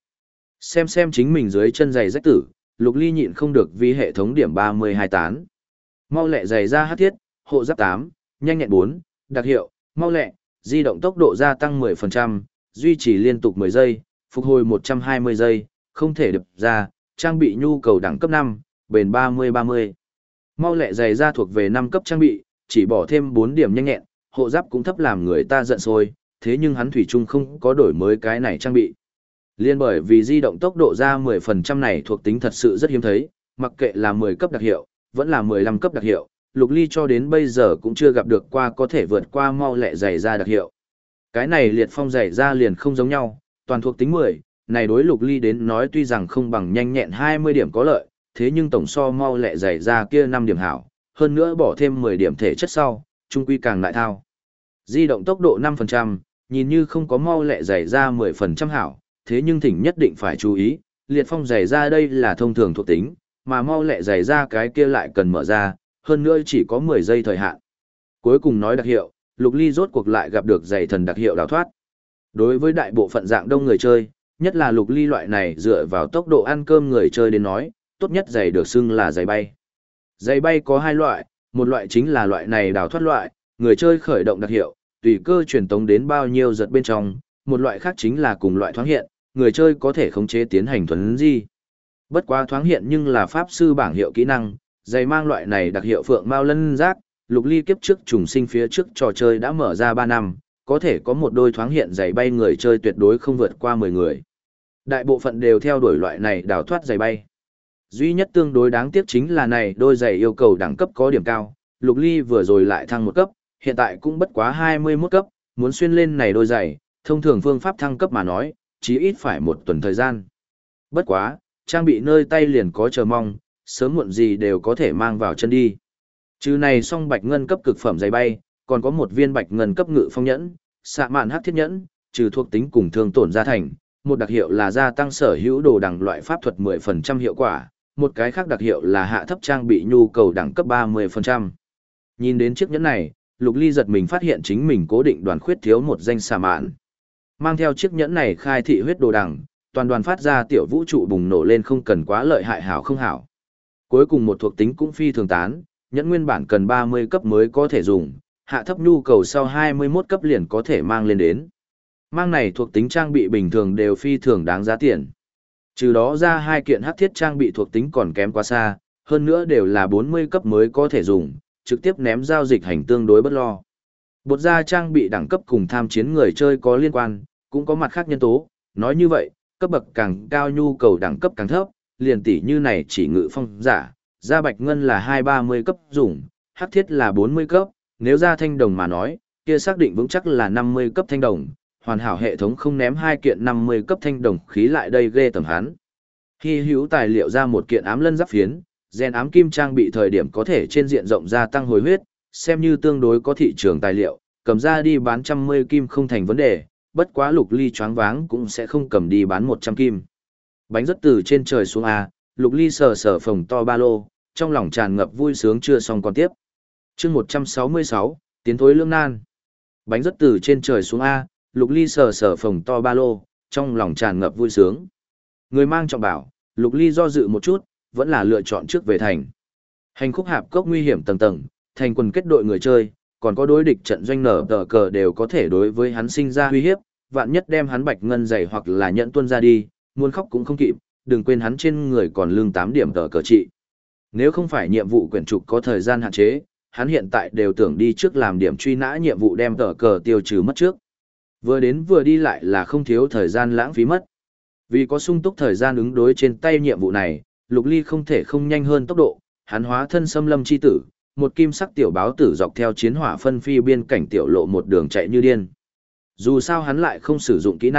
S1: Xem chính mình dưới chân giày rách tử, Lục Ly nhịn không được vì hệ thống điểm 32 tán. Mau lẹ giày da hắc thiết, hộ giáp 8, nhanh nhẹn 4, đặc hiệu, mau lẹ, di động tốc độ gia tăng 10%, duy trì liên tục 10 giây, phục hồi 120 giây, không thể đập ra, trang bị nhu cầu đẳng cấp 5, bền 30-30. Mau lẹ giày da thuộc về 5 cấp trang bị, chỉ bỏ thêm 4 điểm nhanh nhẹn, hộ giáp cũng thấp làm người ta giận sôi, thế nhưng hắn thủy chung không có đổi mới cái này trang bị. Liên bởi vì di động tốc độ ra 10% này thuộc tính thật sự rất hiếm thấy, mặc kệ là 10 cấp đặc hiệu, vẫn là 15 cấp đặc hiệu, Lục Ly cho đến bây giờ cũng chưa gặp được qua có thể vượt qua mau lẹ giày da đặc hiệu. Cái này liệt phong giày da liền không giống nhau, toàn thuộc tính 10, này đối Lục Ly đến nói tuy rằng không bằng nhanh nhẹn 20 điểm có lợi, thế nhưng tổng so mau lẹ giày da kia 5 điểm hảo, hơn nữa bỏ thêm 10 điểm thể chất sau, trung quy càng lại thao. Di động tốc độ 5%, nhìn như không có mau lẹ giày da 10% hảo, thế nhưng thỉnh nhất định phải chú ý, liệt phong giày da đây là thông thường thuộc tính, mà mau lẹ giày da cái kia lại cần mở ra, hơn nữa chỉ có 10 giây thời hạn. Cuối cùng nói đặc hiệu, Lục Ly rốt cuộc lại gặp được giày thần đặc hiệu đào thoát. Đối với đại bộ phận dạng đông người chơi, nhất là Lục Ly loại này dựa vào tốc độ ăn cơm người chơi đến nói, tốt nhất giày được xưng là giày bay. Giày bay có hai loại, một loại chính là loại này đào thoát loại, người chơi khởi động đặc hiệu, tùy cơ truyền tống đến bao nhiêu giật bên trong, một loại khác chính là cùng loại thoáng hiện, người chơi có thể khống chế tiến hành thuấn di. Bất quá thoáng hiện nhưng là pháp sư bảng hiệu kỹ năng, giày mang loại này đặc hiệu phượng mao lân giác, Lục Ly kiếp trước trùng sinh phía trước trò chơi đã mở ra 3 năm, có thể có một đôi thoáng hiện giày bay người chơi tuyệt đối không vượt qua 10 người. Đại bộ phận đều theo đuổi loại này đào thoát giày bay. Duy nhất tương đối đáng tiếc chính là này đôi giày yêu cầu đẳng cấp có điểm cao, Lục Ly vừa rồi lại thăng một cấp, hiện tại cũng bất quá 21 cấp, muốn xuyên lên này đôi giày, thông thường phương pháp thăng cấp mà nói, chí ít phải một tuần thời gian. Bất quá, trang bị nơi tay liền có chờ mong, sớm muộn gì đều có thể mang vào chân đi. Trừ này xong bạch ngân cấp cực phẩm giày bay, còn có một viên bạch ngân cấp ngự phong nhẫn, xạ mạn hắc thiết nhẫn, trừ thuộc tính cùng thương tổn gia thành, một đặc hiệu là gia tăng sở hữu đồ đẳng loại pháp thuật 10% hiệu quả, một cái khác đặc hiệu là hạ thấp trang bị nhu cầu đẳng cấp 30%. Nhìn đến chiếc nhẫn này, Lục Ly giật mình phát hiện chính mình cố định đoàn khuyết thiếu một danh xạ mạn. Mang theo chiếc nhẫn này khai thị huyết đồ đẳng, toàn đoàn phát ra tiểu vũ trụ bùng nổ lên không cần quá lợi hại hảo không hảo. Cuối cùng một thuộc tính cũng phi thường tán, nhẫn nguyên bản cần 30 cấp mới có thể dùng, hạ thấp nhu cầu sau 21 cấp liền có thể mang lên đến. Mang này thuộc tính trang bị bình thường đều phi thường đáng giá tiền. Trừ đó ra hai kiện hắc thiết trang bị thuộc tính còn kém quá xa, hơn nữa đều là 40 cấp mới có thể dùng, trực tiếp ném giao dịch hành tương đối bất lo. Bột ra trang bị đẳng cấp cùng tham chiến người chơi có liên quan, cũng có mặt khác nhân tố, nói như vậy, cấp bậc càng cao nhu cầu đẳng cấp càng thấp, liền tỷ như này chỉ ngự phong giả, da bạch ngân là 230 cấp dùng, hắc thiết là 40 cấp, nếu ra thanh đồng mà nói, kia xác định vững chắc là 50 cấp thanh đồng, hoàn hảo hệ thống không ném hai kiện 50 cấp thanh đồng khí lại đây ghê tầm hắn. Hy hữu tài liệu ra một kiện ám lân giáp phiến, gen ám kim trang bị thời điểm có thể trên diện rộng gia tăng hồi huyết, xem như tương đối có thị trường tài liệu, cầm ra đi bán 110 kim không thành vấn đề, bất quá Lục Ly choáng váng cũng sẽ không cầm đi bán 100 kim. Bánh rất từ trên trời xuống A, Lục Ly sờ sờ phồng to ba lô, trong lòng tràn ngập vui sướng chưa xong còn tiếp. chương 166, tiến thối lương nan. Bánh rất từ trên trời xuống A, Lục Ly sờ sờ phồng to ba lô, trong lòng tràn ngập vui sướng. Người mang trọng bảo, Lục Ly do dự một chút, vẫn là lựa chọn trước về thành. Hành khúc hạp cốc nguy hiểm tầng tầng, thành quần kết đội người chơi, còn có đối địch trận doanh nở tờ cờ đều có thể đối với hắn sinh ra uy hiếp, vạn nhất đem hắn bạch ngân dày hoặc là nhận tuân ra đi, muốn khóc cũng không kịp, đừng quên hắn trên người còn lương 8 điểm tờ cờ trị. Nếu không phải nhiệm vụ quyển trục có thời gian hạn chế, hắn hiện tại đều tưởng đi trước làm điểm truy nã nhiệm vụ đem tờ cờ tiêu trừ mất trước. Vừa đến vừa đi lại là không thiếu thời gian lãng phí mất. Vì có sung túc thời gian ứng đối trên tay nhiệm vụ này, Lục Ly không thể không nhanh hơn tốc độ, hắn hóa thân xâm lâm chi tử, một kim sắc tiểu báo tử dọc theo chiến hỏa phân phi biên cảnh tiểu lộ một đường chạy như điên. Dù sao hắn lại không sử dụng kỹ năng,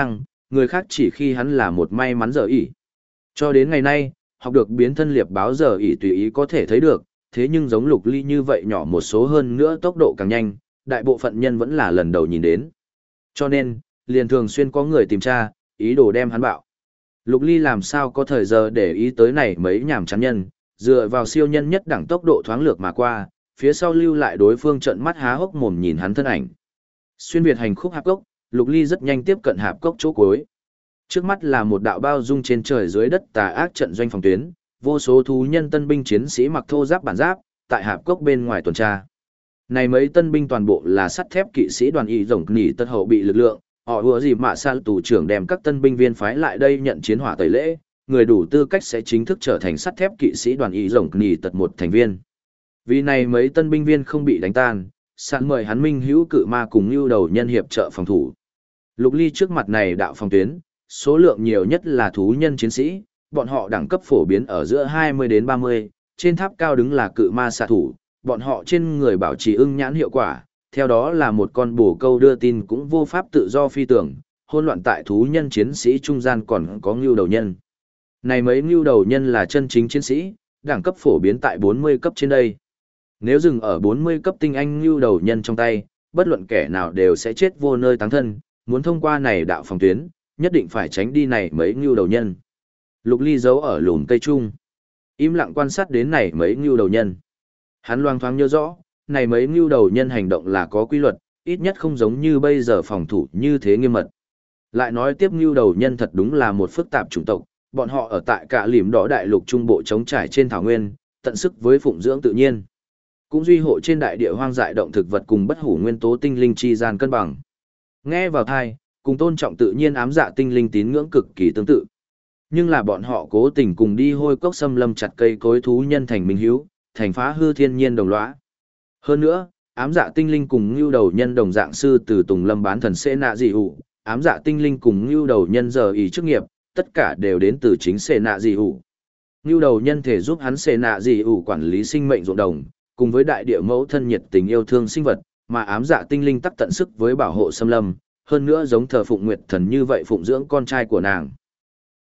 S1: người khác chỉ khi hắn là một may mắn giờ ỉ. Cho đến ngày nay, học được biến thân liệp báo giờ ỉ tùy ý có thể thấy được, thế nhưng giống Lục Ly như vậy nhỏ một số hơn nữa tốc độ càng nhanh, đại bộ phận nhân vẫn là lần đầu nhìn đến. Cho nên, liền thường xuyên có người tìm tra, ý đồ đem hắn bạo. Lục Ly làm sao có thời giờ để ý tới này mấy nhảm chán nhân, dựa vào siêu nhân nhất đẳng tốc độ thoáng lược mà qua, phía sau lưu lại đối phương trợn mắt há hốc mồm nhìn hắn thân ảnh. Xuyên việt hành khúc hạp cốc, Lục Ly rất nhanh tiếp cận hạp cốc chỗ cuối. Trước mắt là một đạo bao dung trên trời dưới đất tà ác trận doanh phòng tuyến, vô số thú nhân tân binh chiến sĩ mặc thô giáp bản giáp, tại hạp cốc bên ngoài tuần tra. Này mấy tân binh toàn bộ là sắt thép kỵ sĩ đoàn y rồng nỉ tất hậu bị lực lượng, họ ùa gì mà sa tù trưởng đem các tân binh viên phái lại đây nhận chiến hỏa tẩy lễ, người đủ tư cách sẽ chính thức trở thành sắt thép kỵ sĩ đoàn y rồng nỉ tật một thành viên. Vì này mấy tân binh viên không bị đánh tan, sẵn mời hắn minh hữu cự ma cùng lưu đầu nhân hiệp trợ phòng thủ. Lục Ly trước mặt này đạo phòng tuyến, số lượng nhiều nhất là thú nhân chiến sĩ, bọn họ đẳng cấp phổ biến ở giữa 20 đến 30, trên tháp cao đứng là cự ma xạ thủ, bọn họ trên người bảo trì ưng nhãn hiệu quả, theo đó là một con bồ câu đưa tin cũng vô pháp tự do phi tưởng, hỗn loạn tại thú nhân chiến sĩ trung gian còn có ngưu đầu nhân. Này mấy ngưu đầu nhân là chân chính chiến sĩ, đẳng cấp phổ biến tại 40 cấp trên đây. Nếu dừng ở 40 cấp tinh anh ngưu đầu nhân trong tay, bất luận kẻ nào đều sẽ chết vô nơi táng thân, muốn thông qua này đạo phòng tuyến, nhất định phải tránh đi này mấy ngưu đầu nhân. Lục Ly giấu ở lùm cây trung, im lặng quan sát đến này mấy ngưu đầu nhân. Hắn loang thoáng nhớ rõ, này mấy ngưu đầu nhân hành động là có quy luật, ít nhất không giống như bây giờ phòng thủ như thế nghiêm mật. Lại nói tiếp ngưu đầu nhân thật đúng là một phức tạp chủng tộc, bọn họ ở tại cả lìm đỏ đại lục trung bộ trống trải trên thảo nguyên, tận sức với phụng dưỡng tự nhiên. Cũng duy hộ trên đại địa hoang dại động thực vật cùng bất hủ nguyên tố tinh linh chi gian cân bằng. Nghe vào thai, cùng tôn trọng tự nhiên ám dạ tinh linh tín ngưỡng cực kỳ tương tự. Nhưng là bọn họ cố tình cùng đi hôi cốc xâm lâm chặt cây cối thú nhân thành minh hiếu, thành phá hư thiên nhiên đồng lõa. Hơn nữa, ám dạ tinh linh cùng ngưu đầu nhân đồng dạng sư từ Tùng Lâm bán thần Xê Nạ Dị Hủ, ám dạ tinh linh cùng ngưu đầu nhân giờ ý chức nghiệp, tất cả đều đến từ chính Xê Nạ Dị Hủ. Ngưu đầu nhân thể giúp hắn Xê Nạ Dị Hủ quản lý sinh mệnh ruộng đồng, cùng với đại địa mẫu thân nhiệt tình yêu thương sinh vật, mà ám dạ tinh linh tắc tận sức với bảo hộ xâm lâm, hơn nữa giống thờ phụng nguyệt thần như vậy phụng dưỡng con trai của nàng.